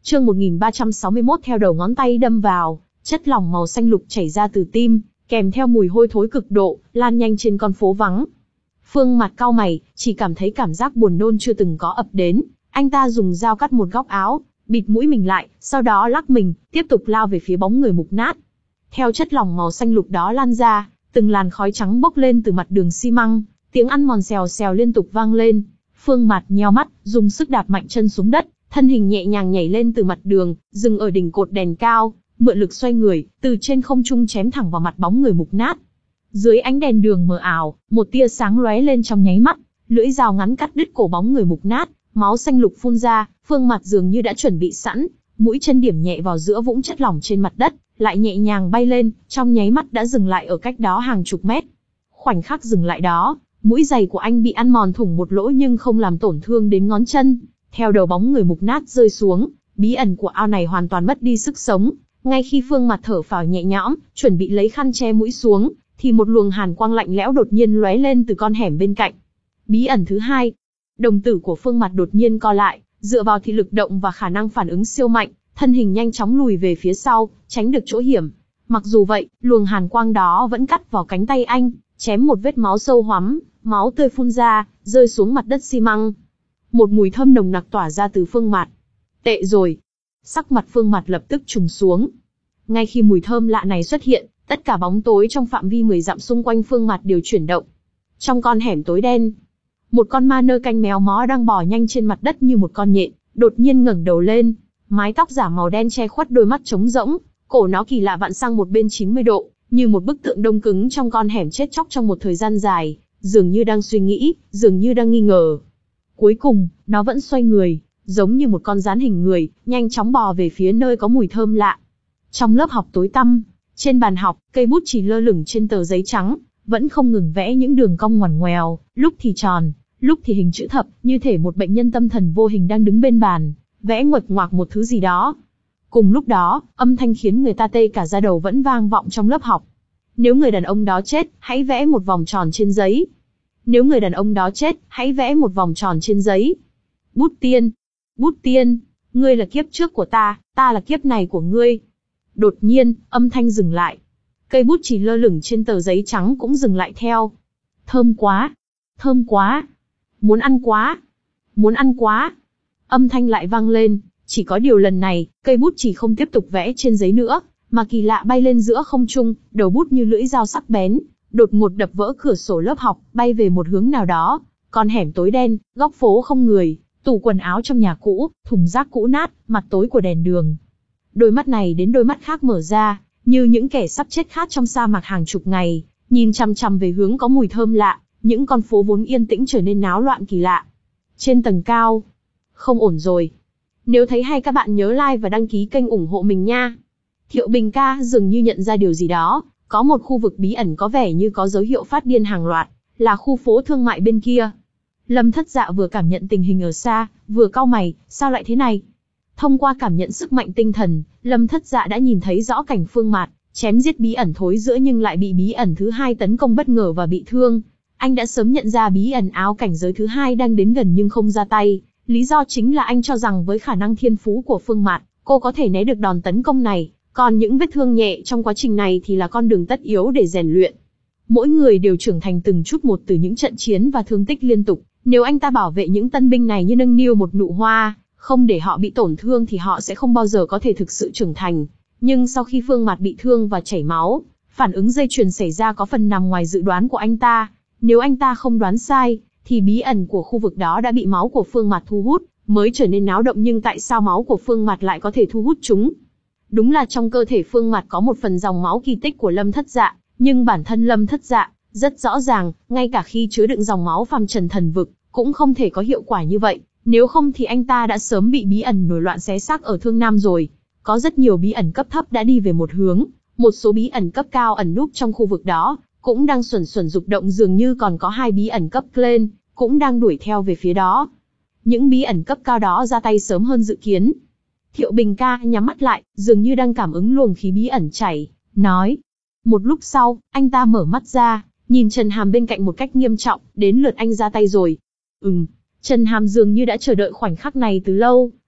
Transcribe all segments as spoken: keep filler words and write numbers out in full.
Chương một nghìn ba trăm sáu mươi mốt theo đầu ngón tay đâm vào, chất lỏng màu xanh lục chảy ra từ tim, kèm theo mùi hôi thối cực độ, lan nhanh trên con phố vắng. Phương Mạt cau mày, chỉ cảm thấy cảm giác buồn nôn chưa từng có ập đến. Anh ta dùng dao cắt một góc áo, bịt mũi mình lại, sau đó lắc mình, tiếp tục lao về phía bóng người mục nát. Theo chất lỏng màu xanh lục đó lan ra, từng làn khói trắng bốc lên từ mặt đường xi măng, tiếng ăn mòn xèo xèo liên tục vang lên. Phương Mạt nheo mắt, dùng sức đạp mạnh chân xuống đất, thân hình nhẹ nhàng nhảy lên từ mặt đường, dừng ở đỉnh cột đèn cao, mượn lực xoay người, từ trên không trung chém thẳng vào mặt bóng người mục nát. Dưới ánh đèn đường mờ ảo, một tia sáng lóe lên trong nháy mắt, lưỡi dao ngắn cắt đứt cổ bóng người mục nát, máu xanh lục phun ra. Phương Mạt dường như đã chuẩn bị sẵn, mũi chân điểm nhẹ vào giữa vũng chất lỏng trên mặt đất, lại nhẹ nhàng bay lên, trong nháy mắt đã dừng lại ở cách đó hàng chục mét. Khoảnh khắc dừng lại đó, mũi giày của anh bị ăn mòn thủng một lỗ nhưng không làm tổn thương đến ngón chân. Theo đầu bóng người mục nát rơi xuống, bí ẩn của ao này hoàn toàn mất đi sức sống. Ngay khi Phương Mạt thở phào nhẹ nhõm, chuẩn bị lấy khăn che mũi xuống, thì một luồng hàn quang lạnh lẽo đột nhiên lóe lên từ con hẻm bên cạnh. Bí ẩn thứ hai. Đồng tử của Phương Mạt đột nhiên co lại, dựa vào thị lực động và khả năng phản ứng siêu mạnh, thân hình nhanh chóng lùi về phía sau, tránh được chỗ hiểm. Mặc dù vậy, luồng hàn quang đó vẫn cắt vào cánh tay anh, chém một vết máu sâu hoắm, máu tươi phun ra, rơi xuống mặt đất xi măng. Một mùi thơm nồng nặc tỏa ra từ Phương Mạt. Tệ rồi. Sắc mặt Phương Mạt lập tức trùng xuống. Ngay khi mùi thơm lạ này xuất hiện, tất cả bóng tối trong phạm vi mười dặm xung quanh Phương Mạt đều chuyển động. Trong con hẻm tối đen, một con ma nơ canh méo mó đang bò nhanh trên mặt đất như một con nhện, đột nhiên ngẩng đầu lên, mái tóc giả màu đen che khuất đôi mắt trống rỗng, cổ nó kỳ lạ vặn sang một bên chín mươi độ, như một bức tượng đông cứng trong con hẻm chết chóc trong một thời gian dài, dường như đang suy nghĩ, dường như đang nghi ngờ. Cuối cùng, nó vẫn xoay người, giống như một con gián hình người, nhanh chóng bò về phía nơi có mùi thơm lạ. Trong lớp học tối tăm, trên bàn học, cây bút chì lơ lửng trên tờ giấy trắng, vẫn không ngừng vẽ những đường cong ngoằn ngoèo, lúc thì tròn, lúc thì hình chữ thập, như thể một bệnh nhân tâm thần vô hình đang đứng bên bàn, vẽ nguệch ngoạc một thứ gì đó. Cùng lúc đó, âm thanh khiến người ta tê cả da đầu vẫn vang vọng trong lớp học. Nếu người đàn ông đó chết, hãy vẽ một vòng tròn trên giấy. Nếu người đàn ông đó chết, hãy vẽ một vòng tròn trên giấy. Bút tiên, bút tiên, ngươi là kiếp trước của ta, ta là kiếp này của ngươi. Đột nhiên, âm thanh dừng lại. Cây bút chì lơ lửng trên tờ giấy trắng cũng dừng lại theo. Thơm quá, thơm quá, muốn ăn quá, muốn ăn quá. Âm thanh lại vang lên, chỉ có điều lần này, cây bút chì không tiếp tục vẽ trên giấy nữa, mà kỳ lạ bay lên giữa không trung, đầu bút như lưỡi dao sắc bén, đột ngột đập vỡ cửa sổ lớp học, bay về một hướng nào đó. Con hẻm tối đen, góc phố không người, tủ quần áo trong nhà cũ, thùng rác cũ nát, mặt tối của đèn đường. Đôi mắt này đến đôi mắt khác mở ra, như những kẻ sắp chết khát trong sa mạc hàng chục ngày, nhìn chằm chằm về hướng có mùi thơm lạ, những con phố vốn yên tĩnh trở nên náo loạn kỳ lạ. Trên tầng cao, không ổn rồi. Nếu thấy hay các bạn nhớ like và đăng ký kênh ủng hộ mình nha. Thiệu Bình ca dường như nhận ra điều gì đó, có một khu vực bí ẩn có vẻ như có dấu hiệu phát điên hàng loạt, là khu phố thương mại bên kia. Lâm Thất Dạ vừa cảm nhận tình hình ở xa, vừa cau mày, sao lại thế này? Thông qua cảm nhận sức mạnh tinh thần, Lâm Thất Dạ đã nhìn thấy rõ cảnh Phương Mạt chém giết bí ẩn thối giữa nhưng lại bị bí ẩn thứ hai tấn công bất ngờ và bị thương. Anh đã sớm nhận ra bí ẩn áo cảnh giới thứ hai đang đến gần nhưng không ra tay. Lý do chính là anh cho rằng với khả năng thiên phú của Phương Mạt, cô có thể né được đòn tấn công này, còn những vết thương nhẹ trong quá trình này thì là con đường tất yếu để rèn luyện. Mỗi người đều trưởng thành từng chút một từ những trận chiến và thương tích liên tục. Nếu anh ta bảo vệ những tân binh này như nâng niu một nụ hoa, không để họ bị tổn thương thì họ sẽ không bao giờ có thể thực sự trưởng thành. Nhưng sau khi Phương Mạt bị thương và chảy máu, phản ứng dây chuyền xảy ra có phần nằm ngoài dự đoán của anh ta. Nếu anh ta không đoán sai, thì bí ẩn của khu vực đó đã bị máu của Phương Mạt thu hút, mới trở nên náo động, nhưng tại sao máu của Phương Mạt lại có thể thu hút chúng? Đúng là trong cơ thể Phương Mạt có một phần dòng máu kỳ tích của Lâm Thất Dạ, nhưng bản thân Lâm Thất Dạ rất rõ ràng, ngay cả khi chứa đựng dòng máu phàm trần thần vực, cũng không thể có hiệu quả như vậy, nếu không thì anh ta đã sớm bị bí ẩn nổi loạn xé xác ở Thương Nam rồi. Có rất nhiều bí ẩn cấp thấp đã đi về một hướng, một số bí ẩn cấp cao ẩn núp trong khu vực đó, cũng đang xuẩn xuẩn dục động, dường như còn có hai bí ẩn cấp lên, cũng đang đuổi theo về phía đó. Những bí ẩn cấp cao đó ra tay sớm hơn dự kiến. Thiệu Bình ca nhắm mắt lại, dường như đang cảm ứng luồng khí bí ẩn chảy, nói. Một lúc sau, anh ta mở mắt ra, nhìn Trần Hàm bên cạnh một cách nghiêm trọng, đến lượt anh ra tay rồi. Ừm, Trần Hàm dường như đã chờ đợi khoảnh khắc này từ lâu,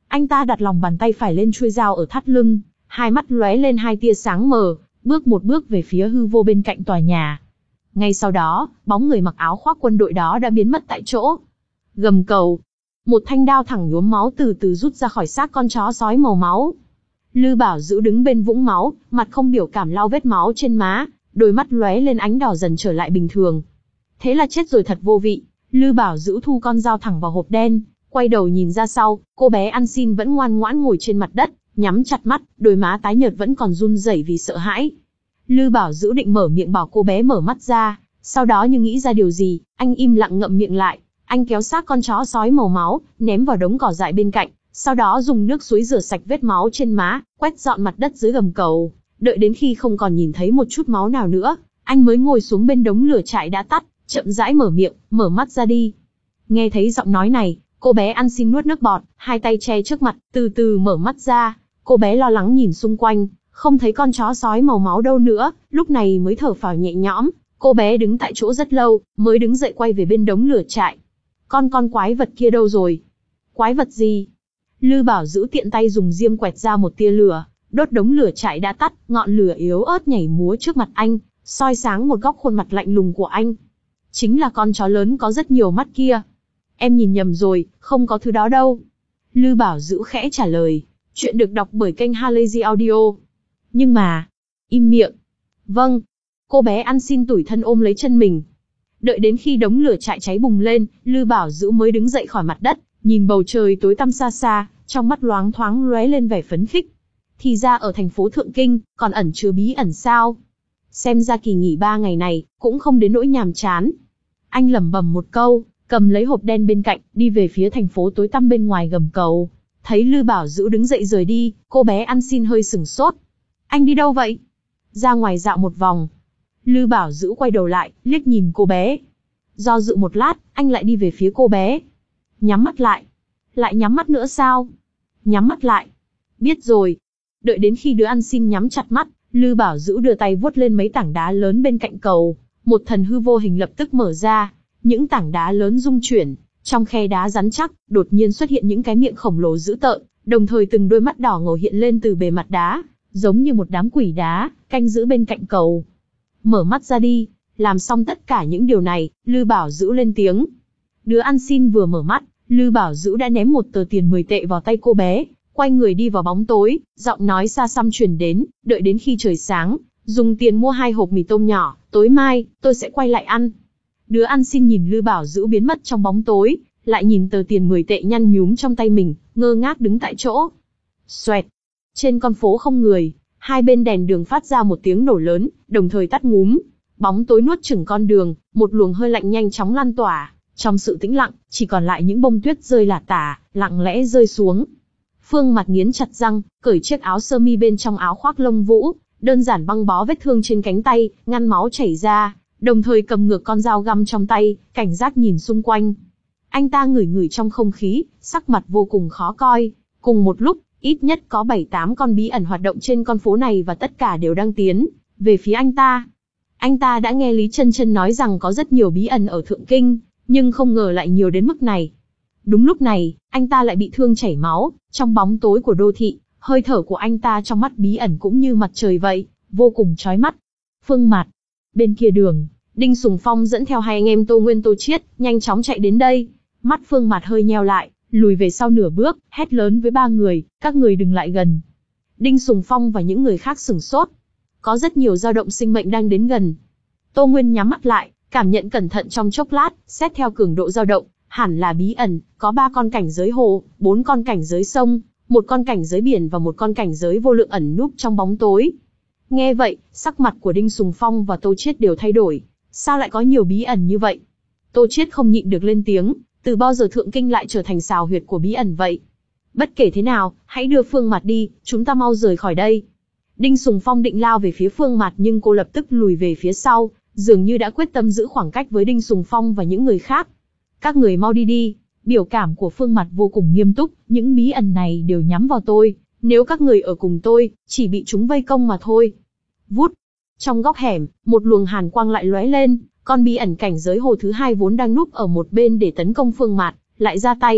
Anh ta đặt lòng bàn tay phải lên chuôi dao ở thắt lưng, hai mắt lóe lên hai tia sáng mờ, bước một bước về phía hư vô bên cạnh tòa nhà. Ngay sau đó, bóng người mặc áo khoác quân đội đó đã biến mất tại chỗ. Gầm cầu. Một thanh đao thẳng nhuốm máu từ từ rút ra khỏi xác con chó sói màu máu. Lư Bảo Dữ đứng bên vũng máu, mặt không biểu cảm lau vết máu trên má, đôi mắt lóe lên ánh đỏ dần trở lại bình thường. Thế là chết rồi thật vô vị. Lư Bảo Dữ thu con dao thẳng vào hộp đen, quay đầu nhìn ra sau, cô bé ăn xin vẫn ngoan ngoãn ngồi trên mặt đất, nhắm chặt mắt, đôi má tái nhợt vẫn còn run rẩy vì sợ hãi. Lư Bảo Dữ định mở miệng bảo cô bé mở mắt ra, sau đó như nghĩ ra điều gì, anh im lặng ngậm miệng lại. Anh kéo xác con chó sói màu máu, ném vào đống cỏ dại bên cạnh, sau đó dùng nước suối rửa sạch vết máu trên má, quét dọn mặt đất dưới gầm cầu. Đợi đến khi không còn nhìn thấy một chút máu nào nữa, anh mới ngồi xuống bên đống lửa trại đã tắt, chậm rãi mở miệng, mở mắt ra đi. Nghe thấy giọng nói này, cô bé ăn xin nuốt nước bọt, hai tay che trước mặt, từ từ mở mắt ra. Cô bé lo lắng nhìn xung quanh, không thấy con chó sói màu máu đâu nữa, lúc này mới thở phào nhẹ nhõm. Cô bé đứng tại chỗ rất lâu, mới đứng dậy quay về bên đống lửa trại. Con con quái vật kia đâu rồi? Quái vật gì? Lư Bảo Dữ tiện tay dùng diêm quẹt ra một tia lửa, đốt đống lửa trại đã tắt, ngọn lửa yếu ớt nhảy múa trước mặt anh, soi sáng một góc khuôn mặt lạnh lùng của anh. Chính là con chó lớn có rất nhiều mắt kia. Em nhìn nhầm rồi, không có thứ đó đâu. Lư Bảo Dữ khẽ trả lời. Chuyện được đọc bởi kênh Halazy Audio. Nhưng mà... Im miệng. Vâng. Cô bé ăn xin tủi thân ôm lấy chân mình. Đợi đến khi đống lửa trại cháy bùng lên, Lư Bảo Dữ mới đứng dậy khỏi mặt đất, nhìn bầu trời tối tăm xa xa, trong mắt loáng thoáng lóe lên vẻ phấn khích. Thì ra ở thành phố Thượng Kinh, còn ẩn chứa bí ẩn sao? Xem ra kỳ nghỉ ba ngày này, cũng không đến nỗi nhàm chán. Anh lẩm bẩm một câu, cầm lấy hộp đen bên cạnh, đi về phía thành phố tối tăm bên ngoài gầm cầu. Thấy Lư Bảo Dữ đứng dậy rời đi, cô bé ăn xin hơi sửng sốt. Anh đi đâu vậy? Ra ngoài dạo một vòng. Lư Bảo Dữ quay đầu lại, liếc nhìn cô bé. Do dự một lát, anh lại đi về phía cô bé. Nhắm mắt lại. Lại nhắm mắt nữa sao? Nhắm mắt lại. Biết rồi. Đợi đến khi đứa ăn xin nhắm chặt mắt, Lư Bảo Dữ đưa tay vuốt lên mấy tảng đá lớn bên cạnh cầu. Một thần hư vô hình lập tức mở ra. Những tảng đá lớn rung chuyển. Trong khe đá rắn chắc, đột nhiên xuất hiện những cái miệng khổng lồ dữ tợn, đồng thời từng đôi mắt đỏ ngầu hiện lên từ bề mặt đá, giống như một đám quỷ đá, canh giữ bên cạnh cầu. Mở mắt ra đi. Làm xong tất cả những điều này, Lư Bảo Dữ lên tiếng. Đứa ăn xin vừa mở mắt, Lư Bảo Dữ đã ném một tờ tiền mười tệ vào tay cô bé, quay người đi vào bóng tối, giọng nói xa xăm truyền đến, đợi đến khi trời sáng, dùng tiền mua hai hộp mì tôm nhỏ, tối mai, tôi sẽ quay lại ăn. Đứa ăn xin nhìn Lư Bảo Dữ biến mất trong bóng tối, lại nhìn tờ tiền mười tệ nhăn nhúm trong tay mình, ngơ ngác đứng tại chỗ. Xoẹt. Trên con phố không người, hai bên đèn đường phát ra một tiếng nổ lớn, đồng thời tắt ngúm. Bóng tối nuốt chửng con đường, một luồng hơi lạnh nhanh chóng lan tỏa. Trong sự tĩnh lặng, chỉ còn lại những bông tuyết rơi lả tả, lặng lẽ rơi xuống. Phương Mặt nghiến chặt răng, cởi chiếc áo sơ mi bên trong áo khoác lông vũ, đơn giản băng bó vết thương trên cánh tay, ngăn máu chảy ra, đồng thời cầm ngược con dao găm trong tay, cảnh giác nhìn xung quanh. Anh ta ngửi ngửi trong không khí, sắc mặt vô cùng khó coi. Cùng một lúc, ít nhất có bảy tám con bí ẩn hoạt động trên con phố này và tất cả đều đang tiến về phía anh ta. Anh ta đã nghe Lý Chân Chân nói rằng có rất nhiều bí ẩn ở Thượng Kinh, nhưng không ngờ lại nhiều đến mức này. Đúng lúc này, anh ta lại bị thương chảy máu, trong bóng tối của đô thị, hơi thở của anh ta trong mắt bí ẩn cũng như mặt trời vậy, vô cùng chói mắt. Phương Mạt. Bên kia đường, Đinh Sùng Phong dẫn theo hai anh em Tô Nguyên Tô Chiết, nhanh chóng chạy đến đây. Mắt Phương Mạt hơi nheo lại, lùi về sau nửa bước, hét lớn với ba người, các người đừng lại gần. Đinh Sùng Phong và những người khác sửng sốt. Có rất nhiều dao động sinh mệnh đang đến gần. Tô Nguyên nhắm mắt lại, cảm nhận cẩn thận trong chốc lát, xét theo cường độ dao động, hẳn là bí ẩn, có ba con cảnh giới hồ, bốn con cảnh giới sông, một con cảnh giới biển và một con cảnh giới vô lượng ẩn núp trong bóng tối. Nghe vậy, sắc mặt của Đinh Sùng Phong và Tô Chiết đều thay đổi. Sao lại có nhiều bí ẩn như vậy? Tô Chiết không nhịn được lên tiếng, từ bao giờ Thượng Kinh lại trở thành sào huyệt của bí ẩn vậy? Bất kể thế nào, hãy đưa Phương Mạt đi, chúng ta mau rời khỏi đây. Đinh Sùng Phong định lao về phía Phương Mạt nhưng cô lập tức lùi về phía sau, dường như đã quyết tâm giữ khoảng cách với Đinh Sùng Phong và những người khác. Các người mau đi đi. Biểu cảm của Phương Mạt vô cùng nghiêm túc, những bí ẩn này đều nhắm vào tôi, nếu các người ở cùng tôi, chỉ bị chúng vây công mà thôi. Vút. Trong góc hẻm, một luồng hàn quang lại lóe lên, con bí ẩn cảnh giới hồ thứ hai vốn đang núp ở một bên để tấn công Phương Mạt, lại ra tay.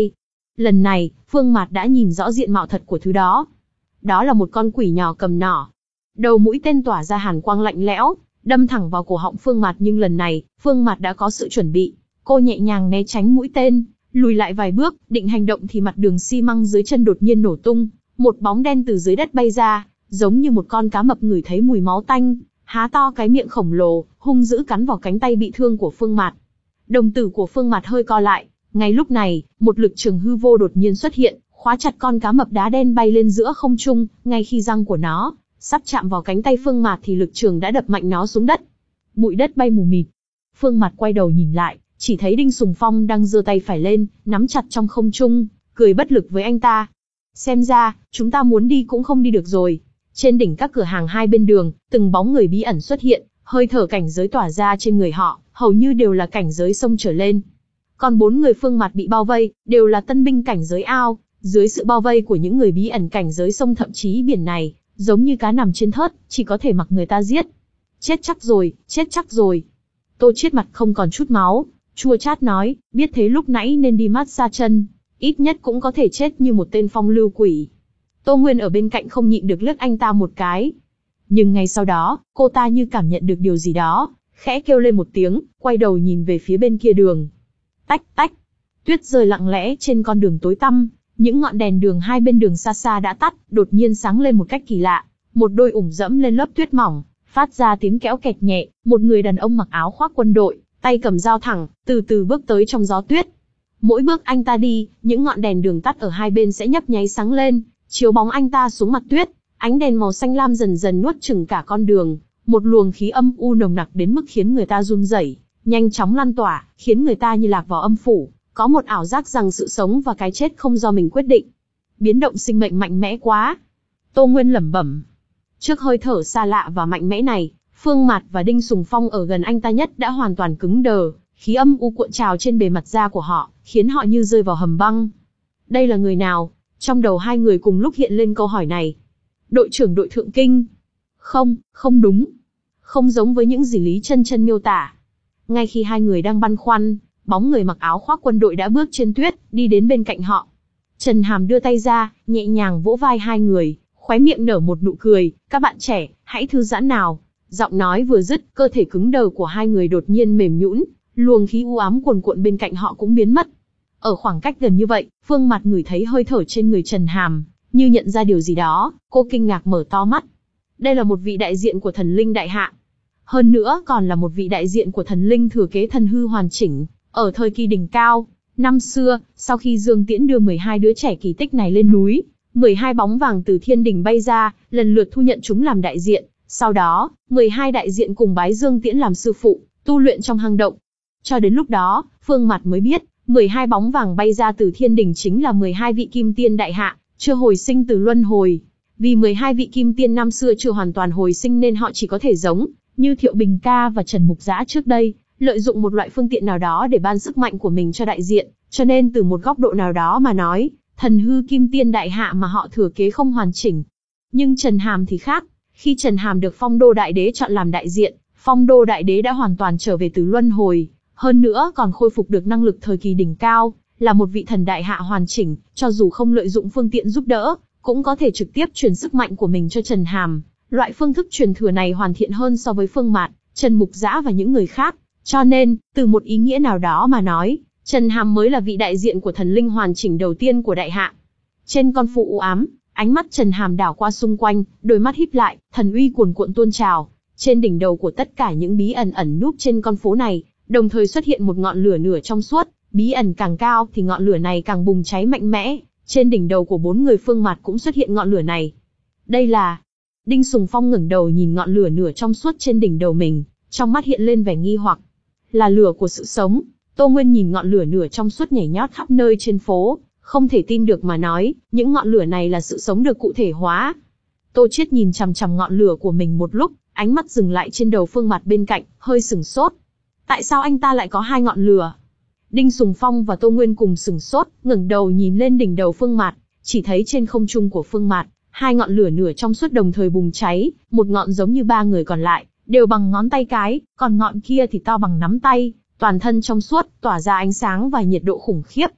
lần này, Phương Mạt đã nhìn rõ diện mạo thật của thứ đó. Đó là một con quỷ nhỏ cầm nỏ. Đầu mũi tên tỏa ra hàn quang lạnh lẽo, đâm thẳng vào cổ họng Phương Mạt, nhưng lần này, Phương Mạt đã có sự chuẩn bị. Cô nhẹ nhàng né tránh mũi tên, lùi lại vài bước, định hành động thì mặt đường xi măng dưới chân đột nhiên nổ tung, một bóng đen từ dưới đất bay ra, giống như một con cá mập ngửi thấy mùi máu tanh, há to cái miệng khổng lồ, hung dữ cắn vào cánh tay bị thương của Phương Mạt. Đồng tử của Phương Mạt hơi co lại, ngay lúc này, một lực trường hư vô đột nhiên xuất hiện, khóa chặt con cá mập đá đen bay lên giữa không trung, ngay khi răng của nó sắp chạm vào cánh tay Phương Mạt thì lực trường đã đập mạnh nó xuống đất. Bụi đất bay mù mịt. Phương Mạt quay đầu nhìn lại, chỉ thấy Đinh Sùng Phong đang giơ tay phải lên, nắm chặt trong không trung, cười bất lực với anh ta. Xem ra, chúng ta muốn đi cũng không đi được rồi. Trên đỉnh các cửa hàng hai bên đường, từng bóng người bí ẩn xuất hiện, hơi thở cảnh giới tỏa ra trên người họ, hầu như đều là cảnh giới sông trở lên. Còn bốn người Phương Mạt bị bao vây, đều là tân binh cảnh giới ao, dưới sự bao vây của những người bí ẩn cảnh giới sông thậm chí biển này, giống như cá nằm trên thớt, chỉ có thể mặc người ta giết. Chết chắc rồi, chết chắc rồi. Tô Chiết mặt không còn chút máu, chua chát nói, biết thế lúc nãy nên đi massage chân, ít nhất cũng có thể chết như một tên phong lưu quỷ. Tô Nguyên ở bên cạnh không nhịn được liếc anh ta một cái. Nhưng ngay sau đó, cô ta như cảm nhận được điều gì đó, khẽ kêu lên một tiếng, quay đầu nhìn về phía bên kia đường. Tách tách, tuyết rơi lặng lẽ trên con đường tối tăm, những ngọn đèn đường hai bên đường xa xa đã tắt, đột nhiên sáng lên một cách kỳ lạ, một đôi ủng dẫm lên lớp tuyết mỏng, phát ra tiếng kéo kẹt nhẹ, một người đàn ông mặc áo khoác quân đội, tay cầm dao thẳng, từ từ bước tới trong gió tuyết. Mỗi bước anh ta đi, những ngọn đèn đường tắt ở hai bên sẽ nhấp nháy sáng lên, chiếu bóng anh ta xuống mặt tuyết, ánh đèn màu xanh lam dần dần nuốt chửng cả con đường, một luồng khí âm u nồng nặc đến mức khiến người ta run rẩy, nhanh chóng lan tỏa, khiến người ta như lạc vào âm phủ, có một ảo giác rằng sự sống và cái chết không do mình quyết định. Biến động sinh mệnh mạnh mẽ quá. Tô Nguyên lẩm bẩm. Trước hơi thở xa lạ và mạnh mẽ này, Phương Mạt và Đinh Sùng Phong ở gần anh ta nhất đã hoàn toàn cứng đờ, khí âm u cuộn trào trên bề mặt da của họ, khiến họ như rơi vào hầm băng. Đây là người nào? Trong đầu hai người cùng lúc hiện lên câu hỏi này. Đội trưởng đội Thượng Kinh. Không, không đúng. Không giống với những gì Lý Chân Chân miêu tả. Ngay khi hai người đang băn khoăn, bóng người mặc áo khoác quân đội đã bước trên tuyết, đi đến bên cạnh họ. Trần Hàm đưa tay ra, nhẹ nhàng vỗ vai hai người, khóe miệng nở một nụ cười. Các bạn trẻ, hãy thư giãn nào. Giọng nói vừa dứt, cơ thể cứng đờ của hai người đột nhiên mềm nhũn, luồng khí u ám cuồn cuộn bên cạnh họ cũng biến mất. Ở khoảng cách gần như vậy, Phương Mạt ngửi thấy hơi thở trên người Trần Hàm, như nhận ra điều gì đó, cô kinh ngạc mở to mắt. Đây là một vị đại diện của thần linh đại hạ. Hơn nữa còn là một vị đại diện của thần linh thừa kế thần hư hoàn chỉnh, ở thời kỳ đỉnh cao. Năm xưa, sau khi Dương Tiễn đưa mười hai đứa trẻ kỳ tích này lên núi, mười hai bóng vàng từ thiên đình bay ra, lần lượt thu nhận chúng làm đại diện. Sau đó, mười hai đại diện cùng bái Dương Tiễn làm sư phụ, tu luyện trong hang động. Cho đến lúc đó, Phương Mạt mới biết, mười hai bóng vàng bay ra từ thiên đình chính là mười hai vị kim tiên đại hạ, chưa hồi sinh từ luân hồi. Vì mười hai vị kim tiên năm xưa chưa hoàn toàn hồi sinh nên họ chỉ có thể giống như Thiệu Bình Ca và Trần Mục Dã trước đây, lợi dụng một loại phương tiện nào đó để ban sức mạnh của mình cho đại diện, cho nên từ một góc độ nào đó mà nói, thần hư kim tiên đại hạ mà họ thừa kế không hoàn chỉnh. Nhưng Trần Hàm thì khác, khi Trần Hàm được Phong Đô Đại Đế chọn làm đại diện, Phong Đô Đại Đế đã hoàn toàn trở về từ luân hồi, hơn nữa còn khôi phục được năng lực thời kỳ đỉnh cao, là một vị thần đại hạ hoàn chỉnh, cho dù không lợi dụng phương tiện giúp đỡ, cũng có thể trực tiếp truyền sức mạnh của mình cho Trần Hàm. Loại phương thức truyền thừa này hoàn thiện hơn so với Phương Mạt, Trần Mục Dã và những người khác, cho nên, từ một ý nghĩa nào đó mà nói, Trần Hàm mới là vị đại diện của thần linh hoàn chỉnh đầu tiên của đại hạ. Trên con phố u ám, ánh mắt Trần Hàm đảo qua xung quanh, đôi mắt híp lại, thần uy cuồn cuộn tuôn trào. Trên đỉnh đầu của tất cả những bí ẩn ẩn núp trên con phố này, đồng thời xuất hiện một ngọn lửa nửa trong suốt, bí ẩn càng cao thì ngọn lửa này càng bùng cháy mạnh mẽ. Trên đỉnh đầu của bốn người Phương Mạt cũng xuất hiện ngọn lửa này. Đây là... Đinh Sùng Phong ngẩng đầu nhìn ngọn lửa nửa trong suốt trên đỉnh đầu mình, trong mắt hiện lên vẻ nghi hoặc. Là lửa của sự sống. Tô Nguyên nhìn ngọn lửa nửa trong suốt nhảy nhót khắp nơi trên phố, không thể tin được mà nói, những ngọn lửa này là sự sống được cụ thể hóa. Tô Chiết nhìn chằm chằm ngọn lửa của mình một lúc, ánh mắt dừng lại trên đầu Phương Mạt bên cạnh, hơi sửng sốt. Tại sao anh ta lại có hai ngọn lửa? Đinh Sùng Phong và Tô Nguyên cùng sửng sốt, ngẩng đầu nhìn lên đỉnh đầu Phương Mạt, chỉ thấy trên không trung của Phương Mạt, hai ngọn lửa nửa trong suốt đồng thời bùng cháy, một ngọn giống như ba người còn lại, đều bằng ngón tay cái, còn ngọn kia thì to bằng nắm tay, toàn thân trong suốt, tỏa ra ánh sáng và nhiệt độ khủng khiếp.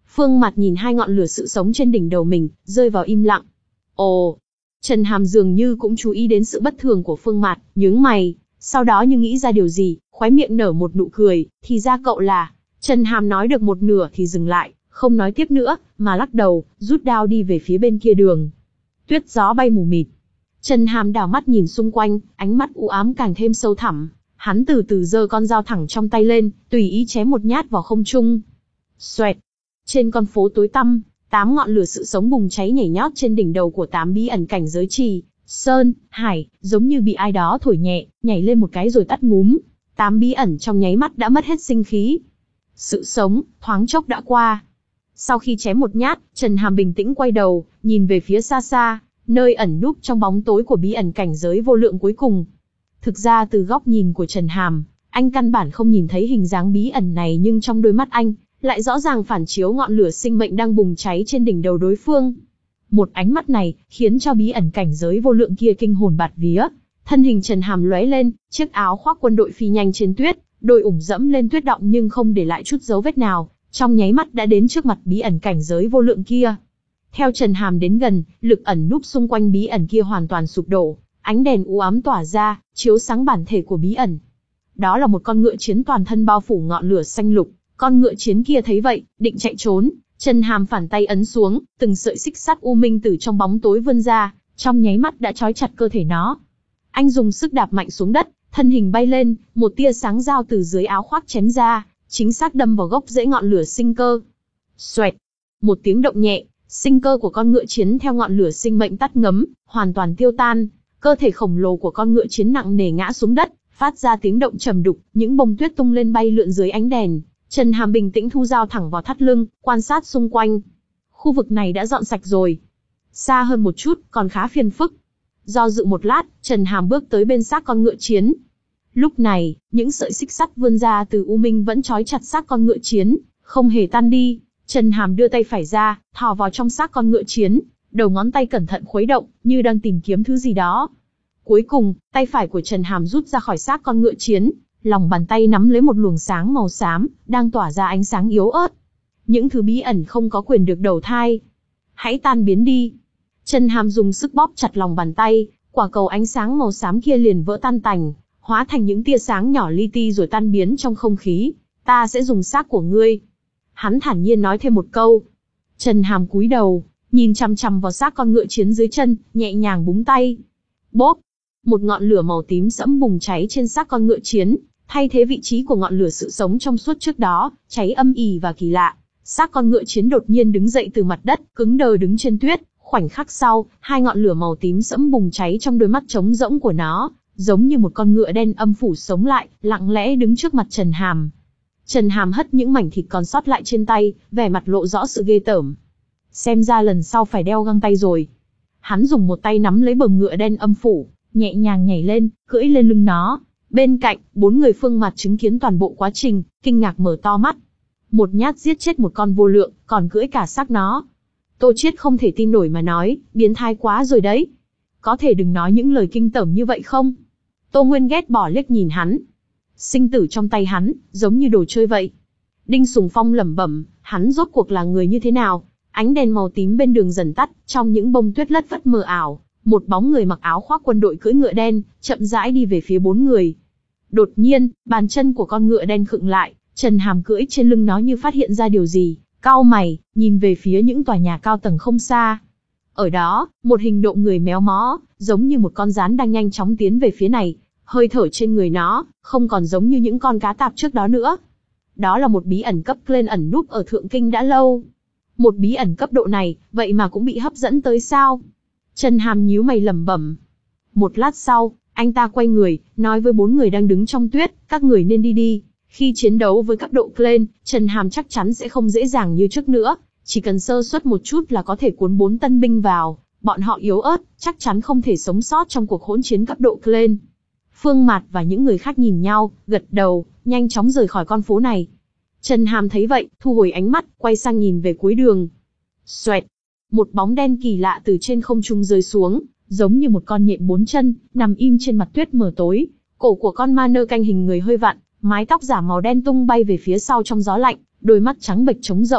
Phương Mạt nhìn hai ngọn lửa sự sống trên đỉnh đầu mình, rơi vào im lặng. Ồ, Trần Hàm dường như cũng chú ý đến sự bất thường của Phương Mạt, nhướng mày, sau đó như nghĩ ra điều gì, khóe miệng nở một nụ cười, thì ra cậu là... Trần Hàm nói được một nửa thì dừng lại, không nói tiếp nữa, mà lắc đầu, rút đao đi về phía bên kia đường. Tuyết gió bay mù mịt. Trần Hàm đảo mắt nhìn xung quanh, ánh mắt u ám càng thêm sâu thẳm. Hắn từ từ giơ con dao thẳng trong tay lên, tùy ý chém một nhát vào không trung. Xoẹt. Trên con phố tối tăm, tám ngọn lửa sự sống bùng cháy nhảy nhót trên đỉnh đầu của tám bí ẩn cảnh giới trì, sơn, hải, giống như bị ai đó thổi nhẹ, nhảy lên một cái rồi tắt ngúm. Tám bí ẩn trong nháy mắt đã mất hết sinh khí. Sự sống, thoáng chốc đã qua. Sau khi chém một nhát, Trần Hàm bình tĩnh quay đầu, nhìn về phía xa xa, nơi ẩn núp trong bóng tối của bí ẩn cảnh giới vô lượng cuối cùng. Thực ra từ góc nhìn của Trần Hàm, anh căn bản không nhìn thấy hình dáng bí ẩn này, nhưng trong đôi mắt anh, lại rõ ràng phản chiếu ngọn lửa sinh mệnh đang bùng cháy trên đỉnh đầu đối phương. Một ánh mắt này, khiến cho bí ẩn cảnh giới vô lượng kia kinh hồn bạt vía. Thân hình Trần Hàm lóe lên, chiếc áo khoác quân đội phi nhanh trên tuyết, đôi ủng dẫm lên tuyết động nhưng không để lại chút dấu vết nào, trong nháy mắt đã đến trước mặt bí ẩn cảnh giới vô lượng kia. Theo Trần Hàm đến gần, lực ẩn núp xung quanh bí ẩn kia hoàn toàn sụp đổ, ánh đèn u ám tỏa ra, chiếu sáng bản thể của bí ẩn. Đó là một con ngựa chiến toàn thân bao phủ ngọn lửa xanh lục. Con ngựa chiến kia thấy vậy, định chạy trốn, Trần Hàm phản tay ấn xuống, từng sợi xích sắt u minh từ trong bóng tối vươn ra, trong nháy mắt đã trói chặt cơ thể nó. Anh dùng sức đạp mạnh xuống đất, thân hình bay lên, một tia sáng dao từ dưới áo khoác chém ra, chính xác đâm vào gốc rễ ngọn lửa sinh cơ. Xoẹt, một tiếng động nhẹ, sinh cơ của con ngựa chiến theo ngọn lửa sinh mệnh tắt ngấm, hoàn toàn tiêu tan. Cơ thể khổng lồ của con ngựa chiến nặng nề ngã xuống đất, phát ra tiếng động trầm đục, những bông tuyết tung lên bay lượn dưới ánh đèn. Trần Hàm bình tĩnh thu dao thẳng vào thắt lưng, quan sát xung quanh. Khu vực này đã dọn sạch rồi. Xa hơn một chút, còn khá phiền phức. Do dự một lát, Trần Hàm bước tới bên xác con ngựa chiến. Lúc này, những sợi xích sắt vươn ra từ u minh vẫn trói chặt xác con ngựa chiến, không hề tan đi. Trần Hàm đưa tay phải ra, thò vào trong xác con ngựa chiến, đầu ngón tay cẩn thận khuấy động, như đang tìm kiếm thứ gì đó. Cuối cùng, tay phải của Trần Hàm rút ra khỏi xác con ngựa chiến, lòng bàn tay nắm lấy một luồng sáng màu xám, đang tỏa ra ánh sáng yếu ớt. Những thứ bí ẩn không có quyền được đầu thai. Hãy tan biến đi. Trần Hàm dùng sức bóp chặt lòng bàn tay, quả cầu ánh sáng màu xám kia liền vỡ tan tành, hóa thành những tia sáng nhỏ li ti rồi tan biến trong không khí. Ta sẽ dùng xác của ngươi. Hắn thản nhiên nói thêm một câu. Trần Hàm cúi đầu, nhìn chằm chằm vào xác con ngựa chiến dưới chân, nhẹ nhàng búng tay. Bốp! Một ngọn lửa màu tím sẫm bùng cháy trên xác con ngựa chiến, thay thế vị trí của ngọn lửa sự sống trong suốt trước đó, cháy âm ỉ và kỳ lạ. Xác con ngựa chiến đột nhiên đứng dậy từ mặt đất, cứng đờ đứng trên tuyết. Khoảnh khắc sau, hai ngọn lửa màu tím sẫm bùng cháy trong đôi mắt trống rỗng của nó, giống như một con ngựa đen âm phủ sống lại, lặng lẽ đứng trước mặt Trần Hàm. Trần Hàm hất những mảnh thịt còn sót lại trên tay, vẻ mặt lộ rõ sự ghê tởm. Xem ra lần sau phải đeo găng tay rồi. Hắn dùng một tay nắm lấy bờm ngựa đen âm phủ, nhẹ nhàng nhảy lên, cưỡi lên lưng nó. Bên cạnh, bốn người Phương Mạt chứng kiến toàn bộ quá trình, kinh ngạc mở to mắt. Một nhát giết chết một con vô lượng, còn cưỡi cả xác nó. Tô Chiết không thể tin nổi mà nói, biến thái quá rồi đấy. Có thể đừng nói những lời kinh tởm như vậy không? Tô Nguyên ghét bỏ liếc nhìn hắn. Sinh tử trong tay hắn, giống như đồ chơi vậy. Đinh Sùng Phong lẩm bẩm, hắn rốt cuộc là người như thế nào? Ánh đèn màu tím bên đường dần tắt, trong những bông tuyết lất phất mờ ảo, một bóng người mặc áo khoác quân đội cưỡi ngựa đen, chậm rãi đi về phía bốn người. Đột nhiên, bàn chân của con ngựa đen khựng lại, Trần Hàm cưỡi trên lưng nó như phát hiện ra điều gì, cau mày, nhìn về phía những tòa nhà cao tầng không xa. Ở đó, một hình động người méo mó, giống như một con gián đang nhanh chóng tiến về phía này, hơi thở trên người nó, không còn giống như những con cá tạp trước đó nữa. Đó là một bí ẩn cấp lên ẩn núp ở Thượng Kinh đã lâu. Một bí ẩn cấp độ này, vậy mà cũng bị hấp dẫn tới sao? Trần Hàm nhíu mày lẩm bẩm. Một lát sau, anh ta quay người, nói với bốn người đang đứng trong tuyết, các người nên đi đi. Khi chiến đấu với cấp độ Clan, Trần Hàm chắc chắn sẽ không dễ dàng như trước nữa, chỉ cần sơ suất một chút là có thể cuốn bốn tân binh vào, bọn họ yếu ớt, chắc chắn không thể sống sót trong cuộc hỗn chiến cấp độ Clan. Phương Mạt và những người khác nhìn nhau, gật đầu, nhanh chóng rời khỏi con phố này. Trần Hàm thấy vậy, thu hồi ánh mắt, quay sang nhìn về cuối đường. Xoẹt, một bóng đen kỳ lạ từ trên không trung rơi xuống, giống như một con nhện bốn chân, nằm im trên mặt tuyết mờ tối. Cổ của con ma nơ canh hình người hơi vặn, mái tóc giả màu đen tung bay về phía sau trong gió lạnh, đôi mắt trắng bệch trống rỗng,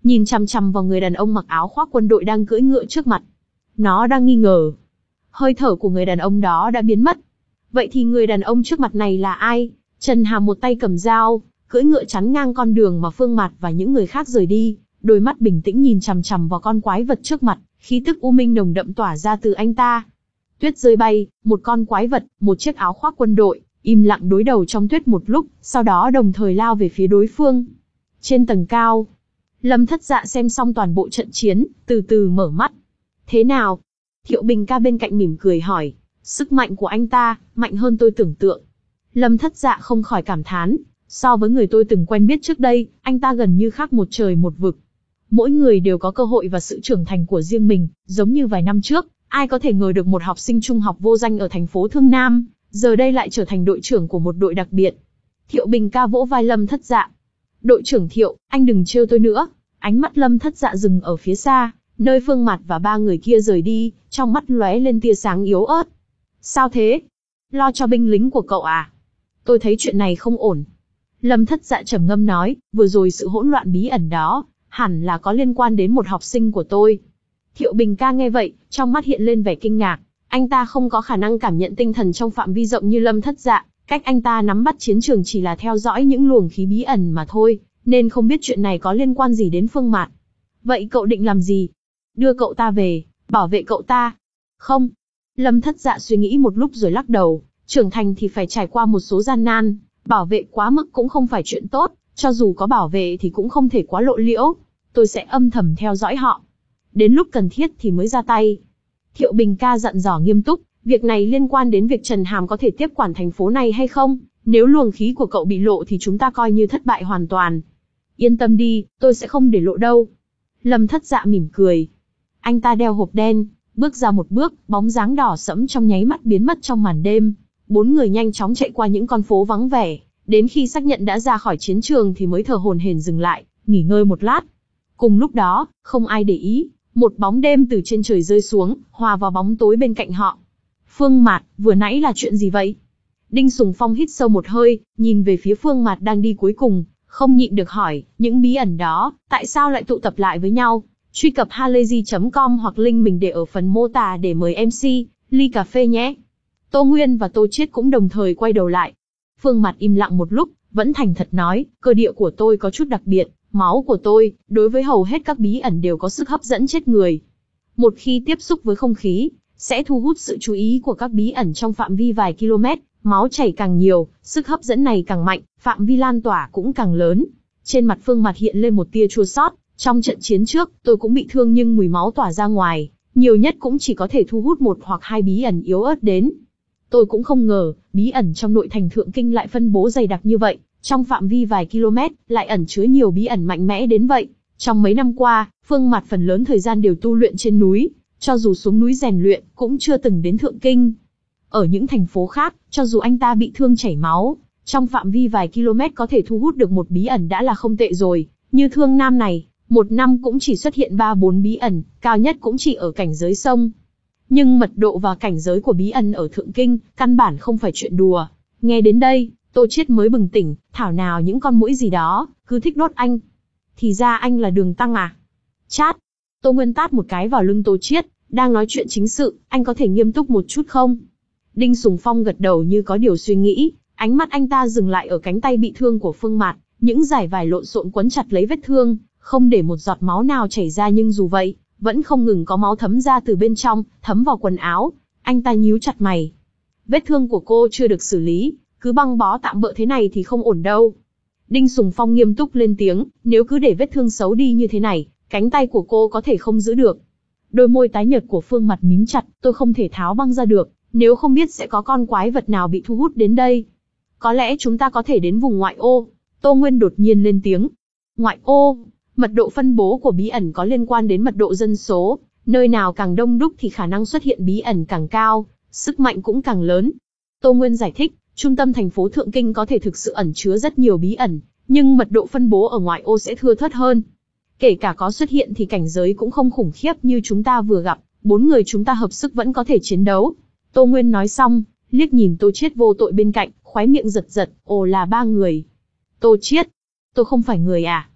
nhìn chằm chằm vào người đàn ông mặc áo khoác quân đội đang cưỡi ngựa trước mặt. Nó đang nghi ngờ. Hơi thở của người đàn ông đó đã biến mất. Vậy thì người đàn ông trước mặt này là ai? Trần Hàm một tay cầm dao, cưỡi ngựa chắn ngang con đường mà Phương Mạt và những người khác rời đi, đôi mắt bình tĩnh nhìn chằm chằm vào con quái vật trước mặt, khí tức u minh nồng đậm tỏa ra từ anh ta. Tuyết rơi bay, một con quái vật, một chiếc áo khoác quân đội, im lặng đối đầu trong tuyết một lúc, sau đó đồng thời lao về phía đối phương. Trên tầng cao, Lâm Thất Dạ xem xong toàn bộ trận chiến, từ từ mở mắt. Thế nào? Thiệu Bình ca bên cạnh mỉm cười hỏi. Sức mạnh của anh ta, mạnh hơn tôi tưởng tượng. Lâm Thất Dạ không khỏi cảm thán. So với người tôi từng quen biết trước đây, anh ta gần như khác một trời một vực. Mỗi người đều có cơ hội và sự trưởng thành của riêng mình, giống như vài năm trước, ai có thể ngờ được một học sinh trung học vô danh ở thành phố Thương Nam, giờ đây lại trở thành đội trưởng của một đội đặc biệt. Thiệu Bình ca vỗ vai Lâm Thất Dạ. Đội trưởng Thiệu, anh đừng trêu tôi nữa. Ánh mắt Lâm Thất Dạ dừng ở phía xa, nơi Phương Mạt và ba người kia rời đi, trong mắt lóe lên tia sáng yếu ớt. Sao thế? Lo cho binh lính của cậu à? Tôi thấy chuyện này không ổn. Lâm Thất Dạ trầm ngâm nói, vừa rồi sự hỗn loạn bí ẩn đó, hẳn là có liên quan đến một học sinh của tôi. Thiệu Bình ca nghe vậy, trong mắt hiện lên vẻ kinh ngạc. Anh ta không có khả năng cảm nhận tinh thần trong phạm vi rộng như Lâm Thất Dạ, cách anh ta nắm bắt chiến trường chỉ là theo dõi những luồng khí bí ẩn mà thôi, nên không biết chuyện này có liên quan gì đến Phương Mạt. Vậy cậu định làm gì? Đưa cậu ta về, bảo vệ cậu ta? Không. Lâm Thất Dạ suy nghĩ một lúc rồi lắc đầu, trưởng thành thì phải trải qua một số gian nan, bảo vệ quá mức cũng không phải chuyện tốt, cho dù có bảo vệ thì cũng không thể quá lộ liễu. Tôi sẽ âm thầm theo dõi họ, đến lúc cần thiết thì mới ra tay. Thiệu Bình ca dặn dò nghiêm túc, việc này liên quan đến việc Trần Hàm có thể tiếp quản thành phố này hay không, nếu luồng khí của cậu bị lộ thì chúng ta coi như thất bại hoàn toàn. Yên tâm đi, tôi sẽ không để lộ đâu. Lâm Thất Dạ mỉm cười. Anh ta đeo hộp đen, bước ra một bước, bóng dáng đỏ sẫm trong nháy mắt biến mất trong màn đêm. Bốn người nhanh chóng chạy qua những con phố vắng vẻ, đến khi xác nhận đã ra khỏi chiến trường thì mới thở hổn hển dừng lại, nghỉ ngơi một lát. Cùng lúc đó, không ai để ý, một bóng đêm từ trên trời rơi xuống, hòa vào bóng tối bên cạnh họ. Phương Mạt, vừa nãy là chuyện gì vậy? Đinh Sùng Phong hít sâu một hơi, nhìn về phía Phương Mạt đang đi cuối cùng, không nhịn được hỏi, những bí ẩn đó, tại sao lại tụ tập lại với nhau? Truy cập halayzi chấm com hoặc link mình để ở phần mô tả để mời em xê, ly cà phê nhé. Tô Nguyên và Tô Chiết cũng đồng thời quay đầu lại. Phương Mạt im lặng một lúc, vẫn thành thật nói, cơ địa của tôi có chút đặc biệt, máu của tôi, đối với hầu hết các bí ẩn đều có sức hấp dẫn chết người. Một khi tiếp xúc với không khí, sẽ thu hút sự chú ý của các bí ẩn trong phạm vi vài km, máu chảy càng nhiều, sức hấp dẫn này càng mạnh, phạm vi lan tỏa cũng càng lớn. Trên mặt Phương Mạt hiện lên một tia chua xót, trong trận chiến trước, tôi cũng bị thương nhưng mùi máu tỏa ra ngoài, nhiều nhất cũng chỉ có thể thu hút một hoặc hai bí ẩn yếu ớt đến. Tôi cũng không ngờ, bí ẩn trong nội thành Thượng Kinh lại phân bố dày đặc như vậy, trong phạm vi vài km, lại ẩn chứa nhiều bí ẩn mạnh mẽ đến vậy. Trong mấy năm qua, Phương Mạt phần lớn thời gian đều tu luyện trên núi, cho dù xuống núi rèn luyện, cũng chưa từng đến Thượng Kinh. Ở những thành phố khác, cho dù anh ta bị thương chảy máu, trong phạm vi vài km có thể thu hút được một bí ẩn đã là không tệ rồi, như Thương Nam này, một năm cũng chỉ xuất hiện ba bốn bí ẩn, cao nhất cũng chỉ ở cảnh giới sông. Nhưng mật độ và cảnh giới của bí ẩn ở Thượng Kinh, căn bản không phải chuyện đùa. Nghe đến đây, Tô Chiết mới bừng tỉnh, thảo nào những con muỗi gì đó, cứ thích đốt anh. Thì ra anh là Đường Tăng à? Chát! Tô Nguyên tát một cái vào lưng Tô Chiết, đang nói chuyện chính sự, anh có thể nghiêm túc một chút không? Đinh Sùng Phong gật đầu như có điều suy nghĩ, ánh mắt anh ta dừng lại ở cánh tay bị thương của Phương Mạt, những dải vải lộn xộn quấn chặt lấy vết thương, không để một giọt máu nào chảy ra nhưng dù vậy, vẫn không ngừng có máu thấm ra từ bên trong, thấm vào quần áo. Anh ta nhíu chặt mày. Vết thương của cô chưa được xử lý, cứ băng bó tạm bợ thế này thì không ổn đâu. Đinh Sùng Phong nghiêm túc lên tiếng, nếu cứ để vết thương xấu đi như thế này, cánh tay của cô có thể không giữ được. Đôi môi tái nhợt của Phương Mạt mím chặt, tôi không thể tháo băng ra được, nếu không biết sẽ có con quái vật nào bị thu hút đến đây. Có lẽ chúng ta có thể đến vùng ngoại ô. Tô Nguyên đột nhiên lên tiếng. Ngoại ô? Mật độ phân bố của bí ẩn có liên quan đến mật độ dân số, nơi nào càng đông đúc thì khả năng xuất hiện bí ẩn càng cao, sức mạnh cũng càng lớn. Tô Nguyên giải thích, trung tâm thành phố Thượng Kinh có thể thực sự ẩn chứa rất nhiều bí ẩn, nhưng mật độ phân bố ở ngoại ô sẽ thưa thớt hơn. Kể cả có xuất hiện thì cảnh giới cũng không khủng khiếp như chúng ta vừa gặp, bốn người chúng ta hợp sức vẫn có thể chiến đấu. Tô Nguyên nói xong, liếc nhìn Tô Chiết vô tội bên cạnh, khóe miệng giật giật, ồ là ba người. Tô Chiết, tôi không phải người à?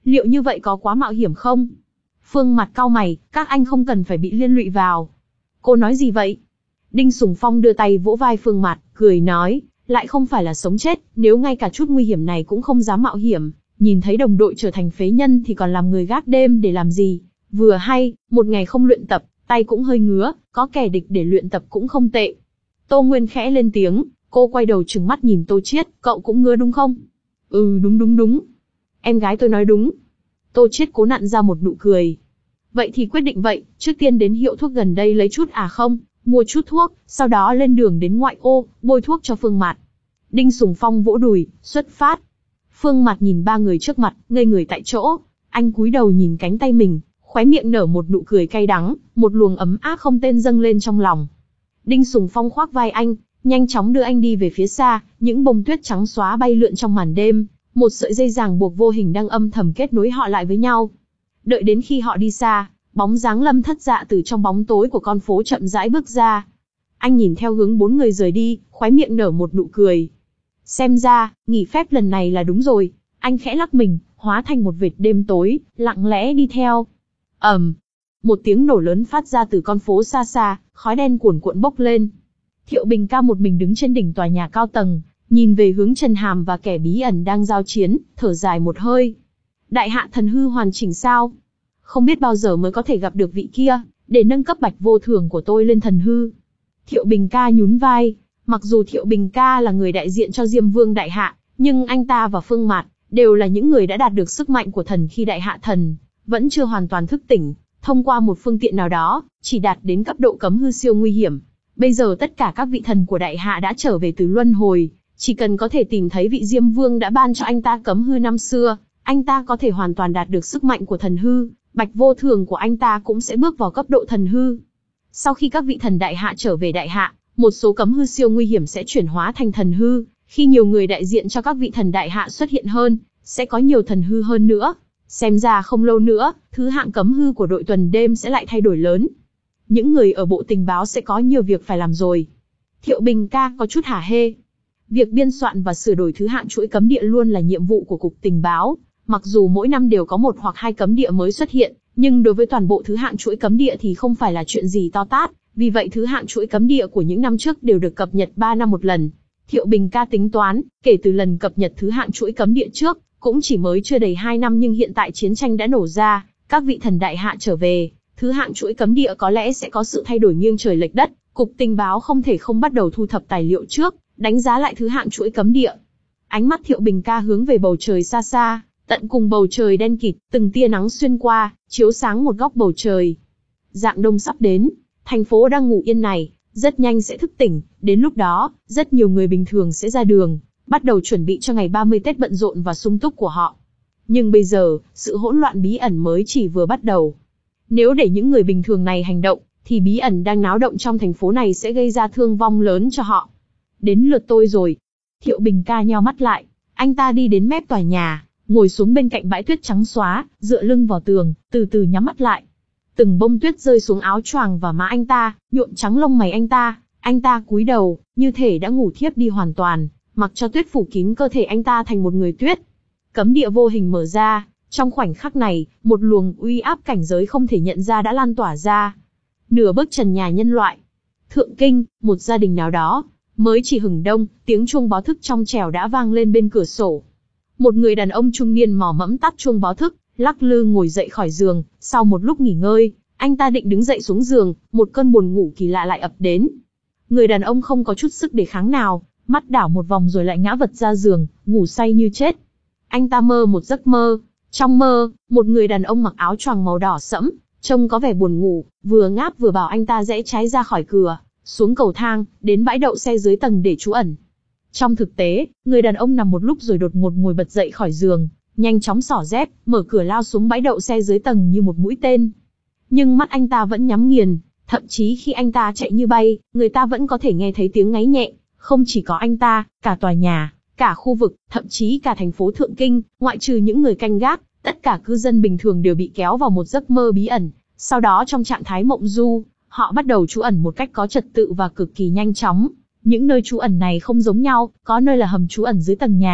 Liệu như vậy có quá mạo hiểm không? Phương Mặt cau mày, các anh không cần phải bị liên lụy vào. Cô nói gì vậy? Đinh Sùng Phong đưa tay vỗ vai Phương Mặt, cười nói, lại không phải là sống chết, nếu ngay cả chút nguy hiểm này cũng không dám mạo hiểm, nhìn thấy đồng đội trở thành phế nhân thì còn làm người gác đêm để làm gì? Vừa hay, một ngày không luyện tập, tay cũng hơi ngứa, có kẻ địch để luyện tập cũng không tệ. Tô Nguyên khẽ lên tiếng, cô quay đầu trừng mắt nhìn Tô Chiết, cậu cũng ngứa đúng không? Ừ đúng đúng đúng. Em gái tôi nói đúng. Tô Chiết cố nặn ra một nụ cười. Vậy thì quyết định vậy, trước tiên đến hiệu thuốc gần đây lấy chút à không, mua chút thuốc, sau đó lên đường đến ngoại ô, bôi thuốc cho Phương Mạt. Đinh Sùng Phong vỗ đùi, xuất phát. Phương Mạt nhìn ba người trước mặt, ngây người tại chỗ. Anh cúi đầu nhìn cánh tay mình, khóe miệng nở một nụ cười cay đắng, một luồng ấm áp không tên dâng lên trong lòng. Đinh Sùng Phong khoác vai anh, nhanh chóng đưa anh đi về phía xa, những bông tuyết trắng xóa bay lượn trong màn đêm, một sợi dây ràng buộc vô hình đang âm thầm kết nối họ lại với nhau. Đợi đến khi họ đi xa, bóng dáng Lâm Thất Dạ từ trong bóng tối của con phố chậm rãi bước ra. Anh nhìn theo hướng bốn người rời đi, khóe miệng nở một nụ cười. Xem ra, nghỉ phép lần này là đúng rồi. Anh khẽ lắc mình, hóa thành một vệt đêm tối, lặng lẽ đi theo. ầm, um, một tiếng nổ lớn phát ra từ con phố xa xa, khói đen cuồn cuộn bốc lên. Thiệu Bình Ca một mình đứng trên đỉnh tòa nhà cao tầng, nhìn về hướng Trần Hàm và kẻ bí ẩn đang giao chiến, thở dài một hơi. Đại hạ thần hư hoàn chỉnh sao? Không biết bao giờ mới có thể gặp được vị kia, để nâng cấp bạch vô thường của tôi lên thần hư. Thiệu Bình Ca nhún vai, mặc dù Thiệu Bình Ca là người đại diện cho Diêm Vương Đại Hạ, nhưng anh ta và Phương Mạt đều là những người đã đạt được sức mạnh của thần khi Đại Hạ thần, vẫn chưa hoàn toàn thức tỉnh, thông qua một phương tiện nào đó, chỉ đạt đến cấp độ cấm hư siêu nguy hiểm. Bây giờ tất cả các vị thần của Đại Hạ đã trở về từ luân hồi, chỉ cần có thể tìm thấy vị Diêm Vương đã ban cho anh ta cấm hư năm xưa, anh ta có thể hoàn toàn đạt được sức mạnh của thần hư, bạch vô thường của anh ta cũng sẽ bước vào cấp độ thần hư. Sau khi các vị thần Đại Hạ trở về Đại Hạ, một số cấm hư siêu nguy hiểm sẽ chuyển hóa thành thần hư, khi nhiều người đại diện cho các vị thần Đại Hạ xuất hiện hơn, sẽ có nhiều thần hư hơn nữa. Xem ra không lâu nữa, thứ hạng cấm hư của đội tuần đêm sẽ lại thay đổi lớn. Những người ở bộ tình báo sẽ có nhiều việc phải làm rồi. Thiệu Bình Ca có chút hả hê. Việc biên soạn và sửa đổi thứ hạng chuỗi cấm địa luôn là nhiệm vụ của Cục Tình báo. Mặc dù mỗi năm đều có một hoặc hai cấm địa mới xuất hiện, nhưng đối với toàn bộ thứ hạng chuỗi cấm địa thì không phải là chuyện gì to tát. Vì vậy thứ hạng chuỗi cấm địa của những năm trước đều được cập nhật ba năm một lần. Thiệu Bình Ca tính toán, kể từ lần cập nhật thứ hạng chuỗi cấm địa trước, cũng chỉ mới chưa đầy hai năm nhưng hiện tại chiến tranh đã nổ ra, các vị thần Đại Hạ trở về, thứ hạng chuỗi cấm địa có lẽ sẽ có sự thay đổi nghiêng trời lệch đất. Cục Tình báo không thể không bắt đầu thu thập tài liệu trước, đánh giá lại thứ hạng chuỗi cấm địa. Ánh mắt Thiệu Bình Ca hướng về bầu trời xa xa, tận cùng bầu trời đen kịt, từng tia nắng xuyên qua, chiếu sáng một góc bầu trời. Rạng đông sắp đến, thành phố đang ngủ yên này, rất nhanh sẽ thức tỉnh, đến lúc đó, rất nhiều người bình thường sẽ ra đường, bắt đầu chuẩn bị cho ngày ba mươi Tết bận rộn và sung túc của họ. Nhưng bây giờ, sự hỗn loạn bí ẩn mới chỉ vừa bắt đầu. Nếu để những người bình thường này hành động, thì bí ẩn đang náo động trong thành phố này sẽ gây ra thương vong lớn cho họ. Đến lượt tôi rồi. Thiệu Bình Ca nheo mắt lại, anh ta đi đến mép tòa nhà, ngồi xuống bên cạnh bãi tuyết trắng xóa, dựa lưng vào tường, từ từ nhắm mắt lại. Từng bông tuyết rơi xuống áo choàng và má anh ta, nhuộm trắng lông mày anh ta, anh ta cúi đầu, như thể đã ngủ thiếp đi hoàn toàn, mặc cho tuyết phủ kín cơ thể anh ta thành một người tuyết. Cấm địa vô hình mở ra, trong khoảnh khắc này, một luồng uy áp cảnh giới không thể nhận ra đã lan tỏa ra. Nửa bước trần nhà nhân loại. Thượng Kinh, một gia đình nào đó, mới chỉ hừng đông, tiếng chuông báo thức trong trẻo đã vang lên bên cửa sổ. Một người đàn ông trung niên mò mẫm tắt chuông báo thức, lắc lư ngồi dậy khỏi giường, sau một lúc nghỉ ngơi, anh ta định đứng dậy xuống giường, một cơn buồn ngủ kỳ lạ lại ập đến. Người đàn ông không có chút sức đề kháng nào, mắt đảo một vòng rồi lại ngã vật ra giường, ngủ say như chết. Anh ta mơ một giấc mơ, trong mơ, một người đàn ông mặc áo choàng màu đỏ sẫm, trông có vẻ buồn ngủ, vừa ngáp vừa bảo anh ta rẽ trái ra khỏi cửa, xuống cầu thang, đến bãi đậu xe dưới tầng để trú ẩn. Trong thực tế, người đàn ông nằm một lúc rồi đột ngột ngồi bật dậy khỏi giường, nhanh chóng xỏ dép, mở cửa lao xuống bãi đậu xe dưới tầng như một mũi tên. Nhưng mắt anh ta vẫn nhắm nghiền, thậm chí khi anh ta chạy như bay, người ta vẫn có thể nghe thấy tiếng ngáy nhẹ. Không chỉ có anh ta, cả tòa nhà, cả khu vực, thậm chí cả thành phố Thượng Kinh, ngoại trừ những người canh gác, tất cả cư dân bình thường đều bị kéo vào một giấc mơ bí ẩn. Sau đó trong trạng thái mộng du, họ bắt đầu trú ẩn một cách có trật tự và cực kỳ nhanh chóng. Những nơi trú ẩn này không giống nhau, có nơi là hầm trú ẩn dưới tầng nhà,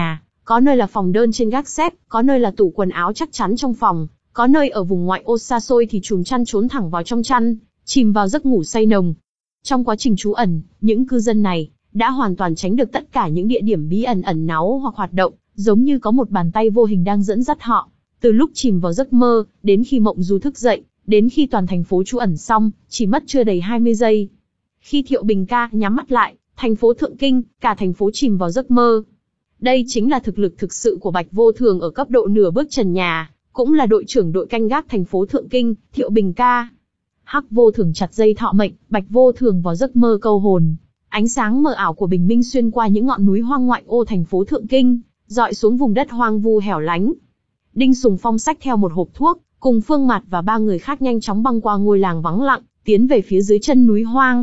có nơi là phòng đơn trên gác xếp, có nơi là tủ quần áo chắc chắn trong phòng, có nơi ở vùng ngoại ô xa xôi thì chùm chăn trốn thẳng vào trong chăn, chìm vào giấc ngủ say nồng. Trong quá trình trú ẩn, những cư dân này đã hoàn toàn tránh được tất cả những địa điểm bí ẩn ẩn náu hoặc hoạt động, giống như có một bàn tay vô hình đang dẫn dắt họ, từ lúc chìm vào giấc mơ, đến khi mộng du thức dậy, đến khi toàn thành phố trú ẩn xong, chỉ mất chưa đầy hai mươi giây. Khi Thiệu Bình ca nhắm mắt lại, thành phố Thượng Kinh, cả thành phố chìm vào giấc mơ. Đây chính là thực lực thực sự của Bạch Vô Thường ở cấp độ nửa bước trần nhà, cũng là đội trưởng đội canh gác thành phố Thượng Kinh, Thiệu Bình ca. Hắc Vô Thường chặt dây thọ mệnh, Bạch Vô Thường vào giấc mơ câu hồn. Ánh sáng mờ ảo của bình minh xuyên qua những ngọn núi hoang ngoại ô thành phố Thượng Kinh, dọi xuống vùng đất hoang vu hẻo lánh. Đinh Sùng Phong xách theo một hộp thuốc, cùng Phương Mạt và ba người khác nhanh chóng băng qua ngôi làng vắng lặng, tiến về phía dưới chân núi hoang.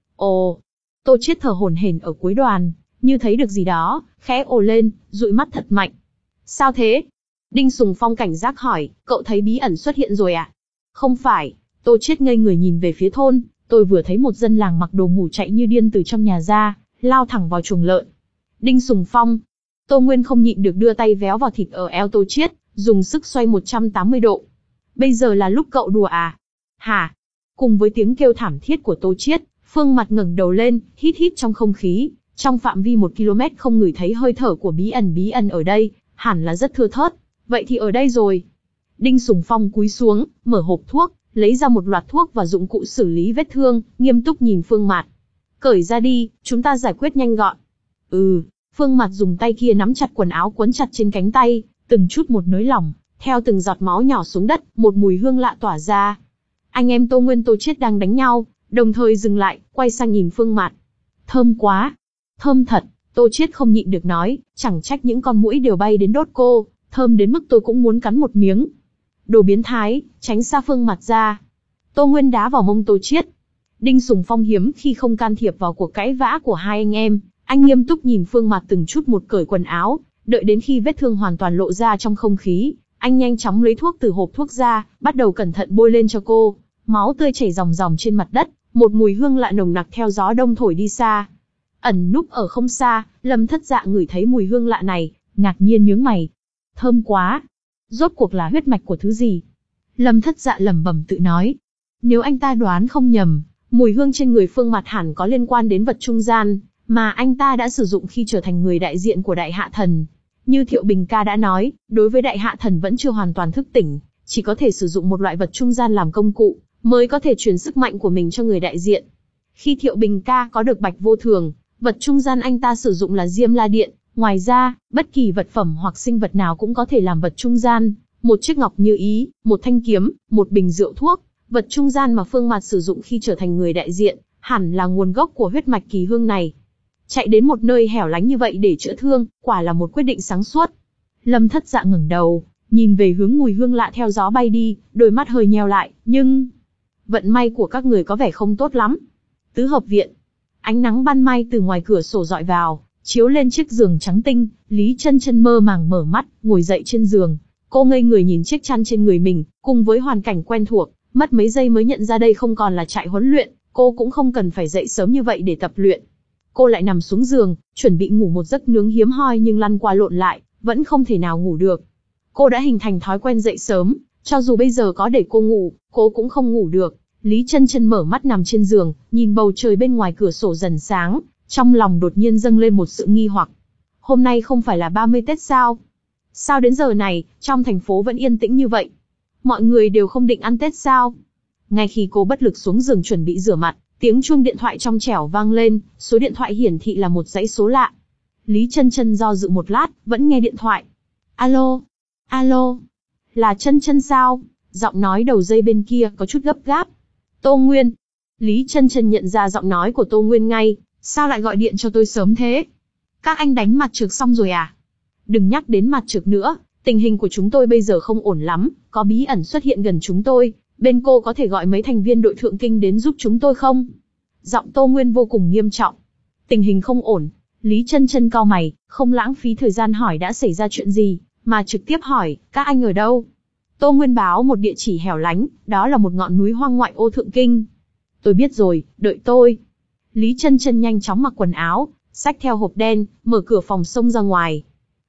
Ồ, Tô Chiết thở hổn hển ở cuối đoàn, như thấy được gì đó, khẽ ồ lên, dụi mắt thật mạnh. Sao thế? Đinh Sùng Phong cảnh giác hỏi, cậu thấy bí ẩn xuất hiện rồi à? Không phải, Tô Chiết ngây người nhìn về phía thôn, tôi vừa thấy một dân làng mặc đồ ngủ chạy như điên từ trong nhà ra, lao thẳng vào chuồng lợn. Đinh Sùng Phong, Tô Nguyên không nhịn được đưa tay véo vào thịt ở eo Tô Chiết, dùng sức xoay một trăm tám mươi độ. Bây giờ là lúc cậu đùa à? Hả? Cùng với tiếng kêu thảm thiết của Tô Chiết, Phương Mạt ngẩng đầu lên, hít hít trong không khí, trong phạm vi một ki lô mét không ngửi thấy hơi thở của bí ẩn bí ẩn ở đây, hẳn là rất thưa thớt. Vậy thì ở đây rồi. Đinh Sùng Phong cúi xuống, mở hộp thuốc, lấy ra một loạt thuốc và dụng cụ xử lý vết thương, nghiêm túc nhìn Phương Mạt. Cởi ra đi, chúng ta giải quyết nhanh gọn. Ừ, Phương Mạt dùng tay kia nắm chặt quần áo quấn chặt trên cánh tay, từng chút một nới lỏng, theo từng giọt máu nhỏ xuống đất, một mùi hương lạ tỏa ra. Anh em Tô Nguyên Tô Chiết đang đánh nhau, đồng thời dừng lại, quay sang nhìn Phương Mạt. Thơm quá, thơm thật, Tô Chiết không nhịn được nói, chẳng trách những con muỗi đều bay đến đốt cô, thơm đến mức tôi cũng muốn cắn một miếng. Đồ biến thái, tránh xa Phương Mạt ra. Tô Nguyên đá vào mông Tô Chiết. Đinh Sùng Phong hiếm khi không can thiệp vào cuộc cãi vã của hai anh em, anh nghiêm túc nhìn Phương Mạt từng chút một cởi quần áo, đợi đến khi vết thương hoàn toàn lộ ra trong không khí, anh nhanh chóng lấy thuốc từ hộp thuốc ra, bắt đầu cẩn thận bôi lên cho cô. Máu tươi chảy ròng ròng trên mặt đất, một mùi hương lạ nồng nặc theo gió đông thổi đi xa. Ẩn núp ở không xa, Lâm Thất Dạ ngửi thấy mùi hương lạ này, ngạc nhiên nhướng mày. Thơm quá, rốt cuộc là huyết mạch của thứ gì? Lâm Thất Dạ lẩm bẩm tự nói. Nếu anh ta đoán không nhầm, mùi hương trên người Phương Mạt hẳn có liên quan đến vật trung gian, mà anh ta đã sử dụng khi trở thành người đại diện của Đại Hạ Thần. Như Thiệu Bình ca đã nói, đối với Đại Hạ Thần vẫn chưa hoàn toàn thức tỉnh, chỉ có thể sử dụng một loại vật trung gian làm công cụ, mới có thể truyền sức mạnh của mình cho người đại diện. Khi Thiệu Bình ca có được Bạch Vô Thường, vật trung gian anh ta sử dụng là Diêm La Điện, ngoài ra, bất kỳ vật phẩm hoặc sinh vật nào cũng có thể làm vật trung gian, một chiếc ngọc như ý, một thanh kiếm, một bình rượu thuốc, vật trung gian mà Phương Mạt sử dụng khi trở thành người đại diện, hẳn là nguồn gốc của huyết mạch kỳ hương này. Chạy đến một nơi hẻo lánh như vậy để chữa thương, quả là một quyết định sáng suốt. Lâm Thất Dạ ngẩng đầu, nhìn về hướng mùi hương lạ theo gió bay đi, đôi mắt hơi nheo lại, nhưng vận may của các người có vẻ không tốt lắm. Tứ hợp viện. Ánh nắng ban mai từ ngoài cửa sổ dọi vào, chiếu lên chiếc giường trắng tinh, Lý Chân Chân mơ màng mở mắt, ngồi dậy trên giường. Cô ngây người nhìn chiếc chăn trên người mình, cùng với hoàn cảnh quen thuộc, mất mấy giây mới nhận ra đây không còn là trại huấn luyện, cô cũng không cần phải dậy sớm như vậy để tập luyện. Cô lại nằm xuống giường, chuẩn bị ngủ một giấc nướng hiếm hoi nhưng lăn qua lộn lại, vẫn không thể nào ngủ được. Cô đã hình thành thói quen dậy sớm, cho dù bây giờ có để cô ngủ, cô cũng không ngủ được. Lý Chân Chân mở mắt nằm trên giường, nhìn bầu trời bên ngoài cửa sổ dần sáng, trong lòng đột nhiên dâng lên một sự nghi hoặc. Hôm nay không phải là ba mươi Tết sao? Sao đến giờ này, trong thành phố vẫn yên tĩnh như vậy? Mọi người đều không định ăn Tết sao? Ngay khi cô bất lực xuống giường chuẩn bị rửa mặt, tiếng chuông điện thoại trong trẻo vang lên, số điện thoại hiển thị là một dãy số lạ. Lý Chân Chân do dự một lát, vẫn nghe điện thoại. Alo? Alo? Là Chân Chân sao? Giọng nói đầu dây bên kia có chút gấp gáp. Tô Nguyên. Lý Chân Chân nhận ra giọng nói của Tô Nguyên ngay, sao lại gọi điện cho tôi sớm thế? Các anh đánh mặt trược xong rồi à? Đừng nhắc đến mặt trược nữa, tình hình của chúng tôi bây giờ không ổn lắm, có bí ẩn xuất hiện gần chúng tôi, bên cô có thể gọi mấy thành viên đội Thượng Kinh đến giúp chúng tôi không? Giọng Tô Nguyên vô cùng nghiêm trọng. Tình hình không ổn, Lý Chân Chân cau mày, không lãng phí thời gian hỏi đã xảy ra chuyện gì, mà trực tiếp hỏi, các anh ở đâu? Tô Nguyên báo một địa chỉ hẻo lánh, đó là một ngọn núi hoang ngoại ô Thượng Kinh. Tôi biết rồi, đợi tôi. Lý Chân Chân nhanh chóng mặc quần áo, xách theo hộp đen, mở cửa phòng xông ra ngoài.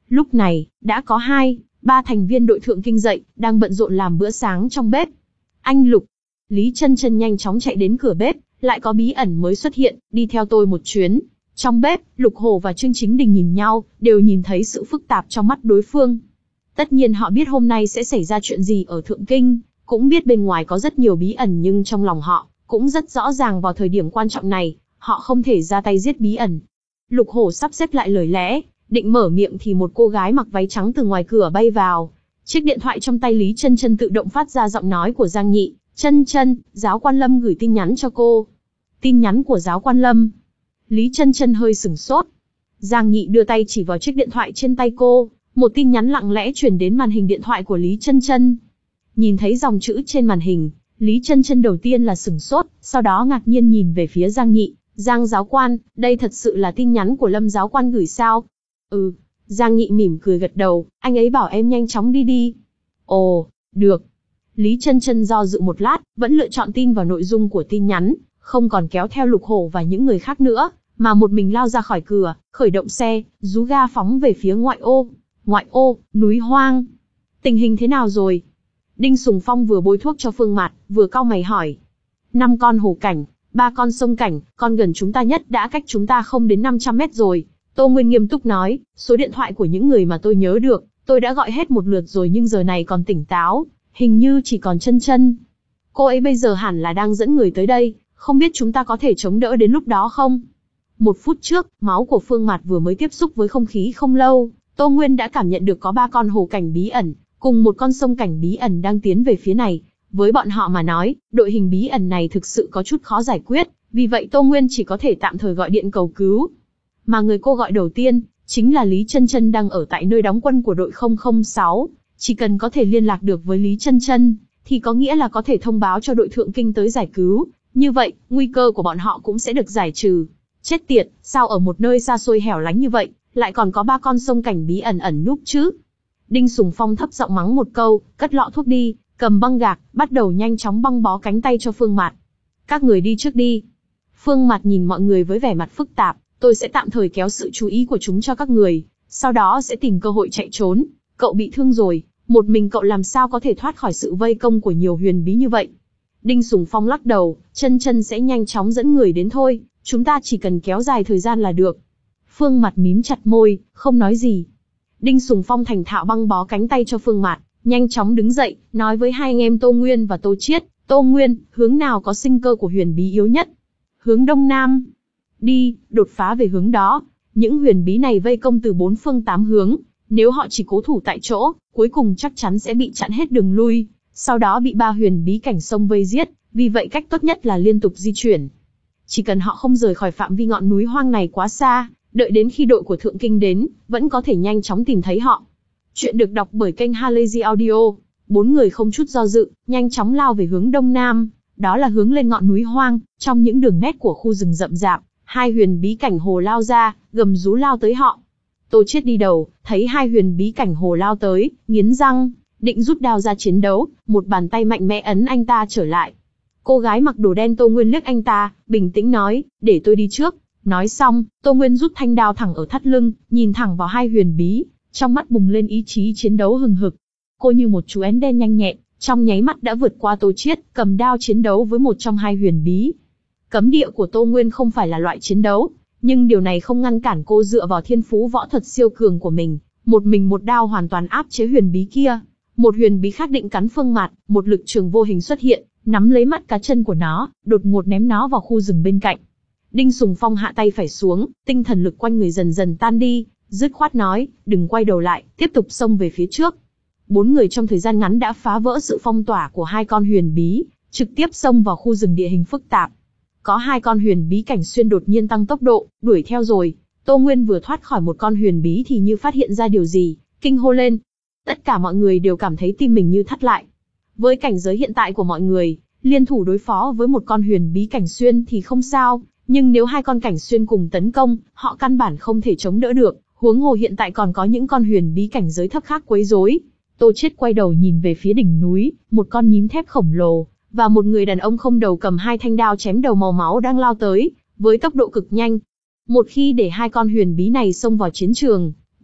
Lúc này, đã có hai, ba thành viên đội thượng kinh dậy, đang bận rộn làm bữa sáng trong bếp. Anh Lục, Lý Chân Chân nhanh chóng chạy đến cửa bếp, lại có bí ẩn mới xuất hiện, đi theo tôi một chuyến. Trong bếp, Lục Hổ và Trương Chính Đình nhìn nhau, đều nhìn thấy sự phức tạp trong mắt đối phương. Tất nhiên họ biết hôm nay sẽ xảy ra chuyện gì ở Thượng Kinh, cũng biết bên ngoài có rất nhiều bí ẩn nhưng trong lòng họ, cũng rất rõ ràng vào thời điểm quan trọng này, họ không thể ra tay giết bí ẩn. Lục Hổ sắp xếp lại lời lẽ, định mở miệng thì một cô gái mặc váy trắng từ ngoài cửa bay vào. Chiếc điện thoại trong tay Lý Chân Chân tự động phát ra giọng nói của Giang Nhị. Chân Chân, giáo quan Lâm gửi tin nhắn cho cô. Tin nhắn của giáo quan Lâm. Lý Chân Chân hơi sửng sốt. Giang Nhị đưa tay chỉ vào chiếc điện thoại trên tay cô, một tin nhắn lặng lẽ truyền đến màn hình điện thoại của Lý Chân Chân. Nhìn thấy dòng chữ trên màn hình, Lý Chân Chân đầu tiên là sửng sốt, sau đó ngạc nhiên nhìn về phía Giang Nhị. Giang giáo quan, đây thật sự là tin nhắn của Lâm giáo quan gửi sao? Ừ. Giang Nhị mỉm cười gật đầu, anh ấy bảo em nhanh chóng đi đi. Ồ, được. Lý Chân Chân do dự một lát, vẫn lựa chọn tin vào nội dung của tin nhắn, không còn kéo theo Lục Hổ và những người khác nữa, mà một mình lao ra khỏi cửa, khởi động xe, rú ga phóng về phía ngoại ô. Ngoại ô, núi hoang. Tình hình thế nào rồi? Đinh Sùng Phong vừa bôi thuốc cho Phương Mạt, vừa cau mày hỏi. Năm con hồ cảnh, ba con sông cảnh, con gần chúng ta nhất đã cách chúng ta không đến năm trăm mét rồi. Tô Nguyên nghiêm túc nói, số điện thoại của những người mà tôi nhớ được, tôi đã gọi hết một lượt rồi nhưng giờ này còn tỉnh táo, hình như chỉ còn Chân Chân. Cô ấy bây giờ hẳn là đang dẫn người tới đây, không biết chúng ta có thể chống đỡ đến lúc đó không? Một phút trước, máu của Phương Mạt vừa mới tiếp xúc với không khí không lâu, Tô Nguyên đã cảm nhận được có ba con hồ cảnh bí ẩn, cùng một con sông cảnh bí ẩn đang tiến về phía này. Với bọn họ mà nói, đội hình bí ẩn này thực sự có chút khó giải quyết, vì vậy Tô Nguyên chỉ có thể tạm thời gọi điện cầu cứu. Mà người cô gọi đầu tiên, chính là Lý Chân Chân đang ở tại nơi đóng quân của đội không không sáu. Chỉ cần có thể liên lạc được với Lý Chân Chân, thì có nghĩa là có thể thông báo cho đội Thượng Kinh tới giải cứu. Như vậy, nguy cơ của bọn họ cũng sẽ được giải trừ. Chết tiệt, sao ở một nơi xa xôi hẻo lánh như vậy, lại còn có ba con sông cảnh bí ẩn ẩn núp chứ? Đinh Sùng Phong thấp giọng mắng một câu, cất lọ thuốc đi, cầm băng gạc, bắt đầu nhanh chóng băng bó cánh tay cho Phương Mạt. Các người đi trước đi. Phương Mạt nhìn mọi người với vẻ mặt phức tạp, tôi sẽ tạm thời kéo sự chú ý của chúng cho các người, sau đó sẽ tìm cơ hội chạy trốn. Cậu bị thương rồi, một mình cậu làm sao có thể thoát khỏi sự vây công của nhiều huyền bí như vậy? Đinh Sùng Phong lắc đầu, Chân Chân sẽ nhanh chóng dẫn người đến thôi, chúng ta chỉ cần kéo dài thời gian là được. Phương Mạt mím chặt môi, không nói gì. Đinh Sùng Phong thành thạo băng bó cánh tay cho Phương Mạt, nhanh chóng đứng dậy, nói với hai anh em Tô Nguyên và Tô Chiết, Tô Nguyên, hướng nào có sinh cơ của huyền bí yếu nhất? Hướng đông nam. Đi, đột phá về hướng đó. Những huyền bí này vây công từ bốn phương tám hướng, nếu họ chỉ cố thủ tại chỗ, cuối cùng chắc chắn sẽ bị chặn hết đường lui, sau đó bị ba huyền bí cảnh sông vây giết, vì vậy cách tốt nhất là liên tục di chuyển. Chỉ cần họ không rời khỏi phạm vi ngọn núi hoang này quá xa, đợi đến khi đội của Thượng Kinh đến, vẫn có thể nhanh chóng tìm thấy họ. Chuyện được đọc bởi kênh Halazy Audio. Bốn người không chút do dự, nhanh chóng lao về hướng đông nam, đó là hướng lên ngọn núi hoang. Trong những đường nét của khu rừng rậm rạp, hai huyền bí cảnh hồ lao ra, gầm rú lao tới họ. Tô Chiết đi đầu, thấy hai huyền bí cảnh hồ lao tới, nghiến răng, định rút đao ra chiến đấu, một bàn tay mạnh mẽ ấn anh ta trở lại. Cô gái mặc đồ đen Tô Nguyên liếc anh ta, bình tĩnh nói, để tôi đi trước. Nói xong, Tô Nguyên rút thanh đao thẳng ở thắt lưng, nhìn thẳng vào hai huyền bí, trong mắt bùng lên ý chí chiến đấu hừng hực. Cô như một chú én đen nhanh nhẹn, trong nháy mắt đã vượt qua Tô Chiết, cầm đao chiến đấu với một trong hai huyền bí. Cấm địa của Tô Nguyên không phải là loại chiến đấu, nhưng điều này không ngăn cản cô dựa vào thiên phú võ thuật siêu cường của mình, một mình một đao hoàn toàn áp chế huyền bí kia. Một huyền bí khác định cắn Phương Mạt, một lực trường vô hình xuất hiện, nắm lấy mắt cá chân của nó, đột ngột ném nó vào khu rừng bên cạnh. Đinh Sùng Phong hạ tay phải xuống, tinh thần lực quanh người dần dần tan đi, dứt khoát nói, đừng quay đầu lại, tiếp tục xông về phía trước. Bốn người trong thời gian ngắn đã phá vỡ sự phong tỏa của hai con huyền bí, trực tiếp xông vào khu rừng địa hình phức tạp. Có hai con huyền bí cảnh xuyên đột nhiên tăng tốc độ, đuổi theo rồi. Tô Nguyên vừa thoát khỏi một con huyền bí thì như phát hiện ra điều gì, kinh hô lên. Tất cả mọi người đều cảm thấy tim mình như thắt lại. Với cảnh giới hiện tại của mọi người, liên thủ đối phó với một con huyền bí cảnh xuyên thì không sao, nhưng nếu hai con cảnh xuyên cùng tấn công, họ căn bản không thể chống đỡ được, huống hồ hiện tại còn có những con huyền bí cảnh giới thấp khác quấy rối. Tô Chiết quay đầu nhìn về phía đỉnh núi, một con nhím thép khổng lồ và một người đàn ông không đầu cầm hai thanh đao chém đầu màu máu đang lao tới, với tốc độ cực nhanh. Một khi để hai con huyền bí này xông vào chiến trường,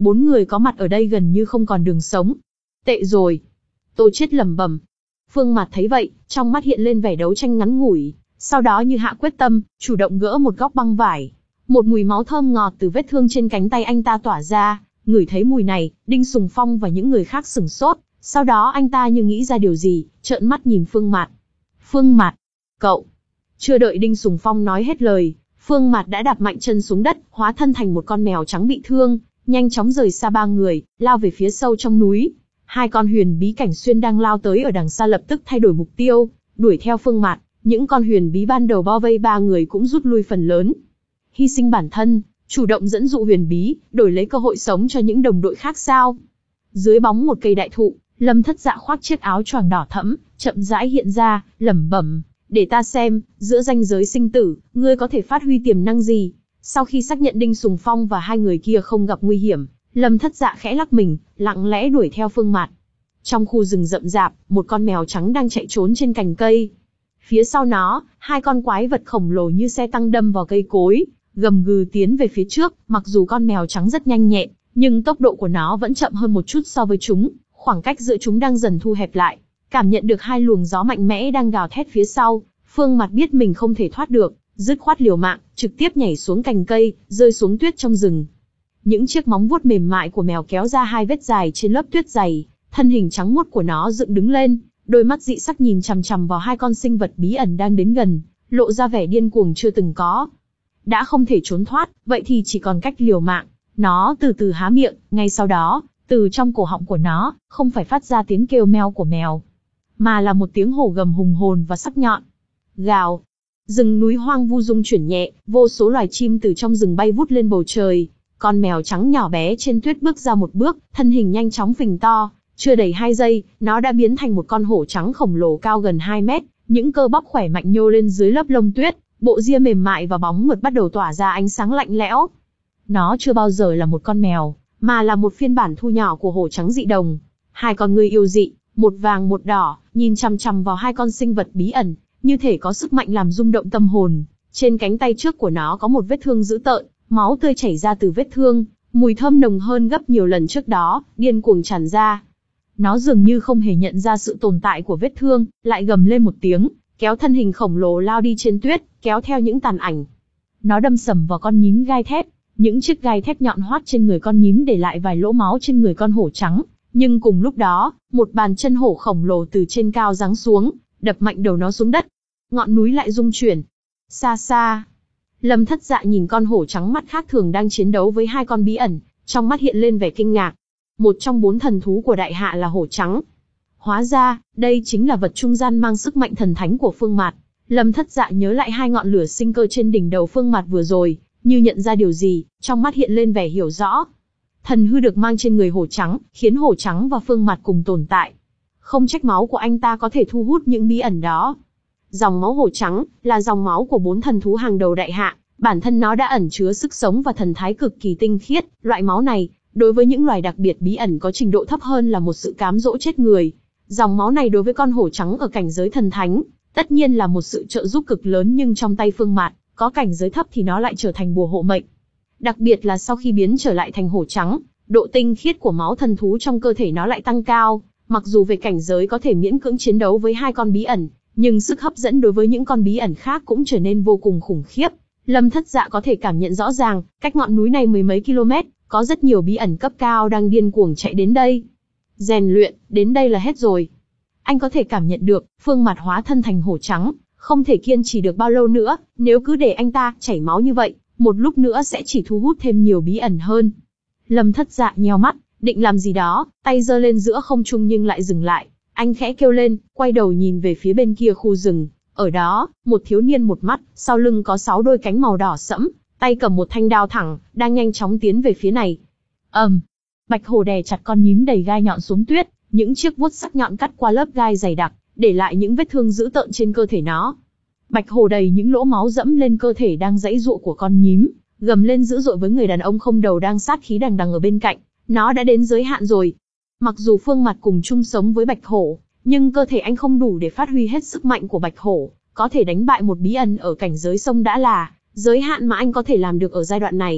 bốn người có mặt ở đây gần như không còn đường sống. Tệ rồi. Tô Chiết lẩm bẩm. Phương Mạt thấy vậy, trong mắt hiện lên vẻ đấu tranh ngắn ngủi, sau đó như hạ quyết tâm, chủ động gỡ một góc băng vải. Một mùi máu thơm ngọt từ vết thương trên cánh tay anh ta tỏa ra, ngửi thấy mùi này, Đinh Sùng Phong và những người khác sửng sốt, sau đó anh ta như nghĩ ra điều gì, trợn mắt nhìn Phương Mạt. Phương Mạt, cậu. Chưa đợi Đinh Sùng Phong nói hết lời, Phương Mạt đã đạp mạnh chân xuống đất, hóa thân thành một con mèo trắng bị thương, nhanh chóng rời xa ba người, lao về phía sâu trong núi. Hai con huyền bí cảnh xuyên đang lao tới ở đằng xa lập tức thay đổi mục tiêu, đuổi theo Phương Mạt. Những con huyền bí ban đầu bao vây ba người cũng rút lui phần lớn. Hy sinh bản thân, chủ động dẫn dụ huyền bí, đổi lấy cơ hội sống cho những đồng đội khác sao? Dưới bóng một cây đại thụ, Lâm Thất Dạ khoác chiếc áo choàng đỏ thẫm, chậm rãi hiện ra, lẩm bẩm, để ta xem, giữa ranh giới sinh tử, ngươi có thể phát huy tiềm năng gì? Sau khi xác nhận Đinh Sùng Phong và hai người kia không gặp nguy hiểm, Lâm Thất Dạ khẽ lắc mình, lặng lẽ đuổi theo Phương Mạt. Trong khu rừng rậm rạp, một con mèo trắng đang chạy trốn trên cành cây. Phía sau nó, hai con quái vật khổng lồ như xe tăng đâm vào cây cối, gầm gừ tiến về phía trước. Mặc dù con mèo trắng rất nhanh nhẹn, nhưng tốc độ của nó vẫn chậm hơn một chút so với chúng. Khoảng cách giữa chúng đang dần thu hẹp lại. Cảm nhận được hai luồng gió mạnh mẽ đang gào thét phía sau, Phương Mạt biết mình không thể thoát được, dứt khoát liều mạng, trực tiếp nhảy xuống cành cây, rơi xuống tuyết trong rừng. Những chiếc móng vuốt mềm mại của mèo kéo ra hai vết dài trên lớp tuyết dày, thân hình trắng muốt của nó dựng đứng lên, đôi mắt dị sắc nhìn chằm chằm vào hai con sinh vật bí ẩn đang đến gần, lộ ra vẻ điên cuồng chưa từng có. Đã không thể trốn thoát, vậy thì chỉ còn cách liều mạng. Nó từ từ há miệng, ngay sau đó, từ trong cổ họng của nó, không phải phát ra tiếng kêu meo của mèo, mà là một tiếng hổ gầm hùng hồn và sắc nhọn. Gào. Rừng núi hoang vu rung chuyển nhẹ, vô số loài chim từ trong rừng bay vút lên bầu trời. Con mèo trắng nhỏ bé trên tuyết bước ra một bước, thân hình nhanh chóng phình to. Chưa đầy hai giây, nó đã biến thành một con hổ trắng khổng lồ cao gần hai mét, những cơ bắp khỏe mạnh nhô lên dưới lớp lông tuyết, bộ ria mềm mại và bóng mượt bắt đầu tỏa ra ánh sáng lạnh lẽo. Nó chưa bao giờ là một con mèo, mà là một phiên bản thu nhỏ của hổ trắng dị đồng. Hai con ngươi yêu dị, một vàng một đỏ, nhìn chằm chằm vào hai con sinh vật bí ẩn, như thể có sức mạnh làm rung động tâm hồn. Trên cánh tay trước của nó có một vết thương dữ tợn, máu tươi chảy ra từ vết thương, mùi thơm nồng hơn gấp nhiều lần trước đó, điên cuồng tràn ra. Nó dường như không hề nhận ra sự tồn tại của vết thương, lại gầm lên một tiếng, kéo thân hình khổng lồ lao đi trên tuyết, kéo theo những tàn ảnh. Nó đâm sầm vào con nhím gai thép, những chiếc gai thép nhọn hoắt trên người con nhím để lại vài lỗ máu trên người con hổ trắng. Nhưng cùng lúc đó, một bàn chân hổ khổng lồ từ trên cao giáng xuống, đập mạnh đầu nó xuống đất. Ngọn núi lại rung chuyển. Xa xa, Lâm Thất Dạ nhìn con hổ trắng mắt khác thường đang chiến đấu với hai con bí ẩn, trong mắt hiện lên vẻ kinh ngạc. Một trong bốn thần thú của đại hạ là hổ trắng. Hóa ra, đây chính là vật trung gian mang sức mạnh thần thánh của Phương Mạt. Lâm Thất Dạ nhớ lại hai ngọn lửa sinh cơ trên đỉnh đầu Phương Mạt vừa rồi, như nhận ra điều gì, trong mắt hiện lên vẻ hiểu rõ. Thần hư được mang trên người hổ trắng, khiến hổ trắng và Phương Mạt cùng tồn tại. Không trách máu của anh ta có thể thu hút những bí ẩn đó. Dòng máu hổ trắng là dòng máu của bốn thần thú hàng đầu đại hạ, bản thân nó đã ẩn chứa sức sống và thần thái cực kỳ tinh khiết. Loại máu này, đối với những loài đặc biệt bí ẩn có trình độ thấp hơn là một sự cám dỗ chết người. Dòng máu này đối với con hổ trắng ở cảnh giới thần thánh, tất nhiên là một sự trợ giúp cực lớn, nhưng trong tay Phương Mạt, có cảnh giới thấp thì nó lại trở thành bùa hộ mệnh. Đặc biệt là sau khi biến trở lại thành hổ trắng, độ tinh khiết của máu thần thú trong cơ thể nó lại tăng cao. Mặc dù về cảnh giới có thể miễn cưỡng chiến đấu với hai con bí ẩn, nhưng sức hấp dẫn đối với những con bí ẩn khác cũng trở nên vô cùng khủng khiếp. Lâm Thất Dạ có thể cảm nhận rõ ràng, cách ngọn núi này mười mấy km, có rất nhiều bí ẩn cấp cao đang điên cuồng chạy đến đây. Rèn luyện, đến đây là hết rồi. Anh có thể cảm nhận được, Phương Mạt hóa thân thành hổ trắng, không thể kiên trì được bao lâu nữa, nếu cứ để anh ta chảy máu như vậy, một lúc nữa sẽ chỉ thu hút thêm nhiều bí ẩn hơn. Lâm Thất Dạ nheo mắt, định làm gì đó, tay giơ lên giữa không trung nhưng lại dừng lại. Anh khẽ kêu lên, quay đầu nhìn về phía bên kia khu rừng. Ở đó, một thiếu niên một mắt, sau lưng có sáu đôi cánh màu đỏ sẫm, tay cầm một thanh đao thẳng, đang nhanh chóng tiến về phía này. ầm, um, bạch hổ đè chặt con nhím đầy gai nhọn xuống tuyết, những chiếc vuốt sắc nhọn cắt qua lớp gai dày đặc, để lại những vết thương dữ tợn trên cơ thể nó. Bạch hổ đầy những lỗ máu dẫm lên cơ thể đang giãy giụa của con nhím, gầm lên dữ dội với người đàn ông không đầu đang sát khí đằng đằng ở bên cạnh. Nó đã đến giới hạn rồi. Mặc dù Phương Mạt cùng chung sống với bạch hổ, nhưng cơ thể anh không đủ để phát huy hết sức mạnh của bạch hổ, có thể đánh bại một bí ẩn ở cảnh giới sông đã là giới hạn mà anh có thể làm được ở giai đoạn này.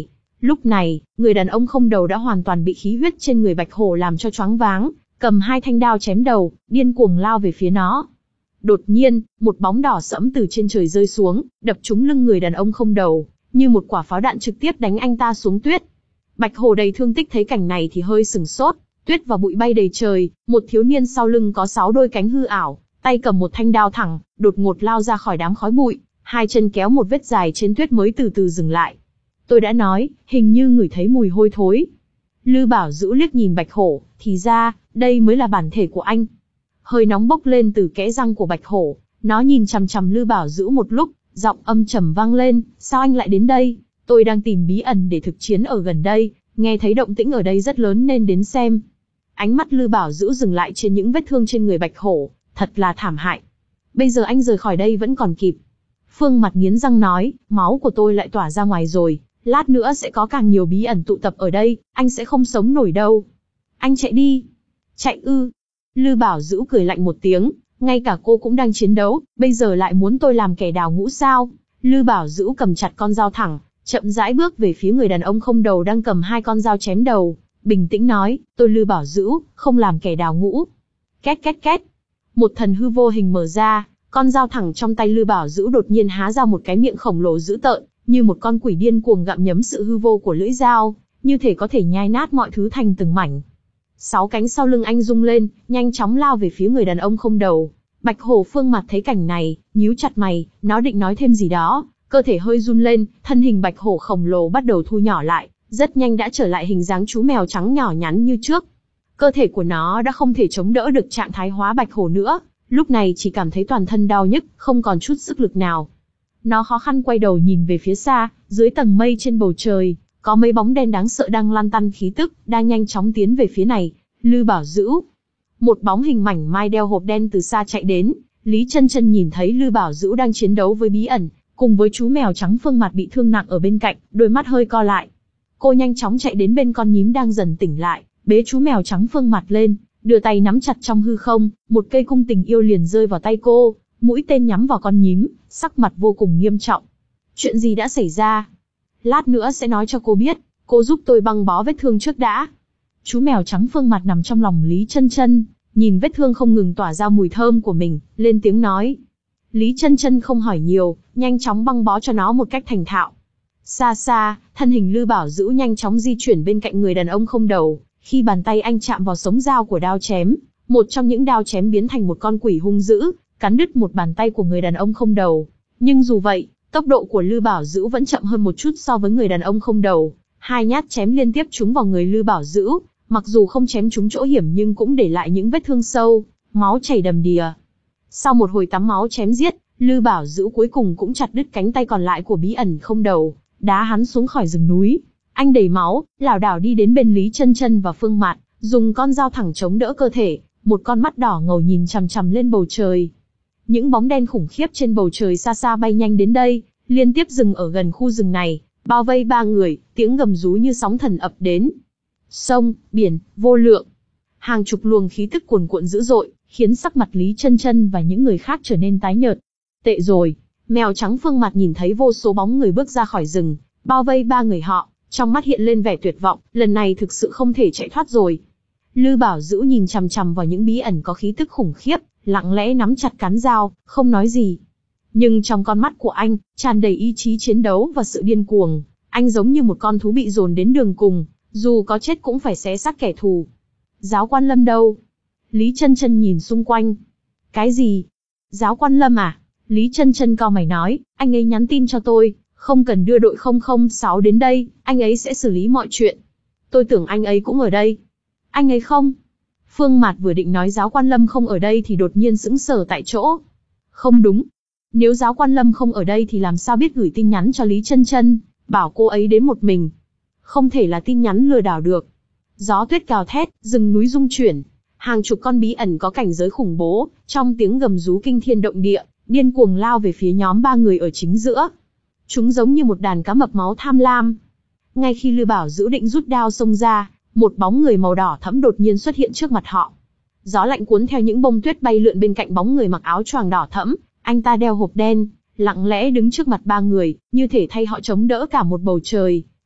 Lúc này, người đàn ông không đầu đã hoàn toàn bị khí huyết trên người Bạch Hổ làm cho choáng váng, cầm hai thanh đao chém đầu, điên cuồng lao về phía nó. Đột nhiên, một bóng đỏ sẫm từ trên trời rơi xuống, đập trúng lưng người đàn ông không đầu, như một quả pháo đạn trực tiếp đánh anh ta xuống tuyết. Bạch Hổ đầy thương tích thấy cảnh này thì hơi sừng sốt, tuyết và bụi bay đầy trời, một thiếu niên sau lưng có sáu đôi cánh hư ảo, tay cầm một thanh đao thẳng, đột ngột lao ra khỏi đám khói bụi, hai chân kéo một vết dài trên tuyết mới từ từ dừng lại. Tôi đã nói, hình như ngửi thấy mùi hôi thối. Lư Bảo Dữu liếc nhìn Bạch Hổ, thì ra, đây mới là bản thể của anh. Hơi nóng bốc lên từ kẽ răng của Bạch Hổ, nó nhìn chằm chằm Lư Bảo Dữu một lúc, giọng âm trầm vang lên, sao anh lại đến đây? Tôi đang tìm bí ẩn để thực chiến ở gần đây, nghe thấy động tĩnh ở đây rất lớn nên đến xem. Ánh mắt Lư Bảo Dữu dừng lại trên những vết thương trên người Bạch Hổ, thật là thảm hại. Bây giờ anh rời khỏi đây vẫn còn kịp. Phương Mặt nghiến răng nói, máu của tôi lại tỏa ra ngoài rồi, lát nữa sẽ có càng nhiều bí ẩn tụ tập ở đây, anh sẽ không sống nổi đâu. Anh chạy đi. Chạy ư? Lư Bảo Dữu cười lạnh một tiếng, ngay cả cô cũng đang chiến đấu, bây giờ lại muốn tôi làm kẻ đào ngũ sao? Lư Bảo Dữu cầm chặt con dao thẳng, chậm rãi bước về phía người đàn ông không đầu đang cầm hai con dao chém đầu, bình tĩnh nói, tôi Lư Bảo Dữu, không làm kẻ đào ngũ. Két két két. Một thần hư vô hình mở ra, con dao thẳng trong tay Lư Bảo Dữu đột nhiên há ra một cái miệng khổng lồ dữ tợn, như một con quỷ điên cuồng gặm nhấm sự hư vô của lưỡi dao, như thể có thể nhai nát mọi thứ thành từng mảnh. Sáu cánh sau lưng anh rung lên, nhanh chóng lao về phía người đàn ông không đầu. Bạch Hổ Phương Mặt thấy cảnh này, nhíu chặt mày, nó định nói thêm gì đó, cơ thể hơi run lên, thân hình Bạch Hổ khổng lồ bắt đầu thu nhỏ lại, rất nhanh đã trở lại hình dáng chú mèo trắng nhỏ nhắn như trước. Cơ thể của nó đã không thể chống đỡ được trạng thái hóa Bạch Hổ nữa, lúc này chỉ cảm thấy toàn thân đau nhức, không còn chút sức lực nào. Nó khó khăn quay đầu nhìn về phía xa, dưới tầng mây trên bầu trời, có mấy bóng đen đáng sợ đang lan tăn khí tức, đang nhanh chóng tiến về phía này. Lư Bảo Dữu. Một bóng hình mảnh mai đeo hộp đen từ xa chạy đến, Lý Chân Chân nhìn thấy Lư Bảo Dữu đang chiến đấu với bí ẩn, cùng với chú mèo trắng Phương Mặt bị thương nặng ở bên cạnh, đôi mắt hơi co lại. Cô nhanh chóng chạy đến bên con nhím đang dần tỉnh lại, bế chú mèo trắng Phương Mặt lên, đưa tay nắm chặt trong hư không, một cây cung tình yêu liền rơi vào tay cô, mũi tên nhắm vào con nhím, sắc mặt vô cùng nghiêm trọng. Chuyện gì đã xảy ra? Lát nữa sẽ nói cho cô biết, cô giúp tôi băng bó vết thương trước đã. Chú mèo trắng Phương Mặt nằm trong lòng Lý Chân Chân, nhìn vết thương không ngừng tỏa ra mùi thơm của mình, lên tiếng nói. Lý Chân Chân không hỏi nhiều, nhanh chóng băng bó cho nó một cách thành thạo. Xa xa, thân hình Lư Bảo Dữu nhanh chóng di chuyển bên cạnh người đàn ông không đầu, khi bàn tay anh chạm vào sống dao của đao chém, một trong những đao chém biến thành một con quỷ hung dữ, cắn đứt một bàn tay của người đàn ông không đầu. Nhưng dù vậy, tốc độ của Lư Bảo Dữu vẫn chậm hơn một chút so với người đàn ông không đầu. Hai nhát chém liên tiếp trúng vào người Lư Bảo Dữu, mặc dù không chém trúng chỗ hiểm nhưng cũng để lại những vết thương sâu, máu chảy đầm đìa. Sau một hồi tắm máu chém giết, Lư Bảo Dữu cuối cùng cũng chặt đứt cánh tay còn lại của bí ẩn không đầu, đá hắn xuống khỏi rừng núi. Anh đầy máu, lảo đảo đi đến bên Lý Chân Chân và Phương Mặt, dùng con dao thẳng chống đỡ cơ thể, một con mắt đỏ ngầu nhìn chằm chằm lên bầu trời. Những bóng đen khủng khiếp trên bầu trời xa xa bay nhanh đến đây, liên tiếp dừng ở gần khu rừng này, bao vây ba người, tiếng gầm rú như sóng thần ập đến. Sông, biển, vô lượng. Hàng chục luồng khí tức cuồn cuộn dữ dội, khiến sắc mặt Lý Chân Chân và những người khác trở nên tái nhợt. Tệ rồi, mèo trắng Phương Mặt nhìn thấy vô số bóng người bước ra khỏi rừng, bao vây ba người họ, trong mắt hiện lên vẻ tuyệt vọng, lần này thực sự không thể chạy thoát rồi. Lư Bảo Dữu nhìn chằm chằm vào những bí ẩn có khí tức khủng khiếp, lặng lẽ nắm chặt cán dao, không nói gì. Nhưng trong con mắt của anh, tràn đầy ý chí chiến đấu và sự điên cuồng, anh giống như một con thú bị dồn đến đường cùng, dù có chết cũng phải xé xác kẻ thù. Giáo quan Lâm đâu? Lý Chân Chân nhìn xung quanh. Cái gì? Giáo quan Lâm à? Lý Chân Chân cau mày nói, anh ấy nhắn tin cho tôi, không cần đưa đội không không sáu đến đây, anh ấy sẽ xử lý mọi chuyện. Tôi tưởng anh ấy cũng ở đây. Anh ấy không? Phương Mạt vừa định nói giáo quan Lâm không ở đây thì đột nhiên sững sờ tại chỗ. Không đúng. Nếu giáo quan Lâm không ở đây thì làm sao biết gửi tin nhắn cho Lý Chân Chân, bảo cô ấy đến một mình. Không thể là tin nhắn lừa đảo được. Gió tuyết gào thét, rừng núi rung chuyển. Hàng chục con bí ẩn có cảnh giới khủng bố, trong tiếng gầm rú kinh thiên động địa, điên cuồng lao về phía nhóm ba người ở chính giữa. Chúng giống như một đàn cá mập máu tham lam. Ngay khi Lư Bảo Dữu định rút đao xông ra, một bóng người màu đỏ thẫm đột nhiên xuất hiện trước mặt họ. Gió lạnh cuốn theo những bông tuyết bay lượn bên cạnh bóng người mặc áo choàng đỏ thẫm, anh ta đeo hộp đen, lặng lẽ đứng trước mặt ba người, như thể thay họ chống đỡ cả một bầu trời.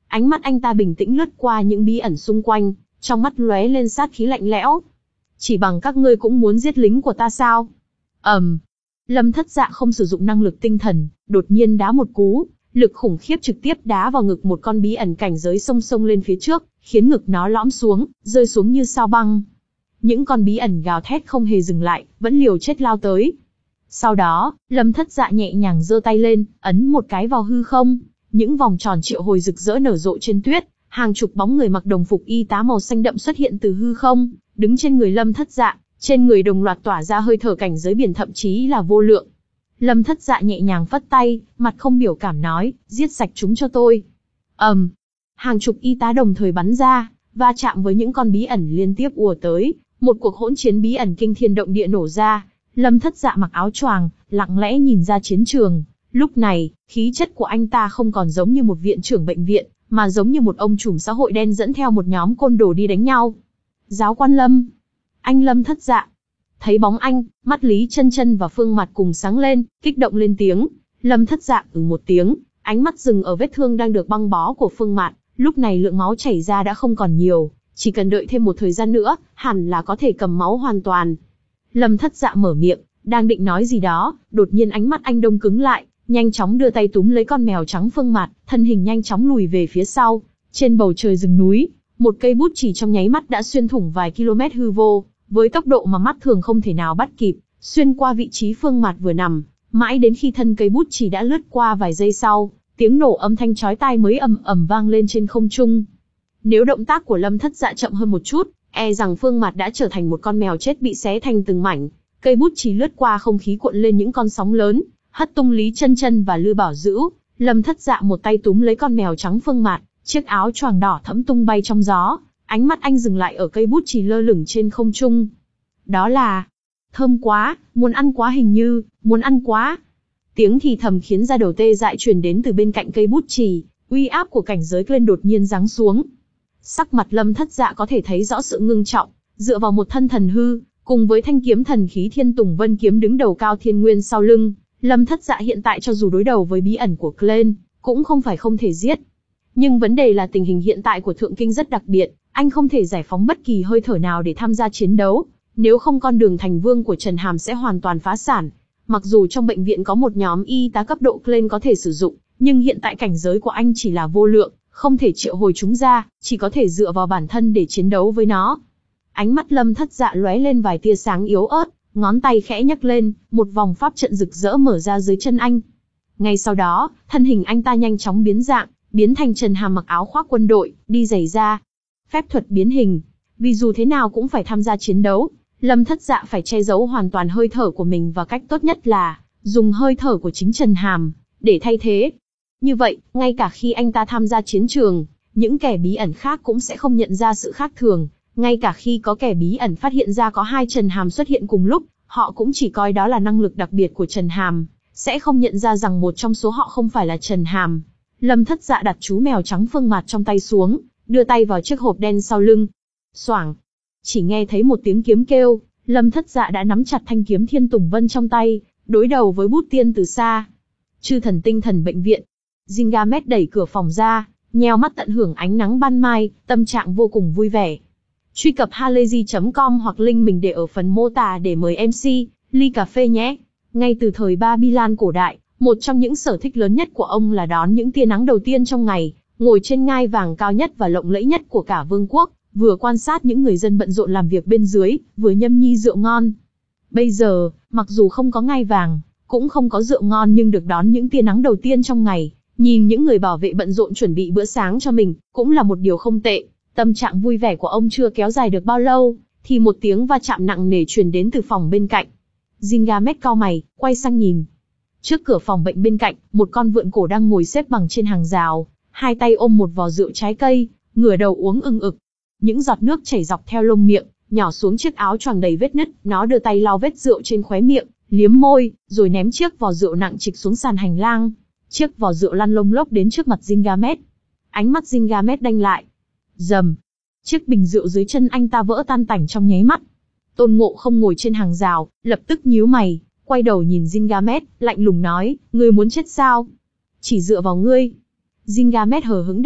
Ánh mắt anh ta bình tĩnh lướt qua những bí ẩn xung quanh, trong mắt lóe lên sát khí lạnh lẽo. Chỉ bằng các ngươi cũng muốn giết lính của ta sao? ầm, um, Lâm Thất Dạ không sử dụng năng lực tinh thần, đột nhiên đá một cú, lực khủng khiếp trực tiếp đá vào ngực một con bí ẩn cảnh giới xông xông lên phía trước, khiến ngực nó lõm xuống, rơi xuống như sao băng. Những con bí ẩn gào thét không hề dừng lại, vẫn liều chết lao tới. Sau đó, Lâm Thất Dạ nhẹ nhàng giơ tay lên, ấn một cái vào hư không, những vòng tròn triệu hồi rực rỡ nở rộ trên tuyết, hàng chục bóng người mặc đồng phục y tá màu xanh đậm xuất hiện từ hư không, đứng trên người Lâm Thất Dạ, trên người đồng loạt tỏa ra hơi thở cảnh giới biển thậm chí là vô lượng. Lâm Thất Dạ nhẹ nhàng phất tay, mặt không biểu cảm nói, giết sạch chúng cho tôi. ầm, um, hàng chục y tá đồng thời bắn ra, va chạm với những con bí ẩn liên tiếp ùa tới, một cuộc hỗn chiến bí ẩn kinh thiên động địa nổ ra. Lâm Thất Dạ mặc áo choàng, lặng lẽ nhìn ra chiến trường. Lúc này, khí chất của anh ta không còn giống như một viện trưởng bệnh viện, mà giống như một ông trùm xã hội đen dẫn theo một nhóm côn đồ đi đánh nhau. Giáo quan Lâm, anh Lâm Thất Dạ. Thấy bóng anh, mắt Lý Chân Chân và Phương Mạt cùng sáng lên, kích động lên tiếng. Lâm Thất Dạ ừ một tiếng, ánh mắt dừng ở vết thương đang được băng bó của Phương Mạt. Lúc này lượng máu chảy ra đã không còn nhiều, chỉ cần đợi thêm một thời gian nữa, hẳn là có thể cầm máu hoàn toàn. Lâm Thất Dạ mở miệng, đang định nói gì đó, đột nhiên ánh mắt anh đông cứng lại, nhanh chóng đưa tay túm lấy con mèo trắng Phương Mạt, thân hình nhanh chóng lùi về phía sau. Trên bầu trời rừng núi, một cây bút chỉ trong nháy mắt đã xuyên thủng vài km hư vô, với tốc độ mà mắt thường không thể nào bắt kịp, xuyên qua vị trí Phương Mạt vừa nằm, mãi đến khi thân cây bút chỉ đã lướt qua vài giây sau, tiếng nổ âm thanh chói tai mới ầm ầm vang lên trên không trung. Nếu động tác của Lâm Thất Dạ chậm hơn một chút, e rằng Phương Mạt đã trở thành một con mèo chết bị xé thành từng mảnh. Cây bút chỉ lướt qua không khí cuộn lên những con sóng lớn, hất tung Lý Chân Chân và Lư Bảo Dữu. Lâm Thất Dạ một tay túm lấy con mèo trắng Phương Mạt, chiếc áo choàng đỏ thẫm tung bay trong gió, ánh mắt anh dừng lại ở cây bút chỉ lơ lửng trên không trung. Đó là, thơm quá, muốn ăn quá hình như, muốn ăn quá. Tiếng thì thầm khiến da đầu tê dại truyền đến từ bên cạnh cây bút chì, uy áp của cảnh giới lên đột nhiên giáng xuống. Sắc mặt Lâm Thất Dạ có thể thấy rõ sự ngưng trọng, dựa vào một thân thần hư, cùng với thanh kiếm thần khí Thiên Tùng Vân kiếm đứng đầu cao thiên nguyên sau lưng, Lâm Thất Dạ hiện tại cho dù đối đầu với bí ẩn của Glenn, cũng không phải không thể giết. Nhưng vấn đề là tình hình hiện tại của Thượng Kinh rất đặc biệt, anh không thể giải phóng bất kỳ hơi thở nào để tham gia chiến đấu, nếu không con đường thành vương của Trần Hàm sẽ hoàn toàn phá sản. Mặc dù trong bệnh viện có một nhóm y tá cấp độ Glenn có thể sử dụng, nhưng hiện tại cảnh giới của anh chỉ là vô lượng, không thể triệu hồi chúng ra, chỉ có thể dựa vào bản thân để chiến đấu với nó. Ánh mắt Lâm Thất Dạ lóe lên vài tia sáng yếu ớt, ngón tay khẽ nhấc lên, một vòng pháp trận rực rỡ mở ra dưới chân anh. Ngay sau đó, thân hình anh ta nhanh chóng biến dạng, biến thành Trần Hàm mặc áo khoác quân đội, đi giày da. Phép thuật biến hình, vì dù thế nào cũng phải tham gia chiến đấu, Lâm Thất Dạ phải che giấu hoàn toàn hơi thở của mình và cách tốt nhất là dùng hơi thở của chính Trần Hàm để thay thế. Như vậy, ngay cả khi anh ta tham gia chiến trường, những kẻ bí ẩn khác cũng sẽ không nhận ra sự khác thường. Ngay cả khi có kẻ bí ẩn phát hiện ra có hai Trần Hàm xuất hiện cùng lúc, họ cũng chỉ coi đó là năng lực đặc biệt của Trần Hàm, sẽ không nhận ra rằng một trong số họ không phải là Trần Hàm. Lâm Thất Dạ đặt chú mèo trắng Phương Mạt trong tay xuống, đưa tay vào chiếc hộp đen sau lưng. Xoảng! Chỉ nghe thấy một tiếng kiếm kêu, Lâm Thất Dạ đã nắm chặt thanh kiếm Thiên Tùng Vân trong tay, đối đầu với bút tiên từ xa. Chư thần tinh thần bệnh viện. Gilgamesh đẩy cửa phòng ra, nheo mắt tận hưởng ánh nắng ban mai, tâm trạng vô cùng vui vẻ. Truy cập halayzi chấm com hoặc link mình để ở phần mô tả để mời em xê, ly cà phê nhé. Ngay từ thời Babylon cổ đại, một trong những sở thích lớn nhất của ông là đón những tia nắng đầu tiên trong ngày, ngồi trên ngai vàng cao nhất và lộng lẫy nhất của cả vương quốc, vừa quan sát những người dân bận rộn làm việc bên dưới, vừa nhâm nhi rượu ngon. Bây giờ, mặc dù không có ngai vàng, cũng không có rượu ngon nhưng được đón những tia nắng đầu tiên trong ngày, nhìn những người bảo vệ bận rộn chuẩn bị bữa sáng cho mình, cũng là một điều không tệ. Tâm trạng vui vẻ của ông chưa kéo dài được bao lâu, thì một tiếng va chạm nặng nề truyền đến từ phòng bên cạnh. Gilgamesh cau mày, quay sang nhìn. Trước cửa phòng bệnh bên cạnh, một con vượn cổ đang ngồi xếp bằng trên hàng rào, hai tay ôm một vò rượu trái cây, ngửa đầu uống ưng ực. Những giọt nước chảy dọc theo lông miệng, nhỏ xuống chiếc áo choàng đầy vết nứt, nó đưa tay lau vết rượu trên khóe miệng, liếm môi, rồi ném chiếc vò rượu nặng trịch xuống sàn hành lang. Chiếc vò rượu lăn lông lốc đến trước mặt Gilgamesh. Ánh mắt Gilgamesh đanh lại. Rầm. Chiếc bình rượu dưới chân anh ta vỡ tan tành trong nháy mắt. Tôn Ngộ Không ngồi trên hàng rào, lập tức nhíu mày, quay đầu nhìn Gilgamesh, lạnh lùng nói, ngươi muốn chết sao? Chỉ dựa vào ngươi. Gilgamesh hờ hững đáp,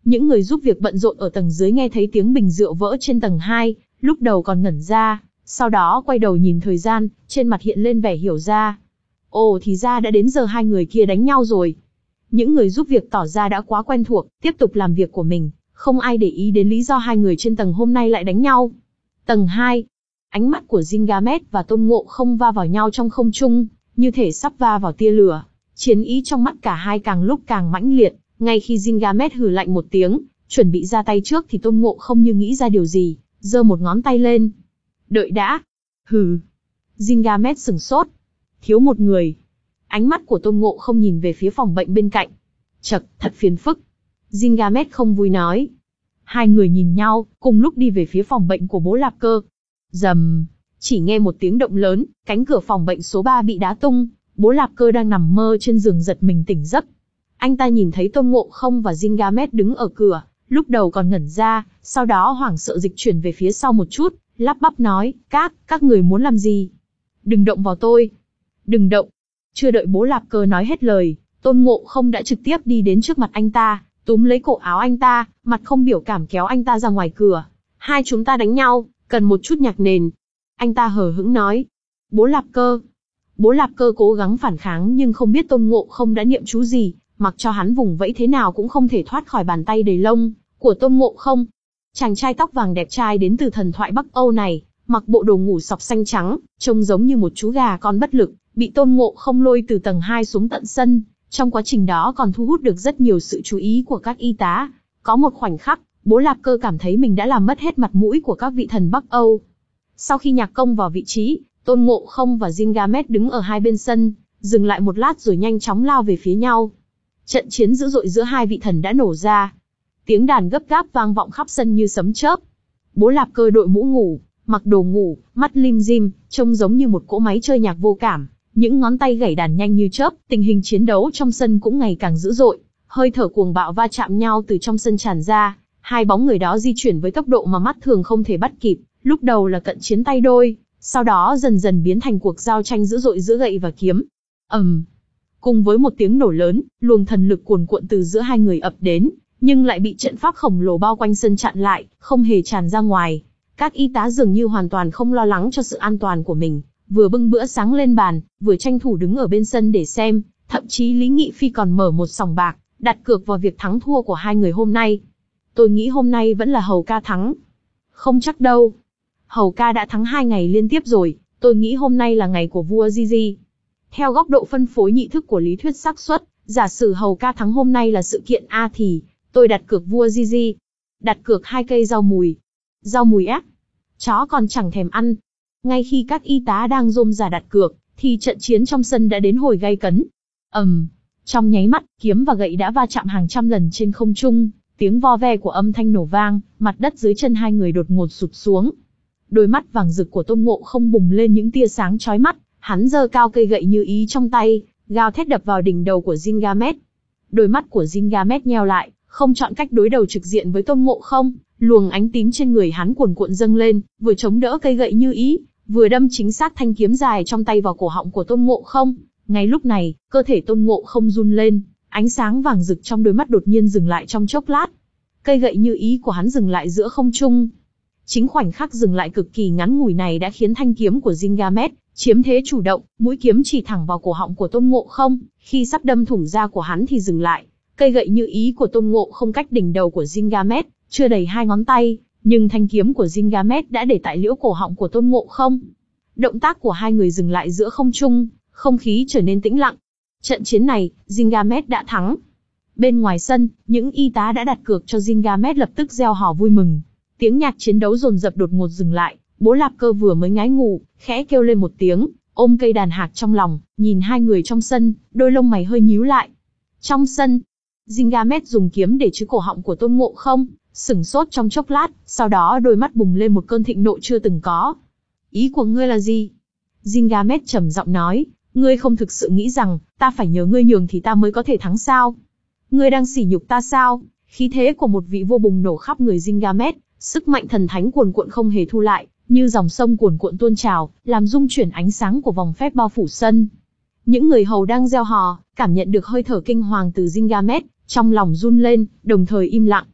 Những người giúp việc bận rộn ở tầng dưới nghe thấy tiếng bình rượu vỡ trên tầng hai, lúc đầu còn ngẩn ra, sau đó quay đầu nhìn thời gian, trên mặt hiện lên vẻ hiểu ra. Ồ, thì ra đã đến giờ hai người kia đánh nhau rồi. Những người giúp việc tỏ ra đã quá quen thuộc, tiếp tục làm việc của mình, không ai để ý đến lý do hai người trên tầng hôm nay lại đánh nhau. Tầng hai, ánh mắt của Gilgamesh và Tôn Ngộ Không va vào nhau trong không trung, như thể sắp va vào tia lửa. Chiến ý trong mắt cả hai càng lúc càng mãnh liệt, ngay khi Gilgamesh hừ lạnh một tiếng, chuẩn bị ra tay trước thì Tôn Ngộ Không như nghĩ ra điều gì, giơ một ngón tay lên. Đợi đã. Hừ. Gilgamesh sửng sốt. Thiếu một người. Ánh mắt của Tôn Ngộ Không nhìn về phía phòng bệnh bên cạnh. Chậc, thật phiền phức. Gilgamesh không vui nói. Hai người nhìn nhau, cùng lúc đi về phía phòng bệnh của Bố Lạp Cơ. Rầm. Chỉ nghe một tiếng động lớn, cánh cửa phòng bệnh số ba bị đá tung. Bố Lạp Cơ đang nằm mơ trên giường giật mình tỉnh giấc. Anh ta nhìn thấy Tôn Ngộ Không và Gilgamesh đứng ở cửa, lúc đầu còn ngẩn ra, sau đó hoảng sợ dịch chuyển về phía sau một chút, lắp bắp nói, các, các người muốn làm gì? Đừng động vào tôi. Đừng động. Chưa đợi Bố Lạp Cơ nói hết lời, Tôn Ngộ Không đã trực tiếp đi đến trước mặt anh ta, túm lấy cổ áo anh ta, mặt không biểu cảm kéo anh ta ra ngoài cửa. Hai chúng ta đánh nhau, cần một chút nhạc nền. Anh ta hờ hững nói. Bố Lạp Cơ. Bố Lạp Cơ cố gắng phản kháng nhưng không biết Tôn Ngộ Không đã niệm chú gì, mặc cho hắn vùng vẫy thế nào cũng không thể thoát khỏi bàn tay đầy lông của Tôn Ngộ Không. Chàng trai tóc vàng đẹp trai đến từ thần thoại Bắc Âu này, mặc bộ đồ ngủ sọc xanh trắng, trông giống như một chú gà con bất lực, bị Tôn Ngộ Không lôi từ tầng hai xuống tận sân. Trong quá trình đó còn thu hút được rất nhiều sự chú ý của các y tá. Có một khoảnh khắc, Bố Lạp Cơ cảm thấy mình đã làm mất hết mặt mũi của các vị thần Bắc Âu. Sau khi nhạc công vào vị trí, Tôn Ngộ Không và Gilgamesh đứng ở hai bên sân, dừng lại một lát rồi nhanh chóng lao về phía nhau. Trận chiến dữ dội giữa hai vị thần đã nổ ra. Tiếng đàn gấp gáp vang vọng khắp sân như sấm chớp. Bố Lạp Cơ đội mũ ngủ, mặc đồ ngủ, mắt lim dim, trông giống như một cỗ máy chơi nhạc vô cảm. Những ngón tay gảy đàn nhanh như chớp, tình hình chiến đấu trong sân cũng ngày càng dữ dội. Hơi thở cuồng bạo va chạm nhau từ trong sân tràn ra. Hai bóng người đó di chuyển với tốc độ mà mắt thường không thể bắt kịp. Lúc đầu là cận chiến tay đôi, sau đó dần dần biến thành cuộc giao tranh dữ dội giữa gậy và kiếm. ầm, um. Cùng với một tiếng nổ lớn, luồng thần lực cuồn cuộn từ giữa hai người ập đến, nhưng lại bị trận pháp khổng lồ bao quanh sân chặn lại, không hề tràn ra ngoài. Các y tá dường như hoàn toàn không lo lắng cho sự an toàn của mình, vừa bưng bữa sáng lên bàn, vừa tranh thủ đứng ở bên sân để xem. Thậm chí Lý Nghị Phi còn mở một sòng bạc, đặt cược vào việc thắng thua của hai người hôm nay. Tôi nghĩ hôm nay vẫn là Hầu ca thắng. Không chắc đâu. Hầu ca đã thắng hai ngày liên tiếp rồi, tôi nghĩ hôm nay là ngày của vua Gigi. Theo góc độ phân phối nhị thức của lý thuyết xác suất, giả sử Hầu ca thắng hôm nay là sự kiện A thì, tôi đặt cược vua Gigi. Đặt cược hai cây rau mùi. Rau mùi á? Chó còn chẳng thèm ăn. Ngay khi các y tá đang rôm rả đặt cược, thì trận chiến trong sân đã đến hồi gay cấn. ầm, um, trong nháy mắt, kiếm và gậy đã va chạm hàng trăm lần trên không trung, tiếng vo ve của âm thanh nổ vang, mặt đất dưới chân hai người đột ngột sụp xuống. Đôi mắt vàng rực của Tôn Ngộ Không bùng lên những tia sáng chói mắt, hắn giơ cao cây gậy như ý trong tay, gào thét đập vào đỉnh đầu của Gilgamesh. Đôi mắt của Gilgamesh nheo lại, không chọn cách đối đầu trực diện với Tôn Ngộ Không, luồng ánh tím trên người hắn cuồn cuộn dâng lên, vừa chống đỡ cây gậy như ý, vừa đâm chính xác thanh kiếm dài trong tay vào cổ họng của Tôn Ngộ Không. Ngay lúc này, cơ thể Tôn Ngộ Không run lên, ánh sáng vàng rực trong đôi mắt đột nhiên dừng lại trong chốc lát. Cây gậy như ý của hắn dừng lại giữa không trung. Chính khoảnh khắc dừng lại cực kỳ ngắn ngủi này đã khiến thanh kiếm của Gilgamesh chiếm thế chủ động, mũi kiếm chỉ thẳng vào cổ họng của Tôn Ngộ Không, khi sắp đâm thủng da của hắn thì dừng lại. Cây gậy như ý của Tôn Ngộ Không cách đỉnh đầu của Gilgamesh chưa đầy hai ngón tay, nhưng thanh kiếm của Gilgamesh đã để tại liễu cổ họng của Tôn Ngộ Không. Động tác của hai người dừng lại giữa không trung, không khí trở nên tĩnh lặng. Trận chiến này, Gilgamesh đã thắng. Bên ngoài sân, những y tá đã đặt cược cho Gilgamesh lập tức reo hò vui mừng. Tiếng nhạc chiến đấu dồn dập đột ngột dừng lại, Bố Lạp Cơ vừa mới ngái ngủ, khẽ kêu lên một tiếng, ôm cây đàn hạc trong lòng, nhìn hai người trong sân, đôi lông mày hơi nhíu lại. Trong sân, Gilgamesh dùng kiếm để chứa cổ họng của Tôn Ngộ Không, sửng sốt trong chốc lát, sau đó đôi mắt bùng lên một cơn thịnh nộ chưa từng có. Ý của ngươi là gì? Gilgamesh trầm giọng nói, ngươi không thực sự nghĩ rằng, ta phải nhờ ngươi nhường thì ta mới có thể thắng sao? Ngươi đang sỉ nhục ta sao? Khí thế của một vị vua bùng nổ khắp người Gilgamesh, sức mạnh thần thánh cuồn cuộn không hề thu lại, như dòng sông cuồn cuộn tuôn trào, làm rung chuyển ánh sáng của vòng phép bao phủ sân. Những người hầu đang reo hò, cảm nhận được hơi thở kinh hoàng từ Gilgamesh, trong lòng run lên, đồng thời im lặng.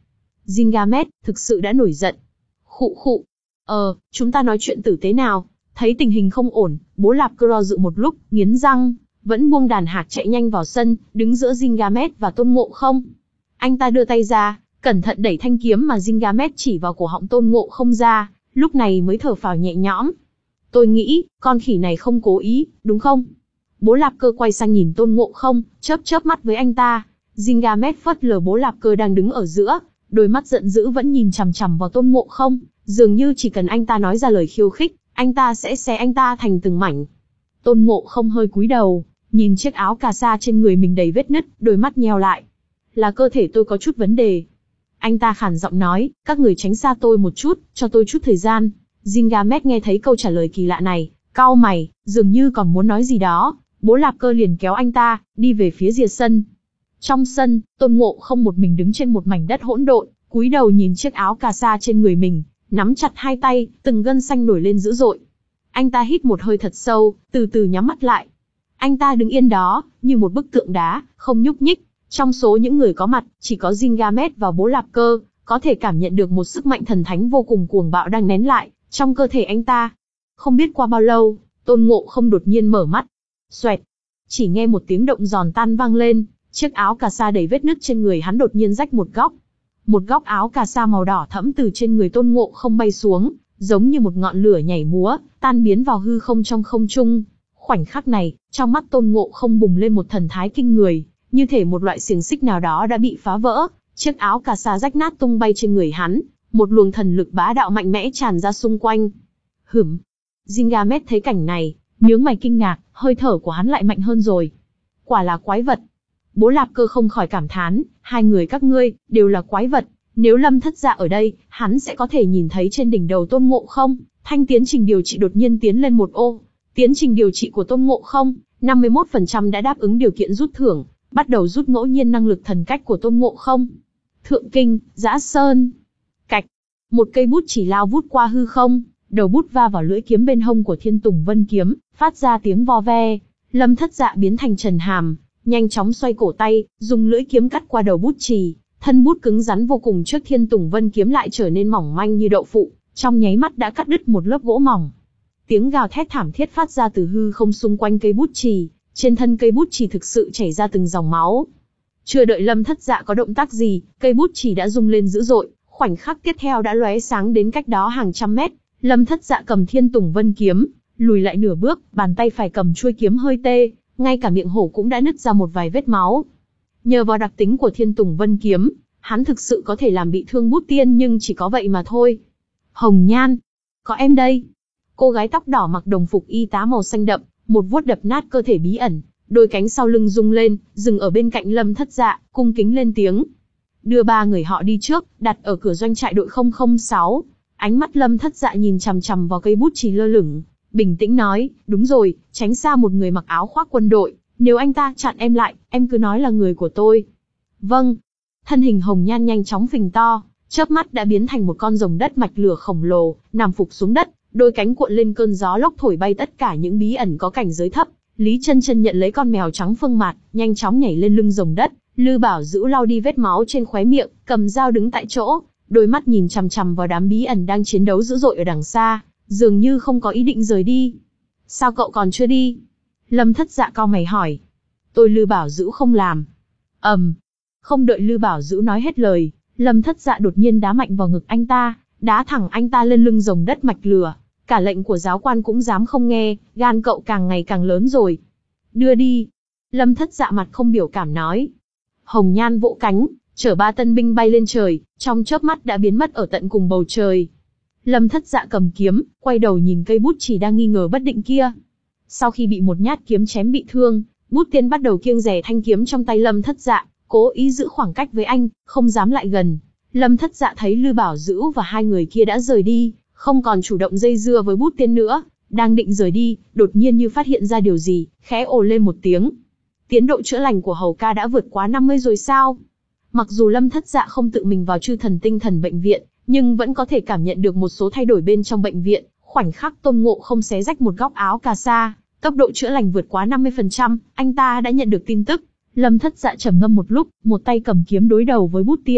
Gilgamesh thực sự đã nổi giận. Khụ khụ. Ờ, chúng ta nói chuyện tử tế nào. Thấy tình hình không ổn, Bố Lạp Cơ do dự một lúc, nghiến răng, vẫn buông đàn hạc chạy nhanh vào sân, đứng giữa Gilgamesh và Tôn Ngộ Không. Anh ta đưa tay ra, cẩn thận đẩy thanh kiếm mà Gilgamesh chỉ vào cổ họng Tôn Ngộ Không ra, lúc này mới thở phào nhẹ nhõm. Tôi nghĩ, con khỉ này không cố ý, đúng không? Bố Lạp Cơ quay sang nhìn Tôn Ngộ Không, chớp chớp mắt với anh ta. Gilgamesh phớt lờ Bố Lạp Cơ đang đứng ở giữa, đôi mắt giận dữ vẫn nhìn chằm chằm vào Tôn Ngộ Không, dường như chỉ cần anh ta nói ra lời khiêu khích, anh ta sẽ xé anh ta thành từng mảnh. Tôn Ngộ Không hơi cúi đầu, nhìn chiếc áo cà sa trên người mình đầy vết nứt, đôi mắt nheo lại. Là cơ thể tôi có chút vấn đề. Anh ta khàn giọng nói, các người tránh xa tôi một chút, cho tôi chút thời gian. Gilgamesh nghe thấy câu trả lời kỳ lạ này, cau mày, dường như còn muốn nói gì đó. Bố Lạp Cơ liền kéo anh ta, đi về phía rìa sân. Trong sân, Tôn Ngộ Không một mình đứng trên một mảnh đất hỗn độn, cúi đầu nhìn chiếc áo cà sa trên người mình, nắm chặt hai tay, từng gân xanh nổi lên dữ dội. Anh ta hít một hơi thật sâu, từ từ nhắm mắt lại. Anh ta đứng yên đó, như một bức tượng đá, không nhúc nhích. Trong số những người có mặt, chỉ có Gilgamesh và Bố Lạp Cơ, có thể cảm nhận được một sức mạnh thần thánh vô cùng cuồng bạo đang nén lại, trong cơ thể anh ta. Không biết qua bao lâu, Tôn Ngộ Không đột nhiên mở mắt. Xoẹt! Chỉ nghe một tiếng động giòn tan vang lên, chiếc áo cà sa đầy vết nứt trên người hắn đột nhiên rách một góc. Một góc áo cà sa màu đỏ thẫm từ trên người Tôn Ngộ Không bay xuống, giống như một ngọn lửa nhảy múa, tan biến vào hư không trong không trung. Khoảnh khắc này, trong mắt Tôn Ngộ Không bùng lên một thần thái kinh người, như thể một loại xiềng xích nào đó đã bị phá vỡ, chiếc áo cà sa rách nát tung bay trên người hắn, một luồng thần lực bá đạo mạnh mẽ tràn ra xung quanh. Hửm. Gilgamesh thấy cảnh này, nhướng mày kinh ngạc, hơi thở của hắn lại mạnh hơn rồi. Quả là quái vật. Bố Lạp Cơ không khỏi cảm thán, hai người các ngươi đều là quái vật. Nếu Lâm Thất Dạ ở đây, hắn sẽ có thể nhìn thấy trên đỉnh đầu Tôn Ngộ Không, thanh tiến trình điều trị đột nhiên tiến lên một ô. Tiến trình điều trị của Tôn Ngộ Không, năm mươi mốt phần trăm đã đáp ứng điều kiện rút thưởng, bắt đầu rút ngẫu nhiên năng lực thần cách của Tôn Ngộ Không. Thượng kinh, Dã Sơn. Cạch. Một cây bút chỉ lao vút qua hư không, đầu bút va vào lưỡi kiếm bên hông của Thiên Tùng Vân Kiếm, phát ra tiếng vo ve. Lâm Thất Dạ biến thành Trần Hàm, nhanh chóng xoay cổ tay, dùng lưỡi kiếm cắt qua đầu bút chì. Thân bút cứng rắn vô cùng trước Thiên Tùng Vân Kiếm lại trở nên mỏng manh như đậu phụ, trong nháy mắt đã cắt đứt một lớp gỗ mỏng. Tiếng gào thét thảm thiết phát ra từ hư không xung quanh cây bút chì, trên thân cây bút chì thực sự chảy ra từng dòng máu. Chưa đợi Lâm Thất Dạ có động tác gì, cây bút chì đã rung lên dữ dội, khoảnh khắc tiếp theo đã lóe sáng đến cách đó hàng trăm mét. Lâm Thất Dạ cầm Thiên Tùng Vân Kiếm, lùi lại nửa bước, bàn tay phải cầm chuôi kiếm hơi tê, ngay cả miệng hổ cũng đã nứt ra một vài vết máu. Nhờ vào đặc tính của Thiên Tùng Vân Kiếm, hắn thực sự có thể làm bị thương bút tiên nhưng chỉ có vậy mà thôi. Hồng Nhan, có em đây. Cô gái tóc đỏ mặc đồng phục y tá màu xanh đậm, một vuốt đập nát cơ thể bí ẩn, đôi cánh sau lưng rung lên, dừng ở bên cạnh Lâm Thất Dạ, cung kính lên tiếng. Đưa ba người họ đi trước, đặt ở cửa doanh trại đội không không sáu. Ánh mắt Lâm Thất Dạ nhìn chằm chằm vào cây bút chì lơ lửng, bình tĩnh nói, đúng rồi, tránh xa một người mặc áo khoác quân đội, nếu anh ta chặn em lại, em cứ nói là người của tôi. Vâng. Thân hình Hồng Nhan nhanh chóng phình to, chớp mắt đã biến thành một con rồng đất mạch lửa khổng lồ, nằm phục xuống đất, đôi cánh cuộn lên cơn gió lốc thổi bay tất cả những bí ẩn có cảnh giới thấp. Lý Chân Chân nhận lấy con mèo trắng Phương Mạt, nhanh chóng nhảy lên lưng rồng đất. Lư Bảo Dữu lau đi vết máu trên khóe miệng, cầm dao đứng tại chỗ, đôi mắt nhìn chằm chằm vào đám bí ẩn đang chiến đấu dữ dội ở đằng xa, dường như không có ý định rời đi. Sao cậu còn chưa đi? Lâm Thất Dạ cau mày hỏi. Tôi Lư Bảo Dữu không làm. ầm, um, không đợi Lư Bảo Dữu nói hết lời, Lâm Thất Dạ đột nhiên đá mạnh vào ngực anh ta, đá thẳng anh ta lên lưng rồng đất mạch lửa. Cả lệnh của giáo quan cũng dám không nghe, gan cậu càng ngày càng lớn rồi. Đưa đi. Lâm Thất Dạ mặt không biểu cảm nói. Hồng Nhan vỗ cánh, chở ba tân binh bay lên trời, trong chớp mắt đã biến mất ở tận cùng bầu trời. Lâm Thất Dạ cầm kiếm, quay đầu nhìn cây bút chì đang nghi ngờ bất định kia. Sau khi bị một nhát kiếm chém bị thương, bút tiên bắt đầu kiêng dè thanh kiếm trong tay Lâm Thất Dạ, cố ý giữ khoảng cách với anh, không dám lại gần. Lâm Thất Dạ thấy Lư Bảo Dữu và hai người kia đã rời đi, không còn chủ động dây dưa với bút tiên nữa, đang định rời đi, đột nhiên như phát hiện ra điều gì, khẽ ồ lên một tiếng. Tiến độ chữa lành của Hầu ca đã vượt quá năm mươi rồi sao? Mặc dù Lâm Thất Dạ không tự mình vào Chư Thần Tinh Thần bệnh viện, nhưng vẫn có thể cảm nhận được một số thay đổi bên trong bệnh viện. Khoảnh khắc Tôn Ngộ Không xé rách một góc áo cà sa, tốc độ chữa lành vượt quá năm mươi phần trăm, anh ta đã nhận được tin tức. Lâm Thất Dạ trầm ngâm một lúc, một tay cầm kiếm đối đầu với bút tiên,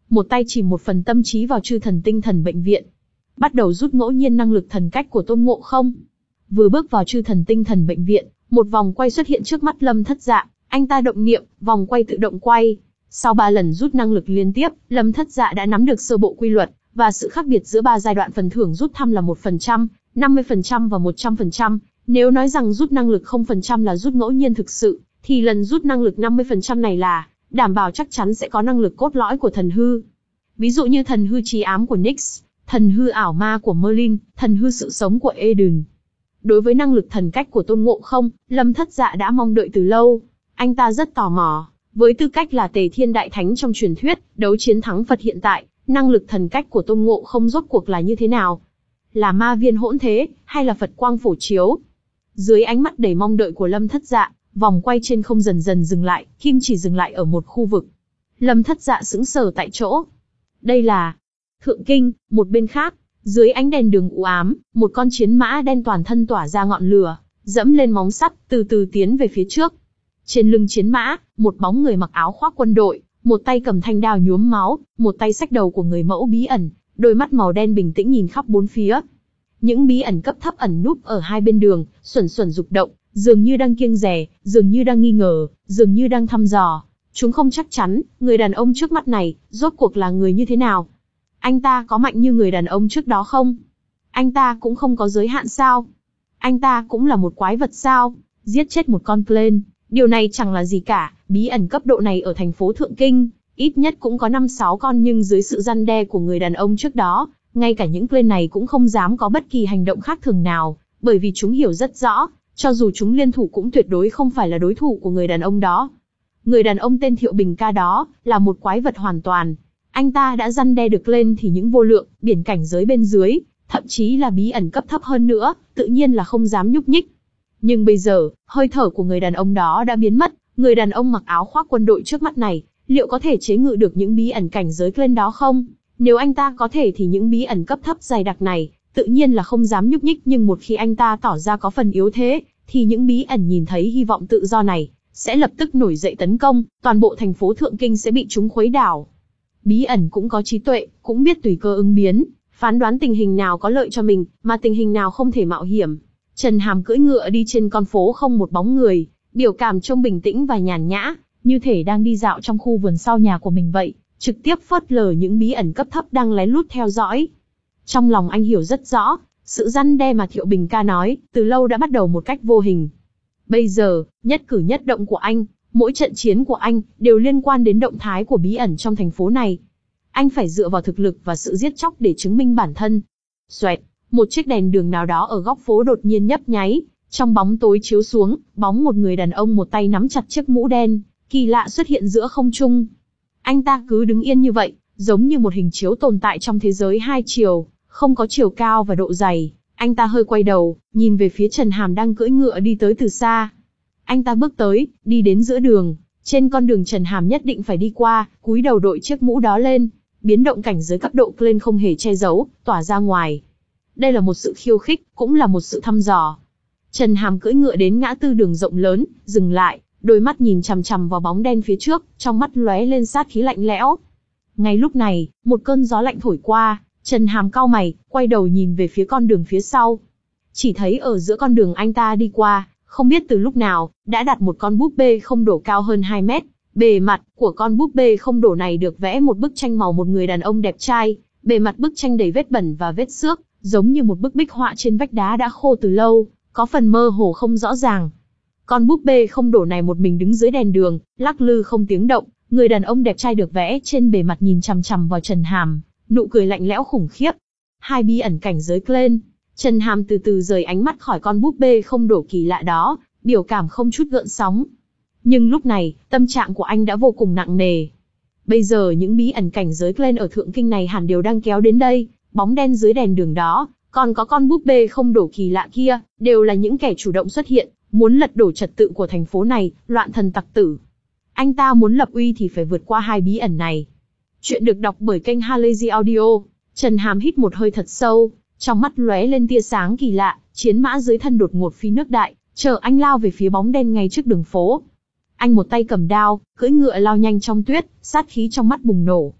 một tay chỉ một phần tâm trí vào chư thần tinh thần bệnh viện. Bắt đầu rút ngẫu nhiên năng lực thần cách của Tôn Ngộ Không. Vừa bước vào chư thần tinh thần bệnh viện, một vòng quay xuất hiện trước mắt Lâm Thất Dạ, anh ta động niệm, vòng quay tự động quay. Sau ba lần rút năng lực liên tiếp, Lâm Thất Dạ đã nắm được sơ bộ quy luật, và sự khác biệt giữa ba giai đoạn phần thưởng rút thăm là một phần trăm, năm mươi phần trăm và một trăm phần trăm. Nếu nói rằng rút năng lực không phần trăm là rút ngẫu nhiên thực sự, thì lần rút năng lực năm mươi phần trăm này là đảm bảo chắc chắn sẽ có năng lực cốt lõi của thần hư. Ví dụ như thần hư trí ám của Nyx, thần hư ảo ma của Merlin, thần hư sự sống của Eden. Đối với năng lực thần cách của Tôn Ngộ Không, Lâm Thất Dạ đã mong đợi từ lâu. Anh ta rất tò mò, với tư cách là Tề Thiên Đại Thánh trong truyền thuyết, đấu chiến thắng Phật hiện tại, năng lực thần cách của Tôn Ngộ Không rốt cuộc là như thế nào? Là ma viên hỗn thế, hay là Phật quang phổ chiếu? Dưới ánh mắt đầy mong đợi của Lâm Thất Dạ, vòng quay trên không dần dần dừng lại, kim chỉ dừng lại ở một khu vực. Lâm Thất Dạ sững sờ tại chỗ. Đây là Thượng Kinh. Một bên khác, dưới ánh đèn đường u ám, một con chiến mã đen toàn thân tỏa ra ngọn lửa, dẫm lên móng sắt, từ từ tiến về phía trước. Trên lưng chiến mã, một bóng người mặc áo khoác quân đội, một tay cầm thanh đao nhuốm máu, một tay xách đầu của người mẫu bí ẩn, đôi mắt màu đen bình tĩnh nhìn khắp bốn phía. Những bí ẩn cấp thấp ẩn núp ở hai bên đường, xuẩn xuẩn dục động, dường như đang kiêng dè, dường như đang nghi ngờ, dường như đang thăm dò. Chúng không chắc chắn, người đàn ông trước mắt này, rốt cuộc là người như thế nào? Anh ta có mạnh như người đàn ông trước đó không? Anh ta cũng không có giới hạn sao? Anh ta cũng là một quái vật sao? Giết chết một con plane, điều này chẳng là gì cả. Bí ẩn cấp độ này ở thành phố Thượng Kinh, ít nhất cũng có năm sáu con, nhưng dưới sự răn đe của người đàn ông trước đó, ngay cả những plane này cũng không dám có bất kỳ hành động khác thường nào, bởi vì chúng hiểu rất rõ, cho dù chúng liên thủ cũng tuyệt đối không phải là đối thủ của người đàn ông đó. Người đàn ông tên Thiệu Bình Ca đó, là một quái vật hoàn toàn. Anh ta đã răn đe được lên thì những vô lượng, biển cảnh giới bên dưới, thậm chí là bí ẩn cấp thấp hơn nữa, tự nhiên là không dám nhúc nhích. Nhưng bây giờ, hơi thở của người đàn ông đó đã biến mất, người đàn ông mặc áo khoác quân đội trước mắt này, liệu có thể chế ngự được những bí ẩn cảnh giới lên đó không? Nếu anh ta có thể thì những bí ẩn cấp thấp dày đặc này, tự nhiên là không dám nhúc nhích, nhưng một khi anh ta tỏ ra có phần yếu thế, thì những bí ẩn nhìn thấy hy vọng tự do này, sẽ lập tức nổi dậy tấn công, toàn bộ thành phố Thượng Kinh sẽ bị chúng khuấy đảo. Bí ẩn cũng có trí tuệ, cũng biết tùy cơ ứng biến, phán đoán tình hình nào có lợi cho mình, mà tình hình nào không thể mạo hiểm. Trần Hàm cưỡi ngựa đi trên con phố không một bóng người, biểu cảm trông bình tĩnh và nhàn nhã, như thể đang đi dạo trong khu vườn sau nhà của mình vậy, trực tiếp phớt lờ những bí ẩn cấp thấp đang lén lút theo dõi. Trong lòng anh hiểu rất rõ, sự răn đe mà Thiệu Bình Ca nói, từ lâu đã bắt đầu một cách vô hình. Bây giờ, nhất cử nhất động của anh, mỗi trận chiến của anh, đều liên quan đến động thái của bí ẩn trong thành phố này. Anh phải dựa vào thực lực và sự giết chóc để chứng minh bản thân. Xoẹt, một chiếc đèn đường nào đó ở góc phố đột nhiên nhấp nháy, trong bóng tối chiếu xuống, bóng một người đàn ông một tay nắm chặt chiếc mũ đen, kỳ lạ xuất hiện giữa không trung. Anh ta cứ đứng yên như vậy, giống như một hình chiếu tồn tại trong thế giới hai chiều, không có chiều cao và độ dày. Anh ta hơi quay đầu, nhìn về phía Trần Hàm đang cưỡi ngựa đi tới từ xa. Anh ta bước tới, đi đến giữa đường, trên con đường Trần Hàm nhất định phải đi qua, cúi đầu đội chiếc mũ đó lên, biến động cảnh giới cấp độ lên không hề che giấu, tỏa ra ngoài. Đây là một sự khiêu khích, cũng là một sự thăm dò. Trần Hàm cưỡi ngựa đến ngã tư đường rộng lớn, dừng lại, đôi mắt nhìn chằm chằm vào bóng đen phía trước, trong mắt lóe lên sát khí lạnh lẽo. Ngay lúc này, một cơn gió lạnh thổi qua, Trần Hàm cau mày, quay đầu nhìn về phía con đường phía sau. Chỉ thấy ở giữa con đường anh ta đi qua, không biết từ lúc nào, đã đặt một con búp bê không đổ cao hơn hai mét. Bề mặt của con búp bê không đổ này được vẽ một bức tranh màu một người đàn ông đẹp trai. Bề mặt bức tranh đầy vết bẩn và vết xước, giống như một bức bích họa trên vách đá đã khô từ lâu, có phần mơ hồ không rõ ràng. Con búp bê không đổ này một mình đứng dưới đèn đường, lắc lư không tiếng động. Người đàn ông đẹp trai được vẽ trên bề mặt nhìn chằm chằm vào Trần Hàm, nụ cười lạnh lẽo khủng khiếp. Hai bí ẩn cảnh giới lên. Trần Hàm từ từ rời ánh mắt khỏi con búp bê không đổ kỳ lạ đó, biểu cảm không chút gợn sóng. Nhưng lúc này, tâm trạng của anh đã vô cùng nặng nề. Bây giờ những bí ẩn cảnh giới lên ở Thượng Kinh này hẳn đều đang kéo đến đây, bóng đen dưới đèn đường đó, còn có con búp bê không đổ kỳ lạ kia, đều là những kẻ chủ động xuất hiện, muốn lật đổ trật tự của thành phố này, loạn thần tặc tử. Anh ta muốn lập uy thì phải vượt qua hai bí ẩn này. Chuyện được đọc bởi kênh Halazy Audio. Trần Hàm hít một hơi thật sâu, trong mắt lóe lên tia sáng kỳ lạ, chiến mã dưới thân đột ngột phi nước đại, chờ anh lao về phía bóng đen ngay trước đường phố. Anh một tay cầm đao, cưỡi ngựa lao nhanh trong tuyết, sát khí trong mắt bùng nổ.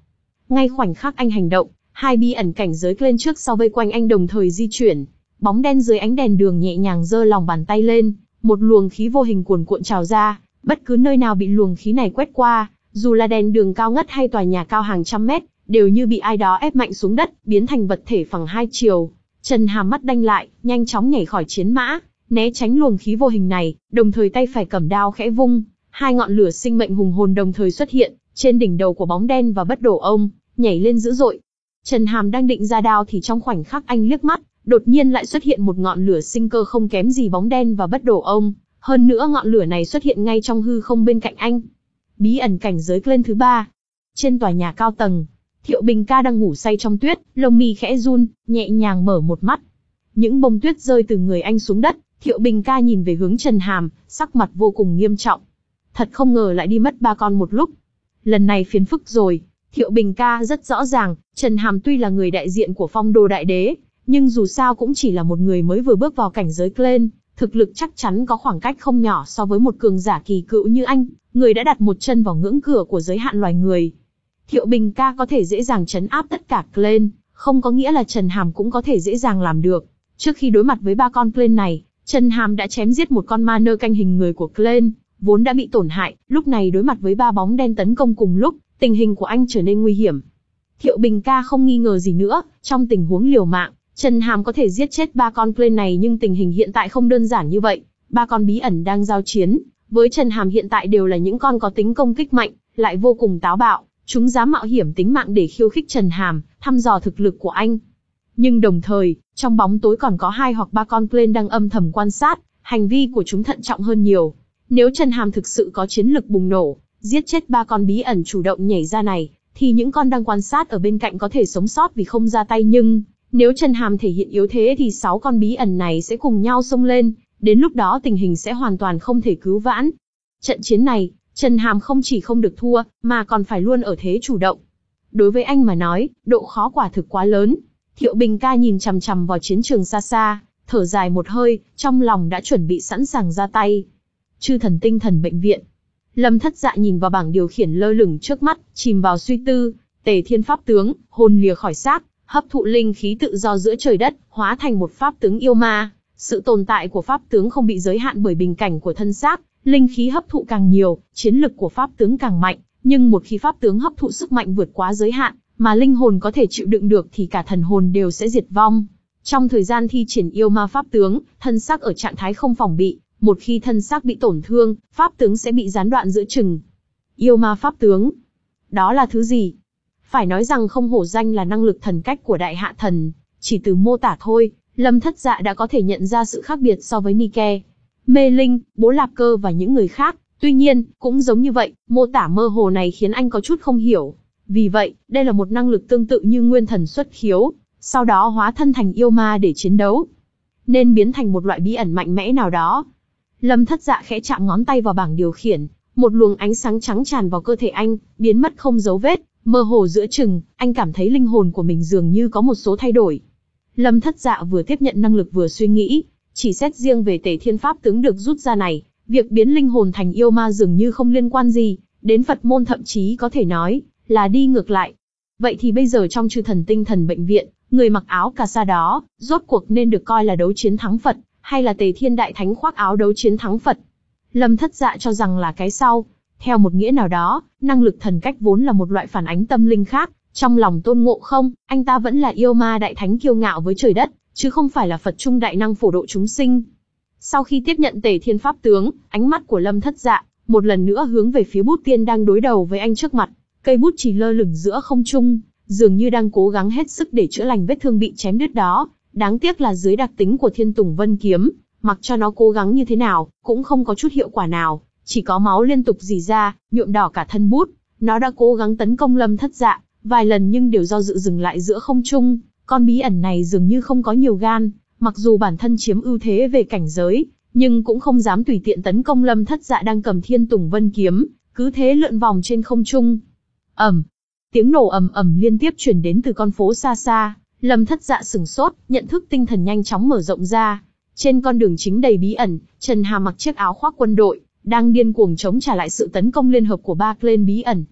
Ngay khoảnh khắc anh hành động, hai bí ẩn cảnh giới lên trước sau vây quanh anh đồng thời di chuyển. Bóng đen dưới ánh đèn đường nhẹ nhàng giơ lòng bàn tay lên, một luồng khí vô hình cuồn cuộn trào ra, bất cứ nơi nào bị luồng khí này quét qua, dù là đèn đường cao ngất hay tòa nhà cao hàng trăm mét, đều như bị ai đó ép mạnh xuống đất, biến thành vật thể phẳng hai chiều. Trần Hàm mắt đanh lại, nhanh chóng nhảy khỏi chiến mã, né tránh luồng khí vô hình này, đồng thời tay phải cầm đao khẽ vung, hai ngọn lửa sinh mệnh hùng hồn đồng thời xuất hiện, trên đỉnh đầu của bóng đen và bất đổ ông, nhảy lên dữ dội. Trần Hàm đang định ra đao thì trong khoảnh khắc anh liếc mắt, đột nhiên lại xuất hiện một ngọn lửa sinh cơ không kém gì bóng đen và bất đổ ông, hơn nữa ngọn lửa này xuất hiện ngay trong hư không bên cạnh anh. Bí ẩn cảnh giới lên thứ ba. Trên tòa nhà cao tầng, Thiệu Bình Ca đang ngủ say trong tuyết, lông mi khẽ run, nhẹ nhàng mở một mắt. Những bông tuyết rơi từ người anh xuống đất, Thiệu Bình Ca nhìn về hướng Trần Hàm, sắc mặt vô cùng nghiêm trọng. Thật không ngờ lại đi mất ba con một lúc. Lần này phiền phức rồi. Thiệu Bình Ca rất rõ ràng, Trần Hàm tuy là người đại diện của Phong Đô Đại Đế, nhưng dù sao cũng chỉ là một người mới vừa bước vào cảnh giới lên, thực lực chắc chắn có khoảng cách không nhỏ so với một cường giả kỳ cựu như anh, người đã đặt một chân vào ngưỡng cửa của giới hạn loài người. Thiệu Bình Ca có thể dễ dàng trấn áp tất cả clan, không có nghĩa là Trần Hàm cũng có thể dễ dàng làm được. Trước khi đối mặt với ba con clan này, Trần Hàm đã chém giết một con ma nơ canh hình người của clan, vốn đã bị tổn hại, lúc này đối mặt với ba bóng đen tấn công cùng lúc, tình hình của anh trở nên nguy hiểm. Thiệu Bình Ca không nghi ngờ gì nữa, trong tình huống liều mạng, Trần Hàm có thể giết chết ba con clan này, nhưng tình hình hiện tại không đơn giản như vậy. Ba con bí ẩn đang giao chiến, với Trần Hàm hiện tại đều là những con có tính công kích mạnh, lại vô cùng táo bạo, chúng dám mạo hiểm tính mạng để khiêu khích Trần Hàm, thăm dò thực lực của anh. Nhưng đồng thời, trong bóng tối còn có hai hoặc ba con clan đang âm thầm quan sát, hành vi của chúng thận trọng hơn nhiều. Nếu Trần Hàm thực sự có chiến lực bùng nổ, giết chết ba con bí ẩn chủ động nhảy ra này, thì những con đang quan sát ở bên cạnh có thể sống sót vì không ra tay, nhưng nếu Trần Hàm thể hiện yếu thế thì sáu con bí ẩn này sẽ cùng nhau xông lên, đến lúc đó tình hình sẽ hoàn toàn không thể cứu vãn. Trận chiến này, Trần Hàm không chỉ không được thua, mà còn phải luôn ở thế chủ động. Đối với anh mà nói, độ khó quả thực quá lớn. Thiệu Bình Ca nhìn chằm chằm vào chiến trường xa xa, thở dài một hơi, trong lòng đã chuẩn bị sẵn sàng ra tay. Chư thần tinh thần bệnh viện. Lâm Thất Dạ nhìn vào bảng điều khiển lơ lửng trước mắt, chìm vào suy tư. Tề Thiên Pháp Tướng, hồn lìa khỏi xác, hấp thụ linh khí tự do giữa trời đất, hóa thành một pháp tướng yêu ma. Sự tồn tại của pháp tướng không bị giới hạn bởi bình cảnh của thân xác, linh khí hấp thụ càng nhiều, chiến lực của pháp tướng càng mạnh. Nhưng một khi pháp tướng hấp thụ sức mạnh vượt quá giới hạn, mà linh hồn có thể chịu đựng được thì cả thần hồn đều sẽ diệt vong. Trong thời gian thi triển yêu ma pháp tướng, thân xác ở trạng thái không phòng bị, một khi thân xác bị tổn thương, pháp tướng sẽ bị gián đoạn giữa chừng. Yêu ma pháp tướng, đó là thứ gì? Phải nói rằng không hổ danh là năng lực thần cách của Đại Hạ Thần, chỉ từ mô tả thôi, Lâm Thất Dạ đã có thể nhận ra sự khác biệt so với Nike, Mê Linh, Bố Lạp Cơ và những người khác. Tuy nhiên, cũng giống như vậy, mô tả mơ hồ này khiến anh có chút không hiểu. Vì vậy, đây là một năng lực tương tự như nguyên thần xuất khiếu, sau đó hóa thân thành yêu ma để chiến đấu, nên biến thành một loại bí ẩn mạnh mẽ nào đó. Lâm Thất Dạ khẽ chạm ngón tay vào bảng điều khiển, một luồng ánh sáng trắng tràn vào cơ thể anh, biến mất không dấu vết, mơ hồ giữa chừng, anh cảm thấy linh hồn của mình dường như có một số thay đổi. Lâm Thất Dạ vừa tiếp nhận năng lực vừa suy nghĩ, chỉ xét riêng về Tề Thiên Pháp Tướng được rút ra này, việc biến linh hồn thành yêu ma dường như không liên quan gì đến Phật môn, thậm chí có thể nói là đi ngược lại. Vậy thì bây giờ trong chư thần tinh thần bệnh viện, người mặc áo cà sa đó, rốt cuộc nên được coi là đấu chiến thắng Phật, hay là Tề Thiên Đại Thánh khoác áo đấu chiến thắng Phật? Lâm Thất Dạ cho rằng là cái sau. Theo một nghĩa nào đó, năng lực thần cách vốn là một loại phản ánh tâm linh khác. Trong lòng Tôn Ngộ Không, anh ta vẫn là yêu ma đại thánh kiêu ngạo với trời đất, chứ không phải là Phật trung đại năng phổ độ chúng sinh. Sau khi tiếp nhận Tề Thiên Pháp Tướng, ánh mắt của Lâm Thất Dạ một lần nữa hướng về phía bút tiên đang đối đầu với anh trước mặt. Cây bút chỉ lơ lửng giữa không trung, dường như đang cố gắng hết sức để chữa lành vết thương bị chém đứt đó. Đáng tiếc là dưới đặc tính của Thiên Tùng Vân Kiếm, mặc cho nó cố gắng như thế nào, cũng không có chút hiệu quả nào, chỉ có máu liên tục rỉ ra, nhuộm đỏ cả thân bút. Nó đã cố gắng tấn công Lâm Thất Dạ vài lần nhưng đều do dự dừng lại giữa không trung. Con bí ẩn này dường như không có nhiều gan, mặc dù bản thân chiếm ưu thế về cảnh giới, nhưng cũng không dám tùy tiện tấn công Lâm Thất Dạ đang cầm Thiên Tùng Vân Kiếm, cứ thế lượn vòng trên không trung. Ầm, tiếng nổ ầm ầm liên tiếp truyền đến từ con phố xa xa. Lâm Thất Dạ sửng sốt, nhận thức tinh thần nhanh chóng mở rộng ra. Trên con đường chính đầy bí ẩn, Trần Hàm mặc chiếc áo khoác quân đội, đang điên cuồng chống trả lại sự tấn công liên hợp của ba clan bí ẩn.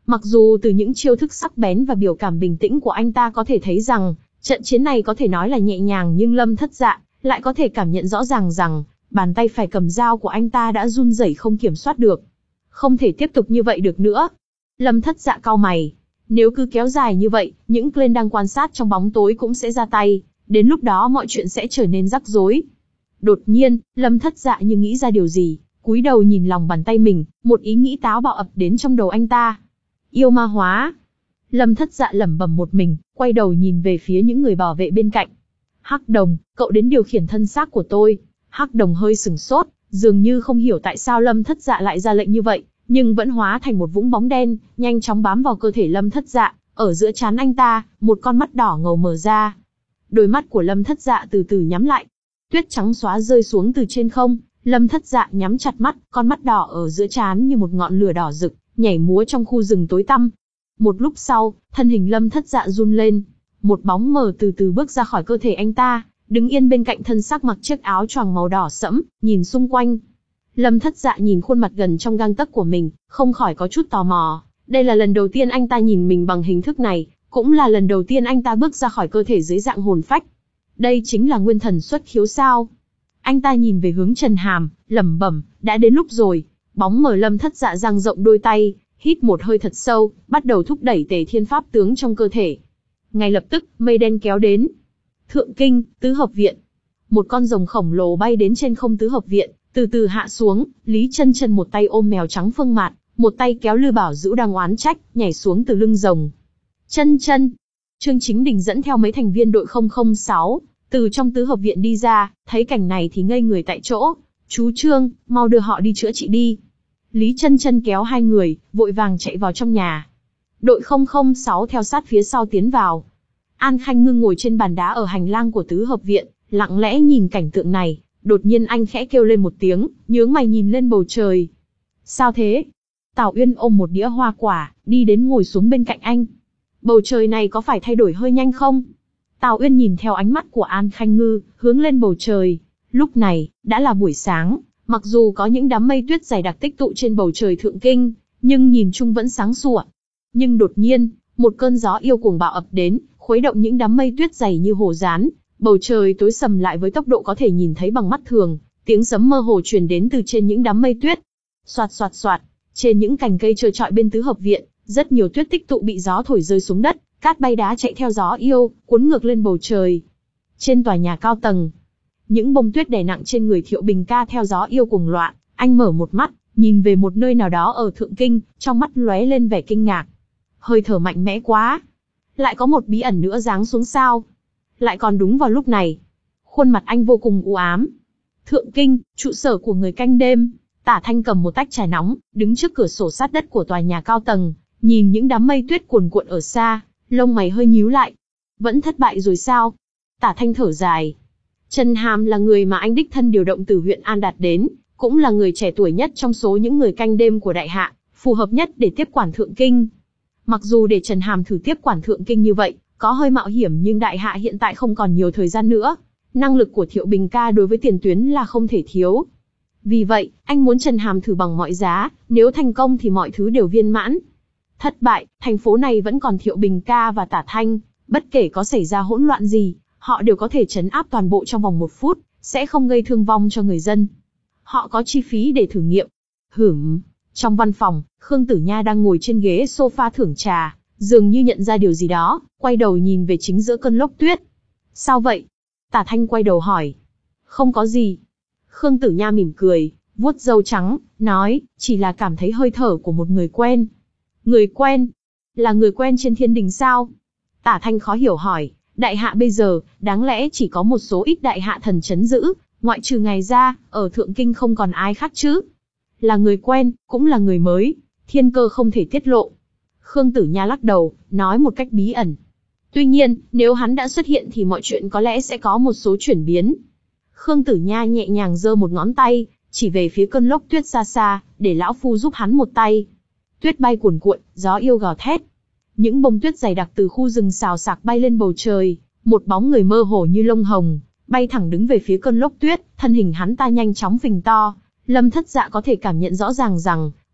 Mặc dù từ những chiêu thức sắc bén và biểu cảm bình tĩnh của anh ta có thể thấy rằng, trận chiến này có thể nói là nhẹ nhàng, nhưng Lâm Thất Dạ lại có thể cảm nhận rõ ràng rằng, bàn tay phải cầm dao của anh ta đã run rẩy không kiểm soát được. Không thể tiếp tục như vậy được nữa. Lâm Thất Dạ cau mày. Nếu cứ kéo dài như vậy, những Glen đang quan sát trong bóng tối cũng sẽ ra tay, đến lúc đó mọi chuyện sẽ trở nên rắc rối. Đột nhiên, Lâm Thất Dạ như nghĩ ra điều gì, cúi đầu nhìn lòng bàn tay mình, một ý nghĩ táo bạo ập đến trong đầu anh ta. Yêu ma hóa. Lâm Thất Dạ lẩm bẩm một mình, quay đầu nhìn về phía những người bảo vệ bên cạnh. Hắc Đồng, cậu đến điều khiển thân xác của tôi. Hắc Đồng hơi sừng sốt, dường như không hiểu tại sao Lâm Thất Dạ lại ra lệnh như vậy, nhưng vẫn hóa thành một vũng bóng đen, nhanh chóng bám vào cơ thể Lâm Thất Dạ. Ở giữa trán anh ta, một con mắt đỏ ngầu mở ra. Đôi mắt của Lâm Thất Dạ từ từ nhắm lại. Tuyết trắng xóa rơi xuống từ trên không, Lâm Thất Dạ nhắm chặt mắt, con mắt đỏ ở giữa trán như một ngọn lửa đỏ rực, nhảy múa trong khu rừng tối tăm. Một lúc sau, thân hình Lâm Thất Dạ run lên, một bóng mờ từ từ bước ra khỏi cơ thể anh ta, đứng yên bên cạnh thân xác mặc chiếc áo choàng màu đỏ sẫm, nhìn xung quanh. Lâm Thất Dạ nhìn khuôn mặt gần trong gang tấc của mình, không khỏi có chút tò mò. Đây là lần đầu tiên anh ta nhìn mình bằng hình thức này, cũng là lần đầu tiên anh ta bước ra khỏi cơ thể dưới dạng hồn phách. Đây chính là nguyên thần xuất khiếu sao? Anh ta nhìn về hướng Trần Hàm, lẩm bẩm, đã đến lúc rồi. Bóng mờ Lâm Thất Dạ dang rộng đôi tay, hít một hơi thật sâu, bắt đầu thúc đẩy Tề Thiên Pháp tướng trong cơ thể. Ngay lập tức, mây đen kéo đến. Thượng Kinh, Tứ Hợp Viện. Một con rồng khổng lồ bay đến trên không Tứ Hợp Viện, từ từ hạ xuống. Lý Chân Chân một tay ôm mèo trắng Phương Mạt, một tay kéo Lư Bảo Dữu đang oán trách, nhảy xuống từ lưng rồng. Chân Chân. Trương Chính Đình dẫn theo mấy thành viên đội không không sáu, từ trong Tứ Hợp Viện đi ra, thấy cảnh này thì ngây người tại chỗ. Chú Trương, mau đưa họ đi chữa trị đi. Lý Chân Chân kéo hai người, vội vàng chạy vào trong nhà. Đội không không sáu theo sát phía sau tiến vào. An Khanh Ngưng ngồi trên bàn đá ở hành lang của Tứ Hợp Viện, lặng lẽ nhìn cảnh tượng này. Đột nhiên anh khẽ kêu lên một tiếng, nhướng mày nhìn lên bầu trời. Sao thế? Tào Uyên ôm một đĩa hoa quả, đi đến ngồi xuống bên cạnh anh. Bầu trời này có phải thay đổi hơi nhanh không? Tào Uyên nhìn theo ánh mắt của An Khanh Ngư, hướng lên bầu trời. Lúc này, đã là buổi sáng, mặc dù có những đám mây tuyết dày đặc tích tụ trên bầu trời Thượng Kinh, nhưng nhìn chung vẫn sáng sủa. Nhưng đột nhiên, một cơn gió yêu cuồng bạo ập đến, khuấy động những đám mây tuyết dày như hồ dán. Bầu trời tối sầm lại với tốc độ có thể nhìn thấy bằng mắt thường, tiếng sấm mơ hồ truyền đến từ trên những đám mây tuyết. Soạt soạt soạt, trên những cành cây trơ trọi bên Tứ Hợp Viện, rất nhiều tuyết tích tụ bị gió thổi rơi xuống đất, cát bay đá chạy theo gió yêu, cuốn ngược lên bầu trời. Trên tòa nhà cao tầng, những bông tuyết đè nặng trên người Thiệu Bình ca theo gió yêu cuồng loạn, anh mở một mắt, nhìn về một nơi nào đó ở Thượng Kinh, trong mắt lóe lên vẻ kinh ngạc. Hơi thở mạnh mẽ quá, lại có một bí ẩn nữa giáng xuống sao? Lại còn đúng vào lúc này. Khuôn mặt anh vô cùng u ám. Thượng Kinh, trụ sở của người canh đêm. Tả Thanh cầm một tách trà nóng, đứng trước cửa sổ sát đất của tòa nhà cao tầng, nhìn những đám mây tuyết cuồn cuộn ở xa, lông mày hơi nhíu lại. Vẫn thất bại rồi sao? Tả Thanh thở dài. Trần Hàm là người mà anh đích thân điều động từ huyện An Đạt đến, cũng là người trẻ tuổi nhất trong số những người canh đêm của Đại Hạ, phù hợp nhất để tiếp quản Thượng Kinh. Mặc dù để Trần Hàm thử tiếp quản Thượng Kinh như vậy, có hơi mạo hiểm, nhưng Đại Hạ hiện tại không còn nhiều thời gian nữa. Năng lực của Thiệu Bình ca đối với tiền tuyến là không thể thiếu. Vì vậy, anh muốn Trần Hàm thử bằng mọi giá, nếu thành công thì mọi thứ đều viên mãn. Thất bại, thành phố này vẫn còn Thiệu Bình ca và Tả Thanh, bất kể có xảy ra hỗn loạn gì, họ đều có thể trấn áp toàn bộ trong vòng một phút, sẽ không gây thương vong cho người dân. Họ có chi phí để thử nghiệm. Hửm, trong văn phòng, Khương Tử Nha đang ngồi trên ghế sofa thưởng trà, dường như nhận ra điều gì đó, quay đầu nhìn về chính giữa cơn lốc tuyết. Sao vậy? Tả Thanh quay đầu hỏi. Không có gì. Khương Tử Nha mỉm cười, vuốt râu trắng, nói, chỉ là cảm thấy hơi thở của một người quen. Người quen? Là người quen trên thiên đình sao? Tả Thanh khó hiểu hỏi, Đại Hạ bây giờ, đáng lẽ chỉ có một số ít Đại Hạ thần trấn giữ, ngoại trừ ngài ra, ở Thượng Kinh không còn ai khác chứ? Là người quen, cũng là người mới, thiên cơ không thể tiết lộ. Khương Tử Nha lắc đầu, nói một cách bí ẩn. Tuy nhiên, nếu hắn đã xuất hiện thì mọi chuyện có lẽ sẽ có một số chuyển biến. Khương Tử Nha nhẹ nhàng giơ một ngón tay, chỉ về phía cơn lốc tuyết xa xa, để lão phu giúp hắn một tay. Tuyết bay cuồn cuộn, gió yêu gào thét. Những bông tuyết dày đặc từ khu rừng xào xạc bay lên bầu trời, một bóng người mơ hồ như lông hồng, bay thẳng đứng về phía cơn lốc tuyết, thân hình hắn ta nhanh chóng phình to. Lâm Thất Dạ có thể cảm nhận rõ ràng rằng,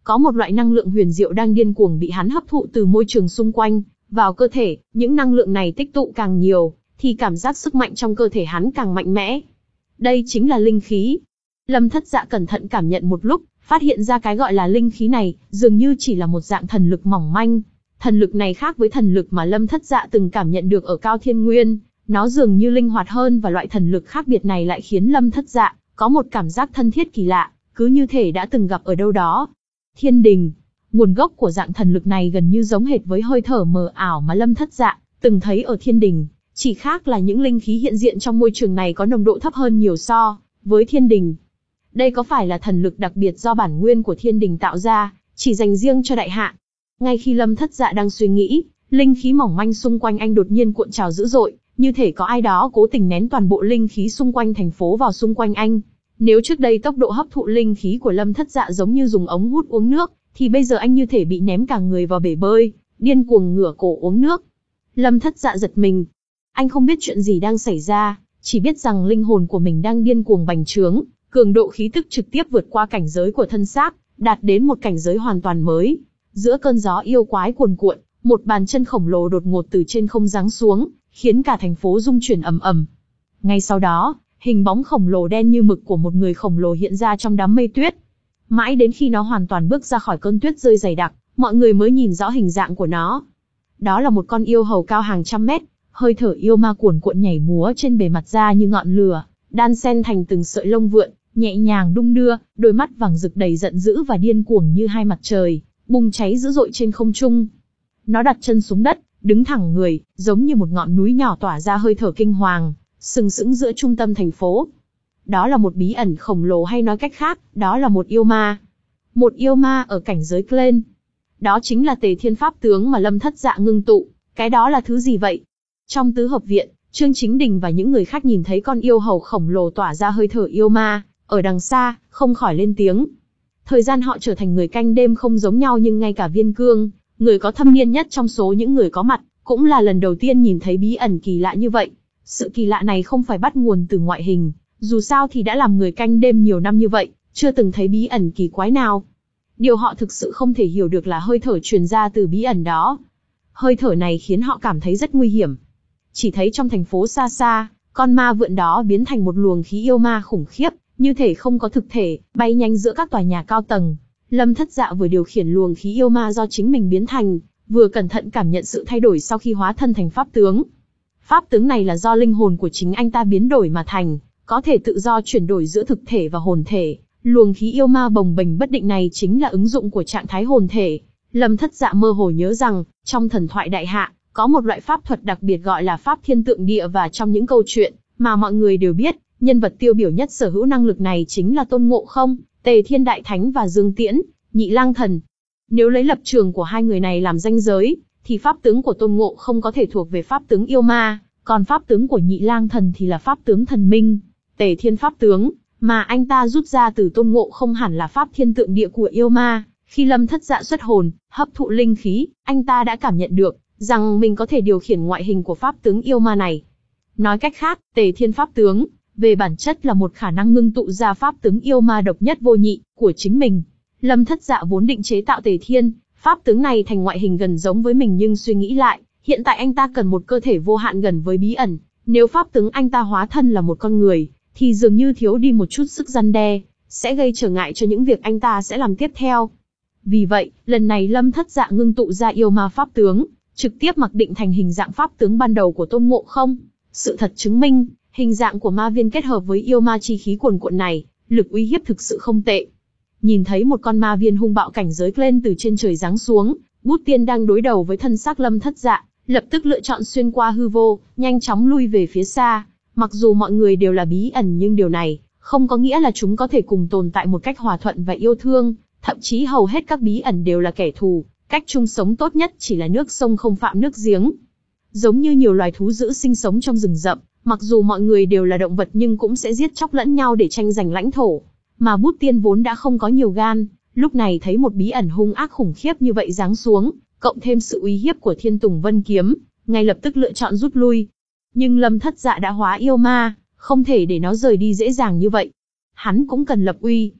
có một loại năng lượng huyền diệu đang điên cuồng bị hắn hấp thụ từ môi trường xung quanh, vào cơ thể, những năng lượng này tích tụ càng nhiều, thì cảm giác sức mạnh trong cơ thể hắn càng mạnh mẽ. Đây chính là linh khí. Lâm Thất Dạ cẩn thận cảm nhận một lúc, phát hiện ra cái gọi là linh khí này, dường như chỉ là một dạng thần lực mỏng manh. Thần lực này khác với thần lực mà Lâm Thất Dạ từng cảm nhận được ở Cao Thiên Nguyên, nó dường như linh hoạt hơn, và loại thần lực khác biệt này lại khiến Lâm Thất Dạ có một cảm giác thân thiết kỳ lạ, cứ như thể đã từng gặp ở đâu đó. Thiên đình, nguồn gốc của dạng thần lực này gần như giống hệt với hơi thở mờ ảo mà Lâm Thất Dạ từng thấy ở thiên đình, chỉ khác là những linh khí hiện diện trong môi trường này có nồng độ thấp hơn nhiều so với thiên đình. Đây có phải là thần lực đặc biệt do bản nguyên của thiên đình tạo ra, chỉ dành riêng cho đại hạ? Ngay khi Lâm Thất Dạ đang suy nghĩ, linh khí mỏng manh xung quanh anh đột nhiên cuộn trào dữ dội, như thể có ai đó cố tình nén toàn bộ linh khí xung quanh thành phố vào xung quanh anh. Nếu trước đây tốc độ hấp thụ linh khí của Lâm Thất Dạ giống như dùng ống hút uống nước, thì bây giờ anh như thể bị ném cả người vào bể bơi, điên cuồng ngửa cổ uống nước. Lâm Thất Dạ giật mình. Anh không biết chuyện gì đang xảy ra, chỉ biết rằng linh hồn của mình đang điên cuồng bành trướng, cường độ khí tức trực tiếp vượt qua cảnh giới của thân xác, đạt đến một cảnh giới hoàn toàn mới. Giữa cơn gió yêu quái cuồn cuộn, một bàn chân khổng lồ đột ngột từ trên không giáng xuống, khiến cả thành phố rung chuyển ầm ầm. Ngay sau đó, hình bóng khổng lồ đen như mực của một người khổng lồ hiện ra trong đám mây tuyết. Mãi đến khi nó hoàn toàn bước ra khỏi cơn tuyết rơi dày đặc, mọi người mới nhìn rõ hình dạng của nó. Đó là một con yêu hầu cao hàng trăm mét, hơi thở yêu ma cuồn cuộn nhảy múa trên bề mặt da như ngọn lửa, đan xen thành từng sợi lông vượn, nhẹ nhàng đung đưa, đôi mắt vàng rực đầy giận dữ và điên cuồng như hai mặt trời, bùng cháy dữ dội trên không trung. Nó đặt chân xuống đất, đứng thẳng người, giống như một ngọn núi nhỏ tỏa ra hơi thở kinh hoàng, sừng sững giữa trung tâm thành phố. Đó là một bí ẩn khổng lồ, hay nói cách khác, đó là một yêu ma. Một yêu ma ở cảnh giới Glen. Đó chính là Tề Thiên Pháp tướng mà Lâm Thất Dạ ngưng tụ. Cái đó là thứ gì vậy? Trong tứ hợp viện, Trương Chính Đình và những người khác nhìn thấy con yêu hầu khổng lồ tỏa ra hơi thở yêu ma, ở đằng xa, không khỏi lên tiếng. Thời gian họ trở thành người canh đêm không giống nhau, nhưng ngay cả Viên Cương, người có thâm niên nhất trong số những người có mặt, cũng là lần đầu tiên nhìn thấy bí ẩn kỳ lạ như vậy. Sự kỳ lạ này không phải bắt nguồn từ ngoại hình, dù sao thì đã làm người canh đêm nhiều năm như vậy, chưa từng thấy bí ẩn kỳ quái nào. Điều họ thực sự không thể hiểu được là hơi thở truyền ra từ bí ẩn đó. Hơi thở này khiến họ cảm thấy rất nguy hiểm. Chỉ thấy trong thành phố xa xa, con ma vượn đó biến thành một luồng khí yêu ma khủng khiếp, như thể không có thực thể, bay nhanh giữa các tòa nhà cao tầng. Lâm Thất Dạ vừa điều khiển luồng khí yêu ma do chính mình biến thành, vừa cẩn thận cảm nhận sự thay đổi sau khi hóa thân thành pháp tướng. Pháp tướng này là do linh hồn của chính anh ta biến đổi mà thành, có thể tự do chuyển đổi giữa thực thể và hồn thể. Luồng khí yêu ma bồng bềnh bất định này chính là ứng dụng của trạng thái hồn thể. Lâm Thất Dạ mơ hồ nhớ rằng, trong thần thoại đại hạ, có một loại pháp thuật đặc biệt gọi là pháp thiên tượng địa, và trong những câu chuyện mà mọi người đều biết, nhân vật tiêu biểu nhất sở hữu năng lực này chính là Tôn Ngộ Không, Tề Thiên Đại Thánh và Dương Tiễn, Nhị Lang Thần. Nếu lấy lập trường của hai người này làm ranh giới, thì pháp tướng của Tôn Ngộ Không có thể thuộc về pháp tướng yêu ma, còn pháp tướng của Nhị Lang Thần thì là pháp tướng thần minh. Tề Thiên pháp tướng mà anh ta rút ra từ Tôn Ngộ Không hẳn là pháp thiên tượng địa của yêu ma. Khi Lâm Thất Dạ xuất hồn, hấp thụ linh khí, anh ta đã cảm nhận được rằng mình có thể điều khiển ngoại hình của pháp tướng yêu ma này. Nói cách khác, Tề Thiên pháp tướng về bản chất là một khả năng ngưng tụ ra pháp tướng yêu ma độc nhất vô nhị của chính mình. Lâm Thất Dạ vốn định chế tạo Tề Thiên pháp tướng này thành ngoại hình gần giống với mình, nhưng suy nghĩ lại, hiện tại anh ta cần một cơ thể vô hạn gần với bí ẩn. Nếu pháp tướng anh ta hóa thân là một con người, thì dường như thiếu đi một chút sức răn đe, sẽ gây trở ngại cho những việc anh ta sẽ làm tiếp theo. Vì vậy, lần này Lâm Thất Dạ ngưng tụ ra yêu ma pháp tướng, trực tiếp mặc định thành hình dạng pháp tướng ban đầu của Tôn Ngộ Không. Sự thật chứng minh, hình dạng của ma viên kết hợp với yêu ma chi khí cuồn cuộn này, lực uy hiếp thực sự không tệ. Nhìn thấy một con ma viên hung bạo cảnh giới lên từ trên trời giáng xuống, Bút Tiên đang đối đầu với thân xác Lâm Thất Dạ, lập tức lựa chọn xuyên qua hư vô, nhanh chóng lui về phía xa. Mặc dù mọi người đều là bí ẩn, nhưng điều này không có nghĩa là chúng có thể cùng tồn tại một cách hòa thuận và yêu thương. Thậm chí hầu hết các bí ẩn đều là kẻ thù, cách chung sống tốt nhất chỉ là nước sông không phạm nước giếng. Giống như nhiều loài thú dữ sinh sống trong rừng rậm, mặc dù mọi người đều là động vật nhưng cũng sẽ giết chóc lẫn nhau để tranh giành lãnh thổ. Mà Bút Tiên vốn đã không có nhiều gan, lúc này thấy một bí ẩn hung ác khủng khiếp như vậy giáng xuống, cộng thêm sự uy hiếp của Thiên Tùng Vân Kiếm, ngay lập tức lựa chọn rút lui. Nhưng Lâm Thất Dạ đã hóa yêu ma, không thể để nó rời đi dễ dàng như vậy. Hắn cũng cần lập uy.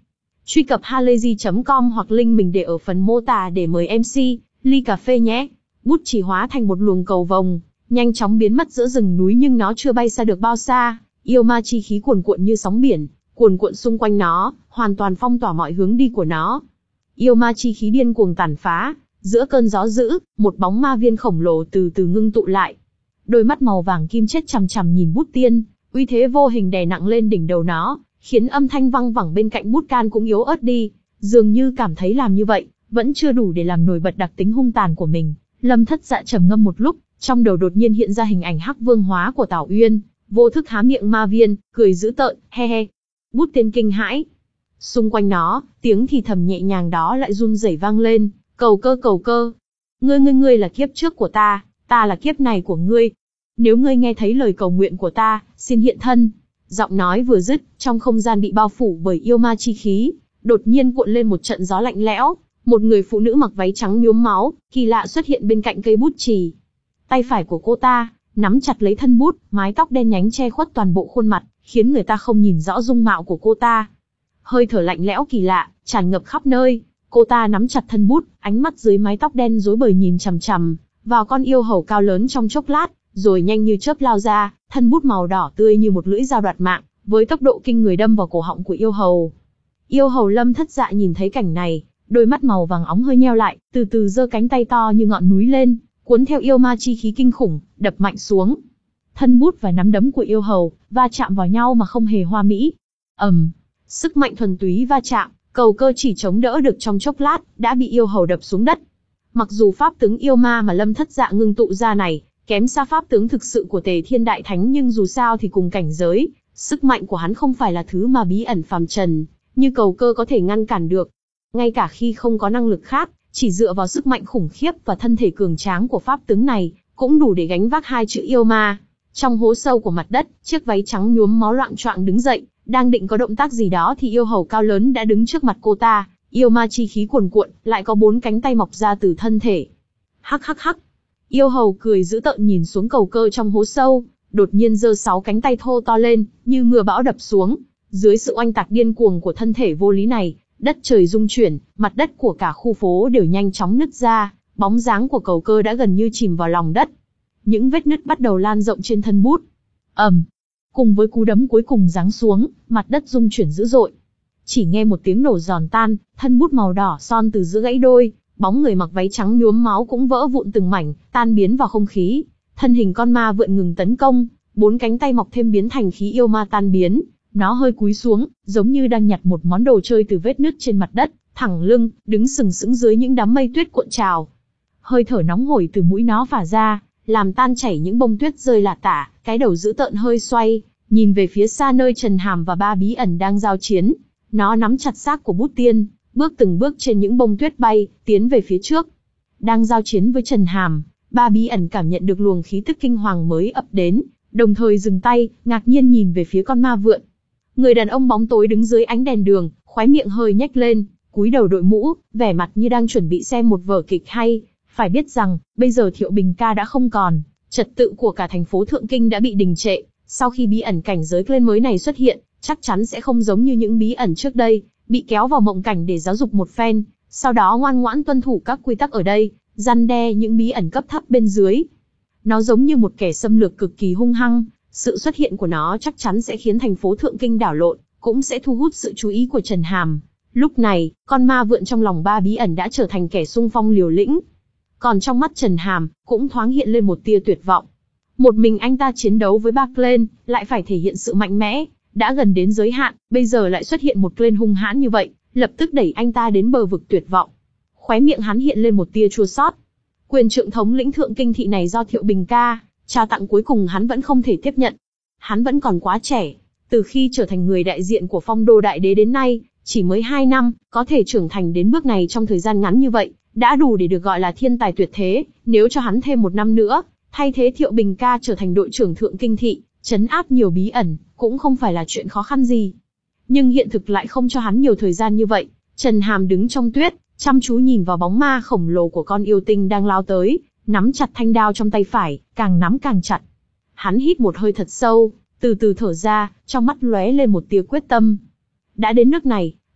Truy cập halayzi chấm com hoặc link mình để ở phần mô tả để mời em xê, ly cà phê nhé. Bút chỉ hóa thành một luồng cầu vồng, nhanh chóng biến mất giữa rừng núi nhưng nó chưa bay xa được bao xa. Yêu ma chi khí cuồn cuộn như sóng biển, cuồn cuộn xung quanh nó, hoàn toàn phong tỏa mọi hướng đi của nó. Yêu ma chi khí điên cuồng tàn phá, giữa cơn gió dữ, một bóng ma viên khổng lồ từ từ ngưng tụ lại. Đôi mắt màu vàng kim chết chằm chằm nhìn bút tiên, uy thế vô hình đè nặng lên đỉnh đầu nó, khiến âm thanh văng vẳng bên cạnh bút can cũng yếu ớt đi, dường như cảm thấy làm như vậy vẫn chưa đủ để làm nổi bật đặc tính hung tàn của mình. Lâm Thất Dạ trầm ngâm một lúc, trong đầu đột nhiên hiện ra hình ảnh Hắc Vương hóa của Tảo Uyên, vô thức há miệng ma viên, cười dữ tợn, he he. Bút tiên kinh hãi. Xung quanh nó, tiếng thì thầm nhẹ nhàng đó lại run rẩy vang lên, cầu cơ cầu cơ. Ngươi ngươi ngươi là kiếp trước của ta, ta là kiếp này của ngươi. Nếu ngươi nghe thấy lời cầu nguyện của ta, xin hiện thân. Giọng nói vừa dứt, trong không gian bị bao phủ bởi yêu ma chi khí, đột nhiên cuộn lên một trận gió lạnh lẽo. Một người phụ nữ mặc váy trắng nhuốm máu, kỳ lạ xuất hiện bên cạnh cây bút chì. Tay phải của cô ta nắm chặt lấy thân bút, mái tóc đen nhánh che khuất toàn bộ khuôn mặt, khiến người ta không nhìn rõ dung mạo của cô ta. Hơi thở lạnh lẽo kỳ lạ tràn ngập khắp nơi. Cô ta nắm chặt thân bút, ánh mắt dưới mái tóc đen rối bời nhìn chằm chằm vào con yêu hầu cao lớn trong chốc lát, rồi nhanh như chớp lao ra, thân bút màu đỏ tươi như một lưỡi dao đoạt mạng, với tốc độ kinh người đâm vào cổ họng của yêu hầu. Yêu hầu Lâm Thất Dạ nhìn thấy cảnh này, đôi mắt màu vàng óng hơi nheo lại, từ từ giơ cánh tay to như ngọn núi lên, cuốn theo yêu ma chi khí kinh khủng, đập mạnh xuống. Thân bút và nắm đấm của yêu hầu va chạm vào nhau mà không hề hoa mỹ. ầm, sức mạnh thuần túy va chạm, cầu cơ chỉ chống đỡ được trong chốc lát, đã bị yêu hầu đập xuống đất. Mặc dù pháp tướng yêu ma mà Lâm Thất Dạ ngưng tụ ra này kém xa pháp tướng thực sự của Tề Thiên Đại Thánh, nhưng dù sao thì cùng cảnh giới, sức mạnh của hắn không phải là thứ mà bí ẩn phàm trần như cầu cơ có thể ngăn cản được. Ngay cả khi không có năng lực khác, chỉ dựa vào sức mạnh khủng khiếp và thân thể cường tráng của pháp tướng này, cũng đủ để gánh vác hai chữ yêu ma. Trong hố sâu của mặt đất, chiếc váy trắng nhuốm máu loạng choạng đứng dậy, đang định có động tác gì đó thì yêu hầu cao lớn đã đứng trước mặt cô ta, yêu ma chi khí cuồn cuộn, lại có bốn cánh tay mọc ra từ thân thể. Hắc hắc hắc. Yêu hầu cười dữ tợn nhìn xuống cầu cơ trong hố sâu, đột nhiên giơ sáu cánh tay thô to lên, như mưa bão đập xuống. Dưới sự oanh tạc điên cuồng của thân thể vô lý này, đất trời rung chuyển, mặt đất của cả khu phố đều nhanh chóng nứt ra, bóng dáng của cầu cơ đã gần như chìm vào lòng đất. Những vết nứt bắt đầu lan rộng trên thân bút. ầm, cùng với cú đấm cuối cùng giáng xuống, mặt đất rung chuyển dữ dội. Chỉ nghe một tiếng nổ giòn tan, thân bút màu đỏ son từ giữa gãy đôi, bóng người mặc váy trắng nhuốm máu cũng vỡ vụn từng mảnh, tan biến vào không khí. Thân hình con ma vượn ngừng tấn công, bốn cánh tay mọc thêm biến thành khí yêu ma tan biến. Nó hơi cúi xuống, giống như đang nhặt một món đồ chơi từ vết nứt trên mặt đất, thẳng lưng, đứng sừng sững dưới những đám mây tuyết cuộn trào. Hơi thở nóng hổi từ mũi nó phả ra, làm tan chảy những bông tuyết rơi lả tả, cái đầu dữ tợn hơi xoay, nhìn về phía xa nơi Trần Hàm và ba bí ẩn đang giao chiến. Nó nắm chặt xác của bút tiên, bước từng bước trên những bông tuyết bay, tiến về phía trước. Đang giao chiến với Trần Hàm, ba bí ẩn cảm nhận được luồng khí tức kinh hoàng mới ập đến, đồng thời dừng tay, ngạc nhiên nhìn về phía con ma vượn. Người đàn ông bóng tối đứng dưới ánh đèn đường, khóe miệng hơi nhếch lên, cúi đầu đội mũ, vẻ mặt như đang chuẩn bị xem một vở kịch hay. Phải biết rằng, bây giờ Thiệu Bình ca đã không còn, trật tự của cả thành phố Thượng Kinh đã bị đình trệ. Sau khi bí ẩn cảnh giới lên mới này xuất hiện, chắc chắn sẽ không giống như những bí ẩn trước đây, bị kéo vào mộng cảnh để giáo dục một phen, sau đó ngoan ngoãn tuân thủ các quy tắc ở đây, răn đe những bí ẩn cấp thấp bên dưới. Nó giống như một kẻ xâm lược cực kỳ hung hăng. Sự xuất hiện của nó chắc chắn sẽ khiến thành phố Thượng Kinh đảo lộn, cũng sẽ thu hút sự chú ý của Trần Hàm. Lúc này, con ma vượn trong lòng ba bí ẩn đã trở thành kẻ xung phong liều lĩnh. Còn trong mắt Trần Hàm, cũng thoáng hiện lên một tia tuyệt vọng. Một mình anh ta chiến đấu với ba clan, lại phải thể hiện sự mạnh mẽ, đã gần đến giới hạn, bây giờ lại xuất hiện một clan hung hãn như vậy, lập tức đẩy anh ta đến bờ vực tuyệt vọng. Khóe miệng hắn hiện lên một tia chua xót. Quyền trượng thống lĩnh Thượng Kinh thị này do Thiệu Bình ca trao tặng cuối cùng hắn vẫn không thể tiếp nhận. Hắn vẫn còn quá trẻ, từ khi trở thành người đại diện của Phong Đô Đại Đế đến nay, chỉ mới hai năm, có thể trưởng thành đến bước này trong thời gian ngắn như vậy, đã đủ để được gọi là thiên tài tuyệt thế. Nếu cho hắn thêm một năm nữa, thay thế Thiệu Bình ca trở thành đội trưởng Thượng Kinh thị, trấn áp nhiều bí ẩn, cũng không phải là chuyện khó khăn gì. Nhưng hiện thực lại không cho hắn nhiều thời gian như vậy. Trần Hàm đứng trong tuyết, chăm chú nhìn vào bóng ma khổng lồ của con yêu tinh đang lao tới, nắm chặt thanh đao trong tay phải, càng nắm càng chặt. Hắn hít một hơi thật sâu, từ từ thở ra, trong mắt lóe lên một tia quyết tâm. Đã đến nước này,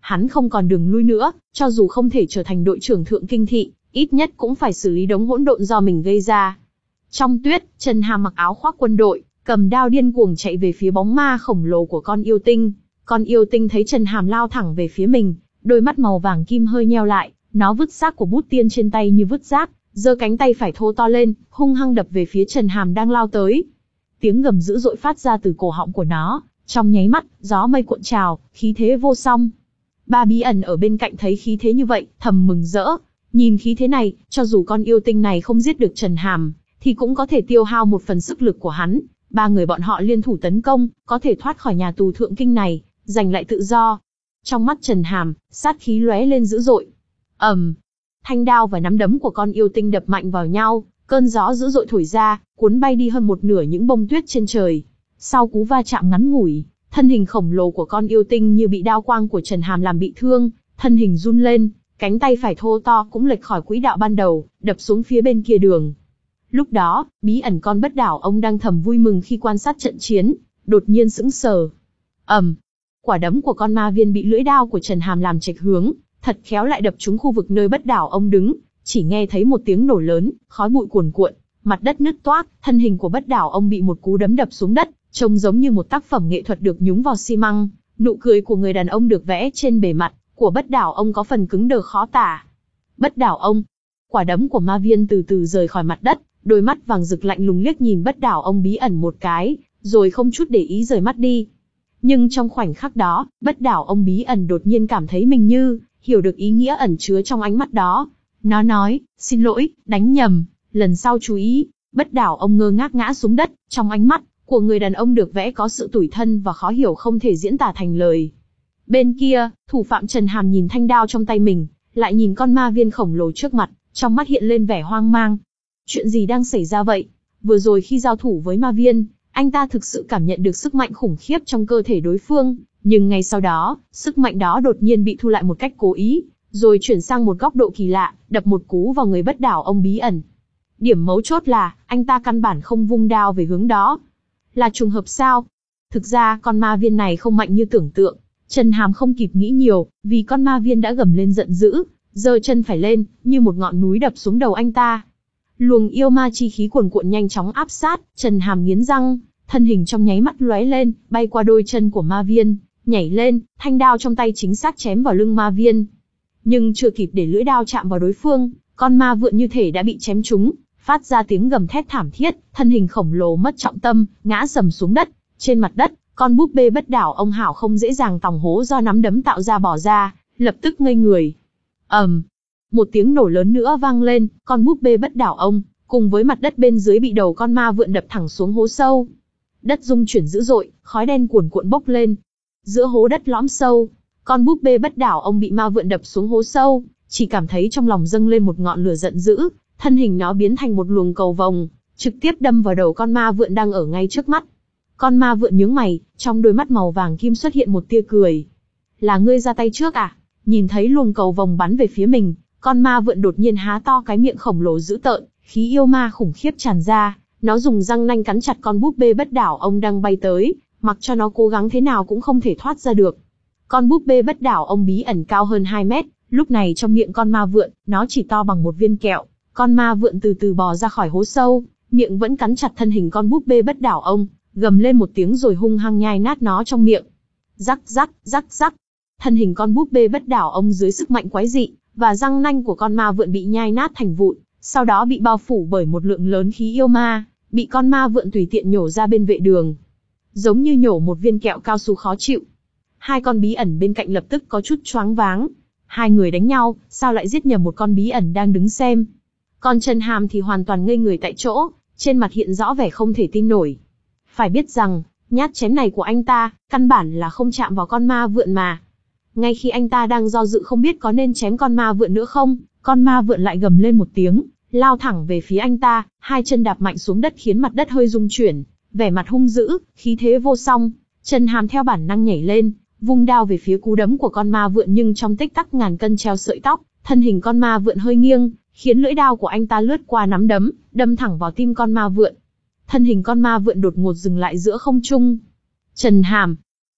hắn không còn đường lui nữa, cho dù không thể trở thành đội trưởng Thượng Kinh Thị, ít nhất cũng phải xử lý đống hỗn độn do mình gây ra. Trong tuyết, Trần Hàm mặc áo khoác quân đội, cầm đao điên cuồng chạy về phía bóng ma khổng lồ của con yêu tinh. Con yêu tinh thấy Trần Hàm lao thẳng về phía mình, đôi mắt màu vàng kim hơi nheo lại, nó vứt xác của bút tiên trên tay như vứt rác, giơ cánh tay phải thô to lên, hung hăng đập về phía Trần Hàm đang lao tới. Tiếng gầm dữ dội phát ra từ cổ họng của nó, trong nháy mắt, gió mây cuộn trào, khí thế vô song. Ba bí ẩn ở bên cạnh thấy khí thế như vậy, thầm mừng rỡ. Nhìn khí thế này, cho dù con yêu tinh này không giết được Trần Hàm, thì cũng có thể tiêu hao một phần sức lực của hắn. Ba người bọn họ liên thủ tấn công, có thể thoát khỏi nhà tù Thượng Kinh này, giành lại tự do. Trong mắt Trần Hàm, sát khí lóe lên dữ dội. ầm, um, thanh đao và nắm đấm của con yêu tinh đập mạnh vào nhau, cơn gió dữ dội thổi ra, cuốn bay đi hơn một nửa những bông tuyết trên trời. Sau cú va chạm ngắn ngủi, thân hình khổng lồ của con yêu tinh như bị đao quang của Trần Hàm làm bị thương, thân hình run lên, cánh tay phải thô to cũng lệch khỏi quỹ đạo ban đầu, đập xuống phía bên kia đường. Lúc đó, bí ẩn con bất đảo ông đang thầm vui mừng khi quan sát trận chiến, đột nhiên sững sờ. ầm, um, quả đấm của con ma viên bị lưỡi đao của Trần Hàm làm chệch hướng, thật khéo lại đập trúng khu vực nơi bất đảo ông đứng, chỉ nghe thấy một tiếng nổ lớn, khói bụi cuồn cuộn, mặt đất nứt toác, thân hình của bất đảo ông bị một cú đấm đập xuống đất, trông giống như một tác phẩm nghệ thuật được nhúng vào xi măng. Nụ cười của người đàn ông được vẽ trên bề mặt của bất đảo ông có phần cứng đờ khó tả. Bất đảo ông, quả đấm của ma viên từ từ rời khỏi mặt đất, đôi mắt vàng rực lạnh lùng liếc nhìn bất đảo ông bí ẩn một cái, rồi không chút để ý rời mắt đi. Nhưng trong khoảnh khắc đó, bất đảo ông bí ẩn đột nhiên cảm thấy mình như hiểu được ý nghĩa ẩn chứa trong ánh mắt đó. Nó nói, xin lỗi, đánh nhầm, lần sau chú ý. Bất đảo ông ngơ ngác ngã xuống đất, trong ánh mắt của người đàn ông được vẽ có sự tủi thân và khó hiểu không thể diễn tả thành lời. Bên kia, thủ phạm Trần Hàm nhìn thanh đao trong tay mình, lại nhìn con ma viên khổng lồ trước mặt, trong mắt hiện lên vẻ hoang mang. Chuyện gì đang xảy ra vậy? Vừa rồi khi giao thủ với ma viên, anh ta thực sự cảm nhận được sức mạnh khủng khiếp trong cơ thể đối phương, nhưng ngay sau đó, sức mạnh đó đột nhiên bị thu lại một cách cố ý, rồi chuyển sang một góc độ kỳ lạ, đập một cú vào người bất đảo ông bí ẩn. Điểm mấu chốt là, anh ta căn bản không vung đao về hướng đó. Là trùng hợp sao? Thực ra, con ma viên này không mạnh như tưởng tượng. Trần Hàm không kịp nghĩ nhiều, vì con ma viên đã gầm lên giận dữ, giơ chân phải lên, như một ngọn núi đập xuống đầu anh ta. Luồng yêu ma chi khí cuồn cuộn nhanh chóng áp sát, Trần Hàm nghiến răng, thân hình trong nháy mắt lóe lên, bay qua đôi chân của ma viên, nhảy lên, thanh đao trong tay chính xác chém vào lưng ma viên. Nhưng chưa kịp để lưỡi đao chạm vào đối phương, con ma vượn như thể đã bị chém trúng, phát ra tiếng gầm thét thảm thiết, thân hình khổng lồ mất trọng tâm, ngã sầm xuống đất. Trên mặt đất, con búp bê bất đảo ông hảo không dễ dàng tòng hố do nắm đấm tạo ra bỏ ra, lập tức ngây người. ầm, um, một tiếng nổ lớn nữa vang lên, con búp bê bất đảo ông cùng với mặt đất bên dưới bị đầu con ma vượn đập thẳng xuống hố sâu. Đất rung chuyển dữ dội, khói đen cuồn cuộn bốc lên. Giữa hố đất lõm sâu, con búp bê bất đảo ông bị ma vượn đập xuống hố sâu, chỉ cảm thấy trong lòng dâng lên một ngọn lửa giận dữ, thân hình nó biến thành một luồng cầu vồng, trực tiếp đâm vào đầu con ma vượn đang ở ngay trước mắt. Con ma vượn nhướng mày, trong đôi mắt màu vàng kim xuất hiện một tia cười. Là ngươi ra tay trước à? Nhìn thấy luồng cầu vồng bắn về phía mình, con ma vượn đột nhiên há to cái miệng khổng lồ dữ tợn, khí yêu ma khủng khiếp tràn ra, nó dùng răng nanh cắn chặt con búp bê bất đảo ông đang bay tới, mặc cho nó cố gắng thế nào cũng không thể thoát ra được. Con búp bê bất đảo ông bí ẩn cao hơn hai mét, lúc này trong miệng con ma vượn, nó chỉ to bằng một viên kẹo. Con ma vượn từ từ bò ra khỏi hố sâu, miệng vẫn cắn chặt thân hình con búp bê bất đảo ông, gầm lên một tiếng rồi hung hăng nhai nát nó trong miệng. Rắc rắc, rắc rắc. Thân hình con búp bê bất đảo ông dưới sức mạnh quái dị, và răng nanh của con ma vượn bị nhai nát thành vụn, sau đó bị bao phủ bởi một lượng lớn khí yêu ma, bị con ma vượn tùy tiện nhổ ra bên vệ đường. Giống như nhổ một viên kẹo cao su khó chịu. Hai con bí ẩn bên cạnh lập tức có chút choáng váng. Hai người đánh nhau, sao lại giết nhầm một con bí ẩn đang đứng xem. Còn Trần Hàm thì hoàn toàn ngây người tại chỗ, trên mặt hiện rõ vẻ không thể tin nổi. Phải biết rằng, nhát chém này của anh ta, căn bản là không chạm vào con ma vượn mà. Ngay khi anh ta đang do dự không biết có nên chém con ma vượn nữa không, con ma vượn lại gầm lên một tiếng, lao thẳng về phía anh ta, hai chân đạp mạnh xuống đất khiến mặt đất hơi rung chuyển, vẻ mặt hung dữ, khí thế vô song. Trần Hàm theo bản năng nhảy lên, vung đao về phía cú đấm của con ma vượn, nhưng trong tích tắc ngàn cân treo sợi tóc, thân hình con ma vượn hơi nghiêng, khiến lưỡi đao của anh ta lướt qua nắm đấm, đâm thẳng vào tim con ma vượn. Thân hình con ma vượn đột ngột dừng lại giữa không trung. Trần Hàm,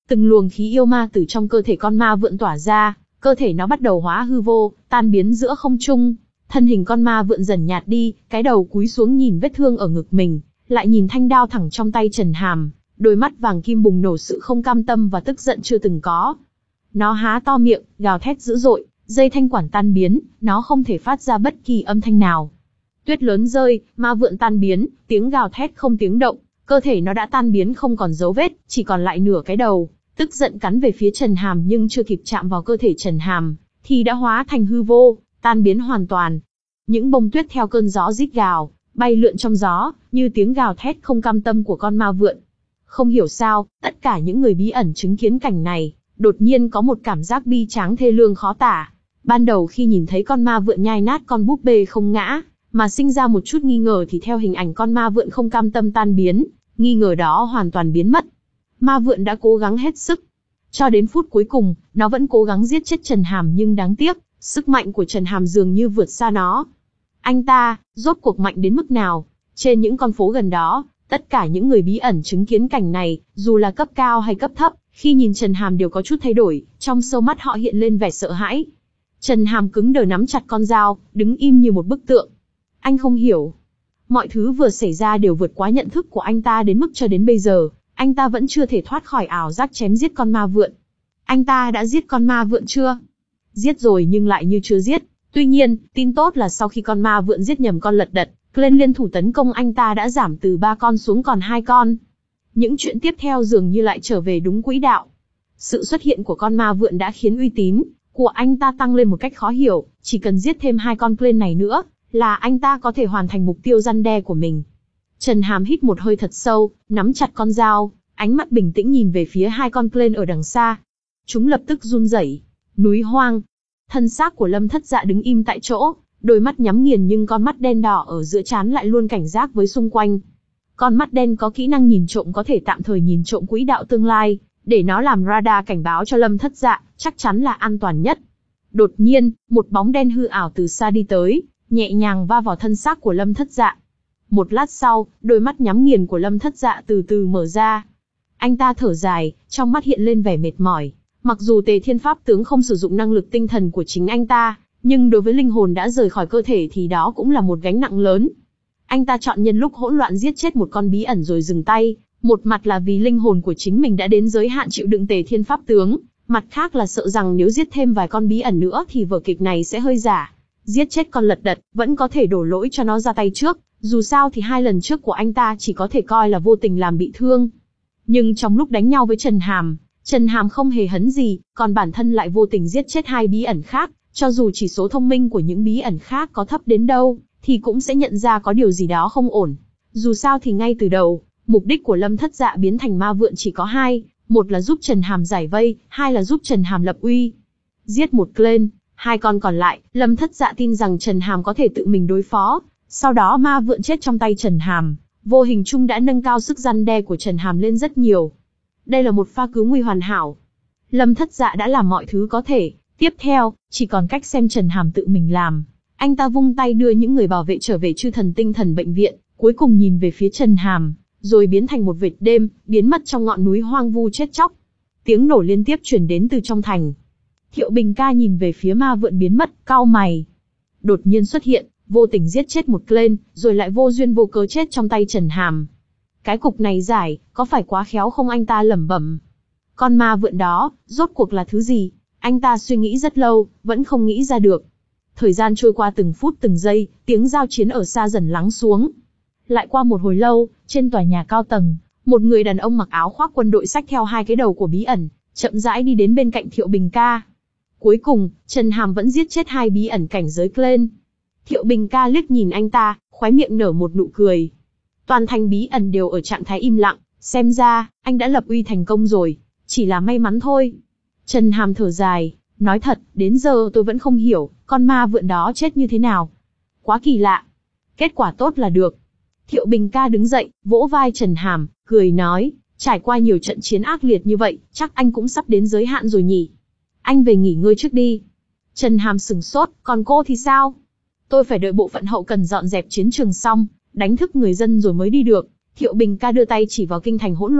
từng luồng khí yêu ma từ trong cơ thể con ma vượn tỏa ra, cơ thể nó bắt đầu hóa hư vô, tan biến giữa không trung. Thân hình con ma vượn dần nhạt đi, cái đầu cúi xuống nhìn vết thương ở ngực mình, lại nhìn thanh đao thẳng trong tay Trần Hàm, đôi mắt vàng kim bùng nổ sự không cam tâm và tức giận chưa từng có. Nó há to miệng, gào thét dữ dội, dây thanh quản tan biến, nó không thể phát ra bất kỳ âm thanh nào. Tuyết lớn rơi, ma vượn tan biến, tiếng gào thét không tiếng động, cơ thể nó đã tan biến không còn dấu vết, chỉ còn lại nửa cái đầu, tức giận cắn về phía Trần Hàm nhưng chưa kịp chạm vào cơ thể Trần Hàm, thì đã hóa thành hư vô, tan biến hoàn toàn. Những bông tuyết theo cơn gió rít gào, bay lượn trong gió, như tiếng gào thét không cam tâm của con ma vượn. Không hiểu sao, tất cả những người bí ẩn chứng kiến cảnh này, đột nhiên có một cảm giác bi tráng thê lương khó tả. Ban đầu khi nhìn thấy con ma vượn nhai nát con búp bê không ngã, mà sinh ra một chút nghi ngờ thì theo hình ảnh con ma vượn không cam tâm tan biến, nghi ngờ đó hoàn toàn biến mất. Ma vượn đã cố gắng hết sức. Cho đến phút cuối cùng, nó vẫn cố gắng giết chết Trần Hàm nhưng đáng tiếc, sức mạnh của Trần Hàm dường như vượt xa nó. Anh ta, rốt cuộc mạnh đến mức nào? Trên những con phố gần đó, tất cả những người bí ẩn chứng kiến cảnh này, dù là cấp cao hay cấp thấp, khi nhìn Trần Hàm đều có chút thay đổi, trong sâu mắt họ hiện lên vẻ sợ hãi. Trần Hàm cứng đờ nắm chặt con dao, đứng im như một bức tượng. Anh không hiểu. Mọi thứ vừa xảy ra đều vượt quá nhận thức của anh ta đến mức cho đến bây giờ, anh ta vẫn chưa thể thoát khỏi ảo giác chém giết con ma vượn. Anh ta đã giết con ma vượn chưa? Giết rồi nhưng lại như chưa giết. Tuy nhiên, tin tốt là sau khi con ma vượn giết nhầm con lật đật, lên liên thủ tấn công anh ta đã giảm từ ba con xuống còn hai con. Những chuyện tiếp theo dường như lại trở về đúng quỹ đạo. Sự xuất hiện của con ma vượn đã khiến uy tín của anh ta tăng lên một cách khó hiểu, chỉ cần giết thêm hai con Glen này nữa, là anh ta có thể hoàn thành mục tiêu răn đe của mình. Trần Hàm hít một hơi thật sâu, nắm chặt con dao, ánh mắt bình tĩnh nhìn về phía hai con Glen ở đằng xa. Chúng lập tức run rẩy. Núi hoang. Thân xác của Lâm Thất Dạ đứng im tại chỗ, đôi mắt nhắm nghiền nhưng con mắt đen đỏ ở giữa trán lại luôn cảnh giác với xung quanh. Con mắt đen có kỹ năng nhìn trộm có thể tạm thời nhìn trộm quỹ đạo tương lai, để nó làm radar cảnh báo cho Lâm Thất Dạ, chắc chắn là an toàn nhất. Đột nhiên, một bóng đen hư ảo từ xa đi tới, nhẹ nhàng va vào thân xác của Lâm Thất Dạ. Một lát sau, đôi mắt nhắm nghiền của Lâm Thất Dạ từ từ mở ra. Anh ta thở dài, trong mắt hiện lên vẻ mệt mỏi. Mặc dù Tề Thiên Pháp Tướng không sử dụng năng lực tinh thần của chính anh ta, nhưng đối với linh hồn đã rời khỏi cơ thể thì đó cũng là một gánh nặng lớn. Anh ta chọn nhân lúc hỗn loạn giết chết một con bí ẩn rồi dừng tay, một mặt là vì linh hồn của chính mình đã đến giới hạn chịu đựng Tề Thiên Pháp Tướng, mặt khác là sợ rằng nếu giết thêm vài con bí ẩn nữa thì vở kịch này sẽ hơi giả. Giết chết con lật đật, vẫn có thể đổ lỗi cho nó ra tay trước, dù sao thì hai lần trước của anh ta chỉ có thể coi là vô tình làm bị thương. Nhưng trong lúc đánh nhau với Trần Hàm, Trần Hàm không hề hấn gì, còn bản thân lại vô tình giết chết hai bí ẩn khác, cho dù chỉ số thông minh của những bí ẩn khác có thấp đến đâu, thì cũng sẽ nhận ra có điều gì đó không ổn. Dù sao thì ngay từ đầu, mục đích của Lâm Thất Dạ biến thành ma vượn chỉ có hai, một là giúp Trần Hàm giải vây, hai là giúp Trần Hàm lập uy. Giết một Glen, hai con còn lại, Lâm Thất Dạ tin rằng Trần Hàm có thể tự mình đối phó, sau đó ma vượn chết trong tay Trần Hàm, vô hình chung đã nâng cao sức răn đe của Trần Hàm lên rất nhiều. Đây là một pha cứu nguy hoàn hảo. Lâm Thất Dạ đã làm mọi thứ có thể, tiếp theo, chỉ còn cách xem Trần Hàm tự mình làm. Anh ta vung tay đưa những người bảo vệ trở về chư thần tinh thần bệnh viện, cuối cùng nhìn về phía Trần Hàm, rồi biến thành một vệt đêm, biến mất trong ngọn núi hoang vu chết chóc. Tiếng nổ liên tiếp truyền đến từ trong thành. Thiệu Bình Ca nhìn về phía ma vượn biến mất, cau mày. Đột nhiên xuất hiện, vô tình giết chết một Glen, rồi lại vô duyên vô cớ chết trong tay Trần Hàm. Cái cục này giải, có phải quá khéo không, anh ta lẩm bẩm. Con ma vượn đó, rốt cuộc là thứ gì? Anh ta suy nghĩ rất lâu, vẫn không nghĩ ra được. Thời gian trôi qua từng phút từng giây, tiếng giao chiến ở xa dần lắng xuống. Lại qua một hồi lâu, trên tòa nhà cao tầng, một người đàn ông mặc áo khoác quân đội xách theo hai cái đầu của bí ẩn, chậm rãi đi đến bên cạnh Thiệu Bình Ca. Cuối cùng, Trần Hàm vẫn giết chết hai bí ẩn cảnh giới Glen. Thiệu Bình Ca liếc nhìn anh ta, khóe miệng nở một nụ cười. Toàn thành bí ẩn đều ở trạng thái im lặng, xem ra, anh đã lập uy thành công rồi, chỉ là may mắn thôi. Trần Hàm thở dài, nói thật, đến giờ tôi vẫn không hiểu, con ma vượn đó chết như thế nào. Quá kỳ lạ. Kết quả tốt là được. Thiệu Bình Ca đứng dậy, vỗ vai Trần Hàm, cười nói, trải qua nhiều trận chiến ác liệt như vậy, chắc anh cũng sắp đến giới hạn rồi nhỉ. Anh về nghỉ ngơi trước đi. Trần Hàm sừng sốt, còn cô thì sao? Tôi phải đợi bộ phận hậu cần dọn dẹp chiến trường xong, đánh thức người dân rồi mới đi được. Thiệu Bình Ca đưa tay chỉ vào kinh thành hỗn loạn,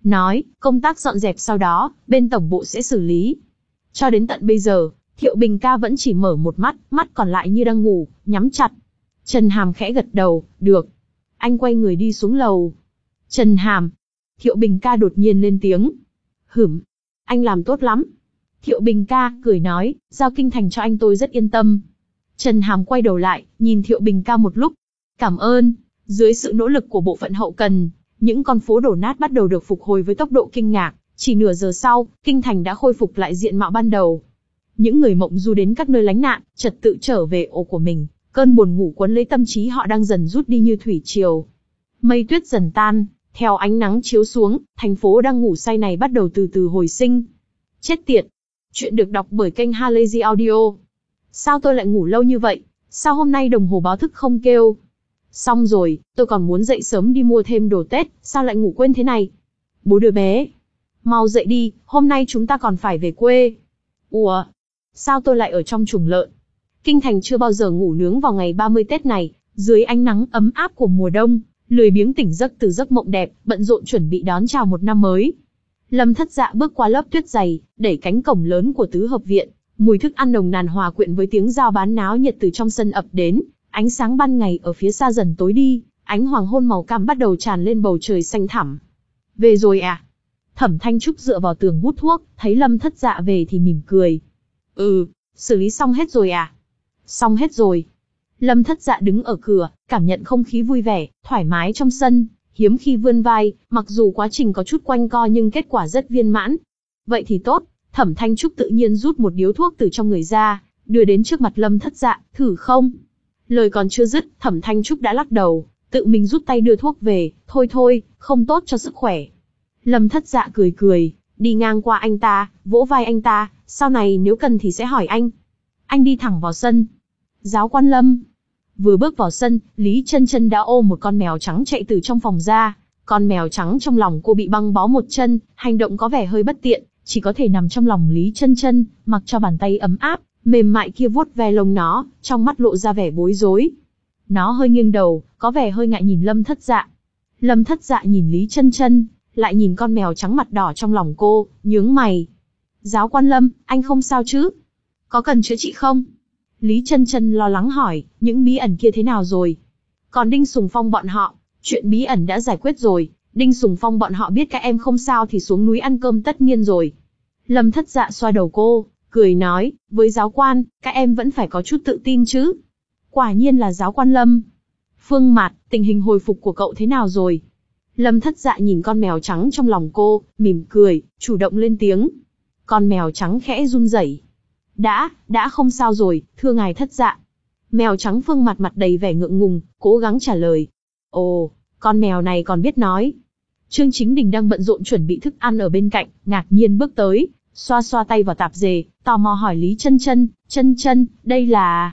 nói, công tác dọn dẹp sau đó, bên tổng bộ sẽ xử lý. Cho đến tận bây giờ, Thiệu Bình ca vẫn chỉ mở một mắt, mắt còn lại như đang ngủ, nhắm chặt. Trần Hàm khẽ gật đầu, được. Anh quay người đi xuống lầu. Trần Hàm. Thiệu Bình ca đột nhiên lên tiếng. Hửm. Anh làm tốt lắm. Thiệu Bình ca, cười nói, giao kinh thành cho anh tôi rất yên tâm. Trần Hàm quay đầu lại, nhìn Thiệu Bình ca một lúc. Cảm ơn. Dưới sự nỗ lực của bộ phận hậu cần, những con phố đổ nát bắt đầu được phục hồi với tốc độ kinh ngạc. Chỉ nửa giờ sau, kinh thành đã khôi phục lại diện mạo ban đầu. Những người mộng du đến các nơi lánh nạn, trật tự trở về ổ của mình. Cơn buồn ngủ quấn lấy tâm trí họ đang dần rút đi như thủy triều. Mây tuyết dần tan, theo ánh nắng chiếu xuống, thành phố đang ngủ say này bắt đầu từ từ hồi sinh. Chết tiệt! Chuyện được đọc bởi kênh Halazy Audio. Sao tôi lại ngủ lâu như vậy? Sao hôm nay đồng hồ báo thức không kêu? Xong rồi, tôi còn muốn dậy sớm đi mua thêm đồ Tết, sao lại ngủ quên thế này? Bố đứa bé! Mau dậy đi, hôm nay chúng ta còn phải về quê. Ủa? Sao tôi lại ở trong chuồng lợn? Kinh thành chưa bao giờ ngủ nướng vào ngày ba mươi Tết này, dưới ánh nắng ấm áp của mùa đông, lười biếng tỉnh giấc từ giấc mộng đẹp, bận rộn chuẩn bị đón chào một năm mới. Lâm Thất Dạ bước qua lớp tuyết dày, đẩy cánh cổng lớn của tứ hợp viện, mùi thức ăn nồng nàn hòa quyện với tiếng giao bán náo nhiệt từ trong sân ập đến, ánh sáng ban ngày ở phía xa dần tối đi, ánh hoàng hôn màu cam bắt đầu tràn lên bầu trời xanh thẳm. Về rồi à? Thẩm Thanh Trúc dựa vào tường hút thuốc, thấy Lâm Thất Dạ về thì mỉm cười. Ừ, xử lý xong hết rồi à? Xong hết rồi. Lâm Thất Dạ đứng ở cửa, cảm nhận không khí vui vẻ, thoải mái trong sân, hiếm khi vươn vai, mặc dù quá trình có chút quanh co nhưng kết quả rất viên mãn. Vậy thì tốt, Thẩm Thanh Trúc tự nhiên rút một điếu thuốc từ trong người ra, đưa đến trước mặt Lâm Thất Dạ, thử không? Lời còn chưa dứt, Thẩm Thanh Trúc đã lắc đầu, tự mình rút tay đưa thuốc về, thôi thôi, không tốt cho sức khỏe. Lâm Thất Dạ cười cười, đi ngang qua anh ta, vỗ vai anh ta, sau này nếu cần thì sẽ hỏi anh. Anh đi thẳng vào sân. Giáo quan Lâm. Vừa bước vào sân, Lý Chân Chân đã ôm một con mèo trắng chạy từ trong phòng ra. Con mèo trắng trong lòng cô bị băng bó một chân, hành động có vẻ hơi bất tiện, chỉ có thể nằm trong lòng Lý Chân Chân, mặc cho bàn tay ấm áp, mềm mại kia vuốt ve lông nó, trong mắt lộ ra vẻ bối rối. Nó hơi nghiêng đầu, có vẻ hơi ngại nhìn Lâm Thất Dạ. Lâm Thất Dạ nhìn Lý Chân Chân, lại nhìn con mèo trắng mặt đỏ trong lòng cô, nhướng mày. Giáo quan Lâm, anh không sao chứ? Có cần chữa trị không? Lý Chân Chân lo lắng hỏi, những bí ẩn kia thế nào rồi? Còn Đinh Sùng Phong bọn họ, chuyện bí ẩn đã giải quyết rồi, Đinh Sùng Phong bọn họ biết các em không sao thì xuống núi ăn cơm tất nhiên rồi. Lâm Thất Dạ xoa đầu cô, cười nói, với giáo quan, các em vẫn phải có chút tự tin chứ. Quả nhiên là giáo quan Lâm. Phương Mạt, tình hình hồi phục của cậu thế nào rồi? Lâm Thất Dạ nhìn con mèo trắng trong lòng cô, mỉm cười, chủ động lên tiếng. Con mèo trắng khẽ run rẩy. Đã, đã không sao rồi, thưa ngài Thất Dạ. Mèo trắng Phương Mạt mặt đầy vẻ ngượng ngùng, cố gắng trả lời. Ồ, con mèo này còn biết nói. Trương Chính Đình đang bận rộn chuẩn bị thức ăn ở bên cạnh, ngạc nhiên bước tới, xoa xoa tay vào tạp dề, tò mò hỏi Lý Chân Chân, Chân Chân, đây là...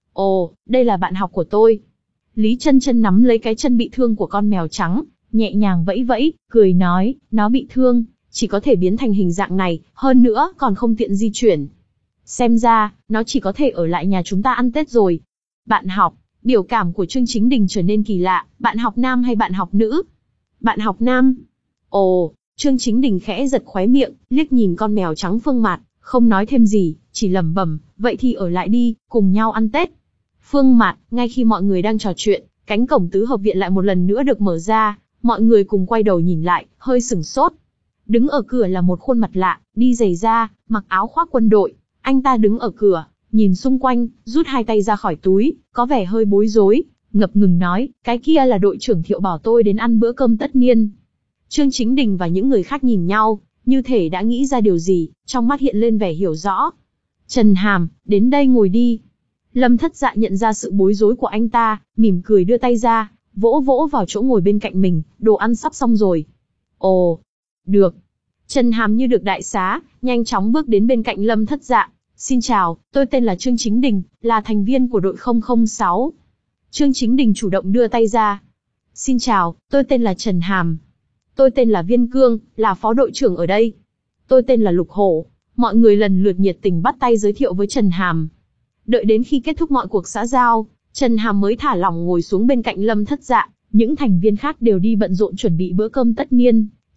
Ồ, đây là bạn học của tôi. Lý Chân Chân nắm lấy cái chân bị thương của con mèo trắng, nhẹ nhàng vẫy vẫy, cười nói, nó bị thương, chỉ có thể biến thành hình dạng này, hơn nữa còn không tiện di chuyển. Xem ra, nó chỉ có thể ở lại nhà chúng ta ăn Tết rồi. Bạn học, biểu cảm của Trương Chính Đình trở nên kỳ lạ, bạn học nam hay bạn học nữ? Bạn học nam. Ồ, Trương Chính Đình khẽ giật khóe miệng, liếc nhìn con mèo trắng Phương Mạt, không nói thêm gì, chỉ lẩm bẩm, vậy thì ở lại đi, cùng nhau ăn Tết. Phương Mạt, ngay khi mọi người đang trò chuyện, cánh cổng tứ hợp viện lại một lần nữa được mở ra, mọi người cùng quay đầu nhìn lại, hơi sửng sốt. Đứng ở cửa là một khuôn mặt lạ, đi giày da, mặc áo khoác quân đội. Anh ta đứng ở cửa, nhìn xung quanh, rút hai tay ra khỏi túi, có vẻ hơi bối rối, ngập ngừng nói, cái kia là đội trưởng Thiệu bảo tôi đến ăn bữa cơm tất niên. Trương Chính Đình và những người khác nhìn nhau, như thể đã nghĩ ra điều gì, trong mắt hiện lên vẻ hiểu rõ. Trần Hàm, đến đây ngồi đi. Lâm Thất Dạ nhận ra sự bối rối của anh ta, mỉm cười đưa tay ra, vỗ vỗ vào chỗ ngồi bên cạnh mình, đồ ăn sắp xong rồi. Ồ, được. Trần Hàm như được đại xá, nhanh chóng bước đến bên cạnh Lâm Thất Dạ. Xin chào, tôi tên là Trương Chính Đình, là thành viên của đội không không sáu. Trương Chính Đình chủ động đưa tay ra. Xin chào, tôi tên là Trần Hàm. Tôi tên là Viên Cương, là phó đội trưởng ở đây. Tôi tên là Lục Hổ. Mọi người lần lượt nhiệt tình bắt tay giới thiệu với Trần Hàm. Đợi đến khi kết thúc mọi cuộc xã giao, Trần Hàm mới thả lỏng ngồi xuống bên cạnh Lâm Thất Dạ. Những thành viên khác đều đi bận rộn chuẩn bị bữa cơm tất niên.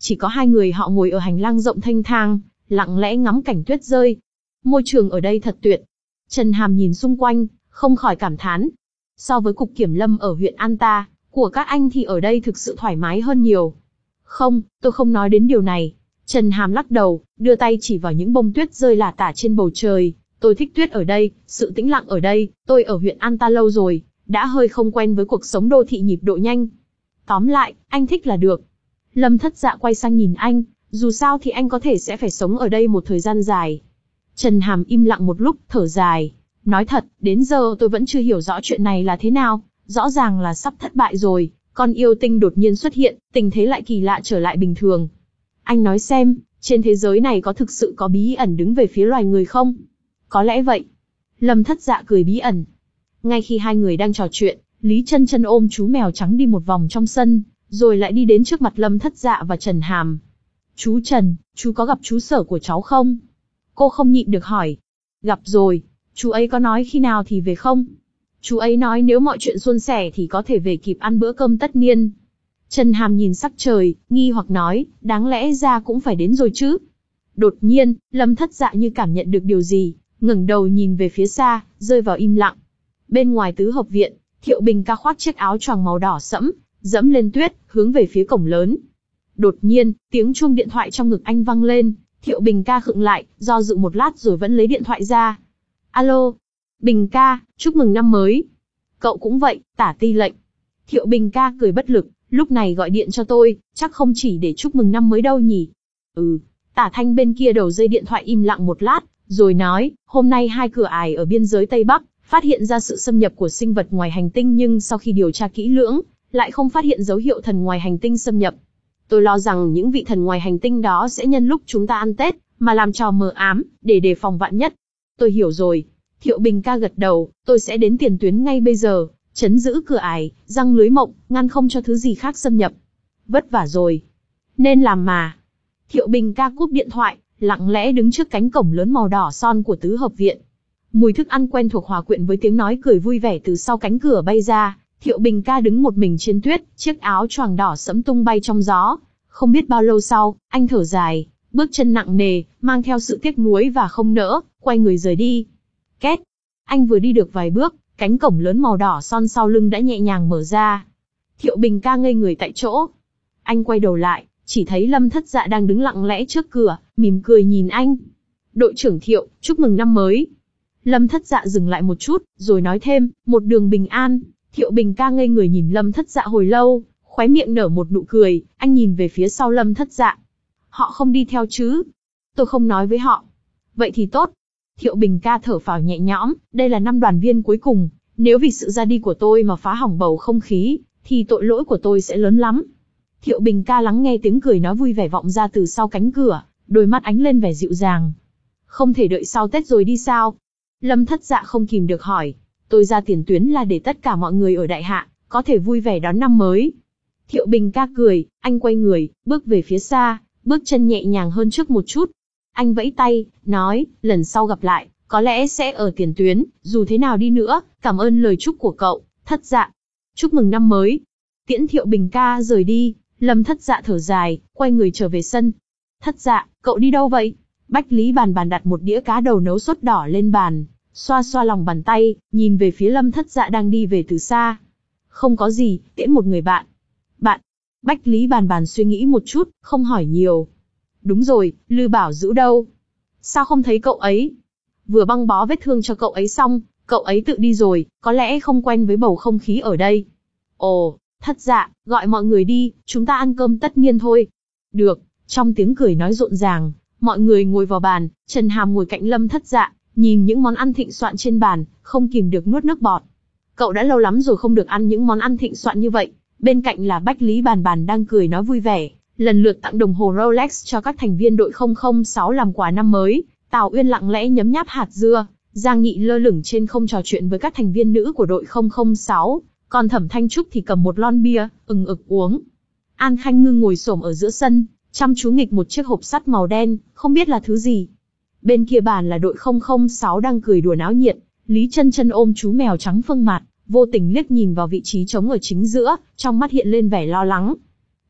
chỉ có hai người họ ngồi ở hành lang rộng thênh thang, lặng lẽ ngắm cảnh tuyết rơi. Môi trường ở đây thật tuyệt. Trần Hàm nhìn xung quanh, không khỏi cảm thán. So với cục kiểm lâm ở huyện An Ta, của các anh thì ở đây thực sự thoải mái hơn nhiều. Không, tôi không nói đến điều này. Trần Hàm lắc đầu, đưa tay chỉ vào những bông tuyết rơi lả tả trên bầu trời. Tôi thích tuyết ở đây, sự tĩnh lặng ở đây, tôi ở huyện An Ta lâu rồi, đã hơi không quen với cuộc sống đô thị nhịp độ nhanh. Tóm lại, anh thích là được. Lâm Thất Dạ quay sang nhìn anh, dù sao thì anh có thể sẽ phải sống ở đây một thời gian dài. Trần Hàm im lặng một lúc, thở dài. Nói thật, đến giờ tôi vẫn chưa hiểu rõ chuyện này là thế nào, rõ ràng là sắp thất bại rồi, con yêu tinh đột nhiên xuất hiện, tình thế lại kỳ lạ trở lại bình thường. Anh nói xem, trên thế giới này có thực sự có bí ẩn đứng về phía loài người không? Có lẽ vậy. Lâm Thất Dạ cười bí ẩn. Ngay khi hai người đang trò chuyện, Lý Chân Chân ôm chú mèo trắng đi một vòng trong sân, rồi lại đi đến trước mặt Lâm Thất Dạ và Trần Hàm. Chú Trần, chú có gặp chú Sở của cháu không? Cô không nhịn được hỏi. Gặp rồi, chú ấy có nói khi nào thì về không? Chú ấy nói nếu mọi chuyện suôn sẻ thì có thể về kịp ăn bữa cơm tất niên. Trần Hàm nhìn sắc trời, nghi hoặc nói, đáng lẽ ra cũng phải đến rồi chứ. Đột nhiên, Lâm Thất Dạ như cảm nhận được điều gì, ngẩng đầu nhìn về phía xa, rơi vào im lặng. Bên ngoài tứ hợp viện, Thiệu Bình Ca khoác chiếc áo choàng màu đỏ sẫm, dẫm lên tuyết, hướng về phía cổng lớn. Đột nhiên, tiếng chuông điện thoại trong ngực anh vang lên, Thiệu Bình Ca khựng lại, do dự một lát rồi vẫn lấy điện thoại ra. Alo, Bình Ca, chúc mừng năm mới. Cậu cũng vậy, Tả Ti lệnh. Thiệu Bình Ca cười bất lực, lúc này gọi điện cho tôi, chắc không chỉ để chúc mừng năm mới đâu nhỉ. Ừ, Tả Thanh bên kia đầu dây điện thoại im lặng một lát, rồi nói, hôm nay hai cửa ải ở biên giới Tây Bắc, phát hiện ra sự xâm nhập của sinh vật ngoài hành tinh nhưng sau khi điều tra kỹ lưỡng, lại không phát hiện dấu hiệu thần ngoài hành tinh xâm nhập. Tôi lo rằng những vị thần ngoài hành tinh đó sẽ nhân lúc chúng ta ăn Tết, mà làm trò mờ ám, để đề phòng vạn nhất. Tôi hiểu rồi. Thiệu Bình Ca gật đầu, tôi sẽ đến tiền tuyến ngay bây giờ, trấn giữ cửa ải, răng lưới mộng, ngăn không cho thứ gì khác xâm nhập. Vất vả rồi. Nên làm mà. Thiệu Bình Ca cúp điện thoại, lặng lẽ đứng trước cánh cổng lớn màu đỏ son của tứ hợp viện. Mùi thức ăn quen thuộc hòa quyện với tiếng nói cười vui vẻ từ sau cánh cửa bay ra. Thiệu Bình Ca đứng một mình trên tuyết, chiếc áo choàng đỏ sẫm tung bay trong gió. Không biết bao lâu sau, anh thở dài, bước chân nặng nề, mang theo sự tiếc nuối và không nỡ, quay người rời đi. Két. Anh vừa đi được vài bước, cánh cổng lớn màu đỏ son sau lưng đã nhẹ nhàng mở ra. Thiệu Bình Ca ngây người tại chỗ. Anh quay đầu lại, chỉ thấy Lâm Thất Dạ đang đứng lặng lẽ trước cửa, mỉm cười nhìn anh. Đội trưởng Thiệu, chúc mừng năm mới. Lâm Thất Dạ dừng lại một chút, rồi nói thêm, một đường bình an. Thiệu Bình Ca ngây người nhìn Lâm Thất Dạ hồi lâu, khóe miệng nở một nụ cười, anh nhìn về phía sau Lâm Thất Dạ. Họ không đi theo chứ? Tôi không nói với họ. Vậy thì tốt. Thiệu Bình Ca thở phào nhẹ nhõm, đây là năm đoàn viên cuối cùng, nếu vì sự ra đi của tôi mà phá hỏng bầu không khí, thì tội lỗi của tôi sẽ lớn lắm. Thiệu Bình Ca lắng nghe tiếng cười nói vui vẻ vọng ra từ sau cánh cửa, đôi mắt ánh lên vẻ dịu dàng. Không thể đợi sau Tết rồi đi sao? Lâm Thất Dạ không kìm được hỏi. Tôi ra tiền tuyến là để tất cả mọi người ở Đại Hạ có thể vui vẻ đón năm mới. Thiệu Bình Ca cười, anh quay người, bước về phía xa, bước chân nhẹ nhàng hơn trước một chút. Anh vẫy tay, nói, lần sau gặp lại, có lẽ sẽ ở tiền tuyến, dù thế nào đi nữa, cảm ơn lời chúc của cậu, Thất Dạ. Chúc mừng năm mới. Tiễn Thiệu Bình Ca rời đi, Lâm Thất Dạ thở dài, quay người trở về sân. Thất Dạ, cậu đi đâu vậy? Bách Lý Bàn Bàn đặt một đĩa cá đầu nấu sốt đỏ lên bàn, xoa xoa lòng bàn tay, nhìn về phía Lâm Thất Dạ đang đi về từ xa. Không có gì, tiễn một người bạn. Bạn? Bách Lý Bàn Bàn suy nghĩ một chút, không hỏi nhiều. Đúng rồi, Lư Bảo Dữu đâu? Sao không thấy cậu ấy? Vừa băng bó vết thương cho cậu ấy xong, cậu ấy tự đi rồi, có lẽ không quen với bầu không khí ở đây. Ồ, Thất Dạ, gọi mọi người đi, chúng ta ăn cơm tất niên thôi. Được, trong tiếng cười nói rộn ràng, mọi người ngồi vào bàn, Trần Hàm ngồi cạnh Lâm Thất Dạ, nhìn những món ăn thịnh soạn trên bàn, không kìm được nuốt nước bọt. Cậu đã lâu lắm rồi không được ăn những món ăn thịnh soạn như vậy. Bên cạnh là Bách Lý Bàn Bàn đang cười nói vui vẻ, lần lượt tặng đồng hồ Rolex cho các thành viên đội không không sáu làm quà năm mới. Tào Uyên lặng lẽ nhấm nháp hạt dưa, Giang Nghị lơ lửng trên không trò chuyện với các thành viên nữ của đội không không sáu, còn Thẩm Thanh Trúc thì cầm một lon bia, ừng ực uống. An Khanh Ngư ngồi xổm ở giữa sân, chăm chú nghịch một chiếc hộp sắt màu đen, không biết là thứ gì. Bên kia bàn là đội không không sáu đang cười đùa náo nhiệt, Lý Chân Chân ôm chú mèo trắng Phương Mạt, vô tình liếc nhìn vào vị trí trống ở chính giữa, trong mắt hiện lên vẻ lo lắng.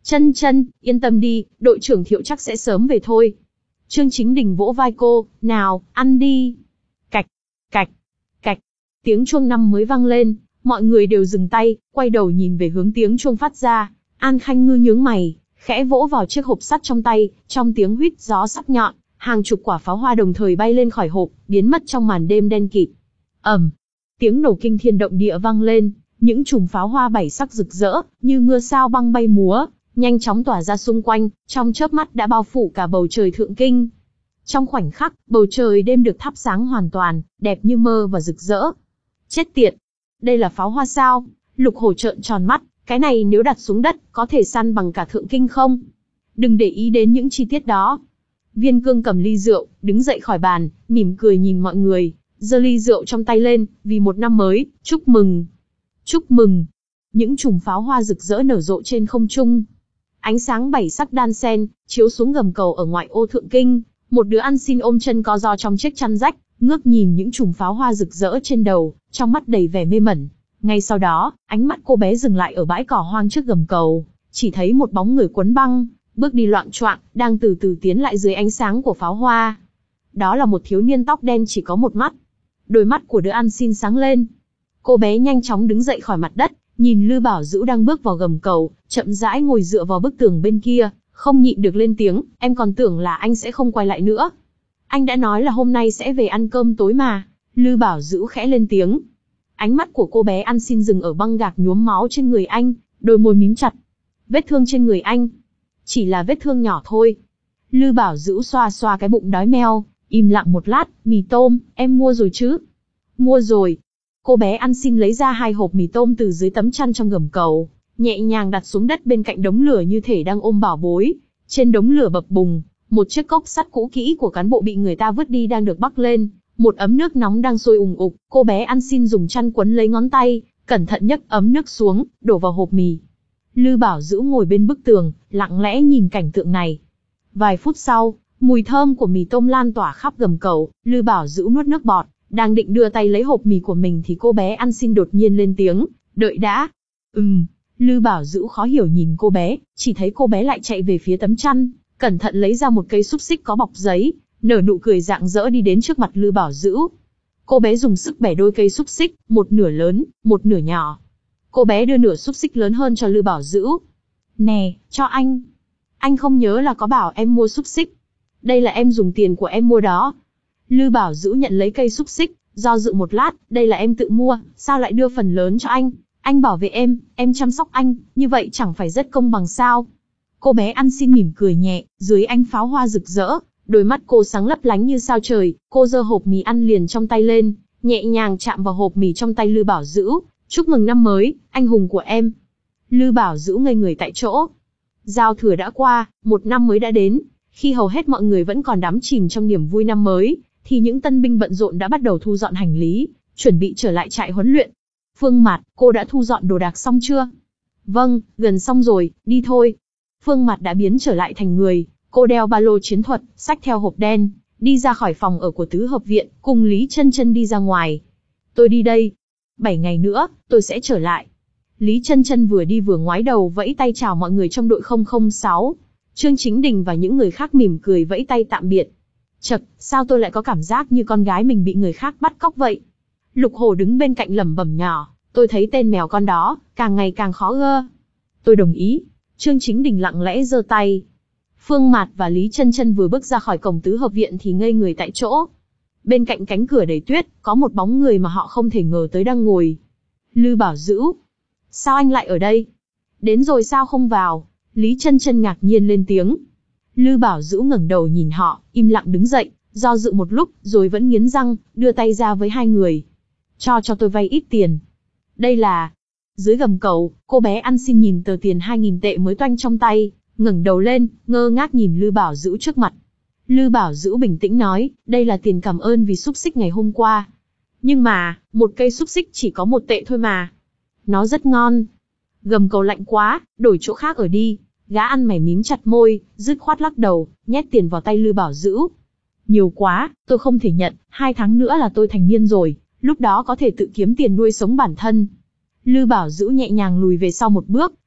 Chân Chân, yên tâm đi, đội trưởng Thiệu chắc sẽ sớm về thôi. Trương Chính Đình vỗ vai cô, nào, ăn đi. Cạch, cạch, cạch, tiếng chuông năm mới vang lên, mọi người đều dừng tay, quay đầu nhìn về hướng tiếng chuông phát ra. An Khanh Ngư nhướng mày, khẽ vỗ vào chiếc hộp sắt trong tay, trong tiếng huýt gió sắc nhọn, hàng chục quả pháo hoa đồng thời bay lên khỏi hộp, biến mất trong màn đêm đen kịt. Ầm, tiếng nổ kinh thiên động địa vang lên, những chùm pháo hoa bảy sắc rực rỡ, như mưa sao băng bay múa, nhanh chóng tỏa ra xung quanh, trong chớp mắt đã bao phủ cả bầu trời thượng kinh. Trong khoảnh khắc, bầu trời đêm được thắp sáng hoàn toàn, đẹp như mơ và rực rỡ. Chết tiệt! Đây là pháo hoa sao? Lục Hổ trợn tròn mắt, cái này nếu đặt xuống đất, có thể săn bằng cả thượng kinh không? Đừng để ý đến những chi tiết đó. Viên Cương cầm ly rượu, đứng dậy khỏi bàn, mỉm cười nhìn mọi người, giơ ly rượu trong tay lên, vì một năm mới, chúc mừng. Chúc mừng. Những chùm pháo hoa rực rỡ nở rộ trên không trung. Ánh sáng bảy sắc đan xen, chiếu xuống gầm cầu ở ngoại ô thượng kinh, một đứa ăn xin ôm chân co ro trong chiếc chăn rách, ngước nhìn những chùm pháo hoa rực rỡ trên đầu, trong mắt đầy vẻ mê mẩn. Ngay sau đó, ánh mắt cô bé dừng lại ở bãi cỏ hoang trước gầm cầu, chỉ thấy một bóng người quấn băng, bước đi loạng choạng, đang từ từ tiến lại dưới ánh sáng của pháo hoa. Đó là một thiếu niên tóc đen chỉ có một mắt. Đôi mắt của đứa ăn xin sáng lên. Cô bé nhanh chóng đứng dậy khỏi mặt đất, nhìn Lư Bảo Dữu đang bước vào gầm cầu, chậm rãi ngồi dựa vào bức tường bên kia, không nhịn được lên tiếng, em còn tưởng là anh sẽ không quay lại nữa. Anh đã nói là hôm nay sẽ về ăn cơm tối mà. Lư Bảo Dữu khẽ lên tiếng. Ánh mắt của cô bé ăn xin dừng ở băng gạc nhuốm máu trên người anh, đôi môi mím chặt. Vết thương trên người anh, chỉ là vết thương nhỏ thôi. Lư Bảo Dữu xoa xoa cái bụng đói meo, im lặng một lát, mì tôm, em mua rồi chứ? Mua rồi. Cô bé ăn xin lấy ra hai hộp mì tôm từ dưới tấm chăn trong gầm cầu, nhẹ nhàng đặt xuống đất bên cạnh đống lửa như thể đang ôm bảo bối. Trên đống lửa bập bùng, một chiếc cốc sắt cũ kỹ của cán bộ bị người ta vứt đi đang được bắc lên, một ấm nước nóng đang sôi ùng ục. Cô bé ăn xin dùng chăn quấn lấy ngón tay, cẩn thận nhấc ấm nước xuống, đổ vào hộp mì. Lư Bảo Dữu ngồi bên bức tường, lặng lẽ nhìn cảnh tượng này. Vài phút sau, mùi thơm của mì tôm lan tỏa khắp gầm cầu. Lư Bảo Dữu nuốt nước bọt, đang định đưa tay lấy hộp mì của mình thì cô bé ăn xin đột nhiên lên tiếng, đợi đã. Ừm. Lư Bảo Dữu khó hiểu nhìn cô bé, chỉ thấy cô bé lại chạy về phía tấm chăn, cẩn thận lấy ra một cây xúc xích có bọc giấy, nở nụ cười rạng rỡ đi đến trước mặt Lư Bảo Dữu. Cô bé dùng sức bẻ đôi cây xúc xích, một nửa lớn, một nửa nhỏ. Cô bé đưa nửa xúc xích lớn hơn cho Lư Bảo Dữu. Nè, cho anh. Anh không nhớ là có bảo em mua xúc xích. Đây là em dùng tiền của em mua đó. Lư Bảo Dữu nhận lấy cây xúc xích, do dự một lát, đây là em tự mua, sao lại đưa phần lớn cho anh? Anh bảo vệ em, em chăm sóc anh, như vậy chẳng phải rất công bằng sao? Cô bé ăn xin mỉm cười nhẹ, dưới ánh pháo hoa rực rỡ, đôi mắt cô sáng lấp lánh như sao trời. Cô giơ hộp mì ăn liền trong tay lên, nhẹ nhàng chạm vào hộp mì trong tay Lư Bảo Dữu. Chúc mừng năm mới, anh hùng của em. Lư Bảo Dữu ngây người tại chỗ. Giao thừa đã qua, một năm mới đã đến. Khi hầu hết mọi người vẫn còn đắm chìm trong niềm vui năm mới, thì những tân binh bận rộn đã bắt đầu thu dọn hành lý, chuẩn bị trở lại trại huấn luyện. Phương Mạt, cô đã thu dọn đồ đạc xong chưa? Vâng, gần xong rồi, đi thôi. Phương Mạt đã biến trở lại thành người, cô đeo ba lô chiến thuật, xách theo hộp đen, đi ra khỏi phòng ở của tứ hợp viện, cùng Lý Chân Chân đi ra ngoài. Tôi đi đây. Bảy ngày nữa, tôi sẽ trở lại. Lý Chân Chân vừa đi vừa ngoái đầu vẫy tay chào mọi người trong đội không không sáu. Trương Chính Đình và những người khác mỉm cười vẫy tay tạm biệt. Chậc, sao tôi lại có cảm giác như con gái mình bị người khác bắt cóc vậy? Lục Hổ đứng bên cạnh lẩm bẩm nhỏ, tôi thấy tên mèo con đó, càng ngày càng khó gơ. Tôi đồng ý. Trương Chính Đình lặng lẽ giơ tay. Phương Mạt và Lý Chân Chân vừa bước ra khỏi cổng tứ hợp viện thì ngây người tại chỗ. Bên cạnh cánh cửa đầy tuyết, có một bóng người mà họ không thể ngờ tới đang ngồi. Lư Bảo Dữu. Sao anh lại ở đây? Đến rồi sao không vào? Lý Chân Chân ngạc nhiên lên tiếng. Lư Bảo Dữu ngẩng đầu nhìn họ, im lặng đứng dậy, do dự một lúc, rồi vẫn nghiến răng, đưa tay ra với hai người. Cho cho tôi vay ít tiền. Đây là... Dưới gầm cầu, cô bé ăn xin nhìn tờ tiền hai nghìn tệ mới toanh trong tay, ngẩng đầu lên, ngơ ngác nhìn Lư Bảo Dữu trước mặt. Lư Bảo Dữu bình tĩnh nói, đây là tiền cảm ơn vì xúc xích ngày hôm qua. Nhưng mà, một cây xúc xích chỉ có một tệ thôi mà. Nó rất ngon. Gầm cầu lạnh quá, đổi chỗ khác ở đi. Gã ăn mày mím chặt môi, dứt khoát lắc đầu, nhét tiền vào tay Lư Bảo Dữu. Nhiều quá, tôi không thể nhận, hai tháng nữa là tôi thành niên rồi, lúc đó có thể tự kiếm tiền nuôi sống bản thân. Lư Bảo Dữu nhẹ nhàng lùi về sau một bước,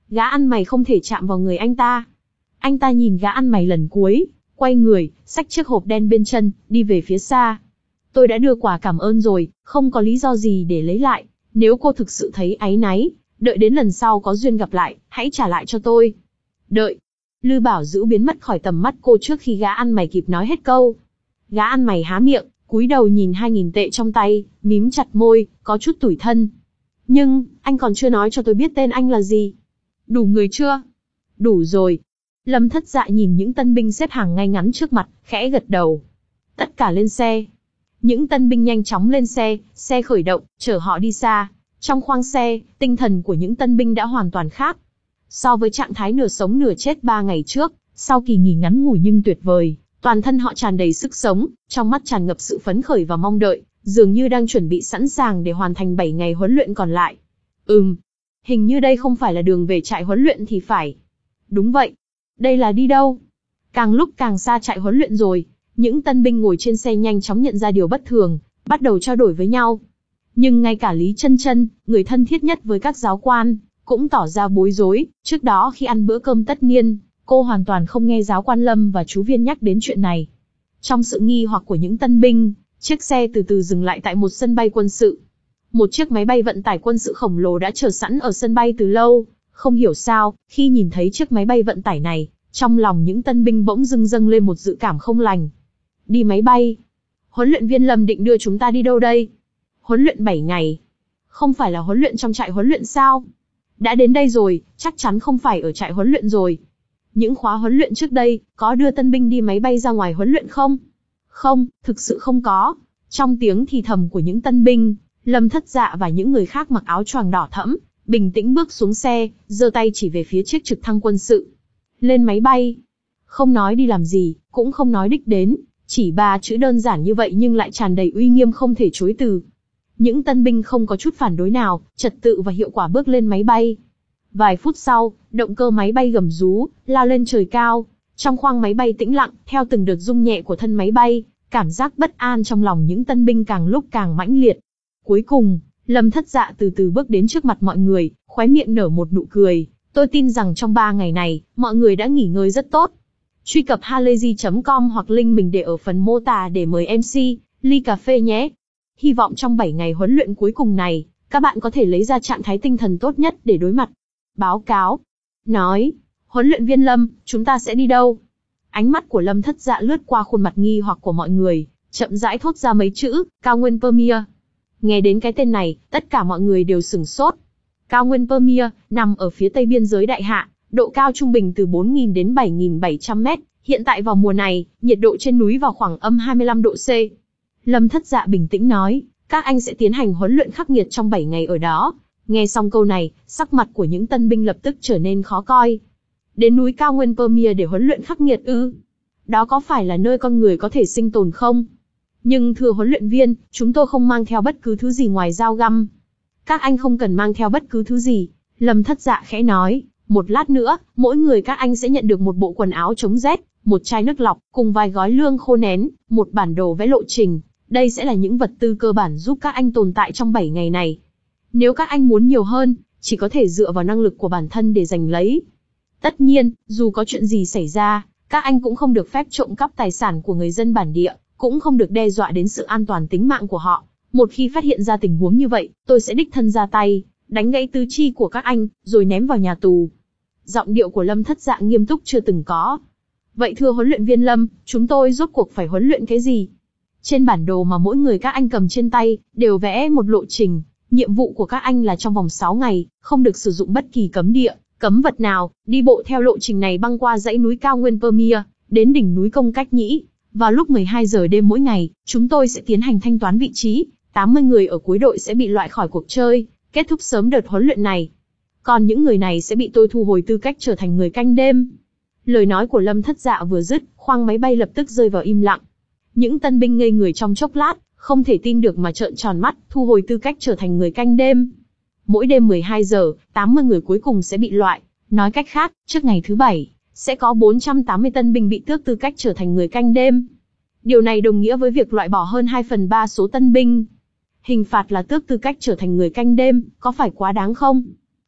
Gã ăn mày không thể chạm vào người anh ta. Anh ta nhìn gã ăn mày lần cuối, quay người, xách chiếc hộp đen bên chân, đi về phía xa. Tôi đã đưa quà cảm ơn rồi, không có lý do gì để lấy lại. Nếu cô thực sự thấy áy náy, đợi đến lần sau có duyên gặp lại, hãy trả lại cho tôi. Đợi. Lư Bảo Dữu biến mất khỏi tầm mắt cô trước khi gã ăn mày kịp nói hết câu. Gã ăn mày há miệng, cúi đầu nhìn hai nghìn tệ trong tay, mím chặt môi, có chút tủi thân. Nhưng, anh còn chưa nói cho tôi biết tên anh là gì. Đủ người chưa? Đủ rồi. Lâm Thất Dạ nhìn những tân binh xếp hàng ngay ngắn trước mặt, khẽ gật đầu. Tất cả lên xe. Những tân binh nhanh chóng lên xe, xe khởi động, chở họ đi xa. Trong khoang xe, tinh thần của những tân binh đã hoàn toàn khác. So với trạng thái nửa sống nửa chết ba ngày trước, sau kỳ nghỉ ngắn ngủi nhưng tuyệt vời, toàn thân họ tràn đầy sức sống, trong mắt tràn ngập sự phấn khởi và mong đợi, dường như đang chuẩn bị sẵn sàng để hoàn thành bảy ngày huấn luyện còn lại. Ừm, hình như đây không phải là đường về trại huấn luyện thì phải. Đúng vậy. Đây là đi đâu? Càng lúc càng xa trại huấn luyện rồi. Những tân binh ngồi trên xe nhanh chóng nhận ra điều bất thường, bắt đầu trao đổi với nhau. Nhưng ngay cả Lý Chân Chân, người thân thiết nhất với các giáo quan, cũng tỏ ra bối rối. Trước đó khi ăn bữa cơm tất niên, cô hoàn toàn không nghe giáo quan Lâm và chú Viên nhắc đến chuyện này. Trong sự nghi hoặc của những tân binh, chiếc xe từ từ dừng lại tại một sân bay quân sự. Một chiếc máy bay vận tải quân sự khổng lồ đã chờ sẵn ở sân bay từ lâu. Không hiểu sao, khi nhìn thấy chiếc máy bay vận tải này, trong lòng những tân binh bỗng dưng dâng lên một dự cảm không lành. Đi máy bay? Huấn luyện viên Lâm định đưa chúng ta đi đâu đây? Huấn luyện bảy ngày. Không phải là huấn luyện trong trại huấn luyện sao? Đã đến đây rồi, chắc chắn không phải ở trại huấn luyện rồi. Những khóa huấn luyện trước đây, có đưa tân binh đi máy bay ra ngoài huấn luyện không? Không, thực sự không có. Trong tiếng thì thầm của những tân binh, Lâm Thất Dạ và những người khác mặc áo choàng đỏ thẫm, bình tĩnh bước xuống xe, giơ tay chỉ về phía chiếc trực thăng quân sự. Lên máy bay. Không nói đi làm gì, cũng không nói đích đến, chỉ ba chữ đơn giản như vậy nhưng lại tràn đầy uy nghiêm không thể chối từ. Những tân binh không có chút phản đối nào, trật tự và hiệu quả bước lên máy bay. Vài phút sau, động cơ máy bay gầm rú, lao lên trời cao. Trong khoang máy bay tĩnh lặng, theo từng đợt rung nhẹ của thân máy bay, cảm giác bất an trong lòng những tân binh càng lúc càng mãnh liệt. Cuối cùng, Lâm Thất Dạ từ từ bước đến trước mặt mọi người, khóe miệng nở một nụ cười. Tôi tin rằng trong ba ngày này, mọi người đã nghỉ ngơi rất tốt. Truy cập halayzi chấm com hoặc link mình để ở phần mô tả để mời em xê, ly cà phê nhé. Hy vọng trong bảy ngày huấn luyện cuối cùng này, các bạn có thể lấy ra trạng thái tinh thần tốt nhất để đối mặt. Báo cáo. Nói, huấn luyện viên Lâm, chúng ta sẽ đi đâu? Ánh mắt của Lâm Thất Dạ lướt qua khuôn mặt nghi hoặc của mọi người, chậm rãi thốt ra mấy chữ, Cao Nguyên Pamir. Nghe đến cái tên này, tất cả mọi người đều sửng sốt. Cao Nguyên Pamir, nằm ở phía tây biên giới Đại Hạ, độ cao trung bình từ bốn nghìn đến bảy nghìn bảy trăm mét. Hiện tại vào mùa này, nhiệt độ trên núi vào khoảng âm hai mươi lăm độ C. Lâm Thất Dạ bình tĩnh nói, các anh sẽ tiến hành huấn luyện khắc nghiệt trong bảy ngày ở đó. Nghe xong câu này, sắc mặt của những tân binh lập tức trở nên khó coi. Đến núi Cao Nguyên Pamir để huấn luyện khắc nghiệt ư? Đó có phải là nơi con người có thể sinh tồn không? Nhưng thưa huấn luyện viên, chúng tôi không mang theo bất cứ thứ gì ngoài dao găm. Các anh không cần mang theo bất cứ thứ gì. Lâm Thất Dạ khẽ nói, một lát nữa, mỗi người các anh sẽ nhận được một bộ quần áo chống rét, một chai nước lọc, cùng vài gói lương khô nén, một bản đồ vẽ lộ trình. Đây sẽ là những vật tư cơ bản giúp các anh tồn tại trong bảy ngày này. Nếu các anh muốn nhiều hơn, chỉ có thể dựa vào năng lực của bản thân để giành lấy. Tất nhiên, dù có chuyện gì xảy ra, các anh cũng không được phép trộm cắp tài sản của người dân bản địa, cũng không được đe dọa đến sự an toàn tính mạng của họ. Một khi phát hiện ra tình huống như vậy, tôi sẽ đích thân ra tay, đánh gãy tứ chi của các anh, rồi ném vào nhà tù. Giọng điệu của Lâm Thất Dạ nghiêm túc chưa từng có. Vậy thưa huấn luyện viên Lâm, chúng tôi rốt cuộc phải huấn luyện cái gì? Trên bản đồ mà mỗi người các anh cầm trên tay, đều vẽ một lộ trình. Nhiệm vụ của các anh là trong vòng sáu ngày, không được sử dụng bất kỳ cấm địa, cấm vật nào, đi bộ theo lộ trình này băng qua dãy núi Cao Nguyên Pamir, đến đỉnh núi Công Cách Nhĩ. Vào lúc mười hai giờ đêm mỗi ngày, chúng tôi sẽ tiến hành thanh toán vị trí, tám mươi người ở cuối đội sẽ bị loại khỏi cuộc chơi, kết thúc sớm đợt huấn luyện này. Còn những người này sẽ bị tôi thu hồi tư cách trở thành người canh đêm. Lời nói của Lâm Thất Dạ vừa dứt, khoang máy bay lập tức rơi vào im lặng. Những tân binh ngây người trong chốc lát, không thể tin được mà trợn tròn mắt, thu hồi tư cách trở thành người canh đêm. Mỗi đêm mười hai giờ, tám mươi người cuối cùng sẽ bị loại. Nói cách khác, trước ngày thứ bảy, sẽ có bốn trăm tám mươi tân binh bị tước tư cách trở thành người canh đêm. Điều này đồng nghĩa với việc loại bỏ hơn hai phần ba số tân binh. Hình phạt là tước tư cách trở thành người canh đêm, có phải quá đáng không?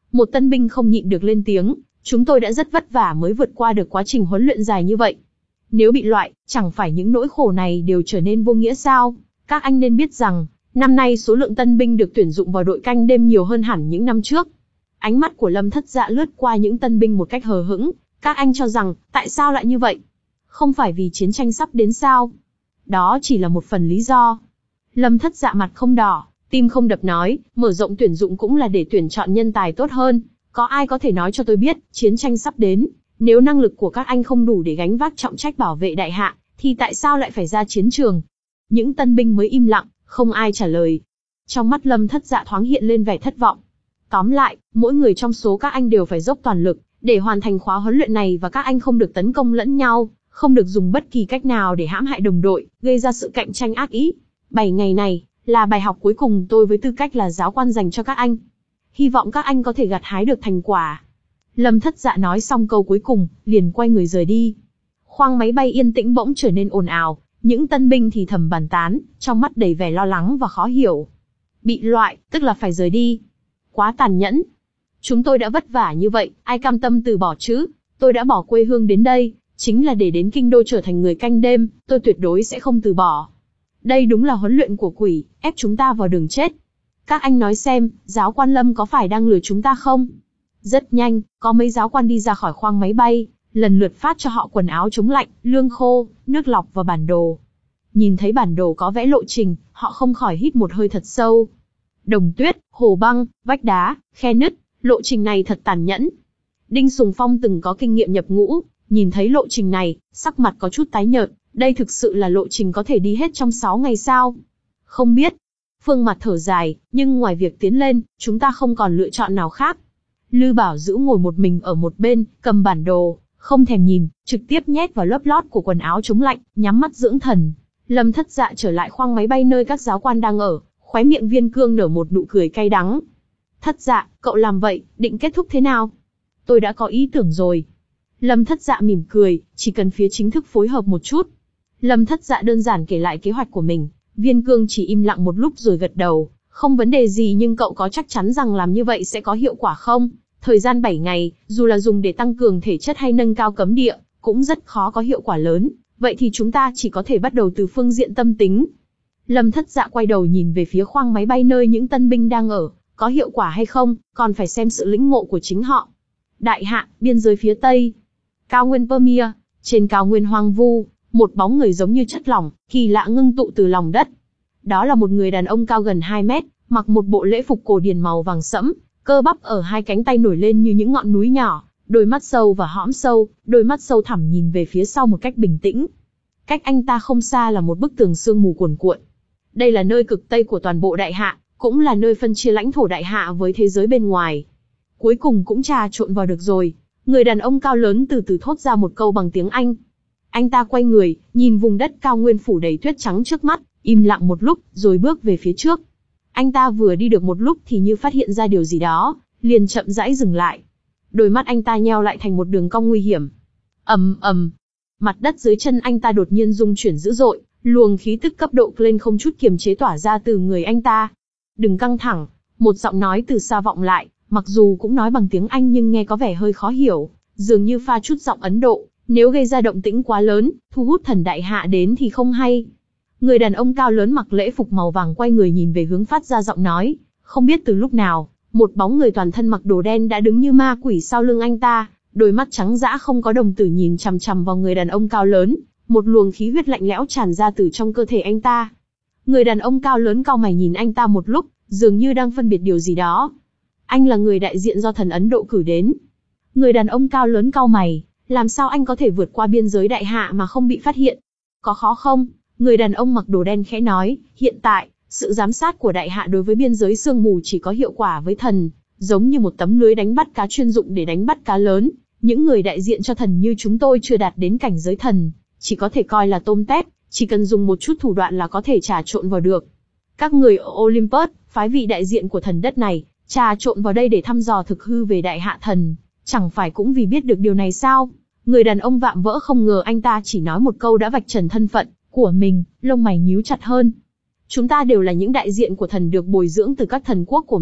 Một tân binh không nhịn được lên tiếng, chúng tôi đã rất vất vả mới vượt qua được quá trình huấn luyện dài như vậy. Nếu bị loại, chẳng phải những nỗi khổ này đều trở nên vô nghĩa sao? Các anh nên biết rằng, năm nay số lượng tân binh được tuyển dụng vào đội canh đêm nhiều hơn hẳn những năm trước. Ánh mắt của Lâm Thất Dạ lướt qua những tân binh một cách hờ hững. Các anh cho rằng, tại sao lại như vậy? Không phải vì chiến tranh sắp đến sao? Đó chỉ là một phần lý do. Lâm Thất Dạ mặt không đỏ, tim không đập nói, mở rộng tuyển dụng cũng là để tuyển chọn nhân tài tốt hơn. Có ai có thể nói cho tôi biết, chiến tranh sắp đến, nếu năng lực của các anh không đủ để gánh vác trọng trách bảo vệ đại hạ, thì tại sao lại phải ra chiến trường? Những tân binh mới im lặng, không ai trả lời. Trong mắt Lâm Thất Dạ thoáng hiện lên vẻ thất vọng. Tóm lại, mỗi người trong số các anh đều phải dốc toàn lực, để hoàn thành khóa huấn luyện này và các anh không được tấn công lẫn nhau, không được dùng bất kỳ cách nào để hãm hại đồng đội, gây ra sự cạnh tranh ác ý. Bảy ngày này, là bài học cuối cùng tôi với tư cách là giáo quan dành cho các anh. Hy vọng các anh có thể gặt hái được thành quả. Lâm Thất Dạ nói xong câu cuối cùng, liền quay người rời đi. Khoang máy bay yên tĩnh bỗng trở nên ồn ào, những tân binh thì thầm bàn tán, trong mắt đầy vẻ lo lắng và khó hiểu. Bị loại, tức là phải rời đi. Quá tàn nhẫn. Chúng tôi đã vất vả như vậy, ai cam tâm từ bỏ chứ? Tôi đã bỏ quê hương đến đây, chính là để đến kinh đô trở thành người canh đêm, tôi tuyệt đối sẽ không từ bỏ. Đây đúng là huấn luyện của quỷ, ép chúng ta vào đường chết. Các anh nói xem, giáo quan Lâm có phải đang lừa chúng ta không? Rất nhanh, có mấy giáo quan đi ra khỏi khoang máy bay, lần lượt phát cho họ quần áo chống lạnh, lương khô, nước lọc và bản đồ. Nhìn thấy bản đồ có vẽ lộ trình, họ không khỏi hít một hơi thật sâu. Đồng tuyết, hồ băng, vách đá, khe nứt, lộ trình này thật tàn nhẫn. Đinh Sùng Phong từng có kinh nghiệm nhập ngũ, nhìn thấy lộ trình này, sắc mặt có chút tái nhợt, đây thực sự là lộ trình có thể đi hết trong sáu ngày sao? Không biết. Phương Mặt thở dài, nhưng ngoài việc tiến lên, chúng ta không còn lựa chọn nào khác. Lư Bảo Dữ ngồi một mình ở một bên, cầm bản đồ, không thèm nhìn, trực tiếp nhét vào lớp lót của quần áo chống lạnh, nhắm mắt dưỡng thần. Lâm Thất Dạ trở lại khoang máy bay nơi các giáo quan đang ở, khóe miệng Viên Cương nở một nụ cười cay đắng. Thất Dạ, cậu làm vậy, định kết thúc thế nào? Tôi đã có ý tưởng rồi. Lâm Thất Dạ mỉm cười, chỉ cần phía chính thức phối hợp một chút. Lâm Thất Dạ đơn giản kể lại kế hoạch của mình, Viên Cương chỉ im lặng một lúc rồi gật đầu, không vấn đề gì, nhưng cậu có chắc chắn rằng làm như vậy sẽ có hiệu quả không? Thời gian bảy ngày, dù là dùng để tăng cường thể chất hay nâng cao cấm địa, cũng rất khó có hiệu quả lớn, vậy thì chúng ta chỉ có thể bắt đầu từ phương diện tâm tính. Lâm Thất Dạ quay đầu nhìn về phía khoang máy bay nơi những tân binh đang ở, có hiệu quả hay không, còn phải xem sự lĩnh ngộ của chính họ. Đại hạ, biên giới phía Tây. Cao nguyên Pamir, trên cao nguyên hoang vu, một bóng người giống như chất lỏng, kỳ lạ ngưng tụ từ lòng đất. Đó là một người đàn ông cao gần hai mét, mặc một bộ lễ phục cổ điển màu vàng sẫm, cơ bắp ở hai cánh tay nổi lên như những ngọn núi nhỏ, đôi mắt sâu và hõm sâu, đôi mắt sâu thẳm nhìn về phía sau một cách bình tĩnh. Cách anh ta không xa là một bức tường sương mù cuồn cuộn. Đây là nơi cực Tây của toàn bộ Đại Hạ, cũng là nơi phân chia lãnh thổ Đại Hạ với thế giới bên ngoài. Cuối cùng cũng trà trộn vào được rồi. Người đàn ông cao lớn từ từ thốt ra một câu bằng tiếng Anh. Anh ta quay người, nhìn vùng đất cao nguyên phủ đầy tuyết trắng trước mắt, im lặng một lúc, rồi bước về phía trước. Anh ta vừa đi được một lúc thì như phát hiện ra điều gì đó, liền chậm rãi dừng lại. Đôi mắt anh ta nheo lại thành một đường cong nguy hiểm. Ầm ầm, mặt đất dưới chân anh ta đột nhiên rung chuyển dữ dội, luồng khí tức cấp độ lên không chút kiềm chế tỏa ra từ người anh ta. Đừng căng thẳng, một giọng nói từ xa vọng lại, mặc dù cũng nói bằng tiếng Anh nhưng nghe có vẻ hơi khó hiểu, dường như pha chút giọng Ấn Độ, nếu gây ra động tĩnh quá lớn, thu hút thần Đại Hạ đến thì không hay. Người đàn ông cao lớn mặc lễ phục màu vàng quay người nhìn về hướng phát ra giọng nói, không biết từ lúc nào, một bóng người toàn thân mặc đồ đen đã đứng như ma quỷ sau lưng anh ta, đôi mắt trắng dã không có đồng tử nhìn chằm chằm vào người đàn ông cao lớn, một luồng khí huyết lạnh lẽo tràn ra từ trong cơ thể anh ta. Người đàn ông cao lớn cau mày nhìn anh ta một lúc, dường như đang phân biệt điều gì đó. Anh là người đại diện do thần Ấn Độ cử đến. Người đàn ông cao lớn cau mày, làm sao anh có thể vượt qua biên giới Đại Hạ mà không bị phát hiện? Có khó không? Người đàn ông mặc đồ đen khẽ nói, hiện tại, sự giám sát của Đại Hạ đối với biên giới sương mù chỉ có hiệu quả với thần, giống như một tấm lưới đánh bắt cá chuyên dụng để đánh bắt cá lớn. Những người đại diện cho thần như chúng tôi chưa đạt đến cảnh giới thần, chỉ có thể coi là tôm tép, chỉ cần dùng một chút thủ đoạn là có thể trà trộn vào được. Các người ở Olympus, phái vị đại diện của thần đất này, trà trộn vào đây để thăm dò thực hư về Đại Hạ thần, chẳng phải cũng vì biết được điều này sao? Người đàn ông vạm vỡ không ngờ anh ta chỉ nói một câu đã vạch trần thân phận của mình, lông mày nhíu chặt hơn. Chúng ta đều là những đại diện của thần được bồi dưỡng từ các thần quốc của mình,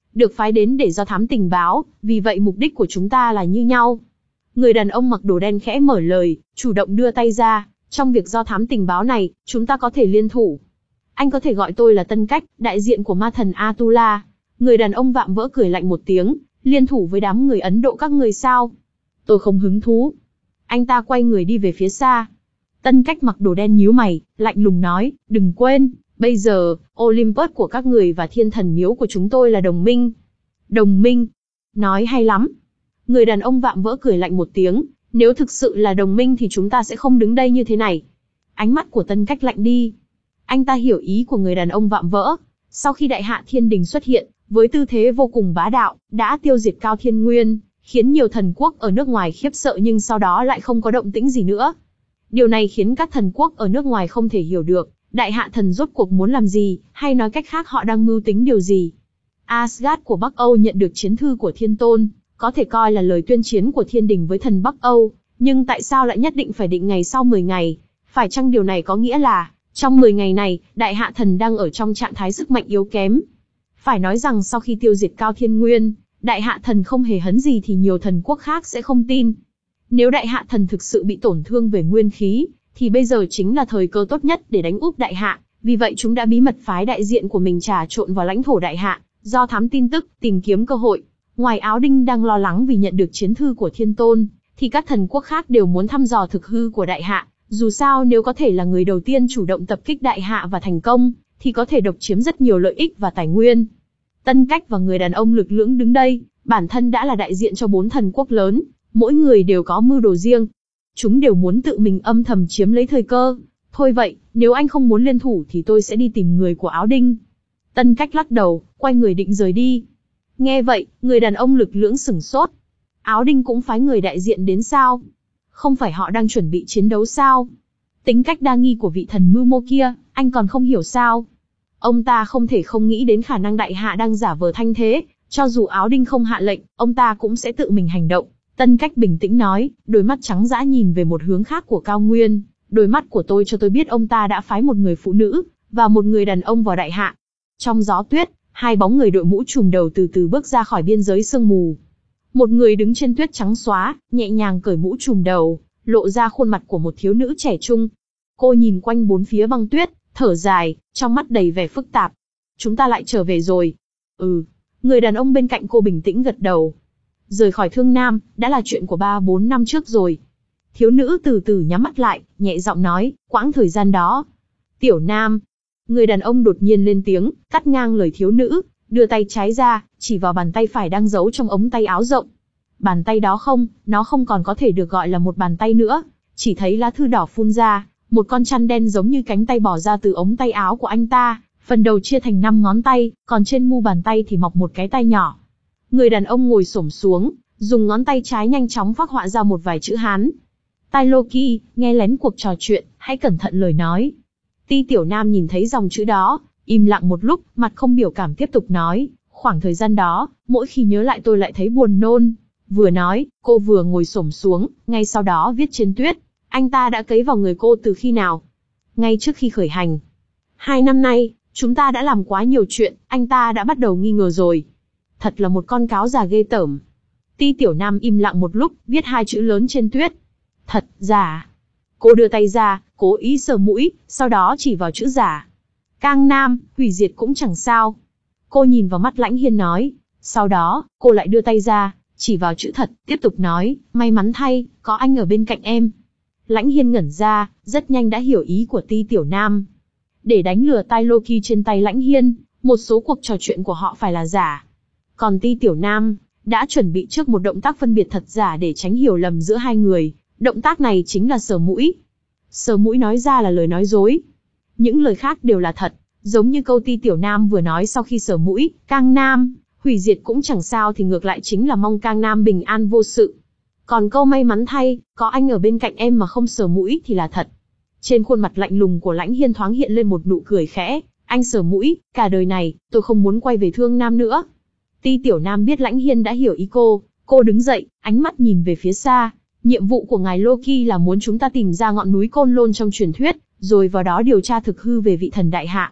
được phái đến để do thám tình báo, vì vậy mục đích của chúng ta là như nhau. Người đàn ông mặc đồ đen khẽ mở lời, chủ động đưa tay ra, trong việc do thám tình báo này, chúng ta có thể liên thủ. Anh có thể gọi tôi là Tân Cách, đại diện của ma thần Atula. Người đàn ông vạm vỡ cười lạnh một tiếng, liên thủ với đám người Ấn Độ các người sao? Tôi không hứng thú. Anh ta quay người đi về phía xa. Tân Cách mặc đồ đen nhíu mày, lạnh lùng nói, đừng quên, bây giờ, Olympus của các người và thiên thần miếu của chúng tôi là đồng minh. Đồng minh? Nói hay lắm. Người đàn ông vạm vỡ cười lạnh một tiếng, nếu thực sự là đồng minh thì chúng ta sẽ không đứng đây như thế này. Ánh mắt của Tân Cách lạnh đi. Anh ta hiểu ý của người đàn ông vạm vỡ. Sau khi Đại Hạ Thiên Đình xuất hiện, với tư thế vô cùng bá đạo, đã tiêu diệt Cao Thiên Nguyên, khiến nhiều thần quốc ở nước ngoài khiếp sợ nhưng sau đó lại không có động tĩnh gì nữa. Điều này khiến các thần quốc ở nước ngoài không thể hiểu được, Đại Hạ Thần rốt cuộc muốn làm gì, hay nói cách khác họ đang mưu tính điều gì. Asgard của Bắc Âu nhận được chiến thư của Thiên Tôn, có thể coi là lời tuyên chiến của Thiên Đình với thần Bắc Âu, nhưng tại sao lại nhất định phải định ngày sau mười ngày? Phải chăng điều này có nghĩa là, trong mười ngày này, Đại Hạ Thần đang ở trong trạng thái sức mạnh yếu kém? Phải nói rằng sau khi tiêu diệt Cao Thiên Nguyên, Đại Hạ Thần không hề hấn gì thì nhiều thần quốc khác sẽ không tin. Nếu Đại Hạ Thần thực sự bị tổn thương về nguyên khí, thì bây giờ chính là thời cơ tốt nhất để đánh úp Đại Hạ, vì vậy chúng đã bí mật phái đại diện của mình trà trộn vào lãnh thổ Đại Hạ, do thám tin tức, tìm kiếm cơ hội. Ngoài Áo Đinh đang lo lắng vì nhận được chiến thư của Thiên Tôn, thì các thần quốc khác đều muốn thăm dò thực hư của Đại Hạ, dù sao nếu có thể là người đầu tiên chủ động tập kích Đại Hạ và thành công, thì có thể độc chiếm rất nhiều lợi ích và tài nguyên. Tân Cách và người đàn ông lực lưỡng đứng đây, bản thân đã là đại diện cho bốn thần quốc lớn, mỗi người đều có mưu đồ riêng. Chúng đều muốn tự mình âm thầm chiếm lấy thời cơ. Thôi vậy, nếu anh không muốn liên thủ thì tôi sẽ đi tìm người của Áo Đinh. Tân Cách lắc đầu, quay người định rời đi. Nghe vậy, người đàn ông lực lưỡng sửng sốt. Áo Đinh cũng phái người đại diện đến sao? Không phải họ đang chuẩn bị chiến đấu sao? Tính cách đa nghi của vị thần mưu mô kia, anh còn không hiểu sao? Ông ta không thể không nghĩ đến khả năng Đại Hạ đang giả vờ thanh thế, cho dù Áo Đinh không hạ lệnh, ông ta cũng sẽ tự mình hành động. Tân Cách bình tĩnh nói, đôi mắt trắng dã nhìn về một hướng khác của Cao Nguyên. Đôi mắt của tôi cho tôi biết ông ta đã phái một người phụ nữ, và một người đàn ông vào Đại Hạ. Trong gió tuyết, hai bóng người đội mũ trùm đầu từ từ bước ra khỏi biên giới sương mù. Một người đứng trên tuyết trắng xóa, nhẹ nhàng cởi mũ trùm đầu, lộ ra khuôn mặt của một thiếu nữ trẻ trung. Cô nhìn quanh bốn phía băng tuyết, thở dài, trong mắt đầy vẻ phức tạp. Chúng ta lại trở về rồi. Ừ. Người đàn ông bên cạnh cô bình tĩnh gật đầu. Rời khỏi Thương Nam, đã là chuyện của ba bốn năm trước rồi. Thiếu nữ từ từ nhắm mắt lại, nhẹ giọng nói, quãng thời gian đó. Tiểu Nam. Người đàn ông đột nhiên lên tiếng, cắt ngang lời thiếu nữ, đưa tay trái ra, chỉ vào bàn tay phải đang giấu trong ống tay áo rộng. Bàn tay đó không, nó không còn có thể được gọi là một bàn tay nữa, chỉ thấy lá thư đỏ phun ra, một con chăn đen giống như cánh tay bò ra từ ống tay áo của anh ta, phần đầu chia thành năm ngón tay, còn trên mu bàn tay thì mọc một cái tay nhỏ. Người đàn ông ngồi xổm xuống, dùng ngón tay trái nhanh chóng phác họa ra một vài chữ Hán. Tai Loki, nghe lén cuộc trò chuyện, hãy cẩn thận lời nói. Ti Tiểu Nam nhìn thấy dòng chữ đó, im lặng một lúc, mặt không biểu cảm tiếp tục nói, khoảng thời gian đó, mỗi khi nhớ lại tôi lại thấy buồn nôn. Vừa nói, cô vừa ngồi xổm xuống, ngay sau đó viết trên tuyết, anh ta đã cấy vào người cô từ khi nào? Ngay trước khi khởi hành. Hai năm nay, chúng ta đã làm quá nhiều chuyện, anh ta đã bắt đầu nghi ngờ rồi. Thật là một con cáo già ghê tởm. Ti Tiểu Nam im lặng một lúc, viết hai chữ lớn trên tuyết. Thật, giả. Cô đưa tay ra, cố ý sờ mũi, sau đó chỉ vào chữ giả. Cang Nam, hủy diệt cũng chẳng sao. Cô nhìn vào mắt Lãnh Hiên nói. Sau đó, cô lại đưa tay ra, chỉ vào chữ thật, tiếp tục nói, may mắn thay, có anh ở bên cạnh em. Lãnh Hiên ngẩn ra, rất nhanh đã hiểu ý của Ti Tiểu Nam. Để đánh lừa tai Loki trên tay Lãnh Hiên, một số cuộc trò chuyện của họ phải là giả. Còn Ti Tiểu Nam đã chuẩn bị trước một động tác phân biệt thật giả để tránh hiểu lầm giữa hai người. Động tác này chính là sờ mũi. Sờ mũi nói ra là lời nói dối. Những lời khác đều là thật, giống như câu Ti Tiểu Nam vừa nói sau khi sờ mũi, Cang Nam, hủy diệt cũng chẳng sao thì ngược lại chính là mong Cang Nam bình an vô sự. Còn câu may mắn thay, có anh ở bên cạnh em mà không sờ mũi thì là thật. Trên khuôn mặt lạnh lùng của Lãnh Hiên thoáng hiện lên một nụ cười khẽ, anh sờ mũi, cả đời này, tôi không muốn quay về Thương Nam nữa. Ti Tiểu Nam biết Lãnh Hiên đã hiểu ý cô, cô đứng dậy, ánh mắt nhìn về phía xa. Nhiệm vụ của ngài Loki là muốn chúng ta tìm ra ngọn núi Côn Lôn trong truyền thuyết, rồi vào đó điều tra thực hư về vị thần Đại Hạ.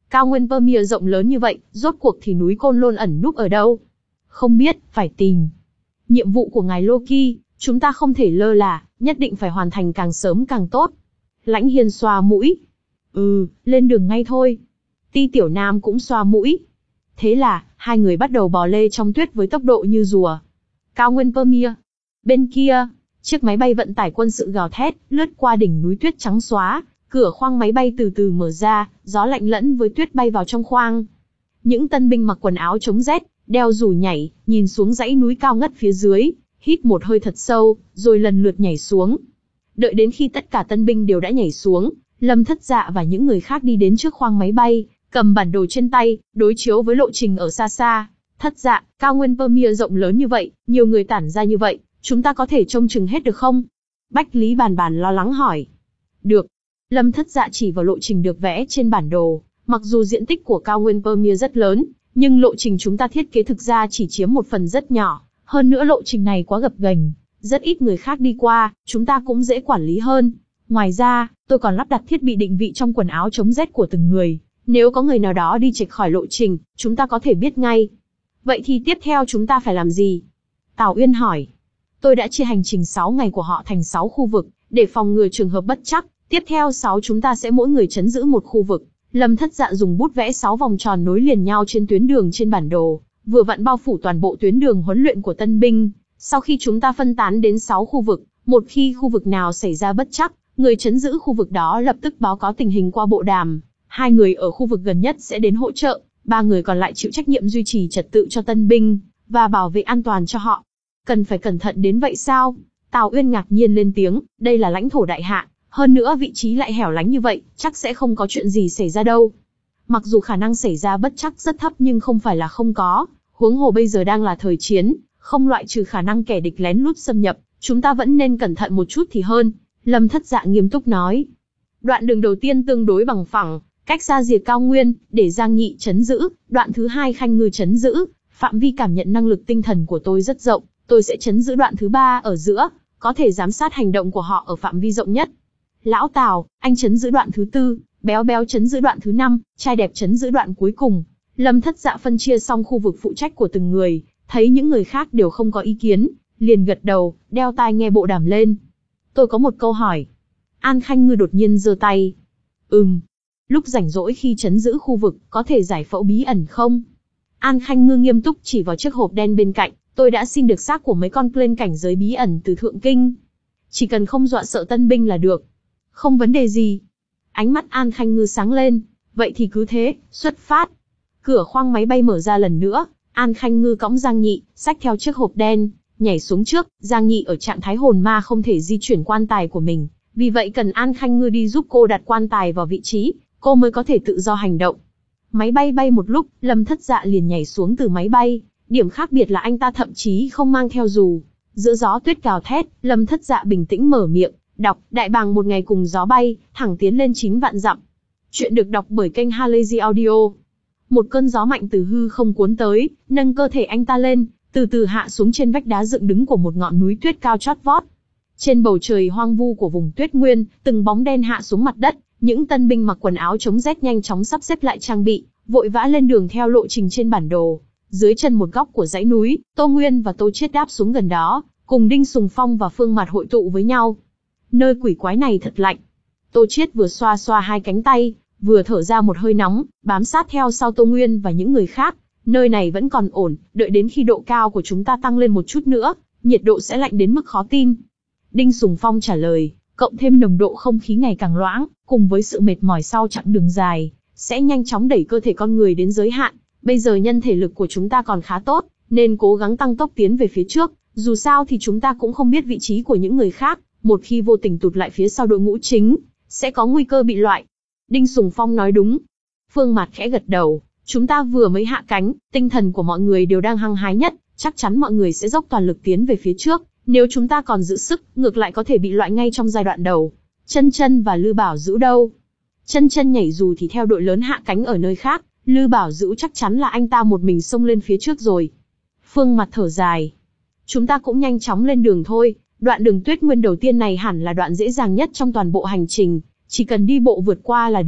Cao nguyên Pamir rộng lớn như vậy, rốt cuộc thì núi Côn Lôn ẩn núp ở đâu? Không biết, phải tìm. Nhiệm vụ của ngài Loki, chúng ta không thể lơ là, nhất định phải hoàn thành càng sớm càng tốt. Lãnh Hiên xoa mũi. Ừ, lên đường ngay thôi. Ti Tiểu Nam cũng xoa mũi. Thế là, hai người bắt đầu bò lê trong tuyết với tốc độ như rùa. Cao nguyên Pamir. Bên kia, chiếc máy bay vận tải quân sự gào thét, lướt qua đỉnh núi tuyết trắng xóa, cửa khoang máy bay từ từ mở ra, gió lạnh lẫn với tuyết bay vào trong khoang. Những tân binh mặc quần áo chống rét, đeo dù nhảy, nhìn xuống dãy núi cao ngất phía dưới, hít một hơi thật sâu, rồi lần lượt nhảy xuống. Đợi đến khi tất cả tân binh đều đã nhảy xuống, Lâm Thất Dạ và những người khác đi đến trước khoang máy bay, cầm bản đồ trên tay, đối chiếu với lộ trình ở xa xa. Thất Dạ, cao nguyên Pamir rộng lớn như vậy, nhiều người tản ra như vậy, chúng ta có thể trông chừng hết được không? Bách Lý Bàn Bàn lo lắng hỏi. Được. Lâm Thất Dạ chỉ vào lộ trình được vẽ trên bản đồ. Mặc dù diện tích của cao nguyên Pamir rất lớn, nhưng lộ trình chúng ta thiết kế thực ra chỉ chiếm một phần rất nhỏ. Hơn nữa lộ trình này quá gập ghềnh, rất ít người khác đi qua, chúng ta cũng dễ quản lý hơn. Ngoài ra, tôi còn lắp đặt thiết bị định vị trong quần áo chống rét của từng người. Nếu có người nào đó đi chệch khỏi lộ trình, chúng ta có thể biết ngay. Vậy thì tiếp theo chúng ta phải làm gì? Tào Uyên hỏi. Tôi đã chia hành trình sáu ngày của họ thành sáu khu vực, để phòng ngừa trường hợp bất trắc. Tiếp theo sáu chúng ta sẽ mỗi người trấn giữ một khu vực. Lâm Thất Dạ dùng bút vẽ sáu vòng tròn nối liền nhau trên tuyến đường trên bản đồ, vừa vặn bao phủ toàn bộ tuyến đường huấn luyện của tân binh. Sau khi chúng ta phân tán đến sáu khu vực, một khi khu vực nào xảy ra bất trắc, người trấn giữ khu vực đó lập tức báo cáo tình hình qua bộ đàm. Hai người ở khu vực gần nhất sẽ đến hỗ trợ, ba người còn lại chịu trách nhiệm duy trì trật tự cho tân binh, và bảo vệ an toàn cho họ. Cần phải cẩn thận đến vậy sao? Tào Uyên ngạc nhiên lên tiếng, đây là lãnh thổ đại hạ, hơn nữa vị trí lại hẻo lánh như vậy, chắc sẽ không có chuyện gì xảy ra đâu. Mặc dù khả năng xảy ra bất trắc rất thấp nhưng không phải là không có, huống hồ bây giờ đang là thời chiến, không loại trừ khả năng kẻ địch lén lút xâm nhập, chúng ta vẫn nên cẩn thận một chút thì hơn. Lâm Thất Dạ nghiêm túc nói. Đoạn đường đầu tiên tương đối bằng phẳng, cách xa rìa cao nguyên, để Giang Nghị trấn giữ, đoạn thứ hai Khanh Ngư trấn giữ, phạm vi cảm nhận năng lực tinh thần của tôi rất rộng, tôi sẽ trấn giữ đoạn thứ ba ở giữa, có thể giám sát hành động của họ ở phạm vi rộng nhất. Lão Tào, anh trấn giữ đoạn thứ tư, Béo Béo trấn giữ đoạn thứ năm, Trai Đẹp trấn giữ đoạn cuối cùng. Lâm Thất Dạ phân chia xong khu vực phụ trách của từng người, thấy những người khác đều không có ý kiến, liền gật đầu, đeo tai nghe bộ đàm lên. Tôi có một câu hỏi. An Khanh Ngư đột nhiên giơ tay. Ừm. Lúc rảnh rỗi khi trấn giữ khu vực, có thể giải phẫu bí ẩn không? An Khanh Ngư nghiêm túc chỉ vào chiếc hộp đen bên cạnh. Tôi đã xin được xác của mấy con lên cảnh giới bí ẩn từ Thượng Kinh. Chỉ cần không dọa sợ tân binh là được. Không vấn đề gì. Ánh mắt An Khanh Ngư sáng lên. Vậy thì cứ thế, xuất phát. Cửa khoang máy bay mở ra lần nữa. An Khanh Ngư cõng Giang Nhị, xách theo chiếc hộp đen, nhảy xuống trước. Giang Nhị ở trạng thái hồn ma không thể di chuyển quan tài của mình. Vì vậy cần An Khanh Ngư đi giúp cô đặt quan tài vào vị trí, cô mới có thể tự do hành động. Máy bay bay một lúc, Lâm Thất Dạ liền nhảy xuống từ máy bay. Điểm khác biệt là anh ta thậm chí không mang theo dù. Giữa gió tuyết gào thét, Lâm Thất Dạ bình tĩnh mở miệng, đọc Đại Bàng một ngày cùng gió bay, thẳng tiến lên chín vạn dặm. Chuyện được đọc bởi kênh Halazy Audio. Một cơn gió mạnh từ hư không cuốn tới, nâng cơ thể anh ta lên, từ từ hạ xuống trên vách đá dựng đứng của một ngọn núi tuyết cao chót vót. Trên bầu trời hoang vu của vùng tuyết nguyên, từng bóng đen hạ xuống mặt đất, những tân binh mặc quần áo chống rét nhanh chóng sắp xếp lại trang bị, vội vã lên đường theo lộ trình trên bản đồ. Dưới chân một góc của dãy núi, Tô Nguyên và Tô Chiết đáp xuống gần đó, cùng Đinh Sùng Phong và Phương Mạt hội tụ với nhau. Nơi quỷ quái này thật lạnh. Tô Chiết vừa xoa xoa hai cánh tay, vừa thở ra một hơi nóng, bám sát theo sau Tô Nguyên và những người khác. Nơi này vẫn còn ổn, đợi đến khi độ cao của chúng ta tăng lên một chút nữa, nhiệt độ sẽ lạnh đến mức khó tin. Đinh Sùng Phong trả lời, cộng thêm nồng độ không khí ngày càng loãng, cùng với sự mệt mỏi sau chặng đường dài, sẽ nhanh chóng đẩy cơ thể con người đến giới hạn. Bây giờ nhân thể lực của chúng ta còn khá tốt, nên cố gắng tăng tốc tiến về phía trước, dù sao thì chúng ta cũng không biết vị trí của những người khác, một khi vô tình tụt lại phía sau đội ngũ chính, sẽ có nguy cơ bị loại. Đinh Sùng Phong nói đúng. Phương Mạt khẽ gật đầu, chúng ta vừa mới hạ cánh, tinh thần của mọi người đều đang hăng hái nhất, chắc chắn mọi người sẽ dốc toàn lực tiến về phía trước, nếu chúng ta còn giữ sức, ngược lại có thể bị loại ngay trong giai đoạn đầu. Chân Chân và Lư Bảo Dữu đâu? Chân Chân nhảy dù thì theo đội lớn hạ cánh ở nơi khác, Lư Bảo Dữu chắc chắn là anh ta một mình xông lên phía trước rồi. Phương Mạt thở dài. Chúng ta cũng nhanh chóng lên đường thôi, đoạn đường tuyết nguyên đầu tiên này hẳn là đoạn dễ dàng nhất trong toàn bộ hành trình, chỉ cần đi bộ vượt qua là được,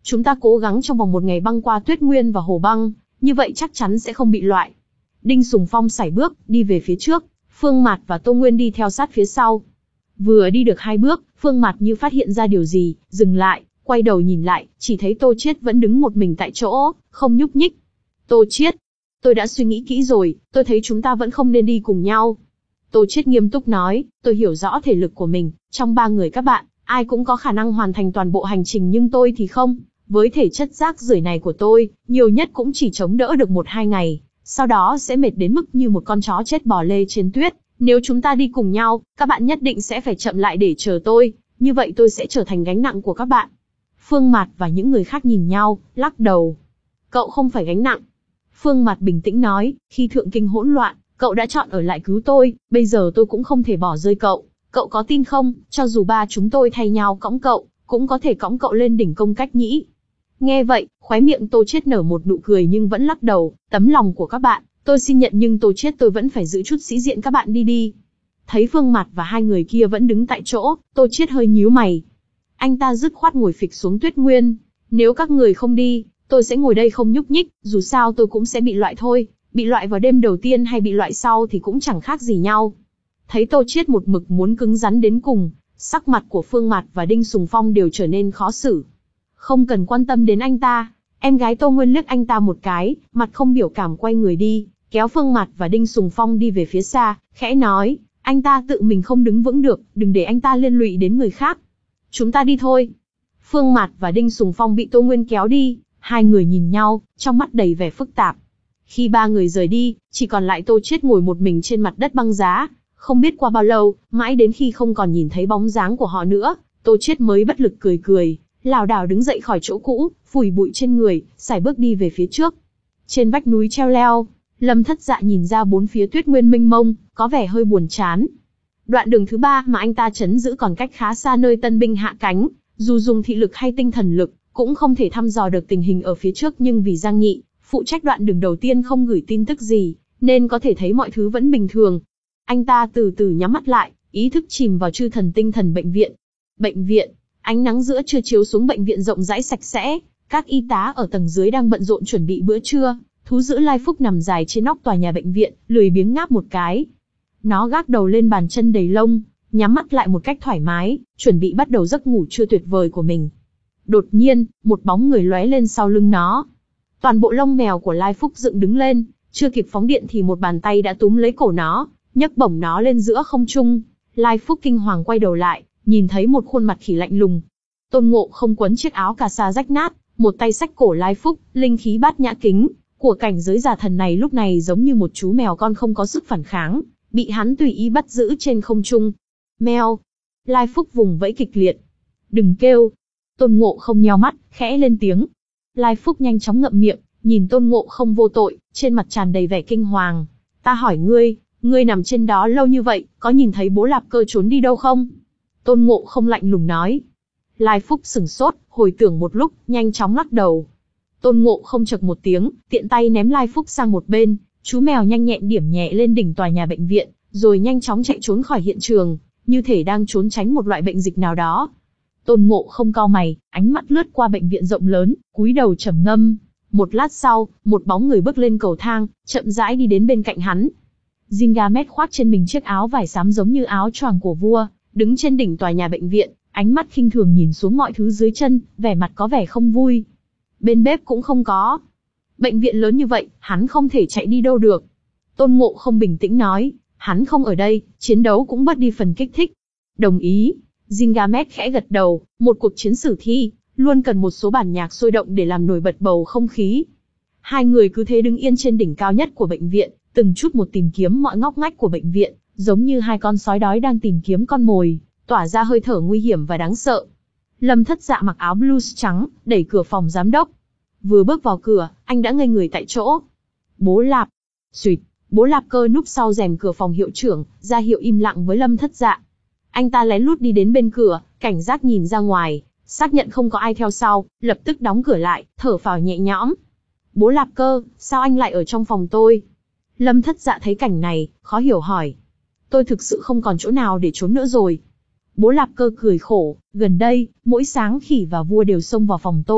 Chúng ta cố gắng trong vòng một ngày băng qua Tuyết Nguyên và Hồ Băng, như vậy chắc chắn sẽ không bị loại. Đinh Sùng Phong sải bước, đi về phía trước, Phương Mạt và Tô Nguyên đi theo sát phía sau. Vừa đi được hai bước, Phương Mạt như phát hiện ra điều gì, dừng lại, quay đầu nhìn lại, chỉ thấy Tô Chiết vẫn đứng một mình tại chỗ, không nhúc nhích. Tô Chiết, tôi đã suy nghĩ kỹ rồi, tôi thấy chúng ta vẫn không nên đi cùng nhau. Tô Chiết nghiêm túc nói, tôi hiểu rõ thể lực của mình, trong ba người các bạn, ai cũng có khả năng hoàn thành toàn bộ hành trình nhưng tôi thì không. Với thể chất rác rưởi này của tôi, nhiều nhất cũng chỉ chống đỡ được một hai ngày, sau đó sẽ mệt đến mức như một con chó chết bò lê trên tuyết. Nếu chúng ta đi cùng nhau, các bạn nhất định sẽ phải chậm lại để chờ tôi, như vậy tôi sẽ trở thành gánh nặng của các bạn. Phương Mạt và những người khác nhìn nhau, lắc đầu. Cậu không phải gánh nặng. Phương Mạt bình tĩnh nói, khi thượng kinh hỗn loạn, cậu đã chọn ở lại cứu tôi, bây giờ tôi cũng không thể bỏ rơi cậu. Cậu có tin không, cho dù ba chúng tôi thay nhau cõng cậu, cũng có thể cõng cậu lên đỉnh Công Cách Nhĩ. Nghe vậy, khóe miệng Tô Chiết nở một nụ cười nhưng vẫn lắc đầu, tấm lòng của các bạn, tôi xin nhận nhưng Tô Chiết tôi vẫn phải giữ chút sĩ diện, các bạn đi đi. Thấy Phương Mạt và hai người kia vẫn đứng tại chỗ, Tô Chiết hơi nhíu mày. Anh ta dứt khoát ngồi phịch xuống Tuyết Nguyên. Nếu các người không đi, tôi sẽ ngồi đây không nhúc nhích, dù sao tôi cũng sẽ bị loại thôi, bị loại vào đêm đầu tiên hay bị loại sau thì cũng chẳng khác gì nhau. Thấy Tô Chiết một mực muốn cứng rắn đến cùng, sắc mặt của Phương Mạt và Đinh Sùng Phong đều trở nên khó xử. Không cần quan tâm đến anh ta, em gái Tô Nguyên liếc anh ta một cái, mặt không biểu cảm quay người đi, kéo Phương Mạt và Đinh Sùng Phong đi về phía xa, khẽ nói, anh ta tự mình không đứng vững được, đừng để anh ta liên lụy đến người khác. Chúng ta đi thôi. Phương Mạt và Đinh Sùng Phong bị Tô Nguyên kéo đi, hai người nhìn nhau, trong mắt đầy vẻ phức tạp. Khi ba người rời đi, chỉ còn lại Tô Chiết ngồi một mình trên mặt đất băng giá. Không biết qua bao lâu, mãi đến khi không còn nhìn thấy bóng dáng của họ nữa, Tô Chiết mới bất lực cười cười, lảo đảo đứng dậy khỏi chỗ cũ, phủi bụi trên người, sải bước đi về phía trước. Trên vách núi treo leo, Lâm Thất Dạ nhìn ra bốn phía Tuyết Nguyên mênh mông, có vẻ hơi buồn chán. Đoạn đường thứ ba mà anh ta trấn giữ còn cách khá xa nơi tân binh hạ cánh, dù dùng thị lực hay tinh thần lực, cũng không thể thăm dò được tình hình ở phía trước, nhưng vì Giang Nghị, phụ trách đoạn đường đầu tiên không gửi tin tức gì, nên có thể thấy mọi thứ vẫn bình thường. Anh ta từ từ nhắm mắt lại, ý thức chìm vào chư thần tinh thần bệnh viện. Bệnh viện, ánh nắng giữa trưa chiếu xuống bệnh viện rộng rãi sạch sẽ, các y tá ở tầng dưới đang bận rộn chuẩn bị bữa trưa. Thú dữ Lai Phúc nằm dài trên nóc tòa nhà bệnh viện, lười biếng ngáp một cái. Nó gác đầu lên bàn chân đầy lông, nhắm mắt lại một cách thoải mái, chuẩn bị bắt đầu giấc ngủ trưa tuyệt vời của mình. Đột nhiên, một bóng người lóe lên sau lưng nó. Toàn bộ lông mèo của Lai Phúc dựng đứng lên, chưa kịp phóng điện thì một bàn tay đã túm lấy cổ nó, nhấc bổng nó lên giữa không trung. Lai Phúc kinh hoàng quay đầu lại, nhìn thấy một khuôn mặt khỉ lạnh lùng. Tôn Ngộ không quấn chiếc áo cà sa rách nát, một tay xách cổ Lai Phúc, linh khí bát nhã kính của cảnh giới giả thần này lúc này giống như một chú mèo con không có sức phản kháng, bị hắn tùy ý bắt giữ trên không trung. Meo! Lai Phúc vùng vẫy kịch liệt. Đừng kêu! Tôn Ngộ không nheo mắt, khẽ lên tiếng. Lai Phúc nhanh chóng ngậm miệng, nhìn Tôn Ngộ không vô tội, trên mặt tràn đầy vẻ kinh hoàng. Ta hỏi ngươi, ngươi nằm trên đó lâu như vậy, có nhìn thấy Bố Lạp Cơ trốn đi đâu không? Tôn Ngộ không lạnh lùng nói. Lai Phúc sửng sốt, hồi tưởng một lúc, nhanh chóng lắc đầu. Tôn Ngộ không chậc một tiếng, tiện tay ném Lai Phúc sang một bên, chú mèo nhanh nhẹn điểm nhẹ lên đỉnh tòa nhà bệnh viện, rồi nhanh chóng chạy trốn khỏi hiện trường, như thể đang trốn tránh một loại bệnh dịch nào đó. Tôn Ngộ không cau mày, ánh mắt lướt qua bệnh viện rộng lớn, cúi đầu trầm ngâm. Một lát sau, một bóng người bước lên cầu thang, chậm rãi đi đến bên cạnh hắn. Gilgamesh khoác trên mình chiếc áo vải xám giống như áo choàng của vua, đứng trên đỉnh tòa nhà bệnh viện, ánh mắt khinh thường nhìn xuống mọi thứ dưới chân, vẻ mặt có vẻ không vui. Bên bếp cũng không có. Bệnh viện lớn như vậy, hắn không thể chạy đi đâu được. Tôn Ngộ không bình tĩnh nói, hắn không ở đây, chiến đấu cũng bớt đi phần kích thích. Đồng ý. Gilgamesh khẽ gật đầu, một cuộc chiến sử thi, luôn cần một số bản nhạc sôi động để làm nổi bật bầu không khí. Hai người cứ thế đứng yên trên đỉnh cao nhất của bệnh viện, từng chút một tìm kiếm mọi ngóc ngách của bệnh viện, giống như hai con sói đói đang tìm kiếm con mồi, tỏa ra hơi thở nguy hiểm và đáng sợ. Lâm Thất Dạ mặc áo blues trắng, đẩy cửa phòng giám đốc. Vừa bước vào cửa, anh đã ngây người tại chỗ. Bố Lạp. Xuyệt, Bố Lạp Cơ núp sau rèm cửa phòng hiệu trưởng, ra hiệu im lặng với Lâm Thất Dạ. Anh ta lén lút đi đến bên cửa, cảnh giác nhìn ra ngoài, xác nhận không có ai theo sau, lập tức đóng cửa lại, thở phào nhẹ nhõm. Bố Lạp Cơ, sao anh lại ở trong phòng tôi? Lâm Thất Dạ thấy cảnh này, khó hiểu hỏi. Tôi thực sự không còn chỗ nào để trốn nữa rồi. Bố Lạp Cơ cười khổ, gần đây, mỗi sáng Khỉ và Vua đều xông vào phòng tôi,